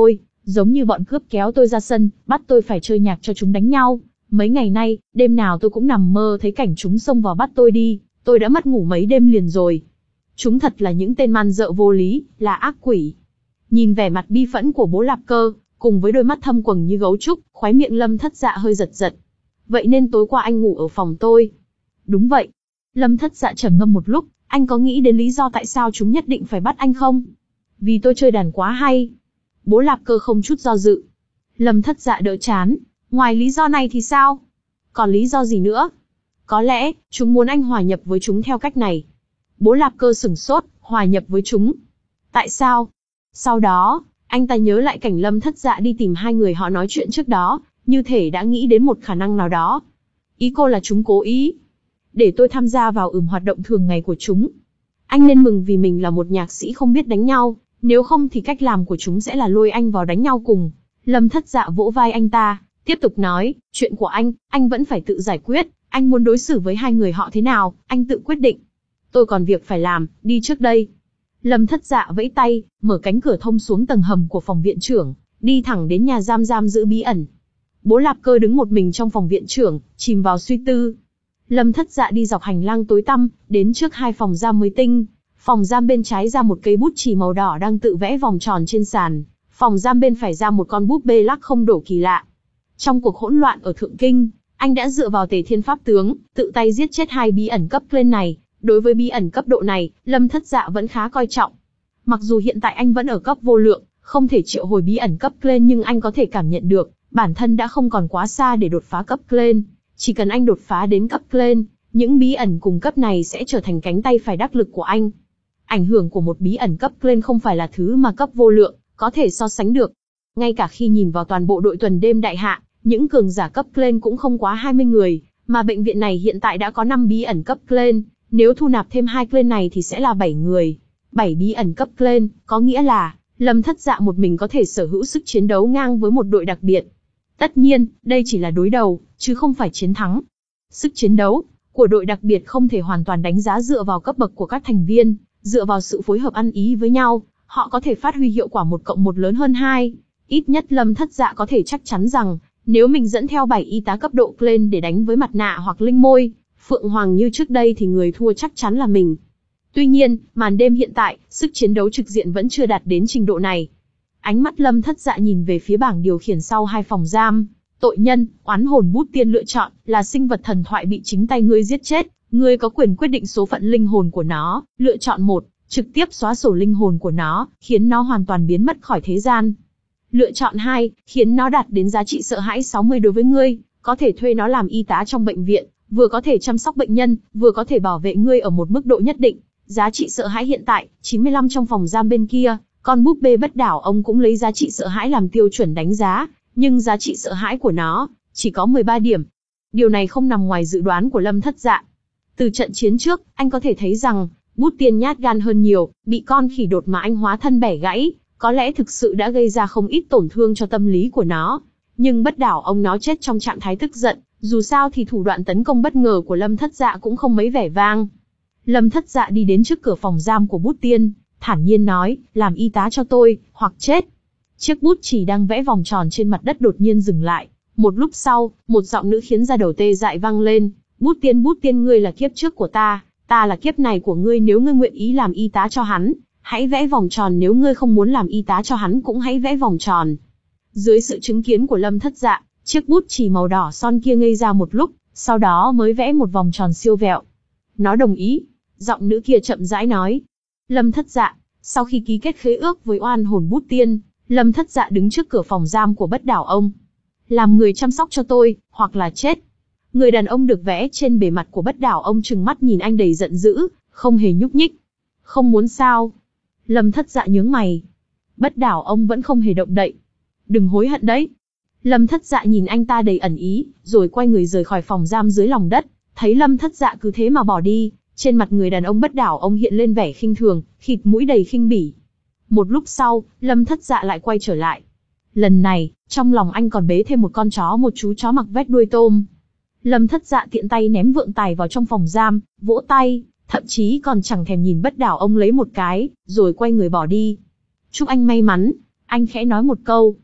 giống như bọn cướp kéo tôi ra sân, bắt tôi phải chơi nhạc cho chúng đánh nhau. Mấy ngày nay, đêm nào tôi cũng nằm mơ thấy cảnh chúng xông vào bắt tôi đi, tôi đã mất ngủ mấy đêm liền rồi. Chúng thật là những tên man dợ vô lý, là ác quỷ. Nhìn vẻ mặt bi phẫn của Bố Lạp Cơ, cùng với đôi mắt thâm quầng như gấu trúc, khóe miệng Lâm Thất Dạ hơi giật giật. Vậy nên tối qua anh ngủ ở phòng tôi. Đúng vậy. Lâm Thất Dạ trầm ngâm một lúc, anh có nghĩ đến lý do tại sao chúng nhất định phải bắt anh không? Vì tôi chơi đàn quá hay. Bố Lạp Cơ không chút do dự. Lâm Thất Dạ đỡ chán. Ngoài lý do này thì sao? Còn lý do gì nữa? Có lẽ, chúng muốn anh hòa nhập với chúng theo cách này. Bố Lạp Cơ sửng sốt, hòa nhập với chúng. Tại sao? Sau đó, anh ta nhớ lại cảnh Lâm Thất Dạ đi tìm hai người họ nói chuyện trước đó, như thể đã nghĩ đến một khả năng nào đó. Ý cô là chúng cố ý để tôi tham gia vào ừm hoạt động thường ngày của chúng. Anh nên mừng vì mình là một nhạc sĩ không biết đánh nhau, nếu không thì cách làm của chúng sẽ là lôi anh vào đánh nhau cùng. Lâm Thất Dạ vỗ vai anh ta, tiếp tục nói, chuyện của anh, anh vẫn phải tự giải quyết, anh muốn đối xử với hai người họ thế nào, anh tự quyết định. Tôi còn việc phải làm, đi trước đây. Lâm Thất Dạ vẫy tay, mở cánh cửa thông xuống tầng hầm của phòng viện trưởng, đi thẳng đến nhà giam giam giữ bí ẩn. Bố Lạp Cơ đứng một mình trong phòng viện trưởng, chìm vào suy tư. Lâm Thất Dạ đi dọc hành lang tối tăm, đến trước hai phòng giam mới tinh. Phòng giam bên trái ra một cây bút chì màu đỏ đang tự vẽ vòng tròn trên sàn. Phòng giam bên phải ra một con búp bê lắc không đổ kỳ lạ. Trong cuộc hỗn loạn ở Thượng Kinh, anh đã dựa vào Tề Thiên Pháp Tướng, tự tay giết chết hai bí ẩn cấp lên này. Đối với bí ẩn cấp độ này, Lâm Thất Dạ vẫn khá coi trọng. Mặc dù hiện tại anh vẫn ở cấp vô lượng, không thể triệu hồi bí ẩn cấp lên, nhưng anh có thể cảm nhận được, bản thân đã không còn quá xa để đột phá cấp lên. Chỉ cần anh đột phá đến cấp lên, những bí ẩn cùng cấp này sẽ trở thành cánh tay phải đắc lực của anh. Ảnh hưởng của một bí ẩn cấp lên không phải là thứ mà cấp vô lượng có thể so sánh được. Ngay cả khi nhìn vào toàn bộ đội tuần đêm đại hạ, những cường giả cấp lên cũng không quá hai mươi người, mà bệnh viện này hiện tại đã có năm bí ẩn cấp lên. Nếu thu nạp thêm hai clan này thì sẽ là bảy người. bảy bí ẩn cấp clan, có nghĩa là, Lâm Thất Dạ một mình có thể sở hữu sức chiến đấu ngang với một đội đặc biệt. Tất nhiên, đây chỉ là đối đầu, chứ không phải chiến thắng. Sức chiến đấu của đội đặc biệt không thể hoàn toàn đánh giá dựa vào cấp bậc của các thành viên, dựa vào sự phối hợp ăn ý với nhau, họ có thể phát huy hiệu quả một cộng một lớn hơn hai. Ít nhất Lâm Thất Dạ có thể chắc chắn rằng, nếu mình dẫn theo bảy y tá cấp độ clan để đánh với mặt nạ hoặc linh môi, Phượng Hoàng như trước đây thì người thua chắc chắn là mình. Tuy nhiên, màn đêm hiện tại, sức chiến đấu trực diện vẫn chưa đạt đến trình độ này. Ánh mắt Lâm Thất Dạ nhìn về phía bảng điều khiển sau hai phòng giam. Tội nhân, oán hồn bút tiên lựa chọn, là sinh vật thần thoại bị chính tay ngươi giết chết. Ngươi có quyền quyết định số phận linh hồn của nó. Lựa chọn một, trực tiếp xóa sổ linh hồn của nó, khiến nó hoàn toàn biến mất khỏi thế gian. Lựa chọn hai, khiến nó đạt đến giá trị sợ hãi sáu mươi đối với ngươi, có thể thuê nó làm y tá trong bệnh viện. Vừa có thể chăm sóc bệnh nhân, vừa có thể bảo vệ ngươi ở một mức độ nhất định. Giá trị sợ hãi hiện tại, chín mươi lăm trong phòng giam bên kia, con búp bê bất đảo ông cũng lấy giá trị sợ hãi làm tiêu chuẩn đánh giá, nhưng giá trị sợ hãi của nó, chỉ có mười ba điểm. Điều này không nằm ngoài dự đoán của Lâm Thất Dạ. Từ trận chiến trước, anh có thể thấy rằng, bút tiên nhát gan hơn nhiều, bị con khỉ đột mà anh hóa thân bẻ gãy, có lẽ thực sự đã gây ra không ít tổn thương cho tâm lý của nó. Nhưng bất đảo ông nó chết trong trạng thái tức giận. Dù sao thì thủ đoạn tấn công bất ngờ của Lâm Thất Dạ cũng không mấy vẻ vang. Lâm Thất Dạ đi đến trước cửa phòng giam của bút tiên, thản nhiên nói, làm y tá cho tôi, hoặc chết. Chiếc bút chỉ đang vẽ vòng tròn trên mặt đất đột nhiên dừng lại. Một lúc sau, một giọng nữ khiến da đầu tê dại vang lên, bút tiên bút tiên ngươi là kiếp trước của ta, ta là kiếp này của ngươi, nếu ngươi nguyện ý làm y tá cho hắn, hãy vẽ vòng tròn, nếu ngươi không muốn làm y tá cho hắn cũng hãy vẽ vòng tròn. Dưới sự chứng kiến của Lâm Thất Dạ, chiếc bút chì màu đỏ son kia ngây ra một lúc, sau đó mới vẽ một vòng tròn siêu vẹo. Nó đồng ý. Giọng nữ kia chậm rãi nói. Lâm Thất Dạ, sau khi ký kết khế ước với oan hồn bút tiên, Lâm Thất Dạ đứng trước cửa phòng giam của bất đảo ông. Làm người chăm sóc cho tôi, hoặc là chết. Người đàn ông được vẽ trên bề mặt của bất đảo ông trừng mắt nhìn anh đầy giận dữ, không hề nhúc nhích. Không muốn sao? Lâm Thất Dạ nhướng mày. Bất đảo ông vẫn không hề động đậy. Đừng hối hận đấy. Lâm Thất Dạ nhìn anh ta đầy ẩn ý, rồi quay người rời khỏi phòng giam dưới lòng đất. Thấy Lâm Thất Dạ cứ thế mà bỏ đi, trên mặt người đàn ông bất đảo ông hiện lên vẻ khinh thường, khịt mũi đầy khinh bỉ. Một lúc sau, Lâm Thất Dạ lại quay trở lại. Lần này, trong lòng anh còn bế thêm một con chó, một chú chó mặc vest đuôi tôm. Lâm Thất Dạ tiện tay ném vượng tài vào trong phòng giam, vỗ tay, thậm chí còn chẳng thèm nhìn bất đảo ông lấy một cái, rồi quay người bỏ đi. Chúc anh may mắn, anh khẽ nói một câu.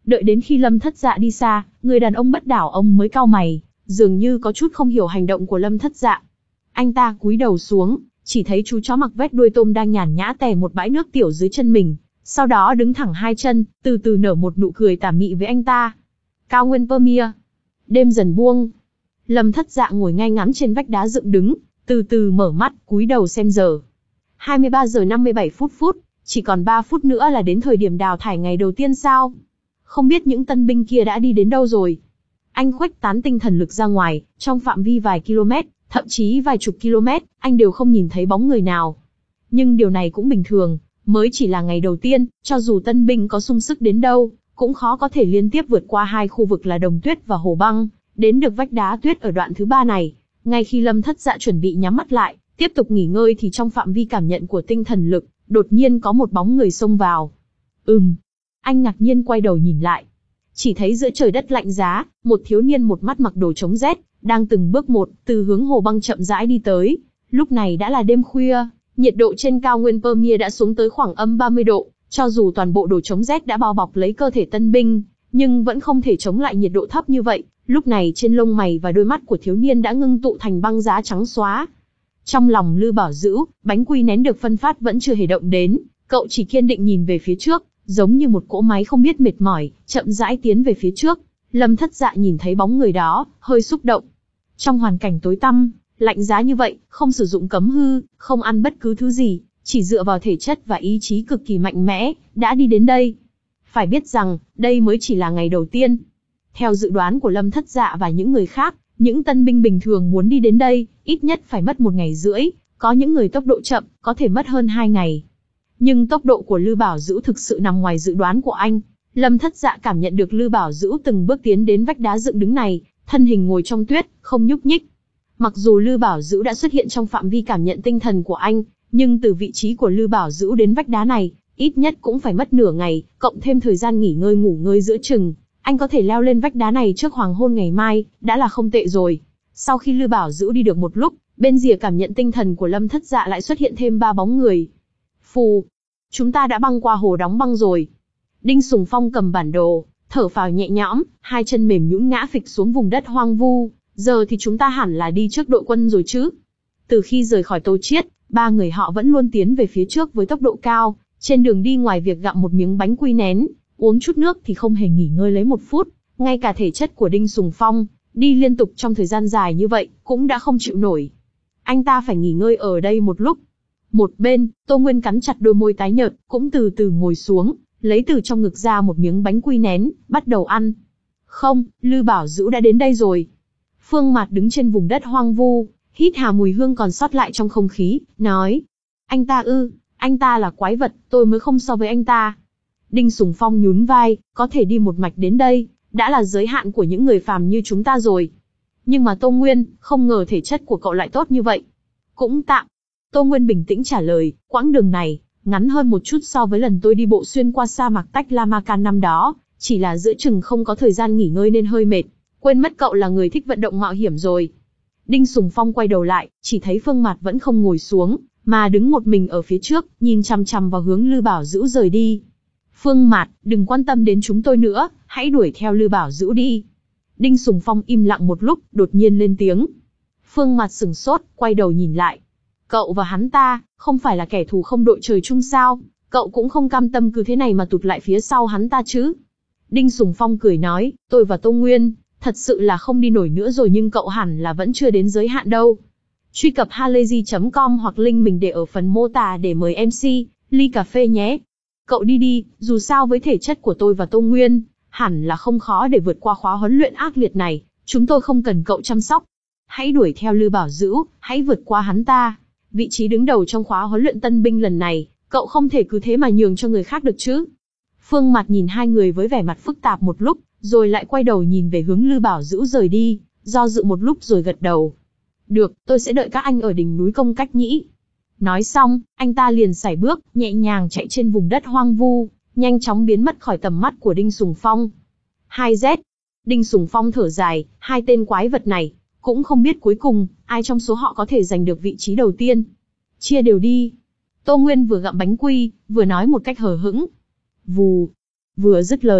Đợi đến khi Lâm Thất Dạ đi xa, người đàn ông bất đảo ông mới cau mày, dường như có chút không hiểu hành động của Lâm Thất Dạ. Anh ta cúi đầu xuống, chỉ thấy chú chó mặc vét đuôi tôm đang nhàn nhã tè một bãi nước tiểu dưới chân mình, sau đó đứng thẳng hai chân, từ từ nở một nụ cười tà mị với anh ta. Cao nguyên Pamir. Đêm dần buông. Lâm Thất Dạ ngồi ngay ngắn trên vách đá dựng đứng, từ từ mở mắt, cúi đầu xem giờ. hai mươi ba giờ năm mươi bảy phút phút, chỉ còn ba phút nữa là đến thời điểm đào thải ngày đầu tiên sao? Không biết những tân binh kia đã đi đến đâu rồi. Anh khuếch tán tinh thần lực ra ngoài, trong phạm vi vài km, thậm chí vài chục km, anh đều không nhìn thấy bóng người nào. Nhưng điều này cũng bình thường, mới chỉ là ngày đầu tiên, cho dù tân binh có sung sức đến đâu, cũng khó có thể liên tiếp vượt qua hai khu vực là đồng tuyết và hồ băng, đến được vách đá tuyết ở đoạn thứ ba này. Ngay khi Lâm Thất Dạ chuẩn bị nhắm mắt lại, tiếp tục nghỉ ngơi thì trong phạm vi cảm nhận của tinh thần lực, đột nhiên có một bóng người xông vào. Ừm. Anh ngạc nhiên quay đầu nhìn lại. Chỉ thấy giữa trời đất lạnh giá, một thiếu niên một mắt mặc đồ chống rét, đang từng bước một, từ hướng hồ băng chậm rãi đi tới. Lúc này đã là đêm khuya, nhiệt độ trên cao nguyên Pamir đã xuống tới khoảng âm ba mươi độ, cho dù toàn bộ đồ chống rét đã bao bọc lấy cơ thể tân binh, nhưng vẫn không thể chống lại nhiệt độ thấp như vậy. Lúc này trên lông mày và đôi mắt của thiếu niên đã ngưng tụ thành băng giá trắng xóa. Trong lòng Lư Bảo Dữu, bánh quy nén được phân phát vẫn chưa hề động đến, cậu chỉ kiên định nhìn về phía trước, giống như một cỗ máy không biết mệt mỏi, chậm rãi tiến về phía trước. Lâm Thất Dạ nhìn thấy bóng người đó, hơi xúc động. Trong hoàn cảnh tối tăm, lạnh giá như vậy, không sử dụng cấm hư, không ăn bất cứ thứ gì, chỉ dựa vào thể chất và ý chí cực kỳ mạnh mẽ, đã đi đến đây. Phải biết rằng, đây mới chỉ là ngày đầu tiên. Theo dự đoán của Lâm Thất Dạ và những người khác, những tân binh bình thường muốn đi đến đây, ít nhất phải mất một ngày rưỡi, có những người tốc độ chậm, có thể mất hơn hai ngày. Nhưng tốc độ của Lư Bảo Dữu thực sự nằm ngoài dự đoán của anh. Lâm Thất Dạ cảm nhận được Lư Bảo Dữu từng bước tiến đến vách đá dựng đứng này, thân hình ngồi trong tuyết, không nhúc nhích. Mặc dù Lư Bảo Dữu đã xuất hiện trong phạm vi cảm nhận tinh thần của anh, nhưng từ vị trí của Lư Bảo Dữu đến vách đá này, ít nhất cũng phải mất nửa ngày, cộng thêm thời gian nghỉ ngơi ngủ ngơi giữa chừng. Anh có thể leo lên vách đá này trước hoàng hôn ngày mai, đã là không tệ rồi. Sau khi Lư Bảo Dữu đi được một lúc, bên rìa cảm nhận tinh thần của Lâm Thất Dạ lại xuất hiện thêm ba bóng người. Phù, chúng ta đã băng qua hồ đóng băng rồi. Đinh Sùng Phong cầm bản đồ, thở phào nhẹ nhõm, hai chân mềm nhũn ngã phịch xuống vùng đất hoang vu. Giờ thì chúng ta hẳn là đi trước đội quân rồi chứ? Từ khi rời khỏi Tô Chiết, ba người họ vẫn luôn tiến về phía trước với tốc độ cao. Trên đường đi ngoài việc gặm một miếng bánh quy nén, uống chút nước thì không hề nghỉ ngơi lấy một phút. Ngay cả thể chất của Đinh Sùng Phong, đi liên tục trong thời gian dài như vậy, cũng đã không chịu nổi. Anh ta phải nghỉ ngơi ở đây một lúc. Một bên, Tô Nguyên cắn chặt đôi môi tái nhợt, cũng từ từ ngồi xuống, lấy từ trong ngực ra một miếng bánh quy nén, bắt đầu ăn. Không, Lư Bảo Dữu đã đến đây rồi. Phương Mạt đứng trên vùng đất hoang vu, hít hà mùi hương còn sót lại trong không khí, nói. Anh ta ư, anh ta là quái vật, tôi mới không so với anh ta. Đinh Sùng Phong nhún vai, có thể đi một mạch đến đây, đã là giới hạn của những người phàm như chúng ta rồi. Nhưng mà Tô Nguyên, không ngờ thể chất của cậu lại tốt như vậy. Cũng tạm. Tô Nguyên bình tĩnh trả lời, quãng đường này, ngắn hơn một chút so với lần tôi đi bộ xuyên qua sa mạc Tách Lamakan năm đó, chỉ là giữa chừng không có thời gian nghỉ ngơi nên hơi mệt, quên mất cậu là người thích vận động mạo hiểm rồi. Đinh Sùng Phong quay đầu lại, chỉ thấy Phương Mạt vẫn không ngồi xuống, mà đứng một mình ở phía trước, nhìn chằm chằm vào hướng Lư Bảo Dữu rời đi. Phương Mạt, đừng quan tâm đến chúng tôi nữa, hãy đuổi theo Lư Bảo Dữu đi. Đinh Sùng Phong im lặng một lúc, đột nhiên lên tiếng. Phương Mạt sừng sốt, quay đầu nhìn lại. Cậu và hắn ta, không phải là kẻ thù không đội trời chung sao? Cậu cũng không cam tâm cứ thế này mà tụt lại phía sau hắn ta chứ? Đinh Sùng Phong cười nói, tôi và Tô Nguyên, thật sự là không đi nổi nữa rồi, nhưng cậu hẳn là vẫn chưa đến giới hạn đâu. Truy cập halayzi chấm com hoặc link mình để ở phần mô tả để mời em xê, ly cà phê nhé. Cậu đi đi, dù sao với thể chất của tôi và Tô Nguyên, hẳn là không khó để vượt qua khóa huấn luyện ác liệt này, chúng tôi không cần cậu chăm sóc. Hãy đuổi theo Lư Bảo Dữu, hãy vượt qua hắn ta. Vị trí đứng đầu trong khóa huấn luyện tân binh lần này, cậu không thể cứ thế mà nhường cho người khác được chứ. Phương Mạt nhìn hai người với vẻ mặt phức tạp một lúc, rồi lại quay đầu nhìn về hướng Lư Bảo Dữu rời đi, do dự một lúc rồi gật đầu. Được, tôi sẽ đợi các anh ở đỉnh núi Công Cách Nhĩ. Nói xong, anh ta liền sải bước, nhẹ nhàng chạy trên vùng đất hoang vu, nhanh chóng biến mất khỏi tầm mắt của Đinh Sùng Phong. hai Z. Đinh Sùng Phong thở dài, hai tên quái vật này, cũng không biết cuối cùng, ai trong số họ có thể giành được vị trí đầu tiên. Chia đều đi. Tô Nguyên vừa gặm bánh quy, vừa nói một cách hờ hững. Vù. Vừa dứt lời,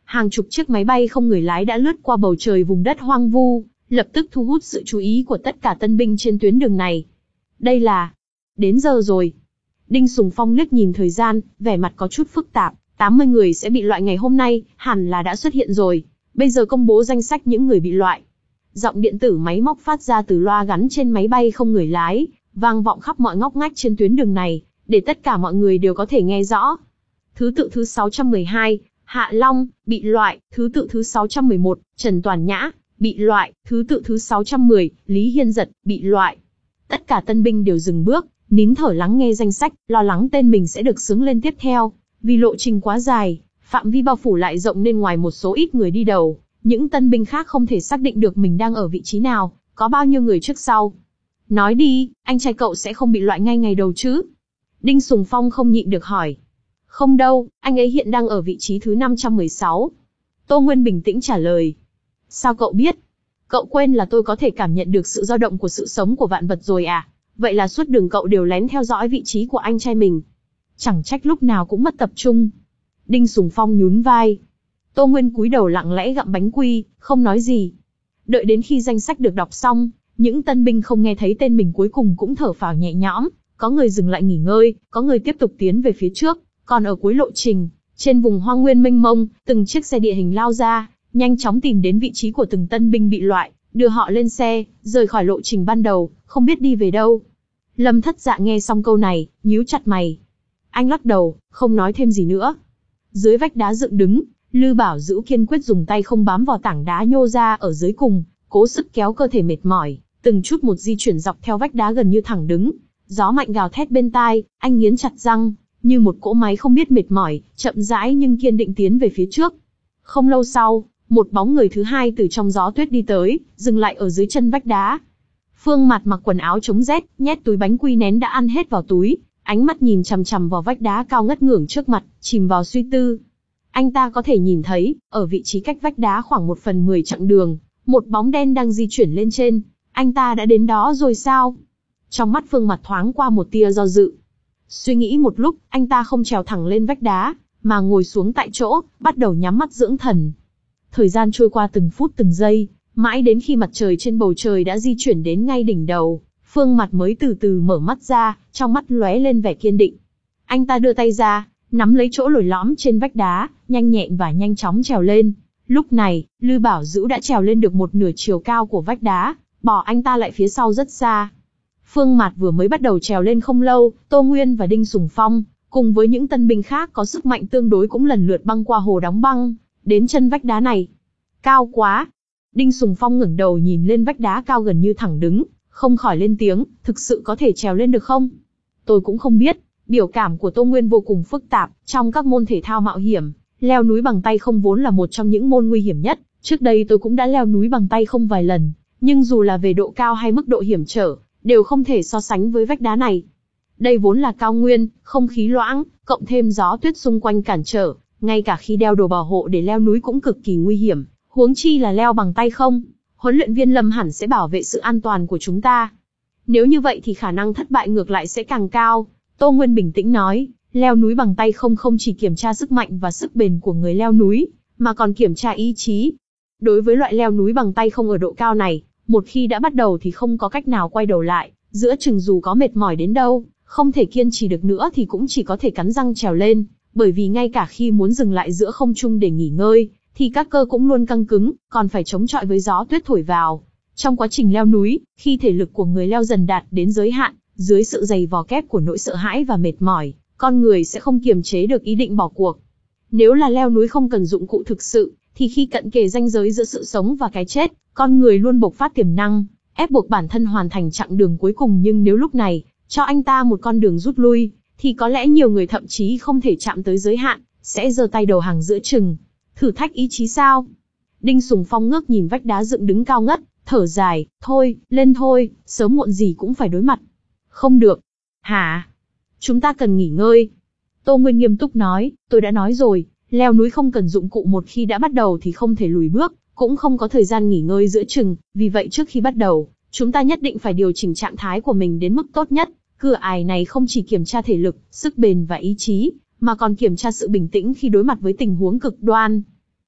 Hàng chục chiếc máy bay không người lái đã lướt qua bầu trời vùng đất hoang vu, lập tức thu hút sự chú ý của tất cả tân binh trên tuyến đường này. Đây là... Đến giờ rồi. Đinh Sùng Phong liếc nhìn thời gian, vẻ mặt có chút phức tạp. tám mươi người sẽ bị loại ngày hôm nay, hẳn là đã xuất hiện rồi. Bây giờ công bố danh sách những người bị loại. Giọng điện tử máy móc phát ra từ loa gắn trên máy bay không người lái, vang vọng khắp mọi ngóc ngách trên tuyến đường này, để tất cả mọi người đều có thể nghe rõ. Thứ tự thứ sáu trăm mười hai, Hạ Long, bị loại. Thứ tự thứ sáu trăm mười một, Trần Toàn Nhã, bị loại. Thứ tự thứ sáu trăm mười, Lý Hiên Giật, bị loại. Tất cả tân binh đều dừng bước, nín thở lắng nghe danh sách, lo lắng tên mình sẽ được xướng lên tiếp theo. Vì lộ trình quá dài, phạm vi bao phủ lại rộng nên ngoài một số ít người đi đầu, những tân binh khác không thể xác định được mình đang ở vị trí nào, có bao nhiêu người trước sau. Nói đi, anh trai cậu sẽ không bị loại ngay ngày đầu chứ? Đinh Sùng Phong không nhịn được hỏi. Không đâu, anh ấy hiện đang ở vị trí thứ năm trăm mười sáu. Tô Nguyên bình tĩnh trả lời. Sao cậu biết? Cậu quên là tôi có thể cảm nhận được sự dao động của sự sống của vạn vật rồi à? Vậy là suốt đường cậu đều lén theo dõi vị trí của anh trai mình. Chẳng trách lúc nào cũng mất tập trung. Đinh Sùng Phong nhún vai. Tô Nguyên cúi đầu lặng lẽ gặm bánh quy, không nói gì. Đợi đến khi danh sách được đọc xong, những tân binh không nghe thấy tên mình cuối cùng cũng thở phào nhẹ nhõm. Có người dừng lại nghỉ ngơi, có người tiếp tục tiến về phía trước. Còn ở cuối lộ trình, trên vùng hoang nguyên mênh mông, từng chiếc xe địa hình lao ra, nhanh chóng tìm đến vị trí của từng tân binh bị loại, đưa họ lên xe, rời khỏi lộ trình ban đầu, không biết đi về đâu. Lâm Thất Dạ nghe xong câu này, nhíu chặt mày. Anh lắc đầu, không nói thêm gì nữa. Dưới vách đá dựng đứng, Lư Bảo Dữu kiên quyết dùng tay không bám vào tảng đá nhô ra ở dưới cùng, cố sức kéo cơ thể mệt mỏi, từng chút một di chuyển dọc theo vách đá gần như thẳng đứng. Gió mạnh gào thét bên tai, anh nghiến chặt răng, như một cỗ máy không biết mệt mỏi, chậm rãi nhưng kiên định tiến về phía trước. Không lâu sau, một bóng người thứ hai từ trong gió tuyết đi tới, dừng lại ở dưới chân vách đá. Phương Mạt mặc quần áo chống rét, nhét túi bánh quy nén đã ăn hết vào túi, ánh mắt nhìn chằm chằm vào vách đá cao ngất ngưởng trước mặt, chìm vào suy tư. Anh ta có thể nhìn thấy, ở vị trí cách vách đá khoảng một phần mười chặng đường, một bóng đen đang di chuyển lên trên. Anh ta đã đến đó rồi sao? Trong mắt Phương Mạt thoáng qua một tia do dự. Suy nghĩ một lúc, anh ta không trèo thẳng lên vách đá, mà ngồi xuống tại chỗ, bắt đầu nhắm mắt dưỡng thần. Thời gian trôi qua từng phút từng giây, mãi đến khi mặt trời trên bầu trời đã di chuyển đến ngay đỉnh đầu, Phương Mạt mới từ từ mở mắt ra, trong mắt lóe lên vẻ kiên định. Anh ta đưa tay ra, nắm lấy chỗ lồi lõm trên vách đá, nhanh nhẹn và nhanh chóng trèo lên. Lúc này, Lư Bảo Dữu đã trèo lên được một nửa chiều cao của vách đá, bỏ anh ta lại phía sau rất xa. Phương Mạt vừa mới bắt đầu trèo lên không lâu, Tô Nguyên và Đinh Sùng Phong, cùng với những tân binh khác có sức mạnh tương đối cũng lần lượt băng qua hồ đóng băng, đến chân vách đá này. Cao quá! Đinh Sùng Phong ngẩng đầu nhìn lên vách đá cao gần như thẳng đứng, không khỏi lên tiếng, thực sự có thể trèo lên được không? Tôi cũng không biết, biểu cảm của Tô Nguyên vô cùng phức tạp, trong các môn thể thao mạo hiểm, leo núi bằng tay không vốn là một trong những môn nguy hiểm nhất, trước đây tôi cũng đã leo núi bằng tay không vài lần, nhưng dù là về độ cao hay mức độ hiểm trở, đều không thể so sánh với vách đá này. Đây vốn là cao nguyên, không khí loãng, cộng thêm gió tuyết xung quanh cản trở, ngay cả khi đeo đồ bảo hộ để leo núi cũng cực kỳ nguy hiểm, huống chi là leo bằng tay không. Huấn luyện viên Lâm hẳn sẽ bảo vệ sự an toàn của chúng ta. Nếu như vậy thì khả năng thất bại ngược lại sẽ càng cao. Tô Nguyên bình tĩnh nói, leo núi bằng tay không không chỉ kiểm tra sức mạnh và sức bền của người leo núi, mà còn kiểm tra ý chí. Đối với loại leo núi bằng tay không ở độ cao này, một khi đã bắt đầu thì không có cách nào quay đầu lại, giữa chừng dù có mệt mỏi đến đâu, không thể kiên trì được nữa thì cũng chỉ có thể cắn răng trèo lên, bởi vì ngay cả khi muốn dừng lại giữa không trung để nghỉ ngơi, thì các cơ cũng luôn căng cứng, còn phải chống chọi với gió tuyết thổi vào. Trong quá trình leo núi, khi thể lực của người leo dần đạt đến giới hạn, dưới sự dày vò kép của nỗi sợ hãi và mệt mỏi, con người sẽ không kiềm chế được ý định bỏ cuộc. Nếu là leo núi không cần dụng cụ thực sự, thì khi cận kề ranh giới giữa sự sống và cái chết, con người luôn bộc phát tiềm năng, ép buộc bản thân hoàn thành chặng đường cuối cùng. Nhưng nếu lúc này, cho anh ta một con đường rút lui, thì có lẽ nhiều người thậm chí không thể chạm tới giới hạn, sẽ giơ tay đầu hàng giữa chừng. Thử thách ý chí sao? Đinh Sùng Phong ngước nhìn vách đá dựng đứng cao ngất, thở dài, thôi, lên thôi, sớm muộn gì cũng phải đối mặt. Không được. Hả? Chúng ta cần nghỉ ngơi. Tô Nguyên nghiêm túc nói, tôi đã nói rồi, leo núi không cần dụng cụ, một khi đã bắt đầu thì không thể lùi bước, cũng không có thời gian nghỉ ngơi giữa chừng, vì vậy trước khi bắt đầu, chúng ta nhất định phải điều chỉnh trạng thái của mình đến mức tốt nhất. Cửa ải này không chỉ kiểm tra thể lực, sức bền và ý chí, mà còn kiểm tra sự bình tĩnh khi đối mặt với tình huống cực đoan.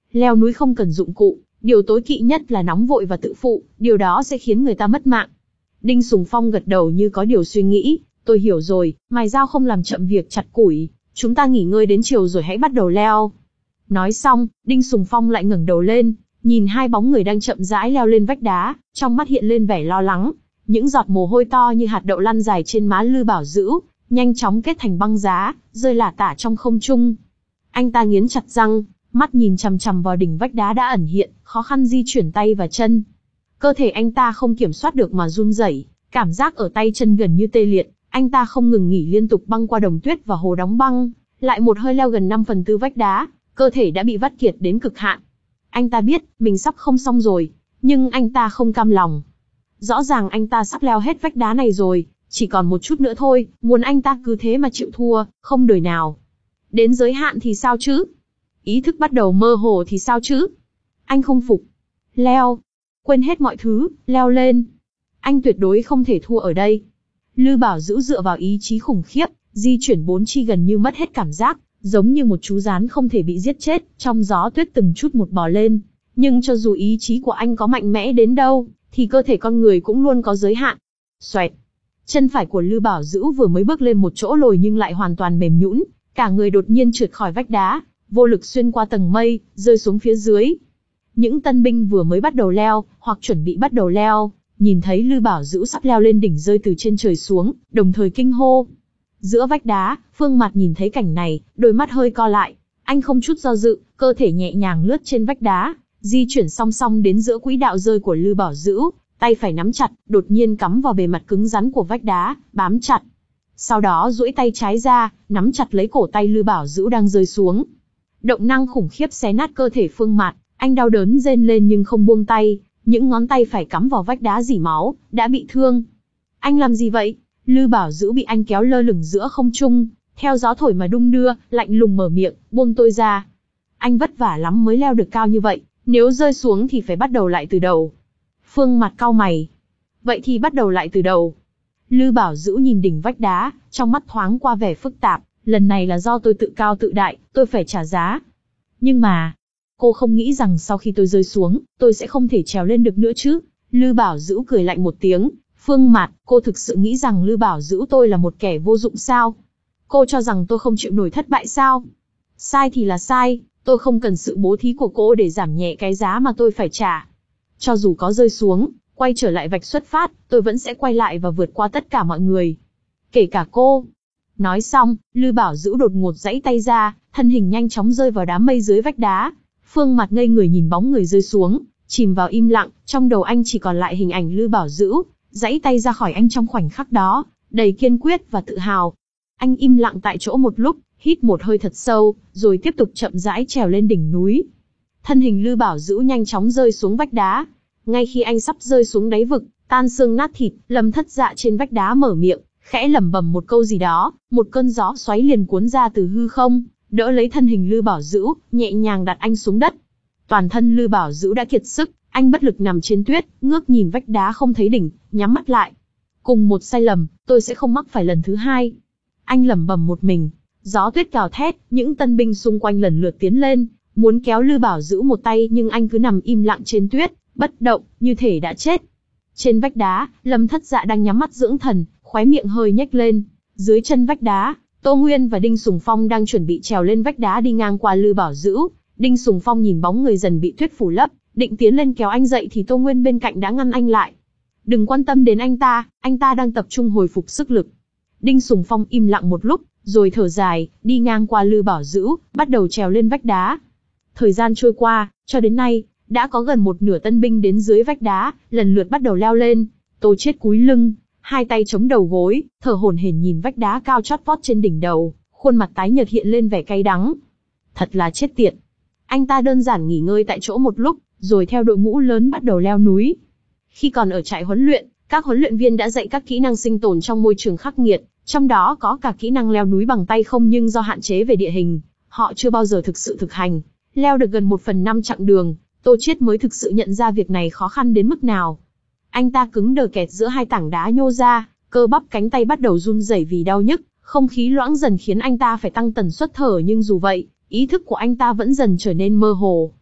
Leo núi không cần dụng cụ, điều tối kỵ nhất là nóng vội và tự phụ, điều đó sẽ khiến người ta mất mạng. Đinh Sùng Phong gật đầu như có điều suy nghĩ, tôi hiểu rồi, mài dao không làm chậm việc chặt củi, chúng ta nghỉ ngơi đến chiều rồi hãy bắt đầu leo. Nói xong, Đinh Sùng Phong lại ngẩng đầu lên, nhìn hai bóng người đang chậm rãi leo lên vách đá, trong mắt hiện lên vẻ lo lắng. Những giọt mồ hôi to như hạt đậu lăn dài trên má Lư Bảo Dữu, nhanh chóng kết thành băng giá, rơi lả tả trong không trung. Anh ta nghiến chặt răng, mắt nhìn chằm chằm vào đỉnh vách đá đã ẩn hiện, khó khăn di chuyển tay và chân. Cơ thể anh ta không kiểm soát được mà run rẩy, cảm giác ở tay chân gần như tê liệt, anh ta không ngừng nghỉ liên tục băng qua đồng tuyết và hồ đóng băng, lại một hơi leo gần năm phần tư vách đá, cơ thể đã bị vắt kiệt đến cực hạn. Anh ta biết, mình sắp không xong rồi, nhưng anh ta không cam lòng. Rõ ràng anh ta sắp leo hết vách đá này rồi, chỉ còn một chút nữa thôi, muốn anh ta cứ thế mà chịu thua, không đời nào. Đến giới hạn thì sao chứ? Ý thức bắt đầu mơ hồ thì sao chứ? Anh không phục. Leo. Quên hết mọi thứ, leo lên. Anh tuyệt đối không thể thua ở đây. Lư Bảo Dữu dựa vào ý chí khủng khiếp, di chuyển bốn chi gần như mất hết cảm giác, giống như một chú rán không thể bị giết chết, trong gió tuyết từng chút một bò lên. Nhưng cho dù ý chí của anh có mạnh mẽ đến đâu, thì cơ thể con người cũng luôn có giới hạn. Xoẹt. Chân phải của Lư Bảo Dữu vừa mới bước lên một chỗ lồi nhưng lại hoàn toàn mềm nhũn, cả người đột nhiên trượt khỏi vách đá, vô lực xuyên qua tầng mây, rơi xuống phía dưới. Những tân binh vừa mới bắt đầu leo, hoặc chuẩn bị bắt đầu leo, nhìn thấy Lư Bảo Dữu sắp leo lên đỉnh rơi từ trên trời xuống, đồng thời kinh hô. Giữa vách đá, Phương Mạt nhìn thấy cảnh này, đôi mắt hơi co lại, anh không chút do dự, cơ thể nhẹ nhàng lướt trên vách đá, di chuyển song song đến giữa quỹ đạo rơi của Lư Bảo Dữu, tay phải nắm chặt, đột nhiên cắm vào bề mặt cứng rắn của vách đá, bám chặt. Sau đó duỗi tay trái ra, nắm chặt lấy cổ tay Lư Bảo Dữu đang rơi xuống. Động năng khủng khiếp xé nát cơ thể Phương Mạt, anh đau đớn rên lên nhưng không buông tay, những ngón tay phải cắm vào vách đá rỉ máu, đã bị thương. Anh làm gì vậy? Lư Bảo Dữu bị anh kéo lơ lửng giữa không trung, theo gió thổi mà đung đưa, lạnh lùng mở miệng, buông tôi ra. Anh vất vả lắm mới leo được cao như vậy, nếu rơi xuống thì phải bắt đầu lại từ đầu. Phương Mạt cau mày. Vậy thì bắt đầu lại từ đầu. Lư Bảo Dữu nhìn đỉnh vách đá, trong mắt thoáng qua vẻ phức tạp, lần này là do tôi tự cao tự đại, tôi phải trả giá. Nhưng mà, cô không nghĩ rằng sau khi tôi rơi xuống, tôi sẽ không thể trèo lên được nữa chứ? Lư Bảo Dữu cười lạnh một tiếng. Phương Mạt, cô thực sự nghĩ rằng Lư Bảo Dữu tôi là một kẻ vô dụng sao? Cô cho rằng tôi không chịu nổi thất bại sao? Sai thì là sai, tôi không cần sự bố thí của cô để giảm nhẹ cái giá mà tôi phải trả. Cho dù có rơi xuống, quay trở lại vạch xuất phát, tôi vẫn sẽ quay lại và vượt qua tất cả mọi người. Kể cả cô. Nói xong, Lư Bảo Dữu đột ngột giãy tay ra, thân hình nhanh chóng rơi vào đám mây dưới vách đá. Phương Mạt ngây người nhìn bóng người rơi xuống, chìm vào im lặng, trong đầu anh chỉ còn lại hình ảnh Lư Bảo Dữu, giãy tay ra khỏi anh trong khoảnh khắc đó, đầy kiên quyết và tự hào. Anh im lặng tại chỗ một lúc, hít một hơi thật sâu, rồi tiếp tục chậm rãi trèo lên đỉnh núi. Thân hình Lư Bảo Dữu nhanh chóng rơi xuống vách đá. Ngay khi anh sắp rơi xuống đáy vực, tan xương nát thịt, Lâm Thất Dạ trên vách đá mở miệng, khẽ lẩm bẩm một câu gì đó, một cơn gió xoáy liền cuốn ra từ hư không, đỡ lấy thân hình Lư Bảo Dữu, nhẹ nhàng đặt anh xuống đất. Toàn thân Lư Bảo Dữu đã kiệt sức, anh bất lực nằm trên tuyết, ngước nhìn vách đá không thấy đỉnh, nhắm mắt lại. Cùng một sai lầm, tôi sẽ không mắc phải lần thứ hai. Anh lẩm bẩm một mình. Gió tuyết gào thét, những tân binh xung quanh lần lượt tiến lên, muốn kéo Lư Bảo Dữu một tay nhưng anh cứ nằm im lặng trên tuyết, bất động, như thể đã chết. Trên vách đá, Lâm Thất Dạ đang nhắm mắt dưỡng thần, khóe miệng hơi nhếch lên. Dưới chân vách đá, Tô Nguyên và Đinh Sùng Phong đang chuẩn bị trèo lên vách đá đi ngang qua Lư Bảo Dữu. Đinh Sùng Phong nhìn bóng người dần bị tuyết phủ lấp, định tiến lên kéo anh dậy thì Tô Nguyên bên cạnh đã ngăn anh lại. Đừng quan tâm đến anh ta, anh ta đang tập trung hồi phục sức lực. Đinh Sùng Phong im lặng một lúc, rồi thở dài, đi ngang qua Lư Bảo Dữu, bắt đầu trèo lên vách đá. Thời gian trôi qua, cho đến nay, đã có gần một nửa tân binh đến dưới vách đá, lần lượt bắt đầu leo lên. Tô Chiết cúi lưng, hai tay chống đầu gối, thở hổn hển nhìn vách đá cao chót vót trên đỉnh đầu, khuôn mặt tái nhợt hiện lên vẻ cay đắng. Thật là chết tiệt. Anh ta đơn giản nghỉ ngơi tại chỗ một lúc, rồi theo đội ngũ lớn bắt đầu leo núi. Khi còn ở trại huấn luyện, các huấn luyện viên đã dạy các kỹ năng sinh tồn trong môi trường khắc nghiệt, trong đó có cả kỹ năng leo núi bằng tay không, nhưng do hạn chế về địa hình, họ chưa bao giờ thực sự thực hành. Leo được gần một phần năm chặng đường, Tô Chiết mới thực sự nhận ra việc này khó khăn đến mức nào. Anh ta cứng đờ kẹt giữa hai tảng đá nhô ra, cơ bắp cánh tay bắt đầu run rẩy vì đau nhức, không khí loãng dần khiến anh ta phải tăng tần suất thở, nhưng dù vậy, ý thức của anh ta vẫn dần trở nên mơ hồ.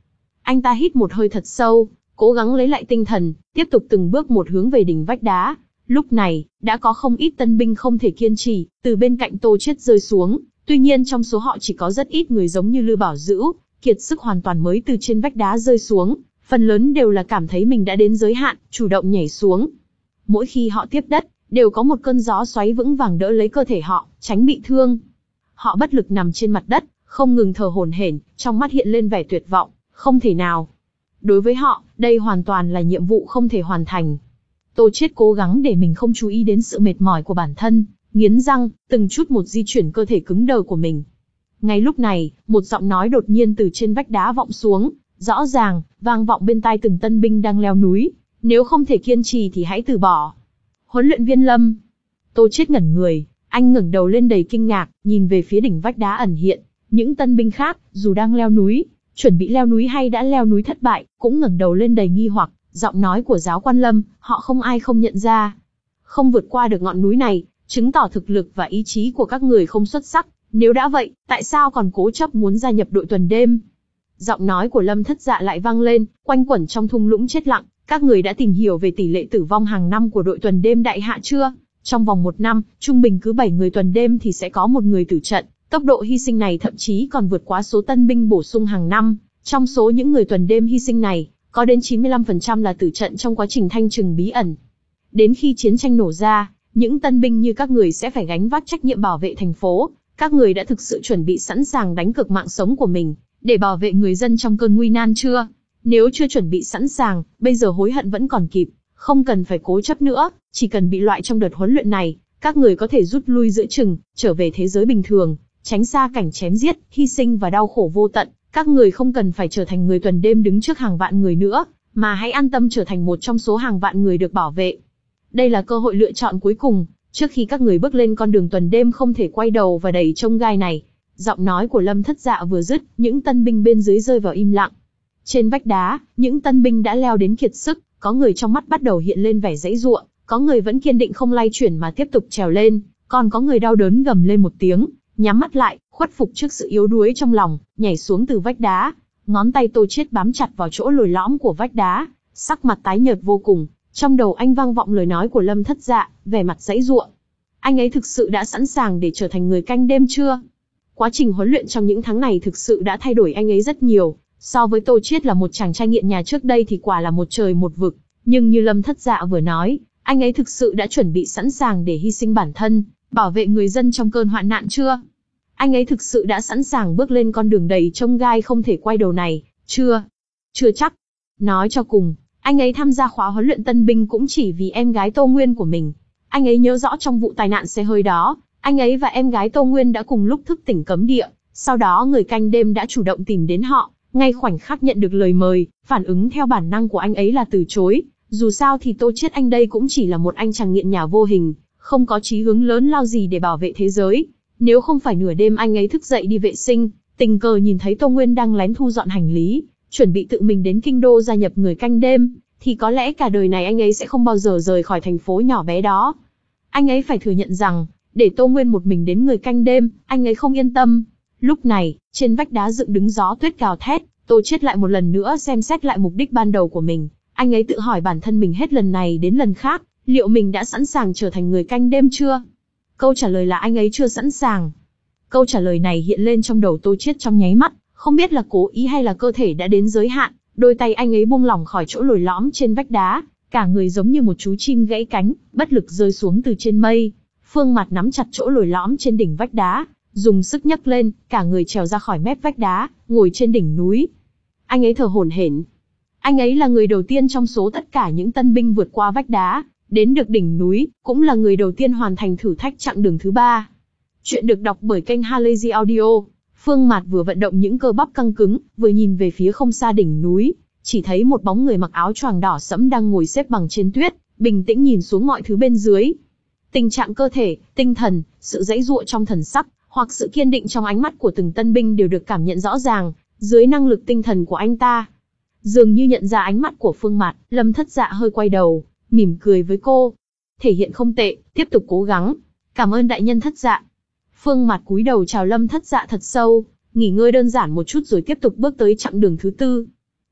Anh ta hít một hơi thật sâu, cố gắng lấy lại tinh thần, tiếp tục từng bước một hướng về đỉnh vách đá. Lúc này, đã có không ít tân binh không thể kiên trì, từ bên cạnh Tô Chiết rơi xuống. Tuy nhiên trong số họ chỉ có rất ít người giống như Lư Bảo Dữu, kiệt sức hoàn toàn mới từ trên vách đá rơi xuống. Phần lớn đều là cảm thấy mình đã đến giới hạn, chủ động nhảy xuống. Mỗi khi họ tiếp đất, đều có một cơn gió xoáy vững vàng đỡ lấy cơ thể họ, tránh bị thương. Họ bất lực nằm trên mặt đất, không ngừng thở hổn hển, trong mắt hiện lên vẻ tuyệt vọng, không thể nào. Đối với họ, đây hoàn toàn là nhiệm vụ không thể hoàn thành. Tô Chiết cố gắng để mình không chú ý đến sự mệt mỏi của bản thân, nghiến răng, từng chút một di chuyển cơ thể cứng đờ của mình. Ngay lúc này, một giọng nói đột nhiên từ trên vách đá vọng xuống, rõ ràng, vang vọng bên tai từng tân binh đang leo núi. Nếu không thể kiên trì thì hãy từ bỏ. Huấn luyện viên Lâm. Tô Chiết ngẩn người, anh ngẩng đầu lên đầy kinh ngạc, nhìn về phía đỉnh vách đá ẩn hiện. Những tân binh khác, dù đang leo núi, chuẩn bị leo núi hay đã leo núi thất bại, cũng ngẩng đầu lên đầy nghi hoặc. Giọng nói của giáo quan Lâm, họ không ai không nhận ra. Không vượt qua được ngọn núi này, chứng tỏ thực lực và ý chí của các người không xuất sắc. Nếu đã vậy, tại sao còn cố chấp muốn gia nhập đội tuần đêm? Giọng nói của Lâm Thất Dạ lại vang lên, quanh quẩn trong thung lũng chết lặng. Các người đã tìm hiểu về tỷ lệ tử vong hàng năm của đội tuần đêm Đại Hạ chưa? Trong vòng một năm, trung bình cứ bảy người tuần đêm thì sẽ có một người tử trận. Tốc độ hy sinh này thậm chí còn vượt quá số tân binh bổ sung hàng năm. Trong số những người tuần đêm hy sinh này, có đến chín mươi lăm phần trăm là tử trận trong quá trình thanh trừng bí ẩn. Đến khi chiến tranh nổ ra, những tân binh như các người sẽ phải gánh vác trách nhiệm bảo vệ thành phố. Các người đã thực sự chuẩn bị sẵn sàng đánh cược mạng sống của mình, để bảo vệ người dân trong cơn nguy nan chưa? Nếu chưa chuẩn bị sẵn sàng, bây giờ hối hận vẫn còn kịp, không cần phải cố chấp nữa, chỉ cần bị loại trong đợt huấn luyện này, các người có thể rút lui giữa chừng, trở về thế giới bình thường, tránh xa cảnh chém giết, hy sinh và đau khổ vô tận. Các người không cần phải trở thành người tuần đêm đứng trước hàng vạn người nữa, mà hãy an tâm trở thành một trong số hàng vạn người được bảo vệ. Đây là cơ hội lựa chọn cuối cùng, trước khi các người bước lên con đường tuần đêm không thể quay đầu và đầy chông gai này. Giọng nói của Lâm Thất Dạ vừa dứt, những tân binh bên dưới rơi vào im lặng. Trên vách đá, những tân binh đã leo đến kiệt sức, có người trong mắt bắt đầu hiện lên vẻ giãy giụa, có người vẫn kiên định không lay chuyển mà tiếp tục trèo lên, còn có người đau đớn gầm lên một tiếng, nhắm mắt lại, khuất phục trước sự yếu đuối trong lòng, nhảy xuống từ vách đá. Ngón tay Tô Chiết bám chặt vào chỗ lồi lõm của vách đá, sắc mặt tái nhợt vô cùng. Trong đầu anh vang vọng lời nói của Lâm Thất Dạ, vẻ mặt giãy giụa. Anh ấy thực sự đã sẵn sàng để trở thành người canh đêm chưa? Quá trình huấn luyện trong những tháng này thực sự đã thay đổi anh ấy rất nhiều. So với Tô Chiết là một chàng trai nghiện nhà trước đây thì quả là một trời một vực. Nhưng như Lâm Thất Dạ vừa nói, anh ấy thực sự đã chuẩn bị sẵn sàng để hy sinh bản thân, bảo vệ người dân trong cơn hoạn nạn chưa? Anh ấy thực sự đã sẵn sàng bước lên con đường đầy chông gai không thể quay đầu này, chưa? Chưa chắc. Nói cho cùng, anh ấy tham gia khóa huấn luyện tân binh cũng chỉ vì em gái Tô Nguyên của mình. Anh ấy nhớ rõ trong vụ tai nạn xe hơi đó, anh ấy và em gái Tô Nguyên đã cùng lúc thức tỉnh cấm địa. Sau đó người canh đêm đã chủ động tìm đến họ, ngay khoảnh khắc nhận được lời mời, phản ứng theo bản năng của anh ấy là từ chối. Dù sao thì Tô Chiết anh đây cũng chỉ là một anh chàng nghiện nhà vô hình, không có chí hướng lớn lao gì để bảo vệ thế giới. Nếu không phải nửa đêm anh ấy thức dậy đi vệ sinh, tình cờ nhìn thấy Tô Nguyên đang lén thu dọn hành lý, chuẩn bị tự mình đến kinh đô gia nhập người canh đêm, thì có lẽ cả đời này anh ấy sẽ không bao giờ rời khỏi thành phố nhỏ bé đó. Anh ấy phải thừa nhận rằng, để Tô Nguyên một mình đến người canh đêm, anh ấy không yên tâm. Lúc này, trên vách đá dựng đứng gió tuyết gào thét, Tô Chiết lại một lần nữa xem xét lại mục đích ban đầu của mình. Anh ấy tự hỏi bản thân mình hết lần này đến lần khác, liệu mình đã sẵn sàng trở thành người canh đêm chưa? Câu trả lời là anh ấy chưa sẵn sàng. Câu trả lời này hiện lên trong đầu Tô Chiết trong nháy mắt, không biết là cố ý hay là cơ thể đã đến giới hạn, đôi tay anh ấy buông lỏng khỏi chỗ lồi lõm trên vách đá, cả người giống như một chú chim gãy cánh, bất lực rơi xuống từ trên mây. Phương Mạt nắm chặt chỗ lồi lõm trên đỉnh vách đá, dùng sức nhấc lên, cả người trèo ra khỏi mép vách đá, ngồi trên đỉnh núi. Anh ấy thở hổn hển. Anh ấy là người đầu tiên trong số tất cả những tân binh vượt qua vách đá, đến được đỉnh núi, cũng là người đầu tiên hoàn thành thử thách chặng đường thứ ba. Chuyện được đọc bởi kênh Halazy Audio. Phương Mạt vừa vận động những cơ bắp căng cứng, vừa nhìn về phía không xa đỉnh núi, chỉ thấy một bóng người mặc áo choàng đỏ sẫm đang ngồi xếp bằng trên tuyết, bình tĩnh nhìn xuống mọi thứ bên dưới. Tình trạng cơ thể, tinh thần, sự giãy giụa trong thần sắc, hoặc sự kiên định trong ánh mắt của từng tân binh đều được cảm nhận rõ ràng, dưới năng lực tinh thần của anh ta. Dường như nhận ra ánh mắt của Phương Mạt, Lâm Thất Dạ hơi quay đầu, mỉm cười với cô. Thể hiện không tệ, tiếp tục cố gắng. Cảm ơn đại nhân Thất Dạ. Phương Mạt cúi đầu chào Lâm Thất Dạ thật sâu, nghỉ ngơi đơn giản một chút rồi tiếp tục bước tới chặng đường thứ tư.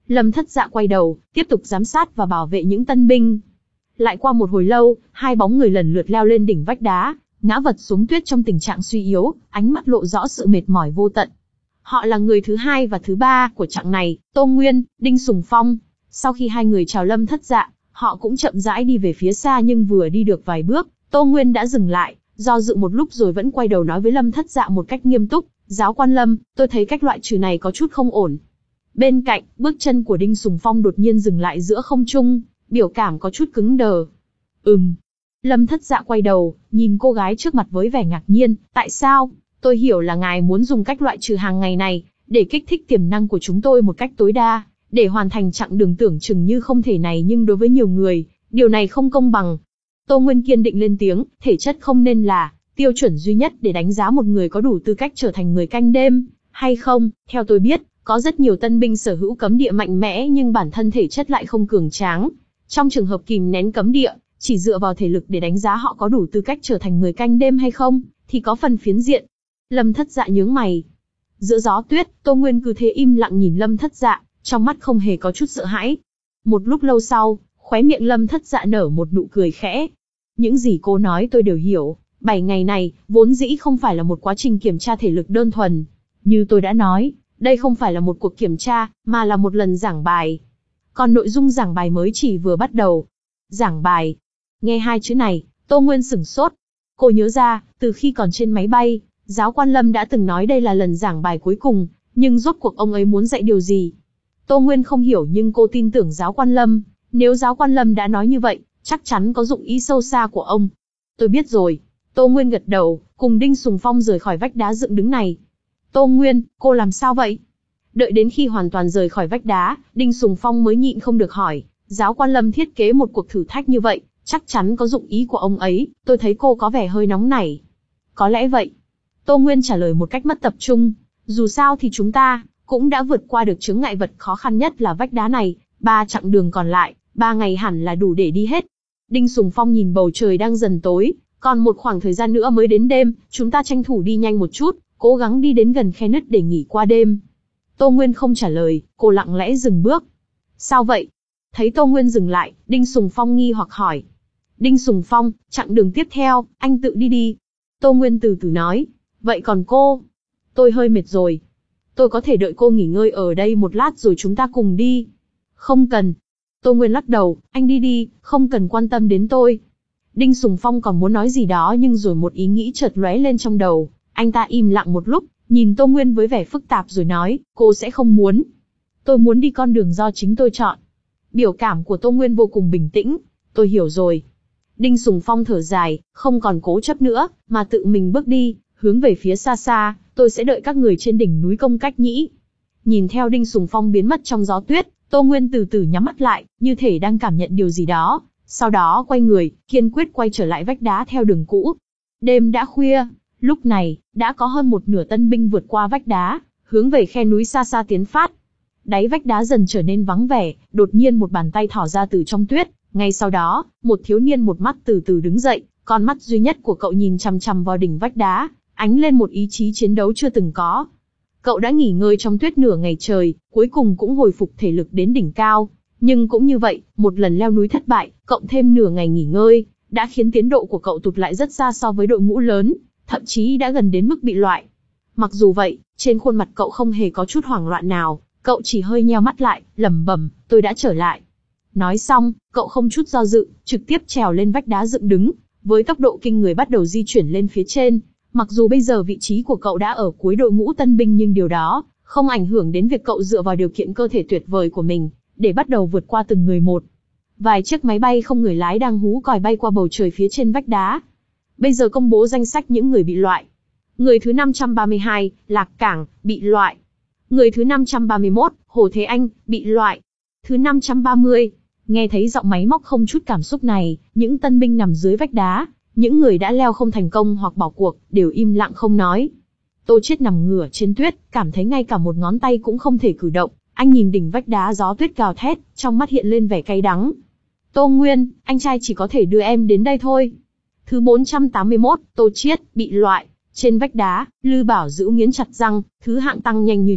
Lâm Thất Dạ quay đầu, tiếp tục giám sát và bảo vệ những tân binh. Lại qua một hồi lâu, hai bóng người lần lượt leo lên đỉnh vách đá, ngã vật xuống tuyết trong tình trạng suy yếu, ánh mắt lộ rõ sự mệt mỏi vô tận. Họ là người thứ hai và thứ ba của chặng này, Tô Nguyên, Đinh Sùng Phong. Sau khi hai người chào Lâm Thất Dạ, họ cũng chậm rãi đi về phía xa, nhưng vừa đi được vài bước, Tô Nguyên đã dừng lại, do dự một lúc rồi vẫn quay đầu nói với Lâm Thất Dạ một cách nghiêm túc, giáo quan Lâm, tôi thấy cách loại trừ này có chút không ổn. Bên cạnh, bước chân của Đinh Sùng Phong đột nhiên dừng lại giữa không trung, biểu cảm có chút cứng đờ. Ừm. Lâm Thất Dạ quay đầu, nhìn cô gái trước mặt với vẻ ngạc nhiên, tại sao? Tôi hiểu là ngài muốn dùng cách loại trừ hàng ngày này, để kích thích tiềm năng của chúng tôi một cách tối đa, để hoàn thành chặng đường tưởng chừng như không thể này, nhưng đối với nhiều người, điều này không công bằng. Tô Nguyên kiên định lên tiếng, thể chất không nên là tiêu chuẩn duy nhất để đánh giá một người có đủ tư cách trở thành người canh đêm, hay không. Theo tôi biết, có rất nhiều tân binh sở hữu cấm địa mạnh mẽ nhưng bản thân thể chất lại không cường tráng. Trong trường hợp kìm nén cấm địa, chỉ dựa vào thể lực để đánh giá họ có đủ tư cách trở thành người canh đêm hay không, thì có phần phiến diện. Lâm Thất Dạ nhướng mày. Giữa gió tuyết, Tô Nguyên cứ thế im lặng nhìn Lâm Thất Dạ, trong mắt không hề có chút sợ hãi. Một lúc lâu sau, khóe miệng Lâm Thất Dạ nở một nụ cười khẽ. Những gì cô nói tôi đều hiểu, bảy ngày này, vốn dĩ không phải là một quá trình kiểm tra thể lực đơn thuần. Như tôi đã nói, đây không phải là một cuộc kiểm tra, mà là một lần giảng bài. Còn nội dung giảng bài mới chỉ vừa bắt đầu. Giảng bài. Nghe hai chữ này, Tô Nguyên sửng sốt. Cô nhớ ra, từ khi còn trên máy bay, giáo quan Lâm đã từng nói đây là lần giảng bài cuối cùng, nhưng rốt cuộc ông ấy muốn dạy điều gì? Tô Nguyên không hiểu nhưng cô tin tưởng giáo quan Lâm, nếu giáo quan Lâm đã nói như vậy, chắc chắn có dụng ý sâu xa của ông. Tôi biết rồi. Tô Nguyên gật đầu, cùng Đinh Sùng Phong rời khỏi vách đá dựng đứng này. Tô Nguyên, cô làm sao vậy? Đợi đến khi hoàn toàn rời khỏi vách đá, Đinh Sùng Phong mới nhịn không được hỏi, giáo quan Lâm thiết kế một cuộc thử thách như vậy, chắc chắn có dụng ý của ông ấy, tôi thấy cô có vẻ hơi nóng nảy. Có lẽ vậy. Tô Nguyên trả lời một cách mất tập trung, dù sao thì chúng ta cũng đã vượt qua được chướng ngại vật khó khăn nhất là vách đá này, ba chặng đường còn lại, ba ngày hẳn là đủ để đi hết. Đinh Sùng Phong nhìn bầu trời đang dần tối, còn một khoảng thời gian nữa mới đến đêm, chúng ta tranh thủ đi nhanh một chút, cố gắng đi đến gần khe nứt để nghỉ qua đêm. Tô Nguyên không trả lời, cô lặng lẽ dừng bước. Sao vậy? Thấy Tô Nguyên dừng lại, Đinh Sùng Phong nghi hoặc hỏi. Đinh Sùng Phong, chặng đường tiếp theo, anh tự đi đi. Tô Nguyên từ từ nói. Vậy còn cô? Tôi hơi mệt rồi. Tôi có thể đợi cô nghỉ ngơi ở đây một lát rồi chúng ta cùng đi. Không cần. Tô Nguyên lắc đầu, anh đi đi, không cần quan tâm đến tôi. Đinh Sùng Phong còn muốn nói gì đó nhưng rồi một ý nghĩ chợt lóe lên trong đầu. Anh ta im lặng một lúc, nhìn Tô Nguyên với vẻ phức tạp rồi nói, cô sẽ không muốn. Tôi muốn đi con đường do chính tôi chọn. Biểu cảm của Tô Nguyên vô cùng bình tĩnh. Tôi hiểu rồi. Đinh Sùng Phong thở dài, không còn cố chấp nữa, mà tự mình bước đi, hướng về phía xa xa, tôi sẽ đợi các người trên đỉnh núi Công Cách Nhĩ. Nhìn theo Đinh Sùng Phong biến mất trong gió tuyết, Tô Nguyên từ từ nhắm mắt lại, như thể đang cảm nhận điều gì đó. Sau đó quay người, kiên quyết quay trở lại vách đá theo đường cũ. Đêm đã khuya, lúc này, đã có hơn một nửa tân binh vượt qua vách đá, hướng về khe núi xa xa tiến phát. Đáy vách đá dần trở nên vắng vẻ, đột nhiên một bàn tay thỏ ra từ trong tuyết. Ngay sau đó, một thiếu niên một mắt từ từ đứng dậy, con mắt duy nhất của cậu nhìn chằm chằm vào đỉnh vách đá, ánh lên một ý chí chiến đấu chưa từng có. Cậu đã nghỉ ngơi trong tuyết nửa ngày trời, cuối cùng cũng hồi phục thể lực đến đỉnh cao. Nhưng cũng như vậy, một lần leo núi thất bại, cộng thêm nửa ngày nghỉ ngơi, đã khiến tiến độ của cậu tụt lại rất xa so với đội ngũ lớn, thậm chí đã gần đến mức bị loại. Mặc dù vậy, trên khuôn mặt cậu không hề có chút hoảng loạn nào, cậu chỉ hơi nheo mắt lại, lẩm bẩm, tôi đã trở lại. Nói xong, cậu không chút do dự, trực tiếp trèo lên vách đá dựng đứng, với tốc độ kinh người bắt đầu di chuyển lên phía trên. Mặc dù bây giờ vị trí của cậu đã ở cuối đội ngũ tân binh nhưng điều đó không ảnh hưởng đến việc cậu dựa vào điều kiện cơ thể tuyệt vời của mình, để bắt đầu vượt qua từng người một. Vài chiếc máy bay không người lái đang hú còi bay qua bầu trời phía trên vách đá. Bây giờ công bố danh sách những người bị loại. Người thứ năm trăm ba mươi hai, Lạc Cảng, bị loại. Người thứ năm trăm ba mươi mốt, Hồ Thế Anh, bị loại. Thứ năm trăm ba mươi. Nghe thấy giọng máy móc không chút cảm xúc này, những tân binh nằm dưới vách đá, những người đã leo không thành công hoặc bỏ cuộc, đều im lặng không nói. Tô Chiết nằm ngửa trên tuyết, cảm thấy ngay cả một ngón tay cũng không thể cử động. Anh nhìn đỉnh vách đá gió tuyết gào thét, trong mắt hiện lên vẻ cay đắng. Tô Nguyên, anh trai chỉ có thể đưa em đến đây thôi. Thứ bốn trăm tám mươi mốt, Tô Chiết, bị loại. Trên vách đá, Lư Bảo Dữu nghiến chặt răng, thứ hạng tăng nhanh như chớp,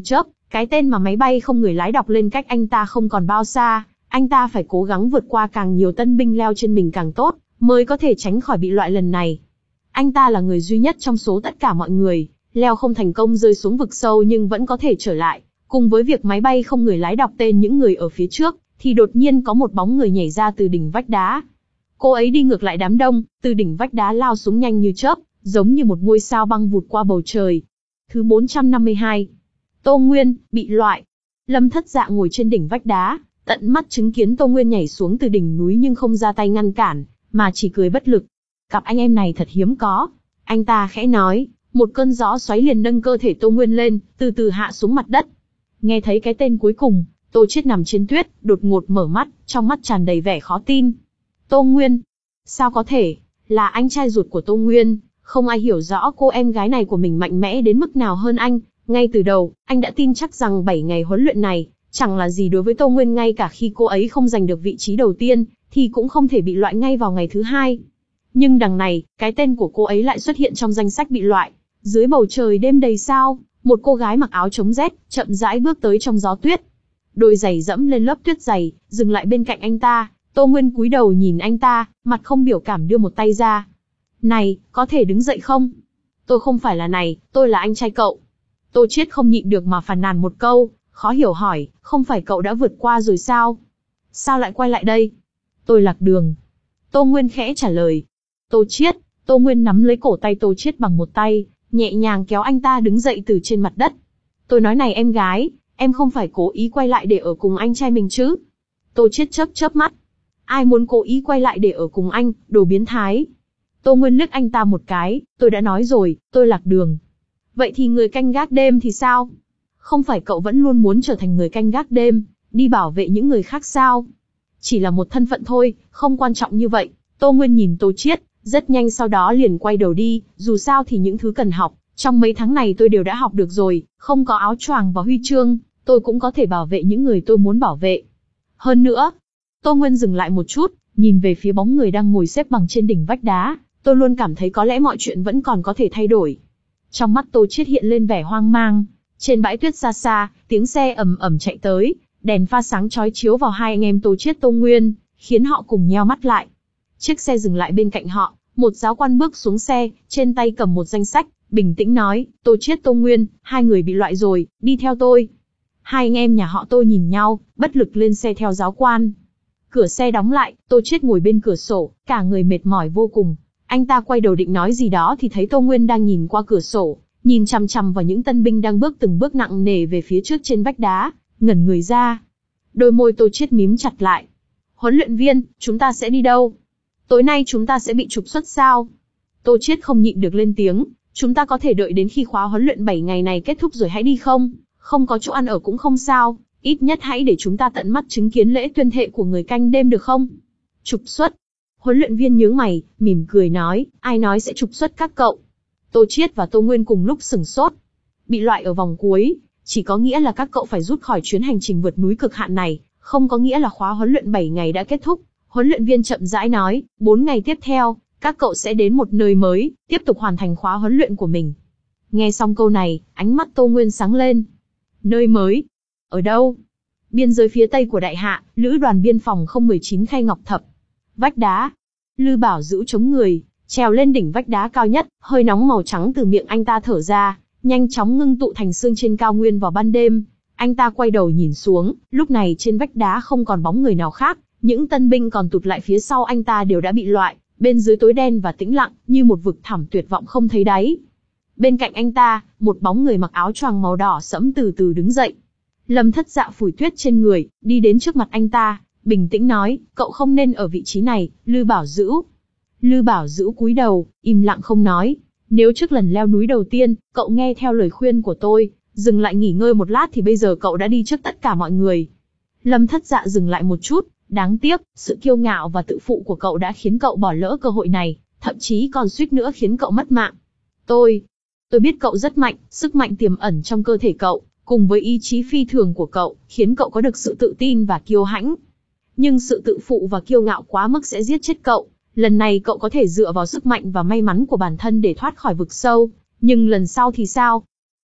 Cái tên mà máy bay không người lái đọc lên cách anh ta không còn bao xa, anh ta phải cố gắng vượt qua càng nhiều tân binh leo trên mình càng tốt, mới có thể tránh khỏi bị loại lần này. Anh ta là người duy nhất trong số tất cả mọi người, leo không thành công rơi xuống vực sâu nhưng vẫn có thể trở lại. Cùng với việc máy bay không người lái đọc tên những người ở phía trước, thì đột nhiên có một bóng người nhảy ra từ đỉnh vách đá. Cô ấy đi ngược lại đám đông, từ đỉnh vách đá lao xuống nhanh như chớp, giống như một ngôi sao băng vụt qua bầu trời. Thứ bốn trăm năm mươi hai. Tô Nguyên, bị loại. Lâm Thất Dạ ngồi trên đỉnh vách đá, tận mắt chứng kiến Tô Nguyên nhảy xuống từ đỉnh núi nhưng không ra tay ngăn cản, mà chỉ cười bất lực. Cặp anh em này thật hiếm có. Anh ta khẽ nói, một cơn gió xoáy liền nâng cơ thể Tô Nguyên lên, từ từ hạ xuống mặt đất. Nghe thấy cái tên cuối cùng, Tô Chiết nằm trên tuyết, đột ngột mở mắt, trong mắt tràn đầy vẻ khó tin. Tô Nguyên? Sao có thể? Là anh trai ruột của Tô Nguyên, không ai hiểu rõ cô em gái này của mình mạnh mẽ đến mức nào hơn anh. Ngay từ đầu, anh đã tin chắc rằng bảy ngày huấn luyện này, chẳng là gì đối với Tô Nguyên, ngay cả khi cô ấy không giành được vị trí đầu tiên, thì cũng không thể bị loại ngay vào ngày thứ hai. Nhưng đằng này, cái tên của cô ấy lại xuất hiện trong danh sách bị loại. Dưới bầu trời đêm đầy sao, một cô gái mặc áo chống rét, chậm rãi bước tới trong gió tuyết. Đôi giày dẫm lên lớp tuyết dày, dừng lại bên cạnh anh ta. Tô Nguyên cúi đầu nhìn anh ta, mặt không biểu cảm đưa một tay ra. Này, có thể đứng dậy không? Tôi không phải là này, tôi là anh trai cậu. Tô Chiết không nhịn được mà phàn nàn một câu, khó hiểu hỏi, không phải cậu đã vượt qua rồi sao? Sao lại quay lại đây? Tôi lạc đường. Tô Nguyên khẽ trả lời. Tô Chiết, Tô Nguyên nắm lấy cổ tay Tô Chiết bằng một tay, nhẹ nhàng kéo anh ta đứng dậy từ trên mặt đất. Tôi nói này em gái, em không phải cố ý quay lại để ở cùng anh trai mình chứ? Tô Chiết chớp chớp mắt. Ai muốn cố ý quay lại để ở cùng anh, đồ biến thái. Tô Nguyên liếc anh ta một cái, tôi đã nói rồi, tôi lạc đường. Vậy thì người canh gác đêm thì sao? Không phải cậu vẫn luôn muốn trở thành người canh gác đêm, đi bảo vệ những người khác sao? Chỉ là một thân phận thôi, không quan trọng như vậy. Tô Nguyên nhìn Tô Chiết, rất nhanh sau đó liền quay đầu đi, dù sao thì những thứ cần học, trong mấy tháng này tôi đều đã học được rồi, không có áo choàng và huy chương, tôi cũng có thể bảo vệ những người tôi muốn bảo vệ. Hơn nữa, Tô Nguyên dừng lại một chút, nhìn về phía bóng người đang ngồi xếp bằng trên đỉnh vách đá, tôi luôn cảm thấy có lẽ mọi chuyện vẫn còn có thể thay đổi. Trong mắt Tô Chiết hiện lên vẻ hoang mang. Trên bãi tuyết xa xa, tiếng xe ầm ầm chạy tới, đèn pha sáng chói chiếu vào hai anh em Tô Chiết Tô Nguyên, khiến họ cùng nheo mắt lại. Chiếc xe dừng lại bên cạnh họ, một giáo quan bước xuống xe, trên tay cầm một danh sách, bình tĩnh nói, Tô Chiết Tô Nguyên, hai người bị loại rồi, đi theo tôi. Hai anh em nhà họ Tô nhìn nhau, bất lực lên xe theo giáo quan. Cửa xe đóng lại, Tô Chiết ngồi bên cửa sổ, cả người mệt mỏi vô cùng. Anh ta quay đầu định nói gì đó thì thấy Tô Nguyên đang nhìn qua cửa sổ, nhìn chằm chằm vào những tân binh đang bước từng bước nặng nề về phía trước trên vách đá, ngẩn người ra. Đôi môi Tô Chiết mím chặt lại. Huấn luyện viên, chúng ta sẽ đi đâu? Tối nay chúng ta sẽ bị trục xuất sao? Tô Chiết không nhịn được lên tiếng, chúng ta có thể đợi đến khi khóa huấn luyện bảy ngày này kết thúc rồi hãy đi không? Không có chỗ ăn ở cũng không sao, ít nhất hãy để chúng ta tận mắt chứng kiến lễ tuyên thệ của người canh đêm được không? Trục xuất? Huấn luyện viên nhướng mày, mỉm cười nói, ai nói sẽ trục xuất các cậu? Tô Chiết và Tô Nguyên cùng lúc sửng sốt. Bị loại ở vòng cuối, chỉ có nghĩa là các cậu phải rút khỏi chuyến hành trình vượt núi cực hạn này, không có nghĩa là khóa huấn luyện bảy ngày đã kết thúc. Huấn luyện viên chậm rãi nói, bốn ngày tiếp theo, các cậu sẽ đến một nơi mới, tiếp tục hoàn thành khóa huấn luyện của mình. Nghe xong câu này, ánh mắt Tô Nguyên sáng lên. Nơi mới? Ở đâu? Biên giới phía tây của Đại Hạ, lữ đoàn biên phòng không một chín Khay Ngọc Thập. Vách đá. Lư Bảo Dữu chống người, trèo lên đỉnh vách đá cao nhất, hơi nóng màu trắng từ miệng anh ta thở ra, nhanh chóng ngưng tụ thành sương trên cao nguyên vào ban đêm. Anh ta quay đầu nhìn xuống, lúc này trên vách đá không còn bóng người nào khác, những tân binh còn tụt lại phía sau anh ta đều đã bị loại, bên dưới tối đen và tĩnh lặng, như một vực thẳm tuyệt vọng không thấy đáy. Bên cạnh anh ta, một bóng người mặc áo choàng màu đỏ sẫm từ từ đứng dậy. Lâm Thất Dạ phủi tuyết trên người, đi đến trước mặt anh ta, bình tĩnh nói, cậu không nên ở vị trí này, Lư Bảo Dữu. Lư Bảo Dữu cúi đầu, im lặng không nói. Nếu trước lần leo núi đầu tiên, cậu nghe theo lời khuyên của tôi, dừng lại nghỉ ngơi một lát thì bây giờ cậu đã đi trước tất cả mọi người. Lâm Thất Dạ dừng lại một chút, đáng tiếc, sự kiêu ngạo và tự phụ của cậu đã khiến cậu bỏ lỡ cơ hội này, thậm chí còn suýt nữa khiến cậu mất mạng. Tôi, tôi biết cậu rất mạnh, sức mạnh tiềm ẩn trong cơ thể cậu, cùng với ý chí phi thường của cậu, khiến cậu có được sự tự tin và kiêu hãnh. Nhưng sự tự phụ và kiêu ngạo quá mức sẽ giết chết cậu. Lần này cậu có thể dựa vào sức mạnh và may mắn của bản thân để thoát khỏi vực sâu, nhưng lần sau thì sao?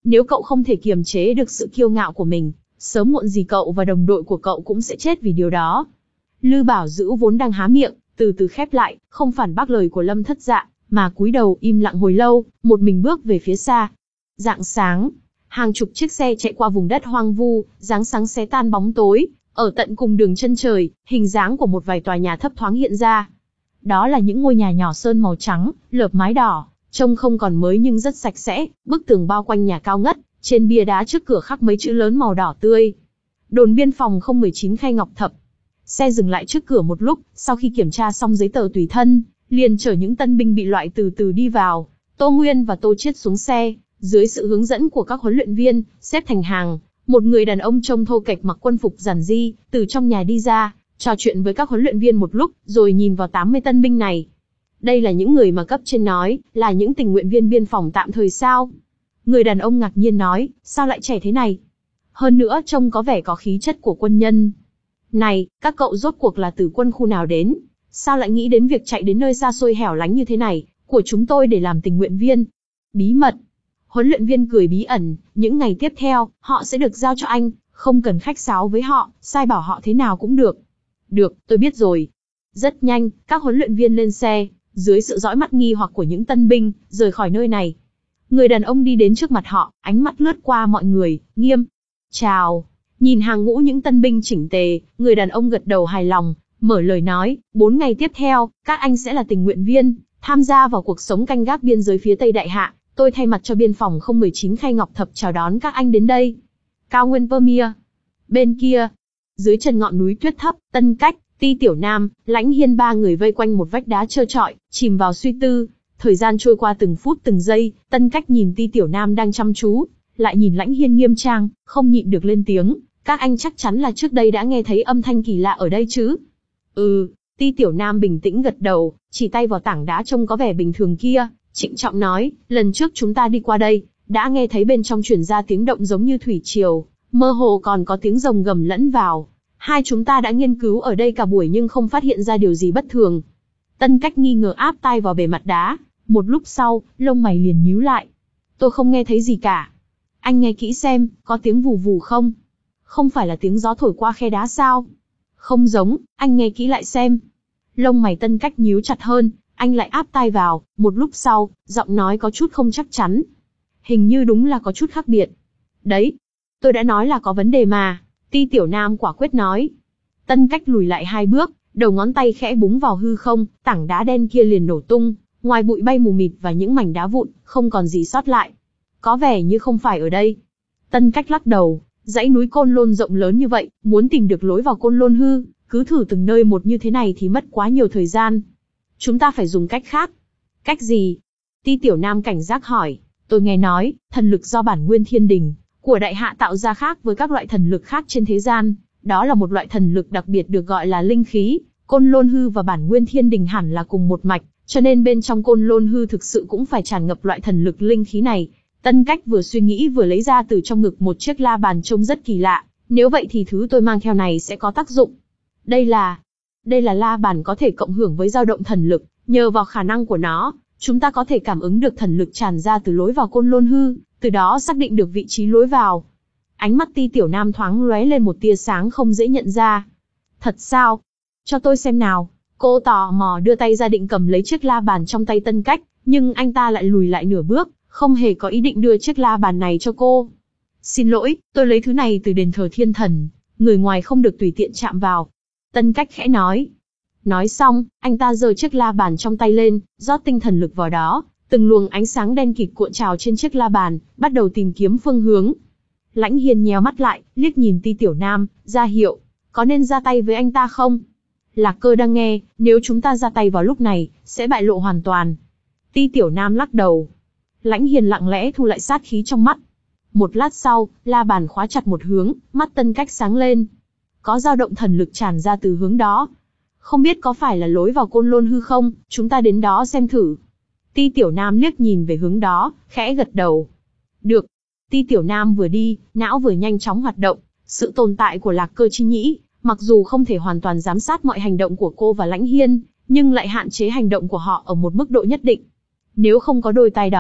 Nếu cậu không thể kiềm chế được sự kiêu ngạo của mình, sớm muộn gì cậu và đồng đội của cậu cũng sẽ chết vì điều đó. Lư Bảo Dữ vốn đang há miệng, từ từ khép lại, không phản bác lời của Lâm Thất Dạ, mà cúi đầu im lặng hồi lâu, một mình bước về phía xa. Rạng sáng, hàng chục chiếc xe chạy qua vùng đất hoang vu, dáng sáng xé tan bóng tối, ở tận cùng đường chân trời, hình dáng của một vài tòa nhà thấp thoáng hiện ra. Đó là những ngôi nhà nhỏ sơn màu trắng, lợp mái đỏ, trông không còn mới nhưng rất sạch sẽ, bức tường bao quanh nhà cao ngất, trên bia đá trước cửa khắc mấy chữ lớn màu đỏ tươi. Đồn biên phòng không một chín Khay Ngọc Thập. Xe dừng lại trước cửa một lúc, sau khi kiểm tra xong giấy tờ tùy thân, liền chở những tân binh bị loại từ từ đi vào. Tô Nguyên và Tô Chiết xuống xe, dưới sự hướng dẫn của các huấn luyện viên, xếp thành hàng. Một người đàn ông trông thô kệch mặc quân phục giản dị, từ trong nhà đi ra, trò chuyện với các huấn luyện viên một lúc, rồi nhìn vào tám mươi tân binh này. Đây là những người mà cấp trên nói, là những tình nguyện viên biên phòng tạm thời sao? Người đàn ông ngạc nhiên nói, sao lại trẻ thế này? Hơn nữa trông có vẻ có khí chất của quân nhân. Này, các cậu rốt cuộc là từ quân khu nào đến? Sao lại nghĩ đến việc chạy đến nơi xa xôi hẻo lánh như thế này, của chúng tôi để làm tình nguyện viên? Bí mật. Huấn luyện viên cười bí ẩn, những ngày tiếp theo, họ sẽ được giao cho anh, không cần khách sáo với họ, sai bảo họ thế nào cũng được. Được, tôi biết rồi. Rất nhanh, các huấn luyện viên lên xe, dưới sự dõi mắt nghi hoặc của những tân binh, rời khỏi nơi này. Người đàn ông đi đến trước mặt họ, ánh mắt lướt qua mọi người, nghiêm. Chào. Nhìn hàng ngũ những tân binh chỉnh tề, người đàn ông gật đầu hài lòng, mở lời nói, bốn ngày tiếp theo, các anh sẽ là tình nguyện viên, tham gia vào cuộc sống canh gác biên giới phía Tây Đại Hạ. Tôi thay mặt cho biên phòng không một chín Khay Ngọc Thập chào đón các anh đến đây. Cao Nguyên Vermeer. Bên kia, dưới chân ngọn núi tuyết thấp, Tân Cách, Ti Tiểu Nam, Lãnh Hiên ba người vây quanh một vách đá trơ trọi, chìm vào suy tư. Thời gian trôi qua từng phút từng giây, Tân Cách nhìn Ti Tiểu Nam đang chăm chú, lại nhìn Lãnh Hiên nghiêm trang, không nhịn được lên tiếng. Các anh chắc chắn là trước đây đã nghe thấy âm thanh kỳ lạ ở đây chứ? Ừ, Ti Tiểu Nam bình tĩnh gật đầu, chỉ tay vào tảng đá trông có vẻ bình thường kia, trịnh trọng nói, lần trước chúng ta đi qua đây, đã nghe thấy bên trong truyền ra tiếng động giống như thủy triều, mơ hồ còn có tiếng rồng gầm lẫn vào. Hai chúng ta đã nghiên cứu ở đây cả buổi nhưng không phát hiện ra điều gì bất thường. Tân Cách nghi ngờ áp tai vào bề mặt đá, một lúc sau, lông mày liền nhíu lại. Tôi không nghe thấy gì cả. Anh nghe kỹ xem, có tiếng vù vù không? Không phải là tiếng gió thổi qua khe đá sao? Không giống, anh nghe kỹ lại xem. Lông mày Tân Cách nhíu chặt hơn, anh lại áp tai vào, một lúc sau, giọng nói có chút không chắc chắn. Hình như đúng là có chút khác biệt. Đấy, tôi đã nói là có vấn đề mà, Ti Tiểu Nam quả quyết nói. Tân Cách lùi lại hai bước, đầu ngón tay khẽ búng vào hư không, tảng đá đen kia liền nổ tung, ngoài bụi bay mù mịt và những mảnh đá vụn, không còn gì sót lại. Có vẻ như không phải ở đây. Tân Cách lắc đầu, dãy núi Côn Lôn rộng lớn như vậy, muốn tìm được lối vào Côn Lôn hư, cứ thử từng nơi một như thế này thì mất quá nhiều thời gian. Chúng ta phải dùng cách khác. Cách gì? Ti Tiểu Nam cảnh giác hỏi. Tôi nghe nói, thần lực do bản nguyên thiên đình của Đại Hạ tạo ra khác với các loại thần lực khác trên thế gian. Đó là một loại thần lực đặc biệt được gọi là linh khí. Côn Lôn hư và bản nguyên thiên đình hẳn là cùng một mạch, cho nên bên trong Côn Lôn hư thực sự cũng phải tràn ngập loại thần lực linh khí này. Tân Cách vừa suy nghĩ vừa lấy ra từ trong ngực một chiếc la bàn trông rất kỳ lạ. Nếu vậy thì thứ tôi mang theo này sẽ có tác dụng. Đây là... Đây là la bàn có thể cộng hưởng với dao động thần lực. Nhờ vào khả năng của nó, chúng ta có thể cảm ứng được thần lực tràn ra từ lối vào Côn Lôn hư, từ đó xác định được vị trí lối vào. Ánh mắt Ti Tiểu Nam thoáng lóe lên một tia sáng không dễ nhận ra. Thật sao? Cho tôi xem nào. Cô tò mò đưa tay ra định cầm lấy chiếc la bàn trong tay Tân Cách, nhưng anh ta lại lùi lại nửa bước, không hề có ý định đưa chiếc la bàn này cho cô. Xin lỗi, tôi lấy thứ này từ đền thờ thiên thần, người ngoài không được tùy tiện chạm vào. Tân Cách khẽ nói. Nói xong, anh ta giơ chiếc la bàn trong tay lên, rót tinh thần lực vào đó, từng luồng ánh sáng đen kịt cuộn trào trên chiếc la bàn, bắt đầu tìm kiếm phương hướng. Lãnh Hiên nheo mắt lại, liếc nhìn Ti Tiểu Nam, ra hiệu, có nên ra tay với anh ta không? Lạc Cơ đang nghe, nếu chúng ta ra tay vào lúc này, sẽ bại lộ hoàn toàn. Ti Tiểu Nam lắc đầu. Lãnh Hiên lặng lẽ thu lại sát khí trong mắt. Một lát sau, la bàn khóa chặt một hướng, mắt Tân Cách sáng lên. Có dao động thần lực tràn ra từ hướng đó. Không biết có phải là lối vào Côn Lôn hư không, chúng ta đến đó xem thử. Ti Tiểu Nam liếc nhìn về hướng đó, khẽ gật đầu. Được. Ti Tiểu Nam vừa đi, não vừa nhanh chóng hoạt động. Sự tồn tại của Lạc Cơ Chi Nhĩ, mặc dù không thể hoàn toàn giám sát mọi hành động của cô và Lãnh Hiên, nhưng lại hạn chế hành động của họ ở một mức độ nhất định. Nếu không có đôi tay đó,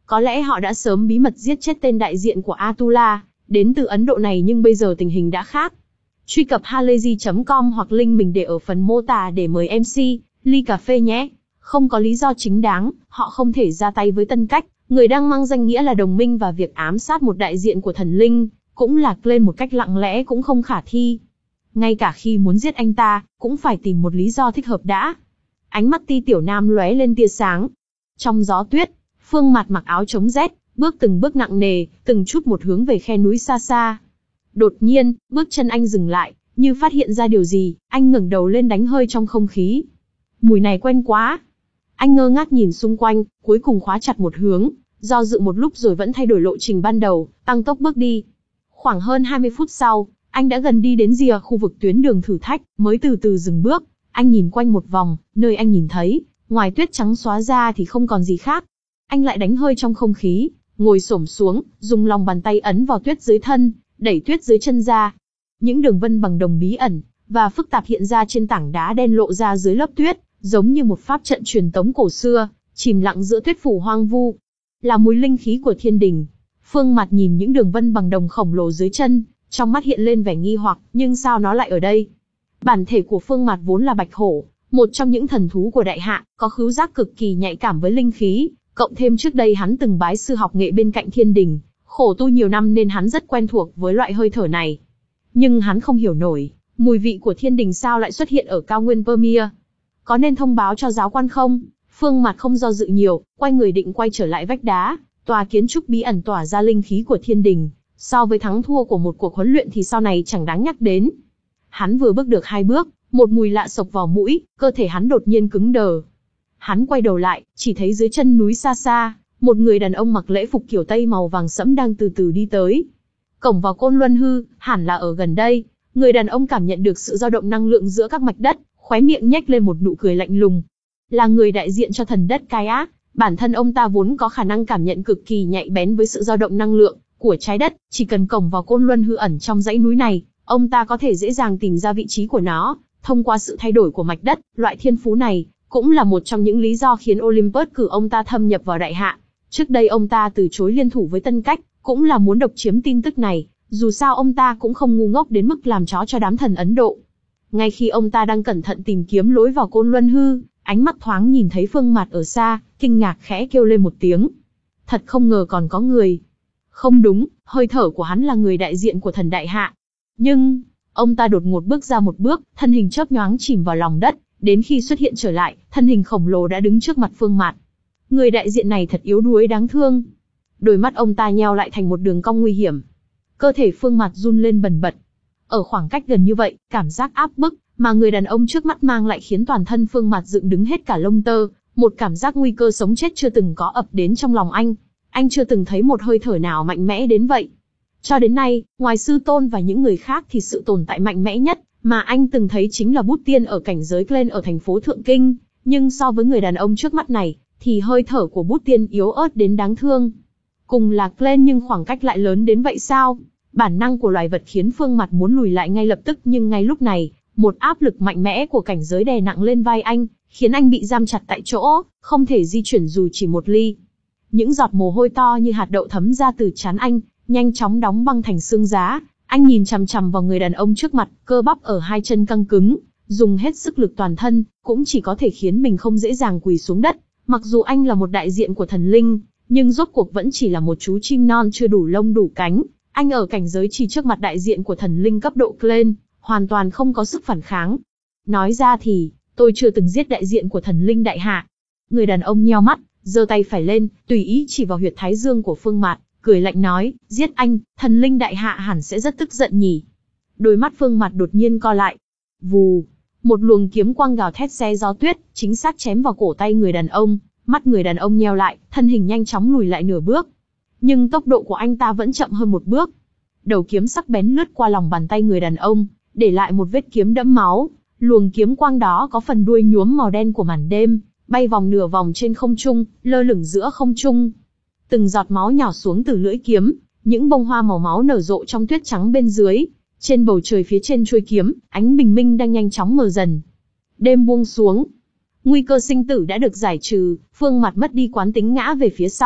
Có lẽ họ đã sớm bí mật giết chết tên đại diện của Atula, đến từ Ấn Độ này, nhưng bây giờ tình hình đã khác. Truy cập halayzi chấm com hoặc link mình để ở phần mô tả để mời em xê, ly cà phê nhé. Không có lý do chính đáng, họ không thể ra tay với Tân Cách, người đang mang danh nghĩa là đồng minh, và việc ám sát một đại diện của thần linh, cũng lạc lên một cách lặng lẽ cũng không khả thi. Ngay cả khi muốn giết anh ta, cũng phải tìm một lý do thích hợp đã. Ánh mắt Ti Tiểu Nam lóe lên tia sáng. Trong gió tuyết, Phương Mạt mặc áo chống rét, bước từng bước nặng nề, từng chút một hướng về khe núi xa xa. Đột nhiên, bước chân anh dừng lại, như phát hiện ra điều gì, anh ngẩng đầu lên đánh hơi trong không khí. Mùi này quen quá. Anh ngơ ngác nhìn xung quanh, cuối cùng khóa chặt một hướng, do dự một lúc rồi vẫn thay đổi lộ trình ban đầu, tăng tốc bước đi. Khoảng hơn hai mươi phút sau, anh đã gần đi đến rìa khu vực tuyến đường thử thách, mới từ từ dừng bước. Anh nhìn quanh một vòng, nơi anh nhìn thấy, ngoài tuyết trắng xóa ra thì không còn gì khác. Anh lại đánh hơi trong không khí, ngồi xổm xuống, dùng lòng bàn tay ấn vào tuyết dưới thân, đẩy tuyết dưới chân ra. Những đường vân bằng đồng bí ẩn và phức tạp hiện ra trên tảng đá đen lộ ra dưới lớp tuyết, giống như một pháp trận truyền tống cổ xưa, chìm lặng giữa tuyết phủ hoang vu. Là mùi linh khí của thiên đình. Phương Mạt nhìn những đường vân bằng đồng khổng lồ dưới chân, trong mắt hiện lên vẻ nghi hoặc, nhưng sao nó lại ở đây? Bản thể của Phương Mạt vốn là bạch hổ, một trong những thần thú của đại hạ, có khứu giác cực kỳ nhạy cảm với linh khí, cộng thêm trước đây hắn từng bái sư học nghệ bên cạnh thiên đình, khổ tu nhiều năm nên hắn rất quen thuộc với loại hơi thở này. Nhưng hắn không hiểu nổi, mùi vị của thiên đình sao lại xuất hiện ở cao nguyên Pamir. Có nên thông báo cho giáo quan không? Phương Mạt không do dự nhiều, quay người định quay trở lại vách đá, tòa kiến trúc bí ẩn tỏa ra linh khí của thiên đình. So với thắng thua của một cuộc huấn luyện thì sau này chẳng đáng nhắc đến. Hắn vừa bước được hai bước, một mùi lạ xộc vào mũi, cơ thể hắn đột nhiên cứng đờ. Hắn quay đầu lại, chỉ thấy dưới chân núi xa xa, một người đàn ông mặc lễ phục kiểu Tây màu vàng sẫm đang từ từ đi tới. Cổng vào Côn Luân Hư, hẳn là ở gần đây. Người đàn ông cảm nhận được sự dao động năng lượng giữa các mạch đất, khóe miệng nhếch lên một nụ cười lạnh lùng. Là người đại diện cho thần đất Cai Ác, bản thân ông ta vốn có khả năng cảm nhận cực kỳ nhạy bén với sự dao động năng lượng của trái đất, chỉ cần cổng vào Côn Luân Hư ẩn trong dãy núi này, ông ta có thể dễ dàng tìm ra vị trí của nó, thông qua sự thay đổi của mạch đất. Loại thiên phú này cũng là một trong những lý do khiến Olympus cử ông ta thâm nhập vào đại hạ. Trước đây ông ta từ chối liên thủ với Tân Cách, cũng là muốn độc chiếm tin tức này, dù sao ông ta cũng không ngu ngốc đến mức làm chó cho đám thần Ấn Độ. Ngay khi ông ta đang cẩn thận tìm kiếm lối vào Côn Luân Hư, ánh mắt thoáng nhìn thấy Phương Mạt ở xa, kinh ngạc khẽ kêu lên một tiếng. Thật không ngờ còn có người. Không đúng, hơi thở của hắn là người đại diện của thần đại hạ. Nhưng, ông ta đột ngột bước ra một bước, thân hình chớp nhoáng chìm vào lòng đất, đến khi xuất hiện trở lại, thân hình khổng lồ đã đứng trước mặt Phương Mạt. Người đại diện này thật yếu đuối đáng thương. Đôi mắt ông ta nheo lại thành một đường cong nguy hiểm. Cơ thể Phương Mạt run lên bần bật. Ở khoảng cách gần như vậy, cảm giác áp bức mà người đàn ông trước mắt mang lại khiến toàn thân Phương Mạt dựng đứng hết cả lông tơ, một cảm giác nguy cơ sống chết chưa từng có ập đến trong lòng anh. Anh chưa từng thấy một hơi thở nào mạnh mẽ đến vậy. Cho đến nay, ngoài sư tôn và những người khác thì sự tồn tại mạnh mẽ nhất mà anh từng thấy chính là Bút Tiên ở cảnh giới Glen ở thành phố Thượng Kinh, nhưng so với người đàn ông trước mắt này, thì hơi thở của Bút Tiên yếu ớt đến đáng thương. Cùng là Glen nhưng khoảng cách lại lớn đến vậy sao? Bản năng của loài vật khiến Phương Mạt muốn lùi lại ngay lập tức, nhưng ngay lúc này, một áp lực mạnh mẽ của cảnh giới đè nặng lên vai anh, khiến anh bị giam chặt tại chỗ, không thể di chuyển dù chỉ một ly. Những giọt mồ hôi to như hạt đậu thấm ra từ trán anh, nhanh chóng đóng băng thành xương giá. Anh nhìn chằm chằm vào người đàn ông trước mặt, cơ bắp ở hai chân căng cứng, dùng hết sức lực toàn thân, cũng chỉ có thể khiến mình không dễ dàng quỳ xuống đất. Mặc dù anh là một đại diện của thần linh, nhưng rốt cuộc vẫn chỉ là một chú chim non chưa đủ lông đủ cánh. Anh ở cảnh giới chỉ trước mặt đại diện của thần linh cấp độ Glen, hoàn toàn không có sức phản kháng. Nói ra thì, tôi chưa từng giết đại diện của thần linh đại hạ. Người đàn ông nheo mắt, giơ tay phải lên, tùy ý chỉ vào huyệt thái dương của Phương Mạt, cười lạnh nói, giết anh, thần linh đại hạ hẳn sẽ rất tức giận nhỉ. Đôi mắt Phương Mạt đột nhiên co lại. Vù, một luồng kiếm quang gào thét xé gió tuyết, chính xác chém vào cổ tay người đàn ông. Mắt người đàn ông nheo lại, thân hình nhanh chóng lùi lại nửa bước. Nhưng tốc độ của anh ta vẫn chậm hơn một bước. Đầu kiếm sắc bén lướt qua lòng bàn tay người đàn ông, để lại một vết kiếm đẫm máu. Luồng kiếm quang đó có phần đuôi nhuốm màu đen của màn đêm, bay vòng nửa vòng trên không trung, lơ lửng giữa không trung. Từng giọt máu nhỏ xuống từ lưỡi kiếm, những bông hoa màu máu nở rộ trong tuyết trắng bên dưới. Trên bầu trời phía trên chuôi kiếm, ánh bình minh đang nhanh chóng mờ dần. Đêm buông xuống. Nguy cơ sinh tử đã được giải trừ, Phương Mạt mất đi quán tính ngã về phía sau,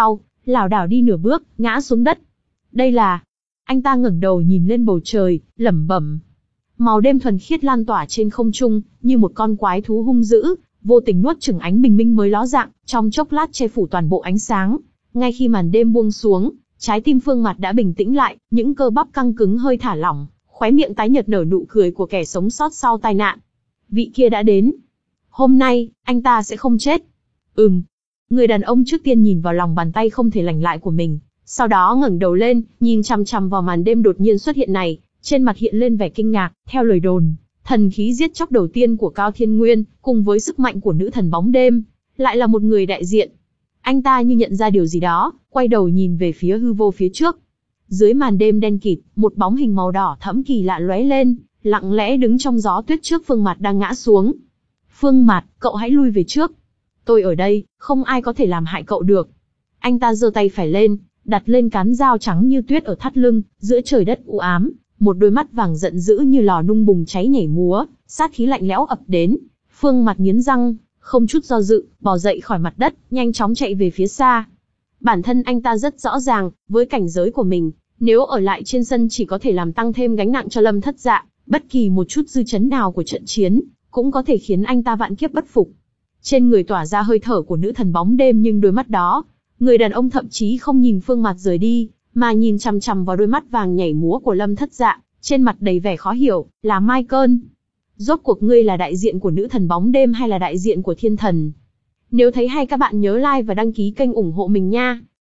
lảo đảo đi nửa bước, ngã xuống đất. Đây là... Anh ta ngẩng đầu nhìn lên bầu trời, lẩm bẩm. Màu đêm thuần khiết lan tỏa trên không trung, như một con quái thú hung dữ, vô tình nuốt chửng ánh bình minh mới ló dạng, trong chốc lát che phủ toàn bộ ánh sáng. Ngay khi màn đêm buông xuống, trái tim Phương Mạt đã bình tĩnh lại, những cơ bắp căng cứng hơi thả lỏng, khóe miệng tái nhợt nở nụ cười của kẻ sống sót sau tai nạn. Vị kia đã đến. Hôm nay, anh ta sẽ không chết. Ừm. Người đàn ông trước tiên nhìn vào lòng bàn tay không thể lành lại của mình, sau đó ngẩng đầu lên, nhìn chằm chằm vào màn đêm đột nhiên xuất hiện này, trên mặt hiện lên vẻ kinh ngạc. Theo lời đồn, thần khí giết chóc đầu tiên của Cao Thiên Nguyên, cùng với sức mạnh của nữ thần bóng đêm, lại là một người đại diện. Anh ta như nhận ra điều gì đó, quay đầu nhìn về phía hư vô phía trước. Dưới màn đêm đen kịt, một bóng hình màu đỏ thẫm kỳ lạ lóe lên, lặng lẽ đứng trong gió tuyết trước Phương Mạt đang ngã xuống. Phương Mạt, cậu hãy lui về trước. Tôi ở đây, không ai có thể làm hại cậu được. Anh ta giơ tay phải lên, đặt lên cán dao trắng như tuyết ở thắt lưng, giữa trời đất u ám, một đôi mắt vàng giận dữ như lò nung bùng cháy nhảy múa, sát khí lạnh lẽo ập đến. Phương Mạt nghiến răng, không chút do dự, bò dậy khỏi mặt đất, nhanh chóng chạy về phía xa. Bản thân anh ta rất rõ ràng, với cảnh giới của mình, nếu ở lại trên sân chỉ có thể làm tăng thêm gánh nặng cho Lâm Thất Dạ, bất kỳ một chút dư chấn nào của trận chiến, cũng có thể khiến anh ta vạn kiếp bất phục. Trên người tỏa ra hơi thở của nữ thần bóng đêm, nhưng đôi mắt đó, người đàn ông thậm chí không nhìn Phương Mạt rời đi, mà nhìn chằm chằm vào đôi mắt vàng nhảy múa của Lâm Thất Dạ, trên mặt đầy vẻ khó hiểu. Là Michael. Rốt cuộc ngươi là đại diện của nữ thần bóng đêm hay là đại diện của thiên thần? Nếu thấy hay các bạn nhớ like và đăng ký kênh ủng hộ mình nha.